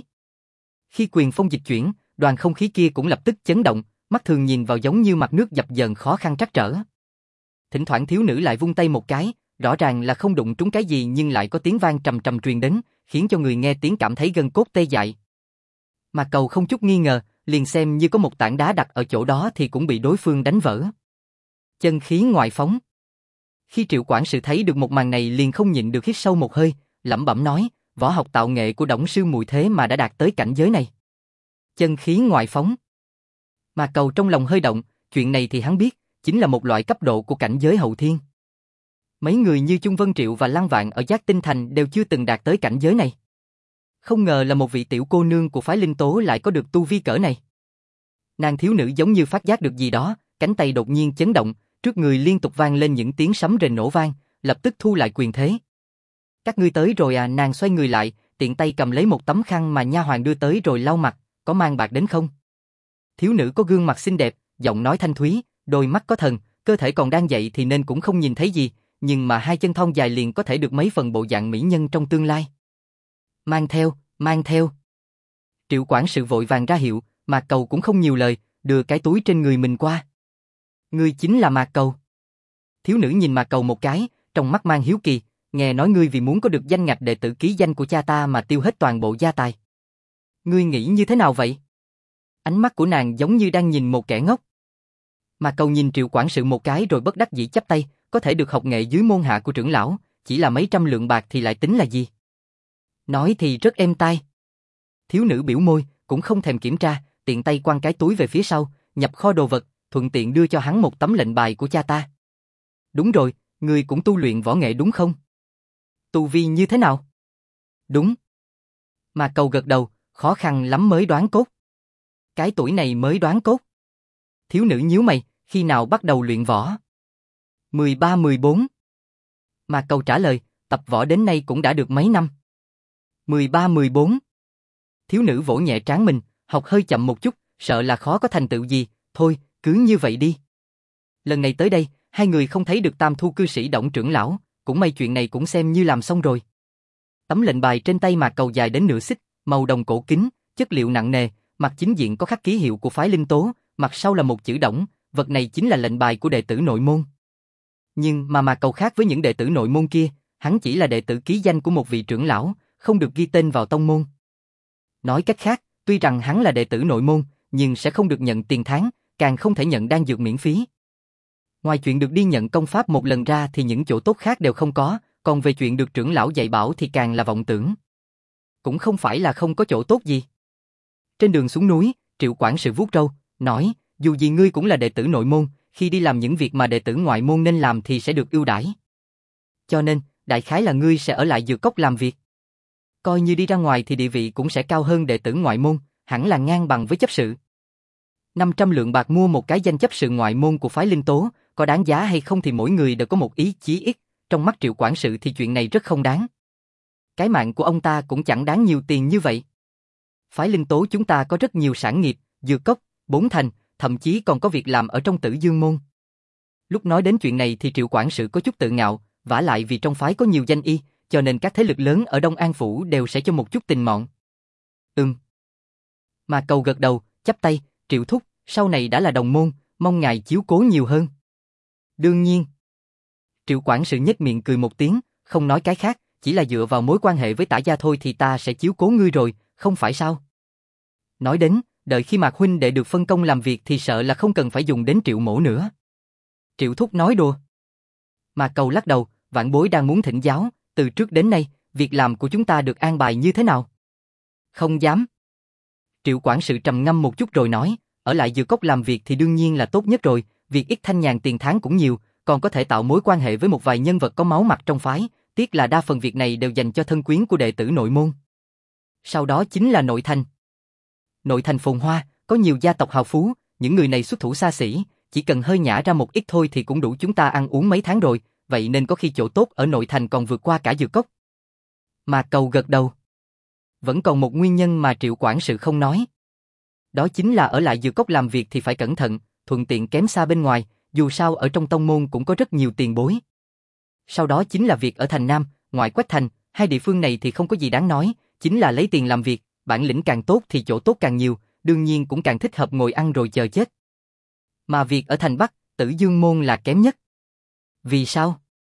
Khi quyền phong dịch chuyển, đoàn không khí kia cũng lập tức chấn động, mắt thường nhìn vào giống như mặt nước dập dờn khó khăn trắc trở. Thỉnh thoảng thiếu nữ lại vung tay một cái, rõ ràng là không đụng trúng cái gì nhưng lại có tiếng vang trầm trầm truyền đến, khiến cho người nghe tiếng cảm thấy gân cốt tê dại. Mà Cầu không chút nghi ngờ, liền xem như có một tảng đá đặt ở chỗ đó thì cũng bị đối phương đánh vỡ. Chân khí ngoại phóng. Khi Triệu quản sự thấy được một màn này liền không nhịn được hít sâu một hơi, lẩm bẩm nói, võ học tạo nghệ của Đổng sư muội thế mà đã đạt tới cảnh giới này. Chân khí ngoại phóng. Mà Cầu trong lòng hơi động, chuyện này thì hắn biết, chính là một loại cấp độ của cảnh giới hậu thiên. Mấy người như Chung Vân Triệu và Lăng Vạn ở Giác Tinh Thành đều chưa từng đạt tới cảnh giới này. Không ngờ là một vị tiểu cô nương của phái Linh Tố lại có được tu vi cỡ này. Nàng thiếu nữ giống như phát giác được gì đó, cánh tay đột nhiên chấn động, trước người liên tục vang lên những tiếng sấm rền nổ vang, lập tức thu lại quyền thế. Các ngươi tới rồi à? Nàng xoay người lại, tiện tay cầm lấy một tấm khăn mà nha hoàn đưa tới rồi lau mặt, có mang bạc đến không? Thiếu nữ có gương mặt xinh đẹp, giọng nói thanh thúy, đôi mắt có thần, cơ thể còn đang dậy thì nên cũng không nhìn thấy gì, nhưng mà hai chân thon dài liền có thể được mấy phần bộ dạng mỹ nhân trong tương lai. Mang theo, mang theo. Triệu quản sự vội vàng ra hiệu, Mạc Cầu cũng không nhiều lời, đưa cái túi trên người mình qua. Ngươi chính là Mạc Cầu. Thiếu nữ nhìn Mạc Cầu một cái, trong mắt mang hiếu kỳ, nghe nói ngươi vì muốn có được danh ngạch đệ tử ký danh của cha ta mà tiêu hết toàn bộ gia tài. Ngươi nghĩ như thế nào vậy? Ánh mắt của nàng giống như đang nhìn một kẻ ngốc. Mạc Cầu nhìn Triệu quản sự một cái rồi bất đắc dĩ chắp tay, có thể được học nghệ dưới môn hạ của trưởng lão, chỉ là mấy trăm lượng bạc thì lại tính là gì? Nói thì rất êm tai. Thiếu nữ biểu môi, cũng không thèm kiểm tra, tiện tay quăng cái túi về phía sau, nhập kho đồ vật, thuận tiện đưa cho hắn một tấm lệnh bài của cha ta. Đúng rồi, ngươi cũng tu luyện võ nghệ đúng không? Tu vi như thế nào? Đúng. Mà Cầu gật đầu, khó khăn lắm mới đoán cốt. Cái tuổi này mới đoán cốt. Thiếu nữ nhíu mày, khi nào bắt đầu luyện võ? 13-14. Mà Cầu trả lời, tập võ đến nay cũng đã được mấy năm. 13-14. Thiếu nữ vỗ nhẹ trán mình, học hơi chậm một chút, sợ là khó có thành tựu gì, thôi, cứ như vậy đi. Lần này tới đây, hai người không thấy được Tam Thu cư sĩ Đổng trưởng lão, cũng may chuyện này cũng xem như làm xong rồi. Tấm lệnh bài trên tay Mạc Cầu dài đến nửa xích, màu đồng cổ kính, chất liệu nặng nề, mặt chính diện có khắc ký hiệu của phái Linh Tố, mặt sau là một chữ Đổng, vật này chính là lệnh bài của đệ tử nội môn. Nhưng mà Mạc Cầu khác với những đệ tử nội môn kia, hắn chỉ là đệ tử ký danh của một vị trưởng lão, không được ghi tên vào tông môn. Nói cách khác, tuy rằng hắn là đệ tử nội môn, nhưng sẽ không được nhận tiền tháng, càng không thể nhận đan dược miễn phí. Ngoài chuyện được đi nhận công pháp một lần ra thì những chỗ tốt khác đều không có, còn về chuyện được trưởng lão dạy bảo thì càng là vọng tưởng. Cũng không phải là không có chỗ tốt gì. Trên đường xuống núi, Triệu quản sự vuốt râu, nói, dù gì ngươi cũng là đệ tử nội môn, khi đi làm những việc mà đệ tử ngoại môn nên làm thì sẽ được ưu đãi. Cho nên, đại khái là ngươi sẽ ở lại dược cốc làm việc. Coi như đi ra ngoài thì địa vị cũng sẽ cao hơn đệ tử ngoại môn, hẳn là ngang bằng với chấp sự. 500 lượng bạc mua một cái danh chấp sự ngoại môn của phái Linh Tố, có đáng giá hay không thì mỗi người đều có một ý chí ít, trong mắt Triệu quản sự thì chuyện này rất không đáng. Cái mạng của ông ta cũng chẳng đáng nhiều tiền như vậy. Phái Linh Tố chúng ta có rất nhiều sản nghiệp, dược cốc, bốn thành, thậm chí còn có việc làm ở trong Tử Dương môn. Lúc nói đến chuyện này thì Triệu quản sự có chút tự ngạo, vả lại vì trong phái có nhiều danh y, cho nên các thế lực lớn ở Đông An Phủ đều sẽ cho một chút tình mọn. Mà Cầu gật đầu, chắp tay, Triệu thúc, sau này đã là đồng môn, mong ngài chiếu cố nhiều hơn. Đương nhiên. Triệu quản sự nhếch miệng cười một tiếng, không nói cái khác, chỉ là dựa vào mối quan hệ với Tả gia thôi thì ta sẽ chiếu cố ngươi rồi, không phải sao? Nói đến, đợi khi Mạc huynh đệ được phân công làm việc thì sợ là không cần phải dùng đến Triệu mỗ nữa. Triệu thúc nói đùa. Mạc Cầu lắc đầu, vãn bối đang muốn thỉnh giáo, từ trước đến nay, việc làm của chúng ta được an bài như thế nào? Không dám. Triệu quản sự trầm ngâm một chút rồi nói, ở lại dược cốc làm việc thì đương nhiên là tốt nhất rồi, việc ít thanh nhàn tiền tháng cũng nhiều, còn có thể tạo mối quan hệ với một vài nhân vật có máu mặt trong phái, tiếc là đa phần việc này đều dành cho thân quyến của đệ tử nội môn. Sau đó chính là nội thành. Nội thành phồn hoa, có nhiều gia tộc hào phú, những người này xuất thủ xa xỉ, chỉ cần hơi nhả ra một ít thôi thì cũng đủ chúng ta ăn uống mấy tháng rồi, vậy nên có khi chỗ tốt ở nội thành còn vượt qua cả dược cốc. Mà Cầu gật đầu. Vẫn còn một nguyên nhân mà Triệu quản sự không nói. Đó chính là ở lại dược cốc làm việc thì phải cẩn thận, thuận tiện kém xa bên ngoài, dù sao ở trong tông môn cũng có rất nhiều tiền bối. Sau đó chính là việc ở thành Nam, ngoại Quách thành, hai địa phương này thì không có gì đáng nói, chính là lấy tiền làm việc, bản lĩnh càng tốt thì chỗ tốt càng nhiều, đương nhiên cũng càng thích hợp ngồi ăn rồi chờ chết. Mà việc ở thành Bắc, Tử Dương môn là kém nhất. Vì sao?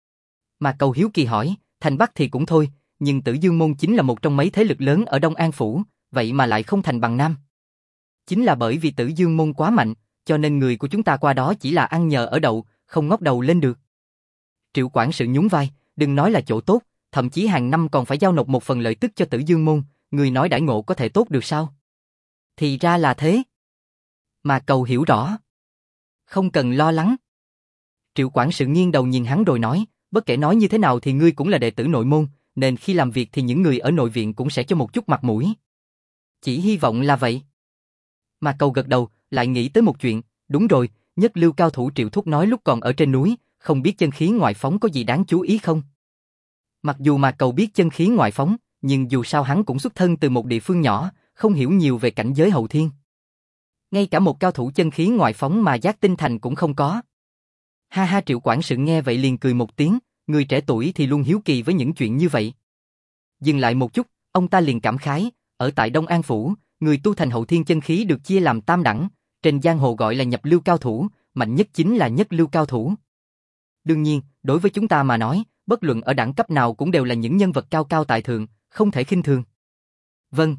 Mà Cầu hiếu kỳ hỏi, thành Bắc thì cũng thôi, nhưng Tử Dương môn chính là một trong mấy thế lực lớn ở Đông An Phủ, vậy mà lại không thành bằng Nam. Chính là bởi vì Tử Dương môn quá mạnh, cho nên người của chúng ta qua đó chỉ là ăn nhờ ở đậu, không ngóc đầu lên được. Triệu quản sự nhún vai, đừng nói là chỗ tốt, thậm chí hàng năm còn phải giao nộp một phần lợi tức cho Tử Dương môn, người nói đãi ngộ có thể tốt được sao? Thì ra là thế. Mà Cầu hiểu rõ. Không cần lo lắng. Triệu quản sự nghiêng đầu nhìn hắn rồi nói, bất kể nói như thế nào thì ngươi cũng là đệ tử nội môn, nên khi làm việc thì những người ở nội viện cũng sẽ cho một chút mặt mũi. Chỉ hy vọng là vậy. Mà Cầu gật đầu, lại nghĩ tới một chuyện, đúng rồi, nhất lưu cao thủ Triệu thúc nói lúc còn ở trên núi, không biết chân khí ngoại phóng có gì đáng chú ý không? Mặc dù mà Cầu biết chân khí ngoại phóng, nhưng dù sao hắn cũng xuất thân từ một địa phương nhỏ, không hiểu nhiều về cảnh giới hậu thiên. Ngay cả một cao thủ chân khí ngoại phóng mà Giác Tinh Thành cũng không có. Ha ha, Triệu quản sự nghe vậy liền cười một tiếng, người trẻ tuổi thì luôn hiếu kỳ với những chuyện như vậy. Dừng lại một chút, ông ta liền cảm khái, ở tại Đông An Phủ, người tu thành hậu thiên chân khí được chia làm tam đẳng, trên giang hồ gọi là nhập lưu cao thủ, mạnh nhất chính là nhất lưu cao thủ. Đương nhiên, đối với chúng ta mà nói, bất luận ở đẳng cấp nào cũng đều là những nhân vật cao cao tại thượng, không thể khinh thường. Vâng.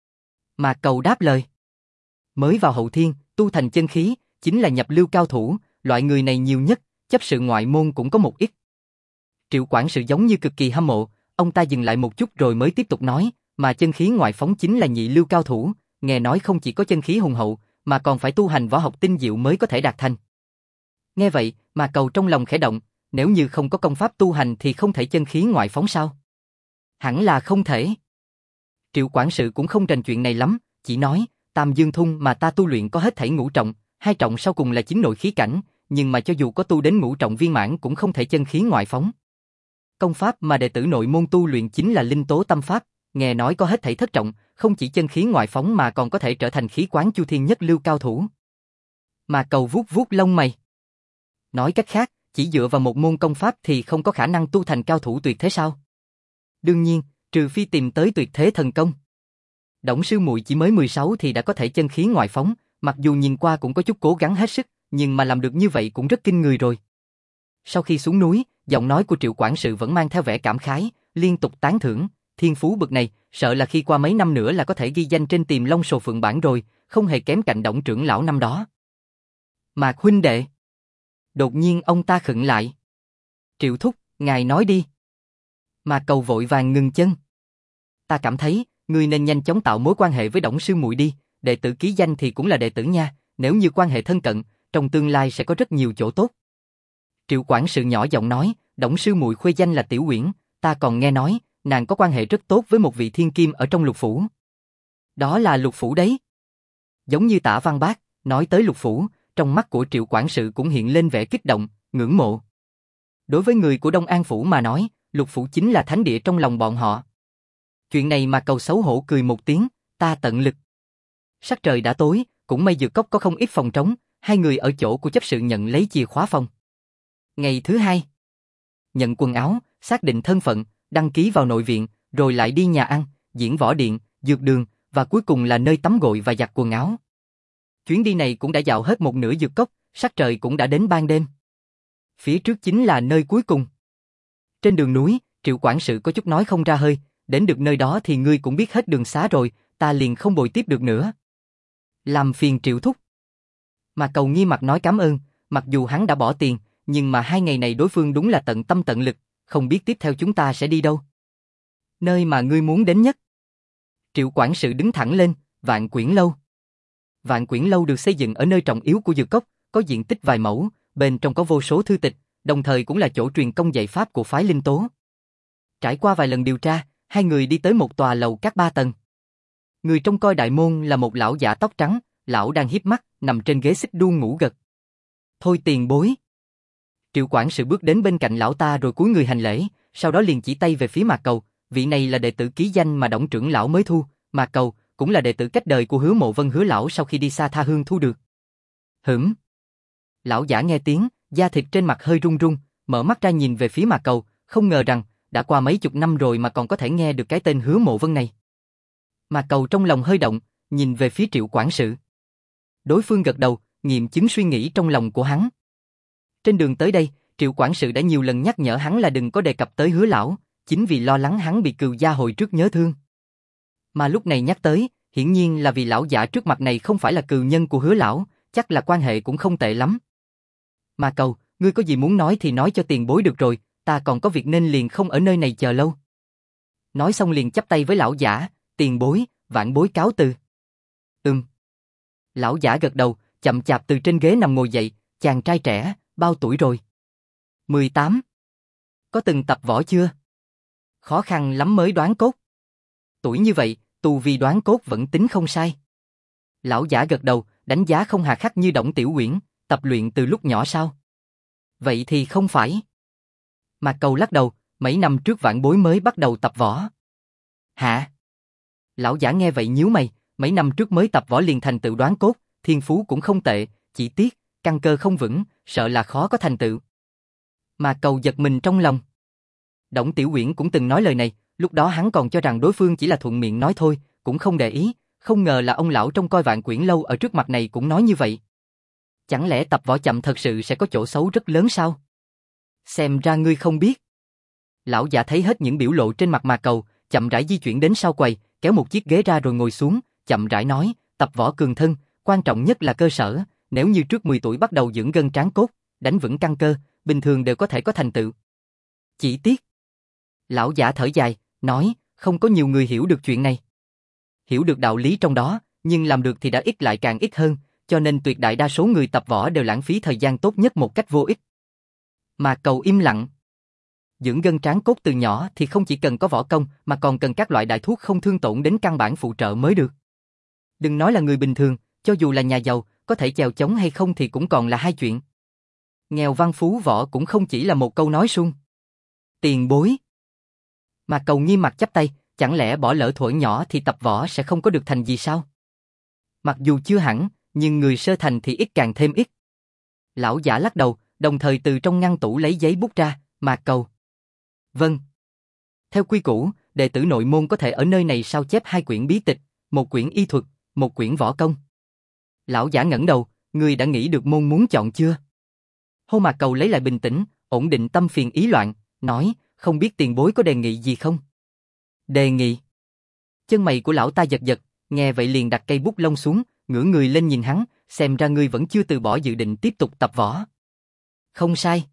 Mà Cầu đáp lời. Mới vào hậu thiên, tu thành chân khí, chính là nhập lưu cao thủ, loại người này nhiều nhất, chấp sự ngoại môn cũng có một ít. Triệu quản sự giống như cực kỳ hâm mộ, ông ta dừng lại một chút rồi mới tiếp tục nói, mà chân khí ngoại phóng chính là nhị lưu cao thủ, nghe nói không chỉ có chân khí hùng hậu, mà còn phải tu hành võ học tinh diệu mới có thể đạt thành. Nghe vậy, mà Cầu trong lòng khẽ động, nếu như không có công pháp tu hành thì không thể chân khí ngoại phóng sao? Hẳn là không thể. Triệu quản sự cũng không rành chuyện này lắm, chỉ nói, Tam Dương Thung mà ta tu luyện có hết thảy ngũ trọng, hai trọng sau cùng là chính nội khí cảnh, nhưng mà cho dù có tu đến ngũ trọng viên mãn cũng không thể chân khí ngoại phóng. Công pháp mà đệ tử nội môn tu luyện chính là Linh Tố Tâm Pháp, nghe nói có hết thảy thất trọng, không chỉ chân khí ngoại phóng mà còn có thể trở thành khí quán chu thiên nhất lưu cao thủ. Mà Cầu vuốt vuốt lông mày. Nói cách khác, chỉ dựa vào một môn công pháp thì không có khả năng tu thành cao thủ tuyệt thế sao? Đương nhiên, trừ phi tìm tới tuyệt thế thần công. Đổng sư muội chỉ mới 16 thì đã có thể chân khí ngoại phóng, mặc dù nhìn qua cũng có chút cố gắng hết sức, nhưng mà làm được như vậy cũng rất kinh người rồi. Sau khi xuống núi, Giọng nói của Triệu quản sự vẫn mang theo vẻ cảm khái, liên tục tán thưởng, thiên phú bậc này, sợ là khi qua mấy năm nữa là có thể ghi danh trên Tiềm Long Sồ Phượng bảng rồi, không hề kém cạnh Đổng trưởng lão năm đó. Mạc huynh đệ. Đột nhiên ông ta khựng lại. Triệu thúc, ngài nói đi. Mạc Cầu vội vàng ngừng chân. Ta cảm thấy, ngươi nên nhanh chóng tạo mối quan hệ với Đổng sư muội đi, đệ tử ký danh thì cũng là đệ tử nha, nếu như quan hệ thân cận, trong tương lai sẽ có rất nhiều chỗ tốt. Triệu quản sự nhỏ giọng nói, Đổng sư muội khuê danh là Tiểu Uyển, ta còn nghe nói, nàng có quan hệ rất tốt với một vị thiên kim ở trong Lục phủ. Đó là Lục phủ đấy. Giống như Tả Văn Bác, nói tới Lục phủ, trong mắt của Triệu quản sự cũng hiện lên vẻ kích động, ngưỡng mộ. Đối với người của Đông An phủ mà nói, Lục phủ chính là thánh địa trong lòng bọn họ. Chuyện này mà Cầu xấu hổ cười một tiếng, ta tận lực. Sắc trời đã tối, cũng may Dược Cốc có không ít phòng trống, hai người ở chỗ của chấp sự nhận lấy chìa khóa phòng. Ngày thứ hai, nhận quần áo, xác định thân phận, đăng ký vào nội viện, rồi lại đi nhà ăn, diễn võ điện, dược đường, và cuối cùng là nơi tắm gội và giặt quần áo. Chuyến đi này cũng đã dạo hết một nửa Dược Cốc, sắc trời cũng đã đến ban đêm. Phía trước chính là nơi cuối cùng. Trên đường núi, Triệu quản sự có chút nói không ra hơi, đến được nơi đó thì ngươi cũng biết hết đường xá rồi, ta liền không bồi tiếp được nữa. Làm phiền Triệu thúc. Mà Cầu nghi mặt nói cảm ơn, mặc dù hắn đã bỏ tiền, nhưng mà 2 ngày này đối phương đúng là tận tâm tận lực, không biết tiếp theo chúng ta sẽ đi đâu. Nơi mà ngươi muốn đến nhất. Triệu quản sự đứng thẳng lên, Vạn Quyển Lâu. Vạn Quyển Lâu được xây dựng ở nơi trọng yếu của Dược Cốc, có diện tích vài mẫu, bên trong có vô số thư tịch, đồng thời cũng là chỗ truyền công dạy pháp của phái Linh Tố. Trải qua vài lần điều tra, hai người đi tới một tòa lầu các 3 tầng. Người trông coi đại môn là một lão giả tóc trắng, lão đang híp mắt, nằm trên ghế xích đu ngủ gật. Thôi tiền bối. Triệu quản sự bước đến bên cạnh lão ta rồi cúi người hành lễ, sau đó liền chỉ tay về phía Mạc Cầu, vị này là đệ tử ký danh mà Đổng trưởng lão mới thu, Mạc Cầu cũng là đệ tử cách đời của Hứa Mộ Vân Hứa lão sau khi đi xa tha hương thu được. Hửm. Lão giả nghe tiếng, da thịt trên mặt hơi run run, mở mắt ra nhìn về phía Mạc Cầu, không ngờ rằng đã qua mấy chục năm rồi mà còn có thể nghe được cái tên Hứa Mộ Vân này. Mạc Cầu trong lòng hơi động, nhìn về phía Triệu quản sự. Đối phương gật đầu, nghiệm chứng suy nghĩ trong lòng của hắn. Trên đường tới đây, Triệu quản sự đã nhiều lần nhắc nhở hắn là đừng có đề cập tới Hứa lão, chính vì lo lắng hắn bị Cừu gia hồi trước nhớ thương. Mà lúc này nhắc tới, hiển nhiên là vì lão giả trước mặt này không phải là cừu nhân của Hứa lão, chắc là quan hệ cũng không tệ lắm. Mạc Cầu, ngươi có gì muốn nói thì nói cho tiền bối được rồi, ta còn có việc nên liền không ở nơi này chờ lâu. Nói xong liền chắp tay với lão giả, tiền bối, vạn bối cáo từ. Lão giả gật đầu, chậm chạp từ trên ghế nằm ngồi dậy, chàng trai trẻ, bao tuổi rồi? 18. Có từng tập võ chưa? Khó khăn lắm mới đoán cốt. Tuổi như vậy, tu vi đoán cốt vẫn tính không sai. Lão giả gật đầu, đánh giá không hà khắc như Đổng Tiểu Uyển, tập luyện từ lúc nhỏ sao? Vậy thì không phải. Mạc Cầu lắc đầu, mấy năm trước vạn bối mới bắt đầu tập võ. Hả? Lão giả nghe vậy nhíu mày, mấy năm trước mới tập võ liền thành tựu đoán cốt, thiên phú cũng không tệ, chỉ tiếc, căn cơ không vững, sợ là khó có thành tựu. Mạc Cầu giật mình trong lòng. Đổng Tiểu Uyển cũng từng nói lời này, lúc đó hắn còn cho rằng đối phương chỉ là thuận miệng nói thôi, cũng không để ý, không ngờ là ông lão trông coi Vạn Quyển Lâu ở trước mặt này cũng nói như vậy. Chẳng lẽ tập võ chậm thật sự sẽ có chỗ xấu rất lớn sao? Xem ra ngươi không biết. Lão giả thấy hết những biểu lộ trên mặt Mạc Cầu, chậm rãi di chuyển đến sau quầy, kéo một chiếc ghế ra rồi ngồi xuống, chậm rãi nói, tập võ cường thân, quan trọng nhất là cơ sở, nếu như trước 10 tuổi bắt đầu dưỡng gân tráng cốt, đánh vững căn cơ, bình thường đều có thể có thành tựu. Chỉ tiếc. Lão giả thở dài, nói, không có nhiều người hiểu được chuyện này. Hiểu được đạo lý trong đó, nhưng làm được thì đã ít lại càng ít hơn, cho nên tuyệt đại đa số người tập võ đều lãng phí thời gian tốt nhất một cách vô ích. Mạc Cầu im lặng. Dưỡng gân tráng cốt từ nhỏ thì không chỉ cần có võ công mà còn cần các loại đại thuốc không thương tổn đến căn bản phụ trợ mới được. Đừng nói là người bình thường, cho dù là nhà giàu, có thể chèo chống hay không thì cũng còn là hai chuyện. Nghèo văn phú võ cũng không chỉ là một câu nói suông. Tiền bối. Mạc Cầu nghiêm mặt chắp tay, chẳng lẽ bỏ lỡ thuở nhỏ thì tập võ sẽ không có được thành gì sao? Mặc dù chưa hẳn, nhưng người sơ thành thì ít càng thêm ít. Lão giả lắc đầu, đồng thời từ trong ngăn tủ lấy giấy bút ra, Mạc Cầu. Vâng. Theo quy củ, đệ tử nội môn có thể ở nơi này sao chép 2 quyển bí tịch, 1 quyển y thuật, 1 quyển võ công. Lão giả ngẩng đầu, ngươi đã nghĩ được môn muốn chọn chưa? Hô Mạc Cầu lấy lại bình tĩnh, ổn định tâm phiền ý loạn, nói, không biết tiền bối có đề nghị gì không? Đề nghị? Chân mày của lão ta giật giật, nghe vậy liền đặt cây bút lông xuống, ngửa người lên nhìn hắn, xem ra ngươi vẫn chưa từ bỏ dự định tiếp tục tập võ. Không sai.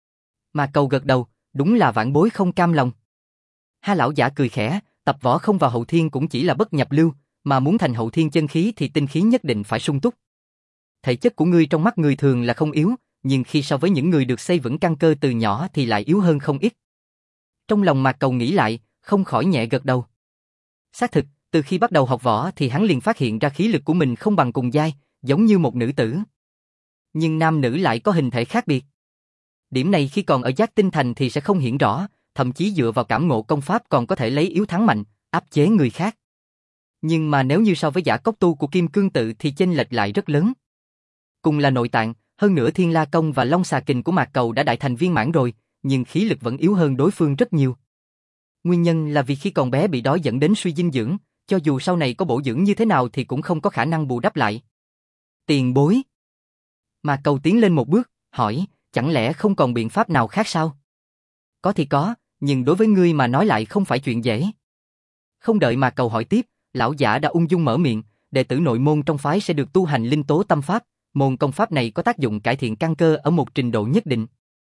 Mà Cầu gật đầu, đúng là vãn bối không cam lòng. Ha lão giả cười khẽ, tập võ không vào hậu thiên cũng chỉ là bất nhập lưu, mà muốn thành hậu thiên chân khí thì tinh khí nhất định phải sung túc. Thể chất của ngươi trong mắt người thường là không yếu, nhưng khi so với những người được xây vững căn cơ từ nhỏ thì lại yếu hơn không ít. Trong lòng Mạc Cầu nghĩ lại, không khỏi nhẹ gật đầu. Xác thực, từ khi bắt đầu học võ thì hắn liền phát hiện ra khí lực của mình không bằng cùng giai, giống như một nữ tử. Nhưng nam nữ lại có hình thể khác biệt. Điểm này khi còn ở Giác Tinh Thành thì sẽ không hiện rõ, thậm chí dựa vào cảm ngộ công pháp còn có thể lấy yếu thắng mạnh, áp chế người khác. Nhưng mà nếu như so với Giả Cốc Tu của Kim Cương Tự thì chênh lệch lại rất lớn. Cùng là nội tạng, hơn nữa Thiên La Công và Long Xà Kình của Mạc Cầu đã đại thành viên mãn rồi, nhưng khí lực vẫn yếu hơn đối phương rất nhiều. Nguyên nhân là vì khi còn bé bị đói dẫn đến suy dinh dưỡng, cho dù sau này có bổ dưỡng như thế nào thì cũng không có khả năng bù đắp lại. Tiền bối. Mạc Cầu tiến lên một bước, hỏi, chẳng lẽ không còn biện pháp nào khác sao? Có thì có, nhưng đối với ngươi mà nói lại không phải chuyện dễ. Không đợi Mạc Cầu hỏi tiếp, lão giả đã ung dung mở miệng, đệ tử nội môn trong phái sẽ được tu hành linh tố tâm pháp, môn công pháp này có tác dụng cải thiện căn cơ ở một trình độ nhất định.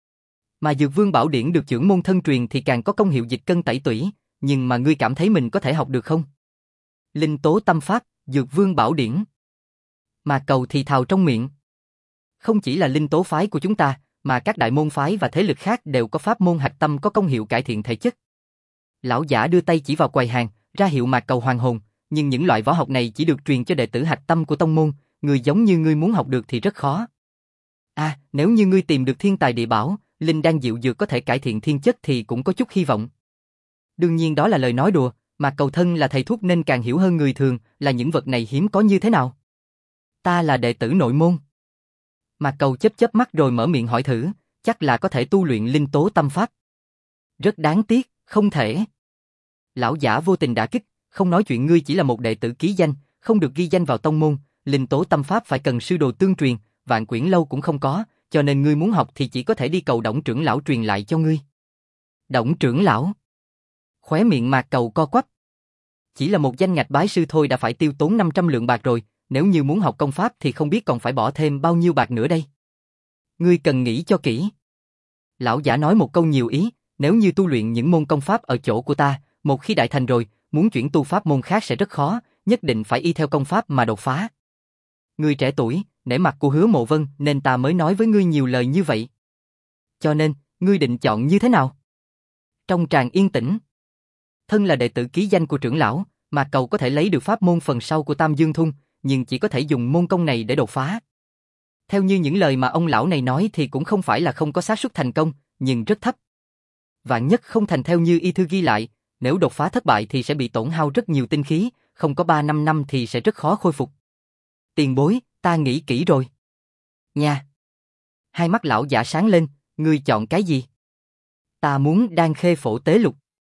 Mà Dược Vương Bảo Điển được trưởng môn thân truyền thì càng có công hiệu dịch cân tẩy tủy, nhưng mà ngươi cảm thấy mình có thể học được không? Linh tố tâm pháp, Dược Vương Bảo Điển. Mạc Cầu thì thào trong miệng. Không chỉ là linh tố phái của chúng ta, mà các đại môn phái và thế lực khác đều có pháp môn hạch tâm có công hiệu cải thiện thể chất. Lão giả đưa tay chỉ vào quầy hàng, ra hiệu Mạc Cầu hoàn hồn, nhưng những loại võ học này chỉ được truyền cho đệ tử hạch tâm của tông môn, người giống như ngươi muốn học được thì rất khó. Nếu như ngươi tìm được thiên tài địa bảo, linh đan diệu dược có thể cải thiện thiên chất thì cũng có chút hy vọng. Đương nhiên đó là lời nói đùa, Mạc Cầu thân là thầy thuốc nên càng hiểu hơn người thường là những vật này hiếm có như thế nào. Ta là đệ tử nội môn. Mạc Cầu chớp mắt rồi mở miệng hỏi thử, chắc là có thể tu luyện linh tố tâm pháp. Rất đáng tiếc, không thể. Lão giả vô tình đả kích, không nói chuyện ngươi chỉ là một đệ tử ký danh, không được ghi danh vào tông môn, linh tố tâm pháp phải cần sư đồ tương truyền, Vạn Quyển lâu cũng không có, cho nên ngươi muốn học thì chỉ có thể đi cầu Đổng trưởng lão truyền lại cho ngươi. Đổng trưởng lão? Khóe miệng Mạc Cầu co quắp. Chỉ là một danh ngạch bái sư thôi đã phải tiêu tốn 500 lượng bạc rồi, nếu như muốn học công pháp thì không biết còn phải bỏ thêm bao nhiêu bạc nữa đây. Ngươi cần nghĩ cho kỹ. Lão giả nói một câu nhiều ý, nếu như tu luyện những môn công pháp ở chỗ của ta, một khi đại thành rồi, muốn chuyển tu pháp môn khác sẽ rất khó, nhất định phải y theo công pháp mà đột phá. Ngươi trẻ tuổi, nể mặt của Hứa Mộ Vân nên ta mới nói với ngươi nhiều lời như vậy. Cho nên, ngươi định chọn như thế nào? Trong tràng yên tĩnh, thân là đệ tử ký danh của trưởng lão, Mạc Cầu có thể lấy được pháp môn phần sau của Tam Dương Thung, nhưng chỉ có thể dùng môn công này để đột phá. Theo như những lời mà ông lão này nói thì cũng không phải là không có xác suất thành công, nhưng rất thấp. Vạn nhất không thành theo như y thư ghi lại, nếu đột phá thất bại thì sẽ bị tổn hao rất nhiều tinh khí, không có 3-5 năm thì sẽ rất khó khôi phục. Tiền bối, ta nghĩ kỹ rồi. Nha. Hai mắt lão giả sáng lên, ngươi chọn cái gì? Ta muốn Đan Khê Phổ Tế Lục.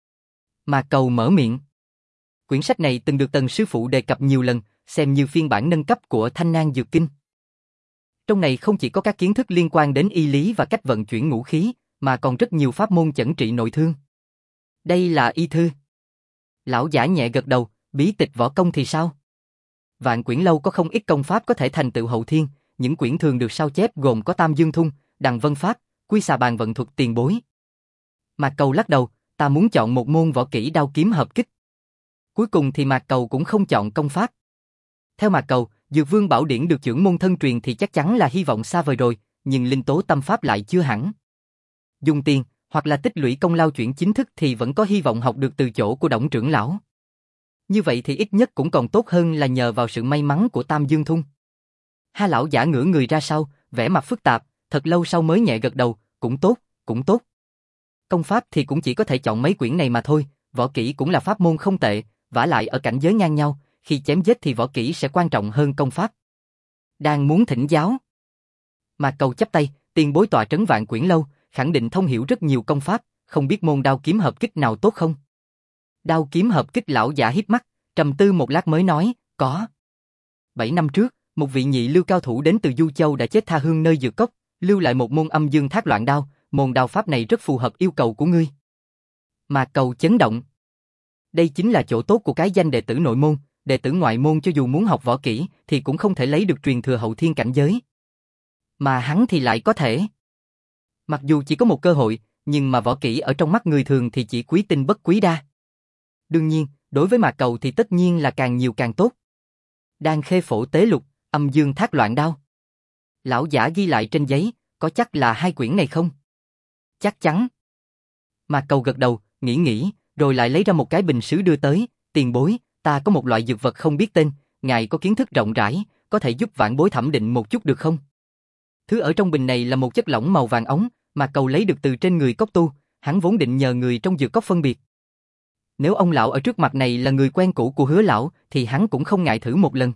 Mạc Cầu mở miệng. Quyển sách này từng được Tần sư phụ đề cập nhiều lần, xem như phiên bản nâng cấp của Thanh Nang Dược Kinh. Trong này không chỉ có các kiến thức liên quan đến y lý và cách vận chuyển ngũ khí, mà còn rất nhiều pháp môn chẩn trị nội thương. Đây là y thư. Lão giả nhẹ gật đầu, bí tịch võ công thì sao? Vạn Quyển lâu có không ít công pháp có thể thành tựu hậu thiên, những quyển thường được sao chép gồm có Tam Dương Thung, Đằng Vân Pháp, Quy Xà Bàn Vận Thuật tiền bối. Mạc Cầu lắc đầu, ta muốn chọn một môn võ kỹ đao kiếm hợp kích. Cuối cùng thì Mạc Cầu cũng không chọn công pháp. Theo Mạc Cầu, Dược Vương Bảo Điển được trưởng môn thân truyền thì chắc chắn là hy vọng xa vời rồi, nhưng linh tố tâm pháp lại chưa hẳn. Dùng tiền, hoặc là tích lũy công lao chuyển chính thức thì vẫn có hy vọng học được từ chỗ của Đổng trưởng lão. Như vậy thì ít nhất cũng còn tốt hơn là nhờ vào sự may mắn của Tam Dương Thung. Ha lão giả ngửa người ra sau, vẻ mặt phức tạp, thật lâu sau mới nhẹ gật đầu, cũng tốt, cũng tốt. Công pháp thì cũng chỉ có thể chọn mấy quyển này mà thôi, võ kỹ cũng là pháp môn không tệ, vả lại ở cảnh giới ngang nhau, khi chém giết thì võ kỹ sẽ quan trọng hơn công pháp. Đang muốn thỉnh giáo. Mạc Cầu chắp tay, tiền bối tọa trấn Vạn Quyển lâu, khẳng định thông hiểu rất nhiều công pháp, không biết môn đao kiếm hợp kích nào tốt không? Đao kiếm hợp kích lão giả híp mắt, trầm tư một lát mới nói, có. 7 năm trước, một vị nhị lưu cao thủ đến từ Du Châu đã chết tha hương nơi dược cốc, lưu lại một môn âm dương thác loạn đao, môn đao pháp này rất phù hợp yêu cầu của ngươi. Mạc Cầu chấn động. Đây chính là chỗ tốt của cái danh đệ tử nội môn, đệ tử ngoại môn cho dù muốn học võ kỹ thì cũng không thể lấy được truyền thừa hậu thiên cảnh giới. Mà hắn thì lại có thể. Mặc dù chỉ có một cơ hội, nhưng mà võ kỹ ở trong mắt người thường thì chỉ quý tinh bất quý đa. Đương nhiên, đối với Mạc Cầu thì tất nhiên là càng nhiều càng tốt. Đan khê phổ tế lục, âm dương thác loạn đao. Lão giả ghi lại trên giấy, có chắc là 2 quyển này không? Chắc chắn. Mạc Cầu gật đầu, nghĩ, rồi lại lấy ra một cái bình sứ đưa tới, tiền bối, ta có một loại dược vật không biết tên, ngài có kiến thức rộng rãi, có thể giúp vãn bối thẩm định một chút được không? Thứ ở trong bình này là một chất lỏng màu vàng óng, Mạc Cầu lấy được từ trên người Cốc Tu, hắn vốn định nhờ người trong dược cốc phân biệt. Nếu ông lão ở trước mặt này là người quen cũ của Hứa lão, thì hắn cũng không ngại thử một lần.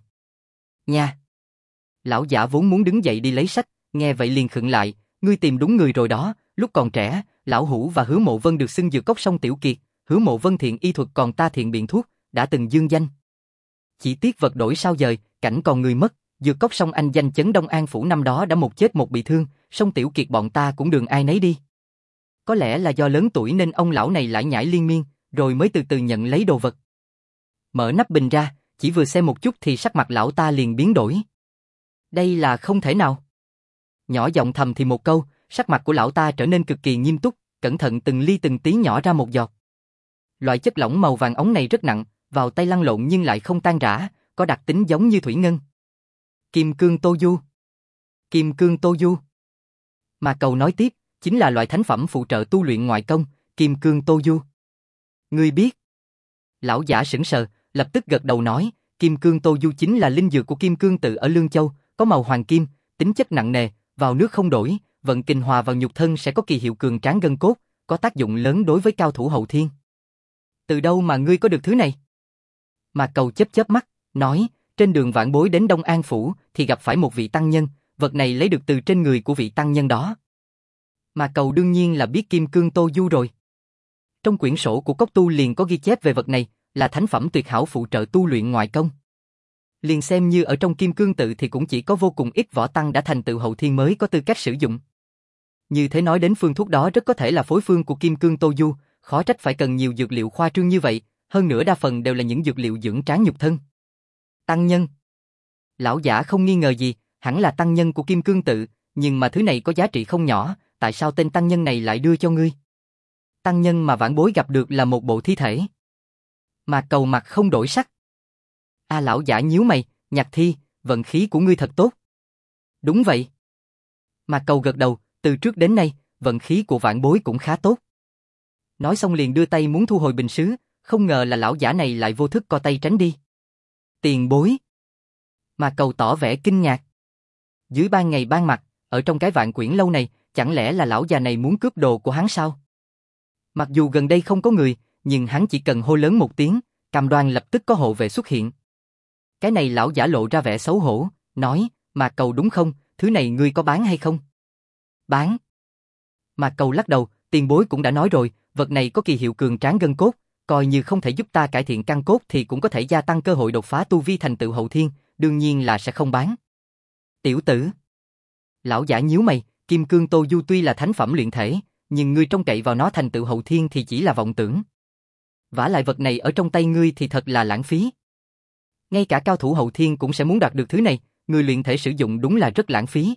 Nha! Lão giả vốn muốn đứng dậy đi lấy sách, nghe vậy liền khựng lại, ngươi tìm đúng người rồi đó, lúc còn trẻ, lão Hữu và Hứa Mộ Vân được xưng dược cốc song tiểu kiệt, Hứa Mộ Vân thiện y thuật còn ta thiện biện thuốc, đã từng dương danh. Chỉ tiếc vật đổi sao dời, cảnh còn người mất, dược cốc song anh danh chấn Đông An phủ năm đó đã một chết một bị thương, song tiểu kiệt bọn ta cũng đường ai nấy đi. Có lẽ là do lớn tuổi nên ông lão này lải nhải liên miên, rồi mới từ từ nhận lấy đồ vật. Mở nắp bình ra, chỉ vừa xem một chút thì sắc mặt lão ta liền biến đổi. Đây là không thể nào. Nhỏ giọng thầm thì một câu, sắc mặt của lão ta trở nên cực kỳ nghiêm túc, cẩn thận từng ly từng tí nhỏ ra một giọt. Loại chất lỏng màu vàng óng này rất nặng, vào tay lăn lộn nhưng lại không tan rã, có đặc tính giống như thủy ngân. Kim cương tô du. Kim cương tô du. Mà Cầu nói tiếp, chính là loại thánh phẩm phụ trợ tu luyện ngoại công, kim cương tô du. Ngươi biết? Lão giả sững sờ, lập tức gật đầu nói, kim cương tô du chính là linh dược của Kim Cương Tự ở Lương Châu, có màu hoàng kim, tính chất nặng nề, vào nước không đổi, vận kình hòa vào nhục thân sẽ có kỳ hiệu cường tráng gân cốt, có tác dụng lớn đối với cao thủ hậu thiên. Từ đâu mà ngươi có được thứ này? Mà Cầu chớp mắt, nói, trên đường vãn bối đến Đông An phủ thì gặp phải một vị tăng nhân, vật này lấy được từ trên người của vị tăng nhân đó. Mà Cầu đương nhiên là biết kim cương tô du rồi. Trong quyển sổ của Cốc Tu liền có ghi chép về vật này, là thánh phẩm tuyệt hảo phụ trợ tu luyện ngoại công. Liền xem như ở trong Kim Cương Tự thì cũng chỉ có vô cùng ít võ tăng đã thành tựu hậu thiên mới có tư cách sử dụng. Như thế nói đến phương thuốc đó rất có thể là phối phương của Kim Cương Tô Du, khó trách phải cần nhiều dược liệu khoa trương như vậy, hơn nữa đa phần đều là những dược liệu dưỡng tráng nhục thân. Tăng nhân. Lão giả không nghi ngờ gì, hẳn là tăng nhân của Kim Cương Tự, nhưng mà thứ này có giá trị không nhỏ, tại sao tên tăng nhân này lại đưa cho ngươi? Tăng nhân mà vãn bối gặp được là một bộ thi thể. Mà Cầu mặt không đổi sắc. Lão giả nhíu mày, Nhạc Thi, vận khí của ngươi thật tốt. Đúng vậy. Mà Cầu gật đầu, từ trước đến nay, vận khí của vãn bối cũng khá tốt. Nói xong liền đưa tay muốn thu hồi bình sứ, không ngờ là lão giả này lại vô thức co tay tránh đi. Tiền bối. Mà Cầu tỏ vẻ kinh ngạc. Dưới ban ngày ban mặt, ở trong cái Vạn Quyển lâu này, chẳng lẽ là lão già này muốn cướp đồ của hắn sao? Mặc dù gần đây không có người, nhưng hắn chỉ cần hô lớn một tiếng, cam đoan lập tức có hộ vệ xuất hiện. Cái này lão giả lộ ra vẻ xấu hổ, nói, Mà Cầu đúng không, thứ này ngươi có bán hay không? Bán. Mà Cầu lắc đầu, tiền bối cũng đã nói rồi, vật này có kỳ hiệu cường tráng gân cốt, coi như không thể giúp ta cải thiện căn cốt thì cũng có thể gia tăng cơ hội đột phá tu vi thành tựu hậu thiên, đương nhiên là sẽ không bán. Tiểu tử. Lão giả nhíu mày, Kim Cương Tô Du tuy là thánh phẩm luyện thể, nhưng ngươi trông cậy vào nó thành tựu hậu thiên thì chỉ là vọng tưởng. Vả lại vật này ở trong tay ngươi thì thật là lãng phí. Ngay cả cao thủ hậu thiên cũng sẽ muốn đạt được thứ này, người luyện thể sử dụng đúng là rất lãng phí.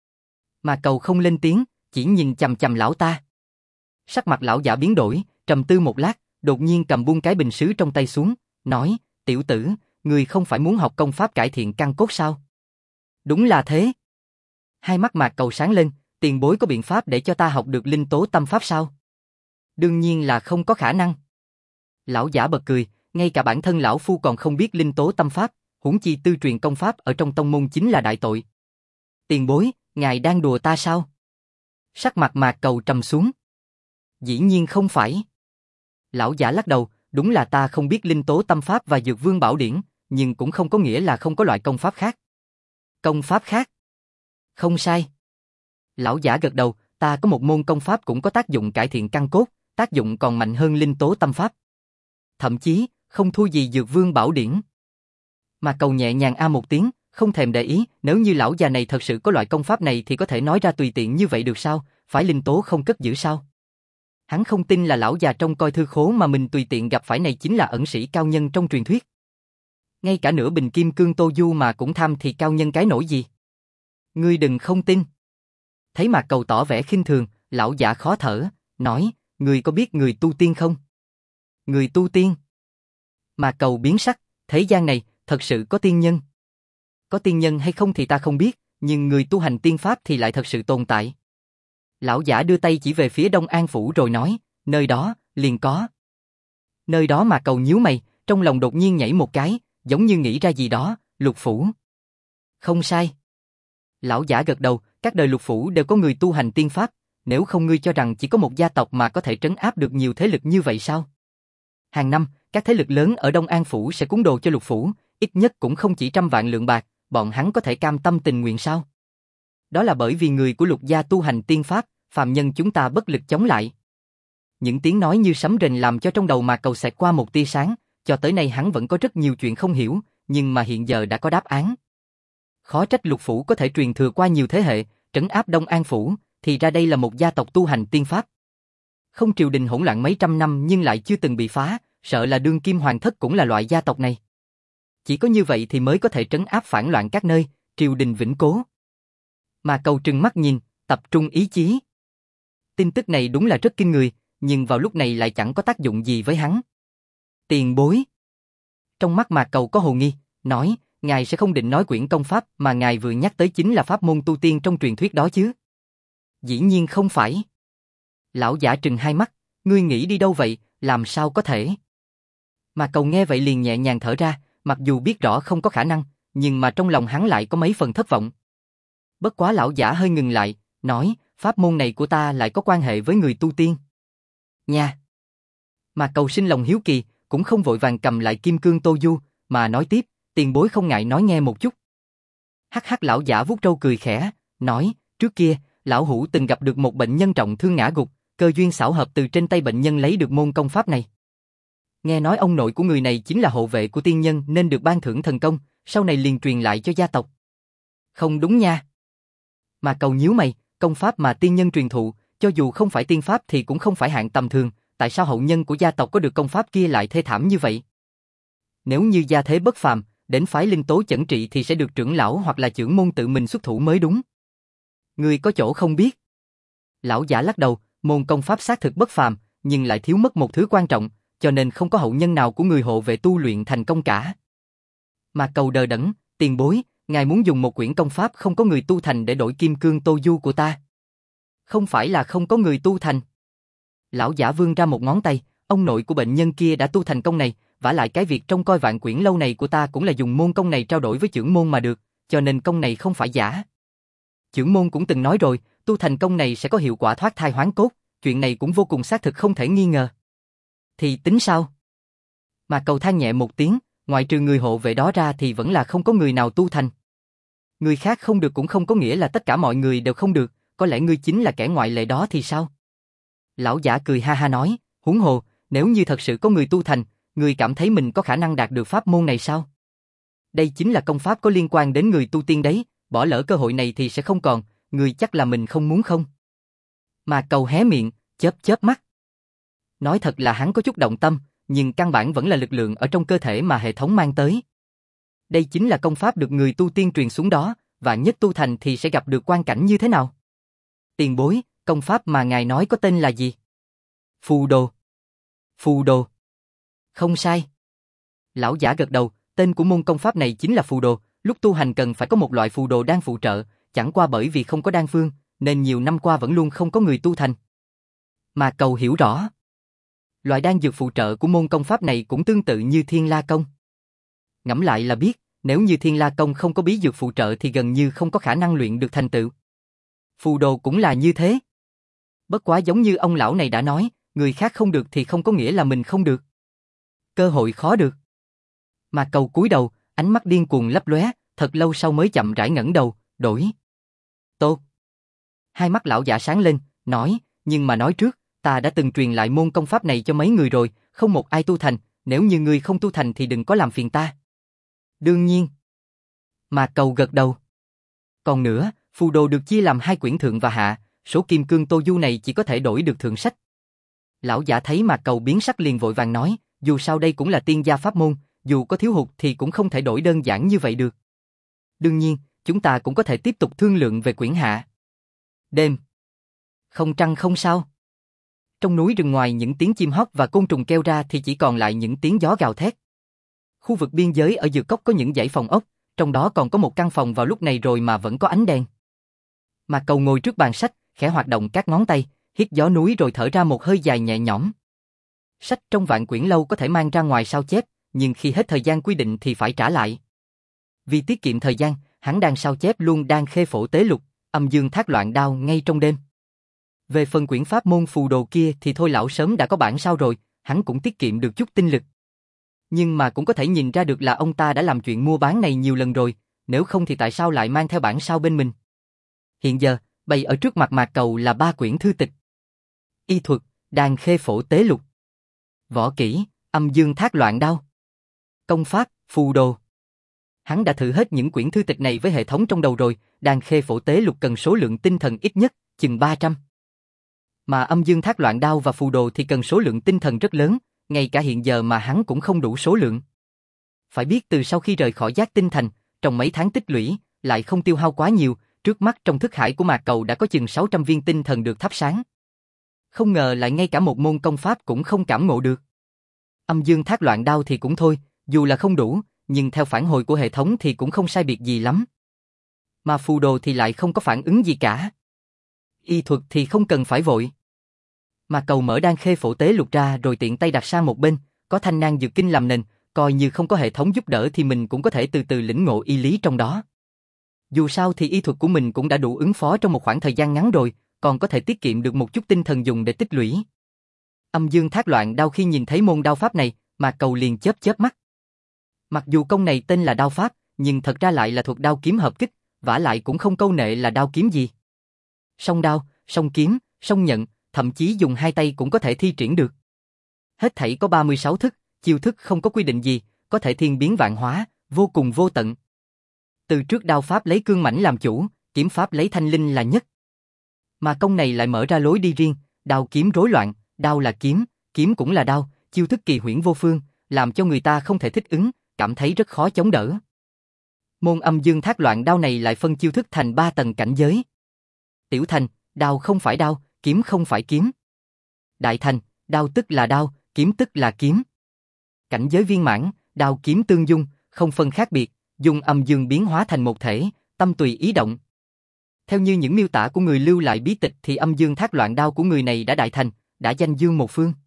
Mà Cầu không lên tiếng, chỉ nhìn chằm chằm lão ta. Sắc mặt lão giả biến đổi, trầm tư một lát, đột nhiên cầm buông cái bình sứ trong tay xuống, nói, tiểu tử, ngươi không phải muốn học công pháp cải thiện căn cốt sao? Đúng là thế. Hai mắt Mạc Cầu sáng lên, tiền bối có biện pháp để cho ta học được linh tố tâm pháp sao? Đương nhiên là không có khả năng. Lão giả bật cười, ngay cả bản thân lão phu còn không biết linh tố tâm pháp, huống chi tư truyền công pháp ở trong tông môn chính là đại tội. Tiền bối, ngài đang đùa ta sao? Sắc mặt Mạc Cầu trầm xuống. Dĩ nhiên không phải. Lão giả lắc đầu, đúng là ta không biết linh tố tâm pháp và dược vương bảo điển, nhưng cũng không có nghĩa là không có loại công pháp khác. Công pháp khác? Không sai. Lão giả gật đầu, ta có một môn công pháp cũng có tác dụng cải thiện căn cốt, tác dụng còn mạnh hơn linh tố tâm pháp. Thậm chí, không thua gì dược vương bảo điển. Mà Cầu nhẹ nhàng a một tiếng, Không thèm để ý, nếu như lão già này thật sự có loại công pháp này thì có thể nói ra tùy tiện như vậy được sao, phải linh tố không cất giữ sao? Hắn không tin là lão già trong coi thư khố mà mình tùy tiện gặp phải này chính là ẩn sĩ cao nhân trong truyền thuyết. Ngay cả nửa bình kim cương Tô Du mà cũng tham thì cao nhân cái nổi gì? Ngươi đừng không tin. Thấy Mạc Cầu tỏ vẻ khinh thường, lão giả khó thở, nói, ngươi có biết người tu tiên không? Người tu tiên? Mạc Cầu biến sắc, thế gian này, thật sự có tiên nhân. Có tiên nhân hay không thì ta không biết, nhưng người tu hành tiên pháp thì lại thật sự tồn tại. Lão giả đưa tay chỉ về phía Đông An Phủ rồi nói, nơi đó, liền có. Nơi đó Mạc Cầu nhíu mày, trong lòng đột nhiên nhảy một cái, giống như nghĩ ra gì đó, Lục Phủ. Không sai. Lão giả gật đầu, các đời Lục Phủ đều có người tu hành tiên pháp, nếu không ngươi cho rằng chỉ có một gia tộc mà có thể trấn áp được nhiều thế lực như vậy sao? Hàng năm, các thế lực lớn ở Đông An Phủ sẽ cúng đồ cho Lục Phủ, ít nhất cũng không chỉ 100 vạn lượng bạc, bọn hắn có thể cam tâm tình nguyện sao? Đó là bởi vì người của Lục gia tu hành tiên pháp, phàm nhân chúng ta bất lực chống lại. Những tiếng nói như sấm rền làm cho trong đầu Mạc Cầu xẹt qua một tia sáng, cho tới nay hắn vẫn có rất nhiều chuyện không hiểu, nhưng mà hiện giờ đã có đáp án. Khó trách Lục Phủ có thể truyền thừa qua nhiều thế hệ, trấn áp Đông An Phủ, thì ra đây là một gia tộc tu hành tiên pháp. Không triều đình hỗn loạn mấy trăm năm nhưng lại chưa từng bị phá, sợ là đương kim hoàng thất cũng là loại gia tộc này. Chỉ có như vậy thì mới có thể trấn áp phản loạn các nơi, triều đình vĩnh cố. Mà Cầu trừng mắt nhìn, tập trung ý chí. Tin tức này đúng là rất kinh người, nhưng vào lúc này lại chẳng có tác dụng gì với hắn. Tiền bối. Trong mắt Mạc Cầu có hồ nghi, nói, ngài sẽ không định nói quyển công pháp mà ngài vừa nhắc tới chính là pháp môn tu tiên trong truyền thuyết đó chứ? Dĩ nhiên không phải. Lão giả trừng hai mắt, ngươi nghĩ đi đâu vậy, làm sao có thể? Mạc Cầu nghe vậy liền nhẹ nhàng thở ra, mặc dù biết rõ không có khả năng, nhưng mà trong lòng hắn lại có mấy phần thất vọng. Bất quá lão giả hơi ngừng lại, nói, pháp môn này của ta lại có quan hệ với người tu tiên. Nha. Mạc Cầu sinh lòng hiếu kỳ, cũng không vội vàng cầm lại kim cương Tô Du, mà nói tiếp, tiền bối không ngại nói nghe một chút. Hắc hắc lão giả vuốt râu cười khẽ, nói, trước kia, lão hủ từng gặp được một bệnh nhân trọng thương ngã gục, cơ duyên xảo hợp từ trên tay bệnh nhân lấy được môn công pháp này. Nghe nói ông nội của người này chính là hộ vệ của tiên nhân nên được ban thưởng thần công, sau này liền truyền lại cho gia tộc. Không đúng nha. Mà Cầu nhíu mày, công pháp mà tiên nhân truyền thụ, cho dù không phải tiên pháp thì cũng không phải hạng tầm thường, tại sao hậu nhân của gia tộc có được công pháp kia lại thê thảm như vậy? Nếu như gia thế bất phàm, đến phái linh tố chẩn trị thì sẽ được trưởng lão hoặc là trưởng môn tự mình xuất thủ mới đúng. Ngươi có chỗ không biết. Lão giả lắc đầu, môn công pháp xác thực bất phàm, nhưng lại thiếu mất một thứ quan trọng, cho nên không có hậu nhân nào của người hộ vệ tu luyện thành công cả. Mà Cầu đờ đẫn, tiền bối, ngài muốn dùng một quyển công pháp không có người tu thành để đổi kim cương Tô Du của ta? Không phải là không có người tu thành. Lão giả vươn ra một ngón tay, ông nội của bệnh nhân kia đã tu thành công này, vả lại cái việc trông coi vạn quyển lâu này của ta cũng là dùng môn công này trao đổi với trưởng môn mà được, cho nên công này không phải giả. Trưởng môn cũng từng nói rồi, tu thành công này sẽ có hiệu quả thoát thai hoán cốt, chuyện này cũng vô cùng xác thực không thể nghi ngờ. Thì tính sao? Mà Cầu than nhẹ một tiếng, ngoại trừ người hộ vệ đó ra thì vẫn là không có người nào tu thành. Người khác không được cũng không có nghĩa là tất cả mọi người đều không được, có lẽ ngươi chính là kẻ ngoại lệ đó thì sao? Lão giả cười ha ha nói, huống hồ, nếu như thật sự có người tu thành, ngươi cảm thấy mình có khả năng đạt được pháp môn này sao? Đây chính là công pháp có liên quan đến người tu tiên đấy, bỏ lỡ cơ hội này thì sẽ không còn, ngươi chắc là mình không muốn không? Mà Cầu hé miệng, chớp chớp mắt. Nói thật là hắn có chút động tâm, nhưng căn bản vẫn là lực lượng ở trong cơ thể mà hệ thống mang tới. Đây chính là công pháp được người tu tiên truyền xuống đó, và nhất tu thành thì sẽ gặp được quan cảnh như thế nào? Tiền bối, công pháp mà ngài nói có tên là gì? Phù đồ. Phù đồ. Không sai. Lão giả gật đầu, tên của môn công pháp này chính là phù đồ, lúc tu hành cần phải có một loại phù đồ đang phụ trợ, chẳng qua bởi vì không có đan phương, nên nhiều năm qua vẫn luôn không có người tu thành. Mà Cầu hiểu rõ. Loại đan dược phụ trợ của môn công pháp này cũng tương tự như Thiên La Công. Ngẫm lại là biết, nếu như Thiên La Công không có bí dược phụ trợ thì gần như không có khả năng luyện được thành tựu. Phù đồ cũng là như thế. Bất quá giống như ông lão này đã nói, người khác không được thì không có nghĩa là mình không được. Cơ hội khó được. Mà Cầu cúi đầu, ánh mắt điên cuồng lấp lóe, thật lâu sau mới chậm rãi ngẩng đầu, đổi. Tốt. Hai mắt lão giả sáng lên, nói, nhưng mà nói trước, ta đã từng truyền lại môn công pháp này cho mấy người rồi, không một ai tu thành, nếu như ngươi không tu thành thì đừng có làm phiền ta. Đương nhiên. Mạc Cầu gật đầu. Còn nữa, phù đồ được chia làm 2 quyển thượng và hạ, số kim cương tô du này chỉ có thể đổi được thượng sách. Lão giả thấy Mạc Cầu biến sắc liền vội vàng nói, dù sao đây cũng là tiên gia pháp môn, dù có thiếu hụt thì cũng không thể đổi đơn giản như vậy được. Đương nhiên, chúng ta cũng có thể tiếp tục thương lượng về quyển hạ. Đêm. Không trăng không sao. Trong núi rừng ngoài những tiếng chim hót và côn trùng kêu ra thì chỉ còn lại những tiếng gió gào thét. Khu vực biên giới ở Dược Cốc có những dãy phòng ốc, trong đó còn có một căn phòng vào lúc này rồi mà vẫn có ánh đèn. Mạc Cầu ngồi trước bàn sách, khẽ hoạt động các ngón tay, hít gió núi rồi thở ra một hơi dài nhẹ nhõm. Sách trong Vạn Quyển Lâu có thể mang ra ngoài sao chép, nhưng khi hết thời gian quy định thì phải trả lại. Vì tiết kiệm thời gian, hắn đang sao chép luôn Đan Khê Phổ Tế Lục, Âm Dương Thác Loạn Đao ngay trong đêm. Về phần quyển pháp môn phù đồ kia thì thôi lão sớm đã có bản sao rồi, hắn cũng tiết kiệm được chút tinh lực. Nhưng mà cũng có thể nhìn ra được là ông ta đã làm chuyện mua bán này nhiều lần rồi, nếu không thì tại sao lại mang theo bản sao bên mình. Hiện giờ, bày ở trước mặt Mạc Cầu là 3 quyển thư tịch. Y thuật, Đan Khê Phổ Tế Lục. Võ kỹ, Âm Dương Thác Loạn Đao. Công pháp, phù đồ. Hắn đã thử hết những quyển thư tịch này với hệ thống trong đầu rồi, Đan Khê Phổ Tế Lục cần số lượng tinh thần ít nhất, chừng 300. Mà Âm Dương Thác Loạn Đao và phù đồ thì cần số lượng tinh thần rất lớn, ngay cả hiện giờ mà hắn cũng không đủ số lượng. Phải biết từ sau khi rời khỏi Giác Tinh Thành, trong mấy tháng tích lũy, lại không tiêu hao quá nhiều, trước mắt trong thức hải của Mạc Cầu đã có chừng 600 viên tinh thần được thắp sáng. Không ngờ lại ngay cả một môn công pháp cũng không cảm ngộ được. Âm Dương Thác Loạn Đao thì cũng thôi, dù là không đủ, nhưng theo phản hồi của hệ thống thì cũng không sai biệt gì lắm. Mà phù đồ thì lại không có phản ứng gì cả. Y thuật thì không cần phải vội. Mạc Cầu mở Đan Khê Phổ Tế Lục ra rồi tiện tay đặt sang một bên, có Thanh Nang Dược Kinh làm nền, coi như không có hệ thống giúp đỡ thì mình cũng có thể từ từ lĩnh ngộ y lý trong đó. Dù sao thì y thuật của mình cũng đã đủ ứng phó trong một khoảng thời gian ngắn rồi, còn có thể tiết kiệm được một chút tinh thần dùng để tích lũy. Âm Dương Thác Loạn Đao khi nhìn thấy môn đao pháp này, Mạc Cầu liền chớp chớp mắt. Mặc dù công này tên là đao pháp, nhưng thật ra lại là thuật đao kiếm hợp kích, vả lại cũng không câu nệ là đao kiếm gì. Song đao, song kiếm, song nhận, thậm chí dùng 2 tay cũng có thể thi triển được. Hết thảy có 36 thức, chiêu thức không có quy định gì, có thể thiên biến vạn hóa, vô cùng vô tận. Từ trước đao pháp lấy cương mãnh làm chủ, kiếm pháp lấy thanh linh là nhất. Mà công này lại mở ra lối đi riêng, đao kiếm rối loạn, đao là kiếm, kiếm cũng là đao, chiêu thức kỳ huyễn vô phương, làm cho người ta không thể thích ứng, cảm thấy rất khó chống đỡ. Môn Âm Dương Thác Loạn Đao này lại phân chiêu thức thành 3 tầng cảnh giới. Tiểu thành, đao không phải đao, kiếm không phải kiếm. Đại thành, đao tức là đao, kiếm tức là kiếm. Cảnh giới viên mãn, đao kiếm tương dung, không phân khác biệt, dùng âm dương biến hóa thành một thể, tâm tùy ý động. Theo như những miêu tả của người lưu lại bí tịch thì Âm Dương Thác Loạn Đao của người này đã đại thành, đã danh dương một phương.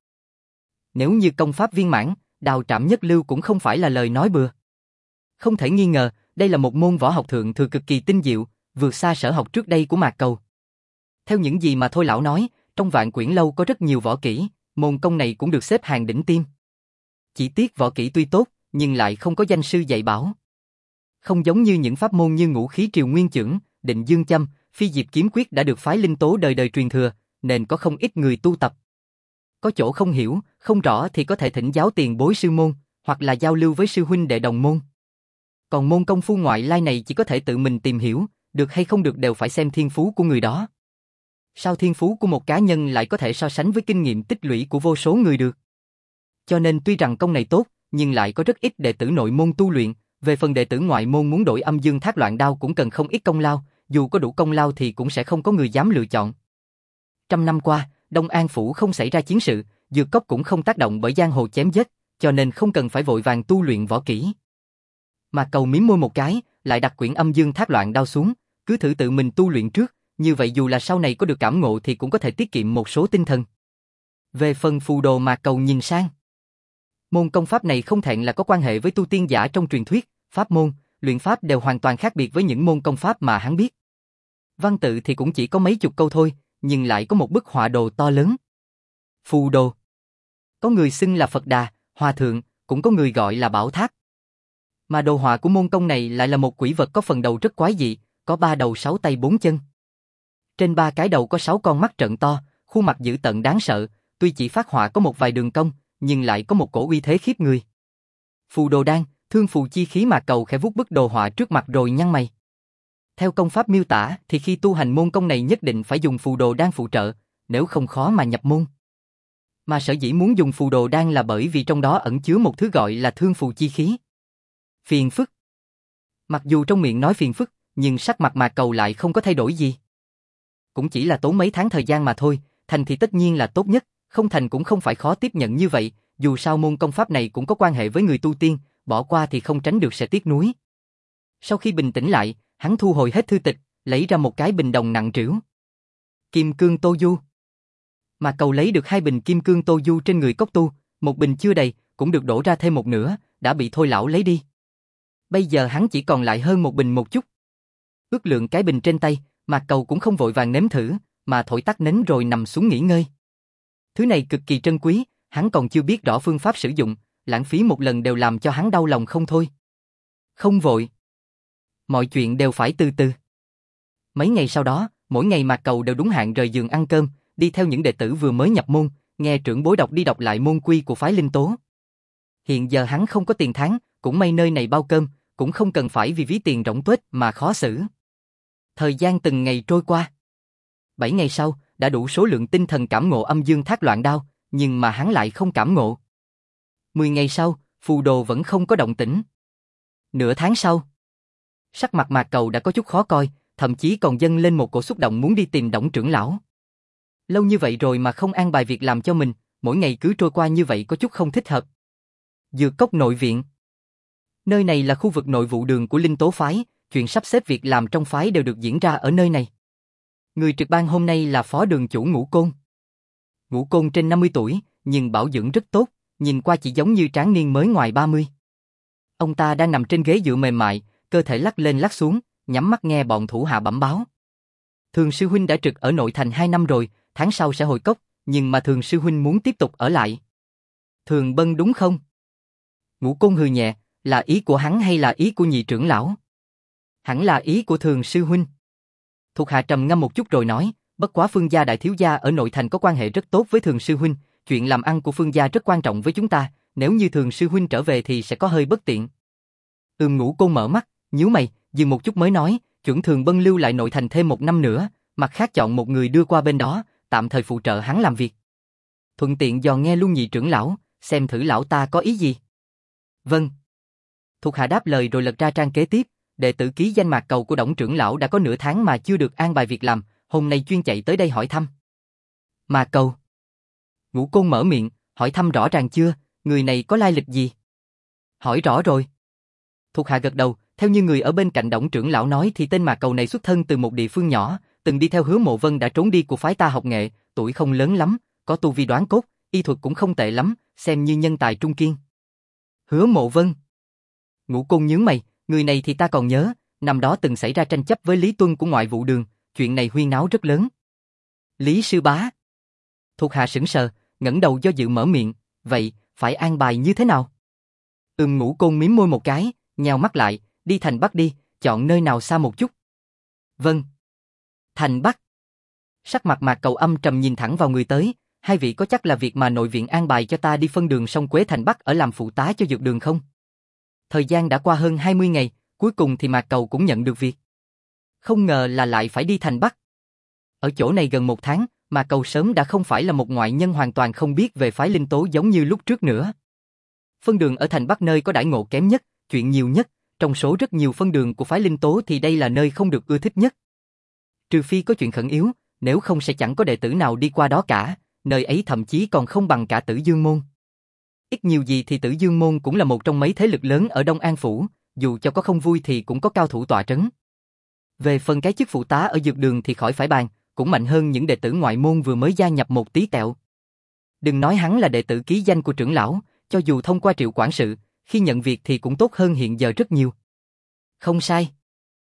Nếu như công pháp viên mãn, đao trảm nhất lưu cũng không phải là lời nói bừa. Không thể nghi ngờ, đây là một môn võ học thượng thừa cực kỳ tinh diệu, vượt xa sở học trước đây của Mạc Cầu. Theo những gì mà Thôi lão nói, trong Vạn Quyển Lâu có rất nhiều võ kỹ, môn công này cũng được xếp hàng đỉnh tiêm. Chỉ tiếc võ kỹ tuy tốt, nhưng lại không có danh sư dạy bảo. Không giống như những pháp môn như Ngũ Khí Triều Nguyên Chưởng, Định Dương Châm, Phi Diệp Kiếm Quyết đã được phái linh tố đời đời truyền thừa, nên có không ít người tu tập. Có chỗ không hiểu, không rõ thì có thể thỉnh giáo tiền bối sư môn, hoặc là giao lưu với sư huynh đệ đồng môn. Còn môn công phu ngoại lai này chỉ có thể tự mình tìm hiểu, được hay không được đều phải xem thiên phú của người đó. Sao thiên phú của một cá nhân lại có thể so sánh với kinh nghiệm tích lũy của vô số người được? Cho nên tuy rằng công này tốt, nhưng lại có rất ít đệ tử nội môn tu luyện, về phần đệ tử ngoại môn muốn đổi Âm Dương Thác Loạn Đao cũng cần không ít công lao, dù có đủ công lao thì cũng sẽ không có người dám lựa chọn. Trăm năm qua, Đông An Phủ không xảy ra chiến sự, Dược Cốc cũng không tác động bởi giang hồ chém giết, cho nên không cần phải vội vàng tu luyện võ kỹ. Mà Cầu mím môi một cái, lại đặt quyển Âm Dương Thác Loạn Đao xuống, cứ thử tự mình tu luyện trước, như vậy dù là sau này có được cảm ngộ thì cũng có thể tiết kiệm một số tinh thần. Về phần phù đồ mà Cầu nhìn sang. Môn công pháp này không thẹn là có quan hệ với tu tiên giả trong truyền thuyết, pháp môn, luyện pháp đều hoàn toàn khác biệt với những môn công pháp mà hắn biết. Văn tự thì cũng chỉ có mấy chục câu thôi, nhưng lại có một bức họa đồ to lớn. Phù đồ. Có người xưng là Phật Đà, Hòa Thượng, cũng có người gọi là Bảo Tháp. Mà đồ họa của môn công này lại là một quỷ vật có phần đầu rất quái dị, có 3 đầu 6 tay 4 chân. Trên 3 cái đầu có 6 con mắt trợn to, khuôn mặt dữ tợn đáng sợ, tuy chỉ phát họa có một vài đường cong, nhưng lại có một cổ uy thế khiếp người. Phù đồ đan, Thương phù chi khí Mạc Cầu khẽ vuốt bức đồ họa trước mặt rồi nhăn mày. Theo công pháp miêu tả thì khi tu hành môn công này nhất định phải dùng phù đồ đan phụ trợ, nếu không khó mà nhập môn. Mà sở dĩ muốn dùng phù đồ đan là bởi vì trong đó ẩn chứa một thứ gọi là thương phù chi khí. Phiền phức. Mặc dù trong miệng nói phiền phức, nhưng sắc mặt Mạc Cầu lại không có thay đổi gì. Cũng chỉ là tốn mấy tháng thời gian mà thôi, thành thì tất nhiên là tốt nhất, không thành cũng không phải khó tiếp nhận như vậy, dù sao môn công pháp này cũng có quan hệ với người tu tiên, bỏ qua thì không tránh được sẽ tiếc nuối. Sau khi bình tĩnh lại, hắn thu hồi hết thư tịch, lấy ra một cái bình đồng nặng trĩu. Kim cương tô du. Mạc Cầu lấy được 2 bình kim cương tô du trên người cốc tu, một bình chưa đầy, cũng được đổ ra thêm một nửa, đã bị Thôi lão lấy đi. Bây giờ hắn chỉ còn lại hơn một bình một chút. Ước lượng cái bình trên tay, Mạc Cầu cũng không vội vàng nếm thử, mà thổi tắt nến rồi nằm xuống nghỉ ngơi. Thứ này cực kỳ trân quý, hắn còn chưa biết rõ phương pháp sử dụng, lãng phí một lần đều làm cho hắn đau lòng không thôi. Không vội. Mọi chuyện đều phải từ từ. Mấy ngày sau đó, mỗi ngày Mạc Cầu đều đúng hạn rời giường ăn cơm, đi theo những đệ tử vừa mới nhập môn, nghe trưởng bối đọc đi đọc lại môn quy của phái Linh Tố. Hiện giờ hắn không có tiền tháng, cũng may nơi này bao cơm, cũng không cần phải vì ví tiền rỗng tuếch mà khó xử. Thời gian từng ngày trôi qua. 7 ngày sau, đã đủ số lượng tinh thần cảm ngộ âm dương thác loạn đao, nhưng mà hắn lại không cảm ngộ. 10 ngày sau, phù đồ vẫn không có động tĩnh. Nửa tháng sau, sắc mặt Mạc Cầu đã có chút khó coi, thậm chí còn dâng lên một cổ xúc động muốn đi tìm Đổng trưởng lão. Lâu như vậy rồi mà không an bài việc làm cho mình, mỗi ngày cứ trôi qua như vậy có chút không thích hợp. Dược cốc nội viện. Nơi này là khu vực nội vụ đường của Linh Tố phái, chuyện sắp xếp việc làm trong phái đều được diễn ra ở nơi này. Người trực ban hôm nay là phó đường chủ Ngũ Côn. Ngũ Côn trên 50 tuổi, nhưng bảo dưỡng rất tốt, nhìn qua chỉ giống như tráng niên mới ngoài 30. Ông ta đang nằm trên ghế dựa mềm mại, cơ thể lắc lên lắc xuống, nhắm mắt nghe bọn thủ hạ bẩm báo. Thường sư huynh đã trực ở nội thành 2 năm rồi, tháng sau sẽ hồi cốc, nhưng mà Thường sư huynh muốn tiếp tục ở lại. Thường Bân đúng không? Ngũ Côn hừ nhẹ, là ý của hắn hay là ý của nhị trưởng lão? Hẳn là ý của Thường sư huynh. Thuộc hạ trầm ngâm một chút rồi nói, bất quá Phương gia đại thiếu gia ở nội thành có quan hệ rất tốt với Thường sư huynh, chuyện làm ăn của Phương gia rất quan trọng với chúng ta, nếu như Thường sư huynh trở về thì sẽ có hơi bất tiện. Ngũ Côn mở mắt, nhíu mày, dừng một chút mới nói, chuẩn Thường Bân lưu lại nội thành thêm 1 năm nữa, mặt khác chọn một người đưa qua bên đó, tạm thời phụ trợ hắn làm việc. Thuận tiện dò nghe luôn nhị trưởng lão, xem thử lão ta có ý gì. Vâng. Thuộc hạ đáp lời rồi lật ra trang kế tiếp, đệ tử ký danh Mạc Cầu của Đổng trưởng lão đã có nửa tháng mà chưa được an bài việc làm, hôm nay chuyên chạy tới đây hỏi thăm. Mạc Cầu. Ngũ Côn mở miệng, hỏi thăm rõ ràng chưa, người này có lai lịch gì? Hỏi rõ rồi. Thuộc hạ gật đầu, theo như người ở bên cạnh Đổng trưởng lão nói thì tên Mạc Cầu này xuất thân từ một địa phương nhỏ, từng đi theo Hứa Mộ Vân đã trốn đi của phái ta học nghệ, tuổi không lớn lắm, có tu vi đoán cốt, y thuật cũng không tệ lắm, xem như nhân tài trung kiên. Hứa Mộ Vân. Ngũ Côn nhướng mày, người này thì ta còn nhớ, năm đó từng xảy ra tranh chấp với Lý Tuân của ngoại vụ đường, chuyện này huyên náo rất lớn. Lý sư bá. Thuộc hạ sững sờ, ngẩng đầu do dự mở miệng, vậy, phải an bài như thế nào? Ngũ Côn mím môi một cái, nheo mắt lại, đi thành Bắc đi, chọn nơi nào xa một chút. Vâng. Thành Bắc. Sắc mặt Mạc Cầu âm trầm nhìn thẳng vào người tới, hai vị có chắc là việc mà nội viện an bài cho ta đi phân đường sông Quế thành Bắc ở làm phụ tá cho dược đường không? Thời gian đã qua hơn 20 ngày, cuối cùng thì Mạc Cầu cũng nhận được việc. Không ngờ là lại phải đi thành Bắc. Ở chỗ này gần 1 tháng, Mạc Cầu sớm đã không phải là một ngoại nhân hoàn toàn không biết về phái Linh Tố giống như lúc trước nữa. Phân đường ở thành Bắc nơi có đãi ngộ kém nhất, chuyện nhiều nhất, trong số rất nhiều phân đường của phái Linh Tố thì đây là nơi không được ưa thích nhất. Trừ phi có chuyện khẩn yếu, nếu không sẽ chẳng có đệ tử nào đi qua đó cả, nơi ấy thậm chí còn không bằng cả Tử Dương Môn. Ít nhiều gì thì Tử Dương Môn cũng là một trong mấy thế lực lớn ở Đông An Phủ, dù cho có không vui thì cũng có cao thủ tọa trấn. Về phần cái chức phụ tá ở dược đường thì khỏi phải bàn, cũng mạnh hơn những đệ tử ngoại môn vừa mới gia nhập một tí tẹo. Đừng nói hắn là đệ tử ký danh của trưởng lão, cho dù thông qua Triệu quản sự, khi nhận việc thì cũng tốt hơn hiện giờ rất nhiều. Không sai.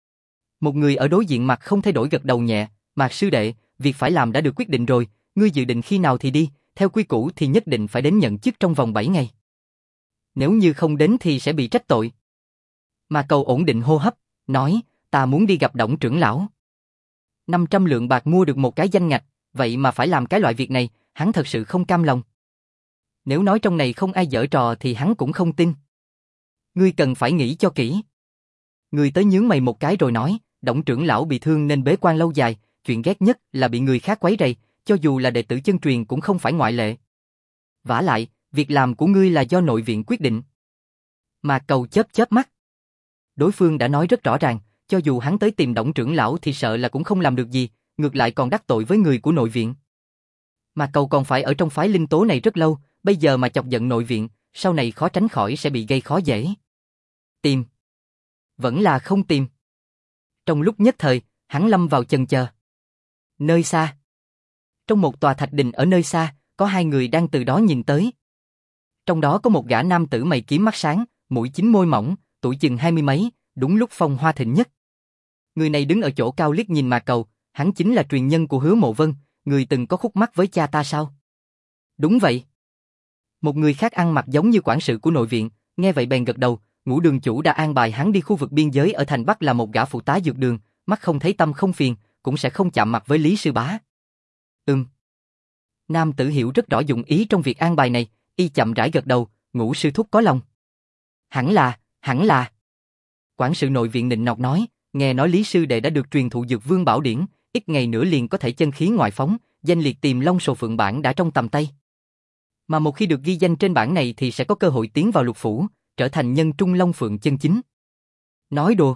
Một người ở đối diện mặt không thay đổi gật đầu nhẹ, Mạc sư đệ, việc phải làm đã được quyết định rồi, ngươi dự định khi nào thì đi, theo quy củ thì nhất định phải đến nhận chức trong vòng 7 ngày. Nếu như không đến thì sẽ bị trách tội. Mạc Cầu ổn định hô hấp, nói, ta muốn đi gặp Đổng trưởng lão. 500 lượng bạc mua được một cái danh ngạch, vậy mà phải làm cái loại việc này, hắn thật sự không cam lòng. Nếu nói trong này không ai giở trò thì hắn cũng không tin. Ngươi cần phải nghĩ cho kỹ. Người tới nhướng mày một cái rồi nói, Đổng trưởng lão bị thương nên bế quan lâu dài, chuyện ghét nhất là bị người khác quấy rầy, cho dù là đệ tử chân truyền cũng không phải ngoại lệ. Vả lại, việc làm của ngươi là do nội viện quyết định. Mạc Cầu chớp chớp mắt. Đối phương đã nói rất rõ ràng, cho dù hắn tới tìm Đổng trưởng lão thì sợ là cũng không làm được gì, ngược lại còn đắc tội với người của nội viện. Mạc Cầu còn phải ở trong phái linh tố này rất lâu, bây giờ mà chọc giận nội viện, sau này khó tránh khỏi sẽ bị gây khó dễ. Tìm. Vẫn là không tìm. Trong lúc nhất thời, hắn lâm vào chần chờ. Nơi xa. Trong một tòa thạch đình ở nơi xa, có hai người đang từ đó nhìn tới. Trong đó có một gã nam tử mày kiếm mắt sáng, mũi chín môi mỏng, tuổi chừng 20 mấy, đúng lúc phong hoa thịnh nhất. Người này đứng ở chỗ cao liếc nhìn Mạc Cầu, hắn chính là truyền nhân của Hứa Mộ Vân, người từng có khúc mắc với cha ta sao? Đúng vậy. Một người khác ăn mặc giống như quản sự của nội viện, nghe vậy bèn gật đầu, Ngũ đường chủ đã an bài hắn đi khu vực biên giới ở thành Bắc là một gã phụ tá dược đường, mắt không thấy tâm không phiền, cũng sẽ không chạm mặt với Lý sư bá. Nam tử hiểu rất rõ dụng ý trong việc an bài này, y chậm rãi gật đầu, Ngũ sư thúc có lòng. Hẳn là. Quản sự nội viện nịnh nọt nói, nghe nói Lý sư đệ đã được truyền thụ Dược Vương Bảo Điển, ít ngày nữa liền có thể chân khí ngoại phóng, danh liệt Tiềm Long Sồ Phượng bản đã trong tầm tay. Mà một khi được ghi danh trên bản này thì sẽ có cơ hội tiến vào lục phủ, trở thành nhân trung Long Phượng chân chính. Nói đùa.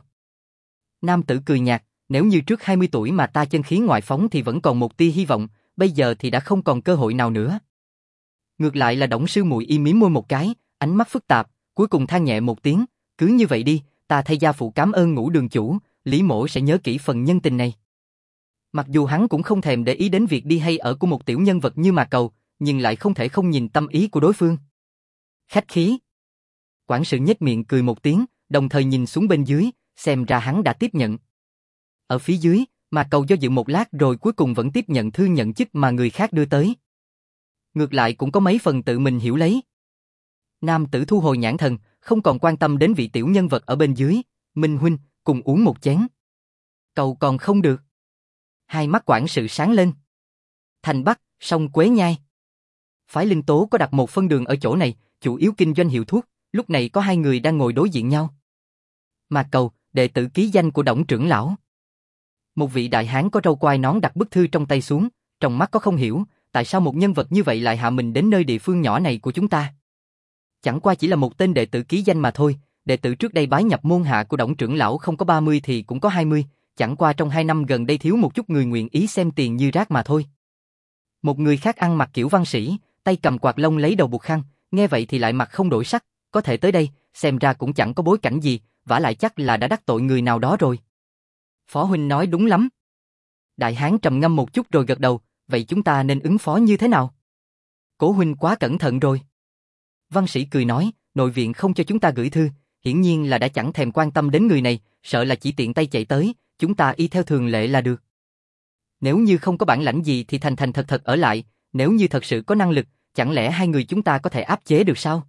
Nam tử cười nhạt, nếu như trước 20 tuổi mà ta chân khí ngoại phóng thì vẫn còn một tia hy vọng, bây giờ thì đã không còn cơ hội nào nữa. Ngược lại là Đổng sư muội im mím môi một cái, ánh mắt phức tạp, cuối cùng than nhẹ một tiếng, cứ như vậy đi, ta thay gia phụ cảm ơn Ngũ đường chủ, Lý mỗ sẽ nhớ kỹ phần nhân tình này. Mặc dù hắn cũng không thèm để ý đến việc đi hay ở của một tiểu nhân vật như Mạc Cầu, nhưng lại không thể không nhìn tâm ý của đối phương. Khách khí. Quản sự nhếch miệng cười một tiếng, đồng thời nhìn xuống bên dưới, xem ra hắn đã tiếp nhận. Ở phía dưới, Mạc Cầu do dự một lát rồi cuối cùng vẫn tiếp nhận thư nhận chức mà người khác đưa tới. Ngược lại cũng có mấy phần tự mình hiểu lấy. Nam tử thu hồi nhãn thần, không còn quan tâm đến vị tiểu nhân vật ở bên dưới, Minh huynh, cùng uống một chén. Cầu còn không được. Hai mắt quản sự sáng lên. Thành Bắc, sông Quế Nhai. Phái linh tố có đặt một phân đường ở chỗ này, chủ yếu kinh doanh hiệu thuốc, lúc này có hai người đang ngồi đối diện nhau. Mạc Cầu, đệ tử ký danh của Đổng trưởng lão. Một vị đại hán có râu quai nón đặt bức thư trong tay xuống, trong mắt có không hiểu, tại sao một nhân vật như vậy lại hạ mình đến nơi địa phương nhỏ này của chúng ta. Chẳng qua chỉ là một tên đệ tử ký danh mà thôi, đệ tử trước đây bái nhập môn hạ của Đổng trưởng lão không có 30 thì cũng có 20, chẳng qua trong 2 năm gần đây thiếu một chút người nguyện ý xem tiền như rác mà thôi. Một người khác ăn mặc kiểu văn sĩ, tay cầm quạt lông lấy đầu buộc khăn, nghe vậy thì lại mặt không đổi sắc, có thể tới đây, xem ra cũng chẳng có bối cảnh gì, vả lại chắc là đã đắc tội người nào đó rồi. Phó huynh nói đúng lắm. Đại hán trầm ngâm một chút rồi gật đầu, vậy chúng ta nên ứng phó như thế nào? Cố huynh quá cẩn thận rồi. Văn sĩ cười nói, nội viện không cho chúng ta gửi thư, hiển nhiên là đã chẳng thèm quan tâm đến người này, sợ là chỉ tiện tay chạy tới, chúng ta y theo thường lệ là được. Nếu như không có bản lãnh gì thì thành thành thật thật ở lại, nếu như thật sự có năng lực, chẳng lẽ hai người chúng ta có thể áp chế được sao?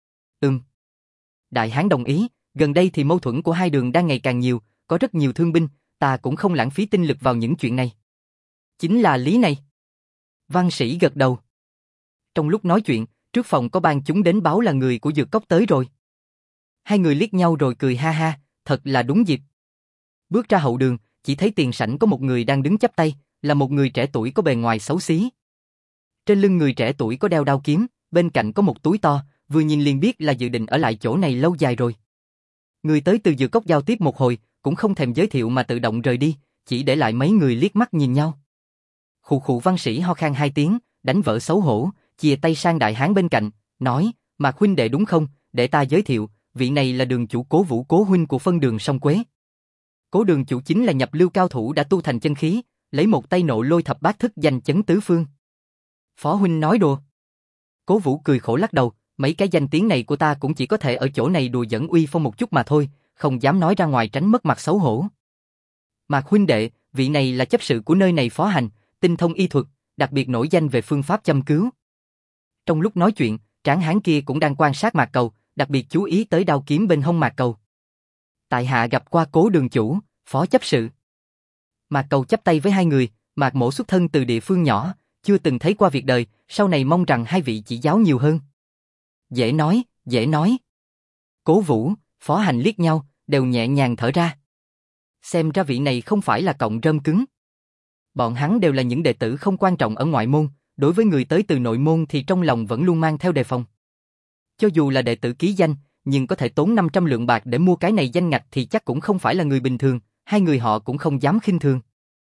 Đại hán đồng ý, gần đây thì mâu thuẫn của hai đường đang ngày càng nhiều, có rất nhiều thương binh, ta cũng không lãng phí tinh lực vào những chuyện này. Chính là lý này. Văn sĩ gật đầu. Trong lúc nói chuyện, trước phòng có ban chúng đến báo là người của dược cốc tới rồi. Hai người liếc nhau rồi cười ha ha, thật là đúng dịp. Bước ra hậu đường, chỉ thấy tiền sảnh có một người đang đứng chắp tay, là một người trẻ tuổi có bề ngoài xấu xí. Trên lưng người trẻ tuổi có đeo đao kiếm, bên cạnh có một túi to, vừa nhìn liền biết là dự định ở lại chỗ này lâu dài rồi. Người tới từ dược cốc giao tiếp một hồi, cũng không thèm giới thiệu mà tự động rời đi, chỉ để lại mấy người liếc mắt nhìn nhau. Khụ khụ văn sĩ ho khan 2 tiếng, đánh vỡ xấu hổ, chìa tay sang đại hán bên cạnh, nói, Mạc huynh đệ đúng không, để ta giới thiệu, vị này là đường chủ Cố Vũ Cố huynh của phân đường sông Quế. Cố đường chủ chính là nhập lưu cao thủ đã tu thành chân khí, lấy một tay nộ lôi thập bát thức danh chấn tứ phương. Phó huynh nói đùa. Cố Vũ cười khổ lắc đầu, mấy cái danh tiếng này của ta cũng chỉ có thể ở chỗ này đùa giỡn uy phong một chút mà thôi, không dám nói ra ngoài tránh mất mặt xấu hổ. Mạc huynh đệ, vị này là chấp sự của nơi này phó hành, tinh thông y thuật, đặc biệt nổi danh về phương pháp châm cứu. Trong lúc nói chuyện, tráng hán kia cũng đang quan sát Mạc Cầu, đặc biệt chú ý tới đao kiếm bên hông Mạc Cầu. Tại hạ gặp qua Cố đường chủ, phó chấp sự. Mạc Cầu chắp tay với hai người, Mạc mỗ xuất thân từ địa phương nhỏ, chưa từng thấy qua việc đời, sau này mong rằng hai vị chỉ giáo nhiều hơn. Dễ nói, dễ nói. Cố Vũ, Phó Hành liếc nhau, đều nhẹ nhàng thở ra. Xem ra vị này không phải là cọng rơm cứng. Bọn hắn đều là những đệ tử không quan trọng ở ngoại môn, đối với người tới từ nội môn thì trong lòng vẫn luôn mang theo đề phòng. Cho dù là đệ tử ký danh, nhưng có thể tốn 500 lượng bạc để mua cái này danh ngạch thì chắc cũng không phải là người bình thường, hai người họ cũng không dám khinh thường.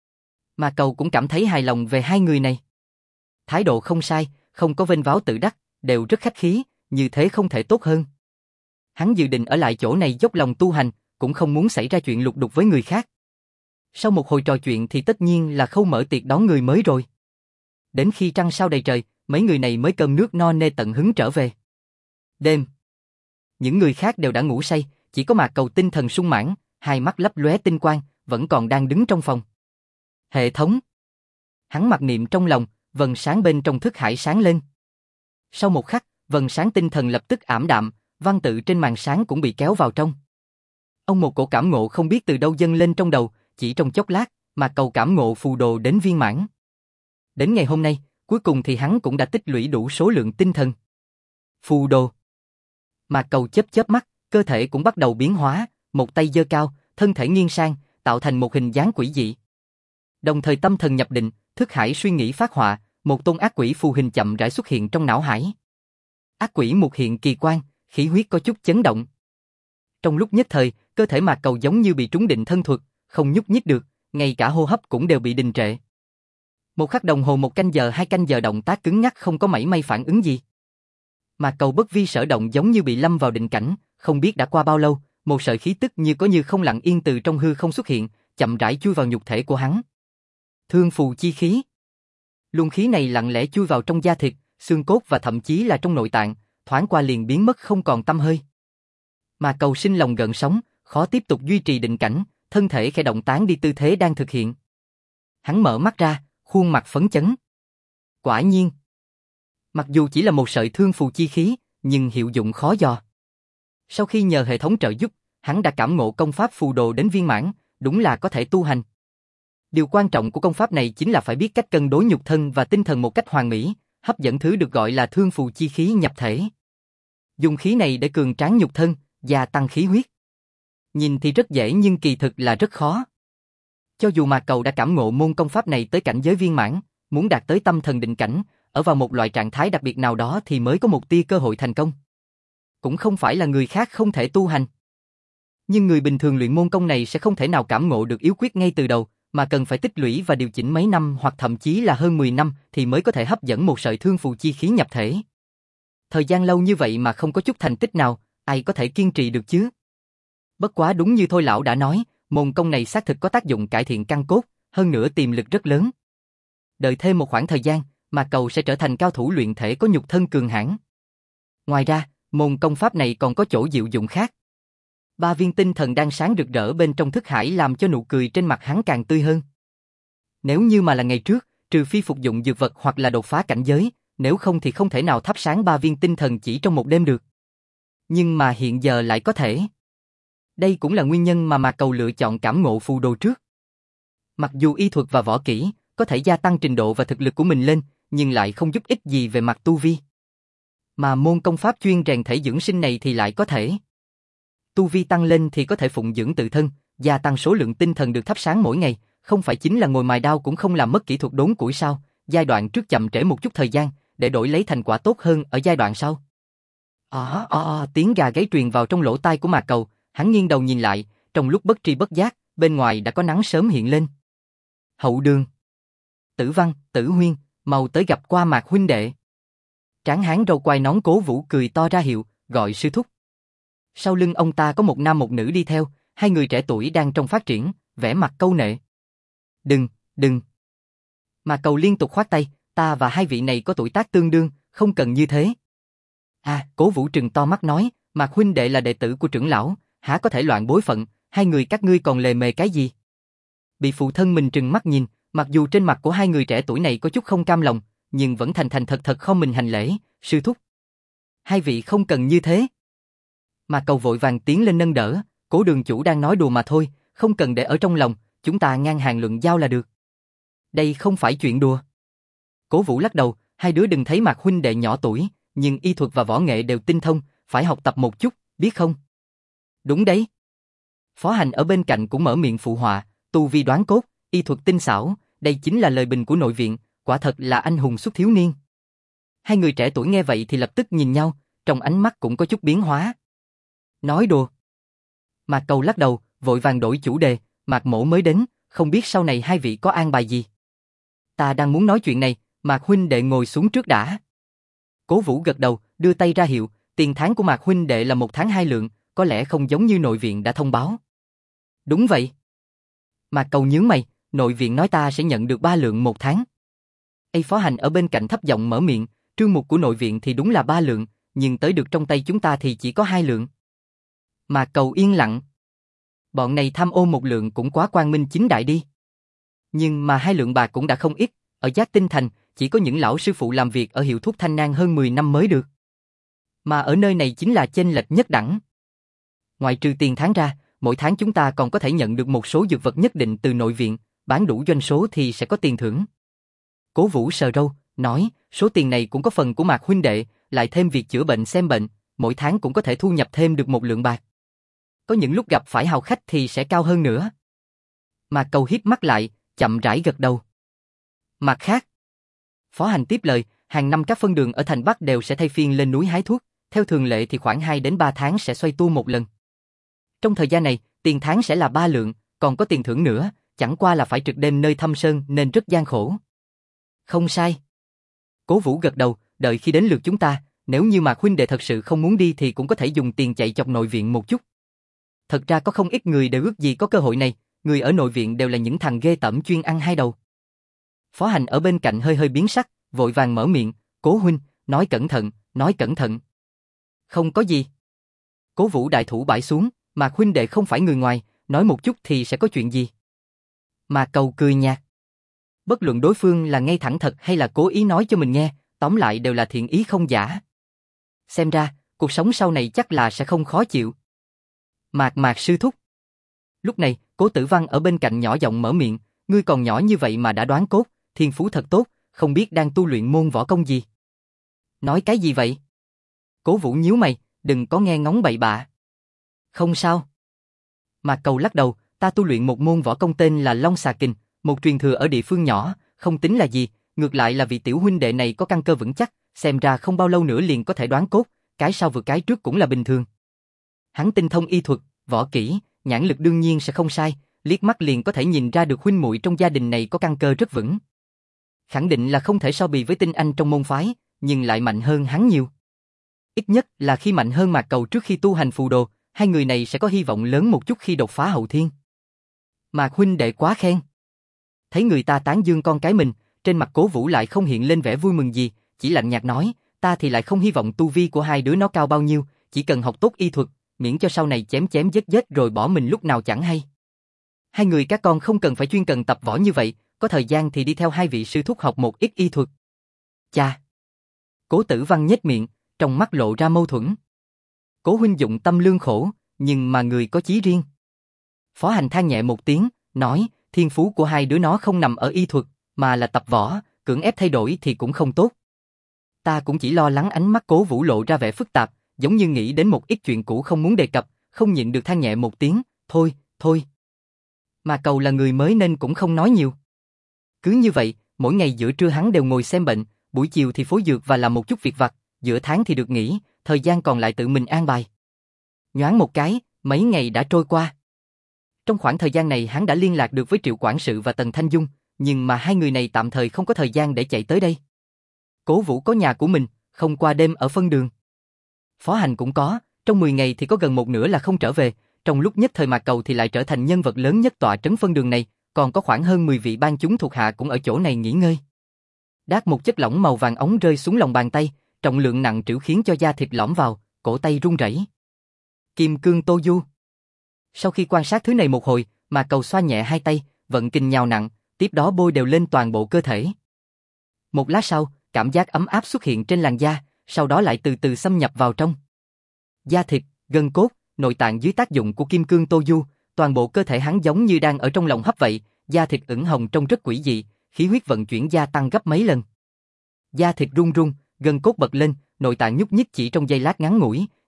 Mà Cầu cũng cảm thấy hài lòng về hai người này. Thái độ không sai, không có vênh váo tự đắc, đều rất khách khí, như thế không thể tốt hơn. Hắn dự định ở lại chỗ này dốc lòng tu hành, cũng không muốn xảy ra chuyện lục đục với người khác. Sau một hồi trò chuyện thì tất nhiên là Khâu mở tiệc đón người mới rồi. Đến khi trăng sao đầy trời, mấy người này mới cơm nước no nê tận hứng trở về. Đêm, những người khác đều đã ngủ say, chỉ có Mạc Cầu tinh thần sung mãn, hai mắt lấp lóe tinh quang, vẫn còn đang đứng trong phòng. Hệ thống. Hắn mặc niệm trong lòng, vầng sáng bên trong thức hải sáng lên. Sau một khắc, vầng sáng tinh thần lập tức ảm đạm, văn tự trên màn sáng cũng bị kéo vào trong. Ông một cổ cảm ngộ không biết từ đâu dâng lên trong đầu, chỉ trong chốc lát, Mạc Cầu cảm ngộ phù đồ đến viên mãn. Đến ngày hôm nay, cuối cùng thì hắn cũng đã tích lũy đủ số lượng tinh thần. Phù đồ. Mạc Cầu chớp chớp mắt, cơ thể cũng bắt đầu biến hóa, một tay giơ cao, thân thể nghiêng sang, tạo thành một hình dáng quỷ dị. Đồng thời tâm thần nhập định, thức hải suy nghĩ phát họa, một tôn ác quỷ phù hình chậm rãi xuất hiện trong não hải. Ác quỷ một hiện kỳ quan, khí huyết có chút chấn động. Trong lúc nhất thời, cơ thể Mạc Cầu giống như bị trúng định thân thuật, không nhúc nhích được, ngay cả hô hấp cũng đều bị đình trệ. Một khắc đồng hồ, 1 canh giờ, 2 canh giờ động tác cứng nhắc không có mảy may phản ứng gì. Mạc Cầu bất vi sở động giống như bị lâm vào định cảnh, không biết đã qua bao lâu, một sợi khí tức như có như không lặng yên từ trong hư không xuất hiện, chậm rãi chui vào nhục thể của hắn. Thương phù chi khí. Luồng khí này lặng lẽ chui vào trong da thịt, xương cốt và thậm chí là trong nội tạng, thoáng qua liền biến mất không còn tăm hơi. Mạc Cầu sinh lòng gợn sóng, khó tiếp tục duy trì định cảnh, thân thể khẽ động tán đi tư thế đang thực hiện. Hắn mở mắt ra, khuôn mặt phấn chấn. Quả nhiên, mặc dù chỉ là một sợi thương phù chi khí, nhưng hiệu dụng khó dò. Sau khi nhờ hệ thống trợ giúp, hắn đã cảm ngộ công pháp phù đồ đến viên mãn, đúng là có thể tu hành. Điều quan trọng của công pháp này chính là phải biết cách cân đối nhục thân và tinh thần một cách hoàn mỹ, hấp dẫn thứ được gọi là thương phù chi khí nhập thể. Dùng khí này để cường tráng nhục thân, gia tăng khí huyết. Nhìn thì rất dễ nhưng kỳ thực là rất khó. Cho dù Mạc Cầu đã cảm ngộ môn công pháp này tới cảnh giới viên mãn, muốn đạt tới tâm thần định cảnh, ở vào một loại trạng thái đặc biệt nào đó thì mới có một tia cơ hội thành công. Cũng không phải là người khác không thể tu hành. Nhưng người bình thường luyện môn công này sẽ không thể nào cảm ngộ được yếu quyết ngay từ đầu, mà cần phải tích lũy và điều chỉnh mấy năm hoặc thậm chí là hơn 10 năm thì mới có thể hấp dẫn một sợi thương phù chi khí nhập thể. Thời gian lâu như vậy mà không có chút thành tích nào, ai có thể kiên trì được chứ? Bất quá đúng như Thôi lão đã nói, môn công này xác thực có tác dụng cải thiện căn cốt, hơn nữa tiềm lực rất lớn. Đợi thêm một khoảng thời gian, Mạc Cầu sẽ trở thành cao thủ luyện thể có nhục thân cường hãn. Ngoài ra, môn công pháp này còn có chỗ diệu dụng khác. 3 viên tinh thần đang sáng rực rỡ bên trong thức hải làm cho nụ cười trên mặt hắn càng tươi hơn. Nếu như mà là ngày trước, trừ phi phục dụng dược vật hoặc là đột phá cảnh giới, nếu không thì không thể nào thắp sáng 3 viên tinh thần chỉ trong một đêm được. Nhưng mà hiện giờ lại có thể. Đây cũng là nguyên nhân mà Mạc Cầu lựa chọn cảm ngộ phù đồ trước. Mặc dù y thuật và võ kỹ có thể gia tăng trình độ và thực lực của mình lên, nhưng lại không giúp ích gì về mặt tu vi. Mà môn công pháp chuyên rèn thể dưỡng sinh này thì lại có thể. Tu vi tăng lên thì có thể phụng dưỡng tự thân, gia tăng số lượng tinh thần được thắp sáng mỗi ngày, không phải chính là ngồi mài đao cũng không làm mất kỹ thuật đốn củi sao, giai đoạn trước chậm trễ một chút thời gian, để đổi lấy thành quả tốt hơn ở giai đoạn sau. Tiếng gà gáy truyền vào trong lỗ tai của Mạc Cầu, hắn nghiêng đầu nhìn lại, trong lúc bất tri bất giác, bên ngoài đã có nắng sớm hiện lên. Hậu đường. Tử Văn, Tử Huyên, mau tới gặp qua Mạc huynh đệ. Tráng hán râu quai nón Cố Vũ cười to ra hiệu, gọi sư thúc. Sau lưng ông ta có một nam một nữ đi theo, hai người trẻ tuổi đang trong phát triển, vẻ mặt câu nệ. Đừng. Mạc Cầu liên tục khoát tay, ta và hai vị này có tuổi tác tương đương, không cần như thế. Cố Vũ trừng to mắt nói, Mạc huynh đệ là đệ tử của trưởng lão, há có thể loạn bối phận, hai người các ngươi còn lề mề cái gì? Bị phụ thân mình trừng mắt nhìn, mặc dù trên mặt của hai người trẻ tuổi này có chút không cam lòng, nhưng vẫn thành thành thật thật không mình hành lễ, sư thúc. Hai vị không cần như thế. Mạc Cầu vội vàng tiến lên nâng đỡ, Cố đường chủ đang nói đùa mà thôi, không cần để ở trong lòng, chúng ta ngang hàng luận giao là được. Đây không phải chuyện đùa. Cố Vũ lắc đầu, hai đứa đừng thấy Mạc huynh đệ nhỏ tuổi, nhưng y thuật và võ nghệ đều tinh thông, phải học tập một chút, biết không? Đúng đấy. Phó Hành ở bên cạnh cũng mở miệng phụ họa, tu vi đoán cốt, y thuật tinh xảo, đây chính là lời bình của nội viện, quả thật là anh hùng xuất thiếu niên. Hai người trẻ tuổi nghe vậy thì lập tức nhìn nhau, trong ánh mắt cũng có chút biến hóa. Nói đùa. Mạc Cầu lắc đầu, vội vàng đổi chủ đề, Mạc Mỗ mới đến, không biết sau này hai vị có an bài gì. Ta đang muốn nói chuyện này, Mạc huynh đệ ngồi xuống trước đã. Cố Vũ gật đầu, đưa tay ra hiệu, tiền tháng của Mạc huynh đệ là 1 tháng 2 lượng, có lẽ không giống như nội viện đã thông báo. Đúng vậy. Mạc Cầu nhướng mày, nội viện nói ta sẽ nhận được 3 lượng 1 tháng. Phó Hành ở bên cạnh thấp giọng mở miệng, trương mục của nội viện thì đúng là 3 lượng, nhưng tới được trong tay chúng ta thì chỉ có 2 lượng. Mạc Cầu yên lặng. Bọn này tham ô 1 lượng cũng quá quang minh chính đại đi. Nhưng mà 2 lượng bạc cũng đã không ít, ở Giác Tinh Thành, chỉ có những lão sư phụ làm việc ở hiệu thuốc Thanh Nang hơn 10 năm mới được. Mà ở nơi này chính là chênh lệch nhất đẳng. Ngoài trừ tiền tháng ra, mỗi tháng chúng ta còn có thể nhận được một số dược vật nhất định từ nội viện, bán đủ doanh số thì sẽ có tiền thưởng. Cố Vũ sờ râu, nói, số tiền này cũng có phần của Mạc huynh đệ, lại thêm việc chữa bệnh xem bệnh, mỗi tháng cũng có thể thu nhập thêm được 1 lượng bạc. Có những lúc gặp phải hào khách thì sẽ cao hơn nữa. Mạc Cầu híp mắt lại, chậm rãi gật đầu. Mặt khác, Phó Hành tiếp lời, hàng năm các phân đường ở thành Bắc đều sẽ thay phiên lên núi hái thuốc, theo thường lệ thì khoảng 2 đến 3 tháng sẽ xoay tua một lần. Trong thời gian này, tiền tháng sẽ là 3 lượng, còn có tiền thưởng nữa, chẳng qua là phải trực đêm nơi thâm sơn nên rất gian khổ. Không sai. Cố Vũ gật đầu, đợi khi đến lượt chúng ta, nếu như Mạc huynh đệ thật sự không muốn đi thì cũng có thể dùng tiền chạy chọc nội viện một chút. Thật ra có không ít người đều ước gì có cơ hội này, người ở nội viện đều là những thằng ghê tởm chuyên ăn hai đầu. Phó Hành ở bên cạnh hơi hơi biến sắc, vội vàng mở miệng, Cố huynh, nói cẩn thận, nói cẩn thận. Không có gì. Cố Vũ đại thủ bãi xuống, Mạc huynh đệ không phải người ngoài, nói một chút thì sẽ có chuyện gì. Mạc Cầu cười nhạt. Bất luận đối phương là ngay thẳng thật hay là cố ý nói cho mình nghe, tóm lại đều là thiện ý không giả. Xem ra, cuộc sống sau này chắc là sẽ không khó chịu. Mạc sư thúc. Lúc này, Cố Tử Văn ở bên cạnh nhỏ giọng mở miệng, ngươi còn nhỏ như vậy mà đã đoán cốt, thiên phú thật tốt, không biết đang tu luyện môn võ công gì. Nói cái gì vậy? Cố Vũ nhíu mày, đừng có nghe ngóng bậy bạ. Không sao. Mạc Cầu lắc đầu, ta tu luyện một môn võ công tên là Long Xà Kình, một truyền thừa ở địa phương nhỏ, không tính là gì, ngược lại là vị tiểu huynh đệ này có căn cơ vững chắc, xem ra không bao lâu nữa liền có thể đoán cốt, cái sau vượt cái trước cũng là bình thường. Hắn tinh thông y thuật, võ kỹ, nhãn lực đương nhiên sẽ không sai, liếc mắt liền có thể nhìn ra được huynh muội trong gia đình này có căn cơ rất vững. Khẳng định là không thể so bì với tinh anh trong môn phái, nhưng lại mạnh hơn hắn nhiều. Ít nhất là khi mạnh hơn Mạc Cầu trước khi tu hành phù đồ, hai người này sẽ có hy vọng lớn một chút khi đột phá hậu thiên. Mạc huynh đệ quá khen. Thấy người ta tán dương con cái mình, trên mặt Cố Vũ lại không hiện lên vẻ vui mừng gì, chỉ lạnh nhạt nói, ta thì lại không hy vọng tu vi của hai đứa nó cao bao nhiêu, chỉ cần học tốt y thuật, miễn cho sau này chém chém giết giết rồi bỏ mình lúc nào chẳng hay. Hai người các con không cần phải chuyên cần tập võ như vậy, có thời gian thì đi theo hai vị sư thúc học một ít y thuật. Cha. Cố Tử Văn nhếch miệng, trong mắt lộ ra mâu thuẫn. Cố huynh dụng tâm lương khổ, nhưng mà người có chí riêng. Phó Hành than nhẹ một tiếng, nói, thiên phú của hai đứa nó không nằm ở y thuật, mà là tập võ, cưỡng ép thay đổi thì cũng không tốt. Ta cũng chỉ lo lắng. Ánh mắt Cố Vũ lộ ra vẻ phức tạp, giống như nghĩ đến một ít chuyện cũ không muốn đề cập, không nhịn được than nhẹ một tiếng, thôi, thôi. Mà Cầu là người mới nên cũng không nói nhiều. Cứ như vậy, mỗi ngày giữa trưa hắn đều ngồi xem bệnh, buổi chiều thì phối dược và làm một chút việc vặt, giữa tháng thì được nghỉ, thời gian còn lại tự mình an bài. Nhoáng một cái, mấy ngày đã trôi qua. Trong khoảng thời gian này hắn đã liên lạc được với Triệu Quản sự và Tần Thanh Dung, nhưng mà hai người này tạm thời không có thời gian để chạy tới đây. Cố Vũ có nhà của mình, không qua đêm ở phân đường. Phó Hành cũng có, trong 10 ngày thì có gần một nửa là không trở về, trong lúc nhất thời Mạc Cầu thì lại trở thành nhân vật lớn nhất tọa trấn phân đường này, còn có khoảng hơn 10 vị ban chúng thuộc hạ cũng ở chỗ này nghỉ ngơi. Đát một chất lỏng màu vàng óng rơi xuống lòng bàn tay, trọng lượng nặng trĩu khiến cho da thịt lõm vào, cổ tay run rẩy. Kim cương Tô Du. Sau khi quan sát thứ này một hồi, Mạc Cầu xoa nhẹ hai tay, vận kình nhào nặng, tiếp đó bôi đều lên toàn bộ cơ thể. Một lát sau, cảm giác ấm áp xuất hiện trên làn da, sau đó lại từ từ xâm nhập vào trong. Da thịt, gân cốt, nội tạng dưới tác dụng của kim cương Tô Du, toàn bộ cơ thể hắn giống như đang ở trong lòng hấp vậy, da thịt ửng hồng trông rất quỷ dị, khí huyết vận chuyển gia tăng gấp mấy lần. Da thịt run run, gân cốt bật lên, nội tạng nhúc nhích chỉ trong giây lát ngắn ngủi,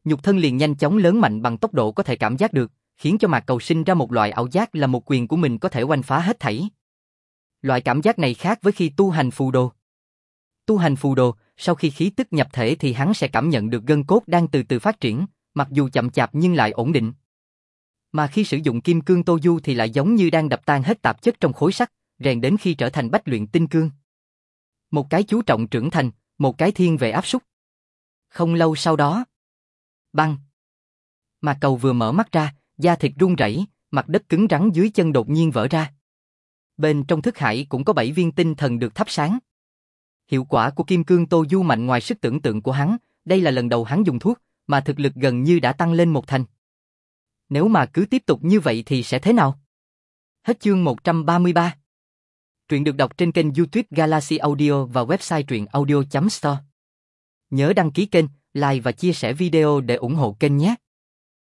nhục thân liền nhanh chóng lớn mạnh bằng tốc độ có thể cảm giác được, khiến cho Mạc Cầu sinh ra một loại ảo giác là một quyền của mình có thể oanh phá hết thảy. Loại cảm giác này khác với khi tu hành phù đồ. Tu hành phù đồ, sau khi khí tức nhập thể thì hắn sẽ cảm nhận được gân cốt đang từ từ phát triển, mặc dù chậm chạp nhưng lại ổn định. Mà khi sử dụng kim cương Tô Du thì lại giống như đang đập tan hết tạp chất trong khối sắt, rèn đến khi trở thành bách luyện tinh cương. Một cái chú trọng trưởng thành, một cái thiên về áp súc. Không lâu sau đó, băng. Mạc Cầu vừa mở mắt ra, da thịt run rẩy, mặt đất cứng rắn dưới chân đột nhiên vỡ ra. Bên trong thức hải cũng có 7 viên tinh thần được thắp sáng. Hiệu quả của kim cương Tô Du mạnh ngoài sức tưởng tượng của hắn, đây là lần đầu hắn dùng thuốc, mà thực lực gần như đã tăng lên một thành. Nếu mà cứ tiếp tục như vậy thì sẽ thế nào? Hết chương 133. Truyện được đọc trên kênh YouTube Galaxy Audio và website truyện audio.store. Nhớ đăng ký kênh, like và chia sẻ video để ủng hộ kênh nhé.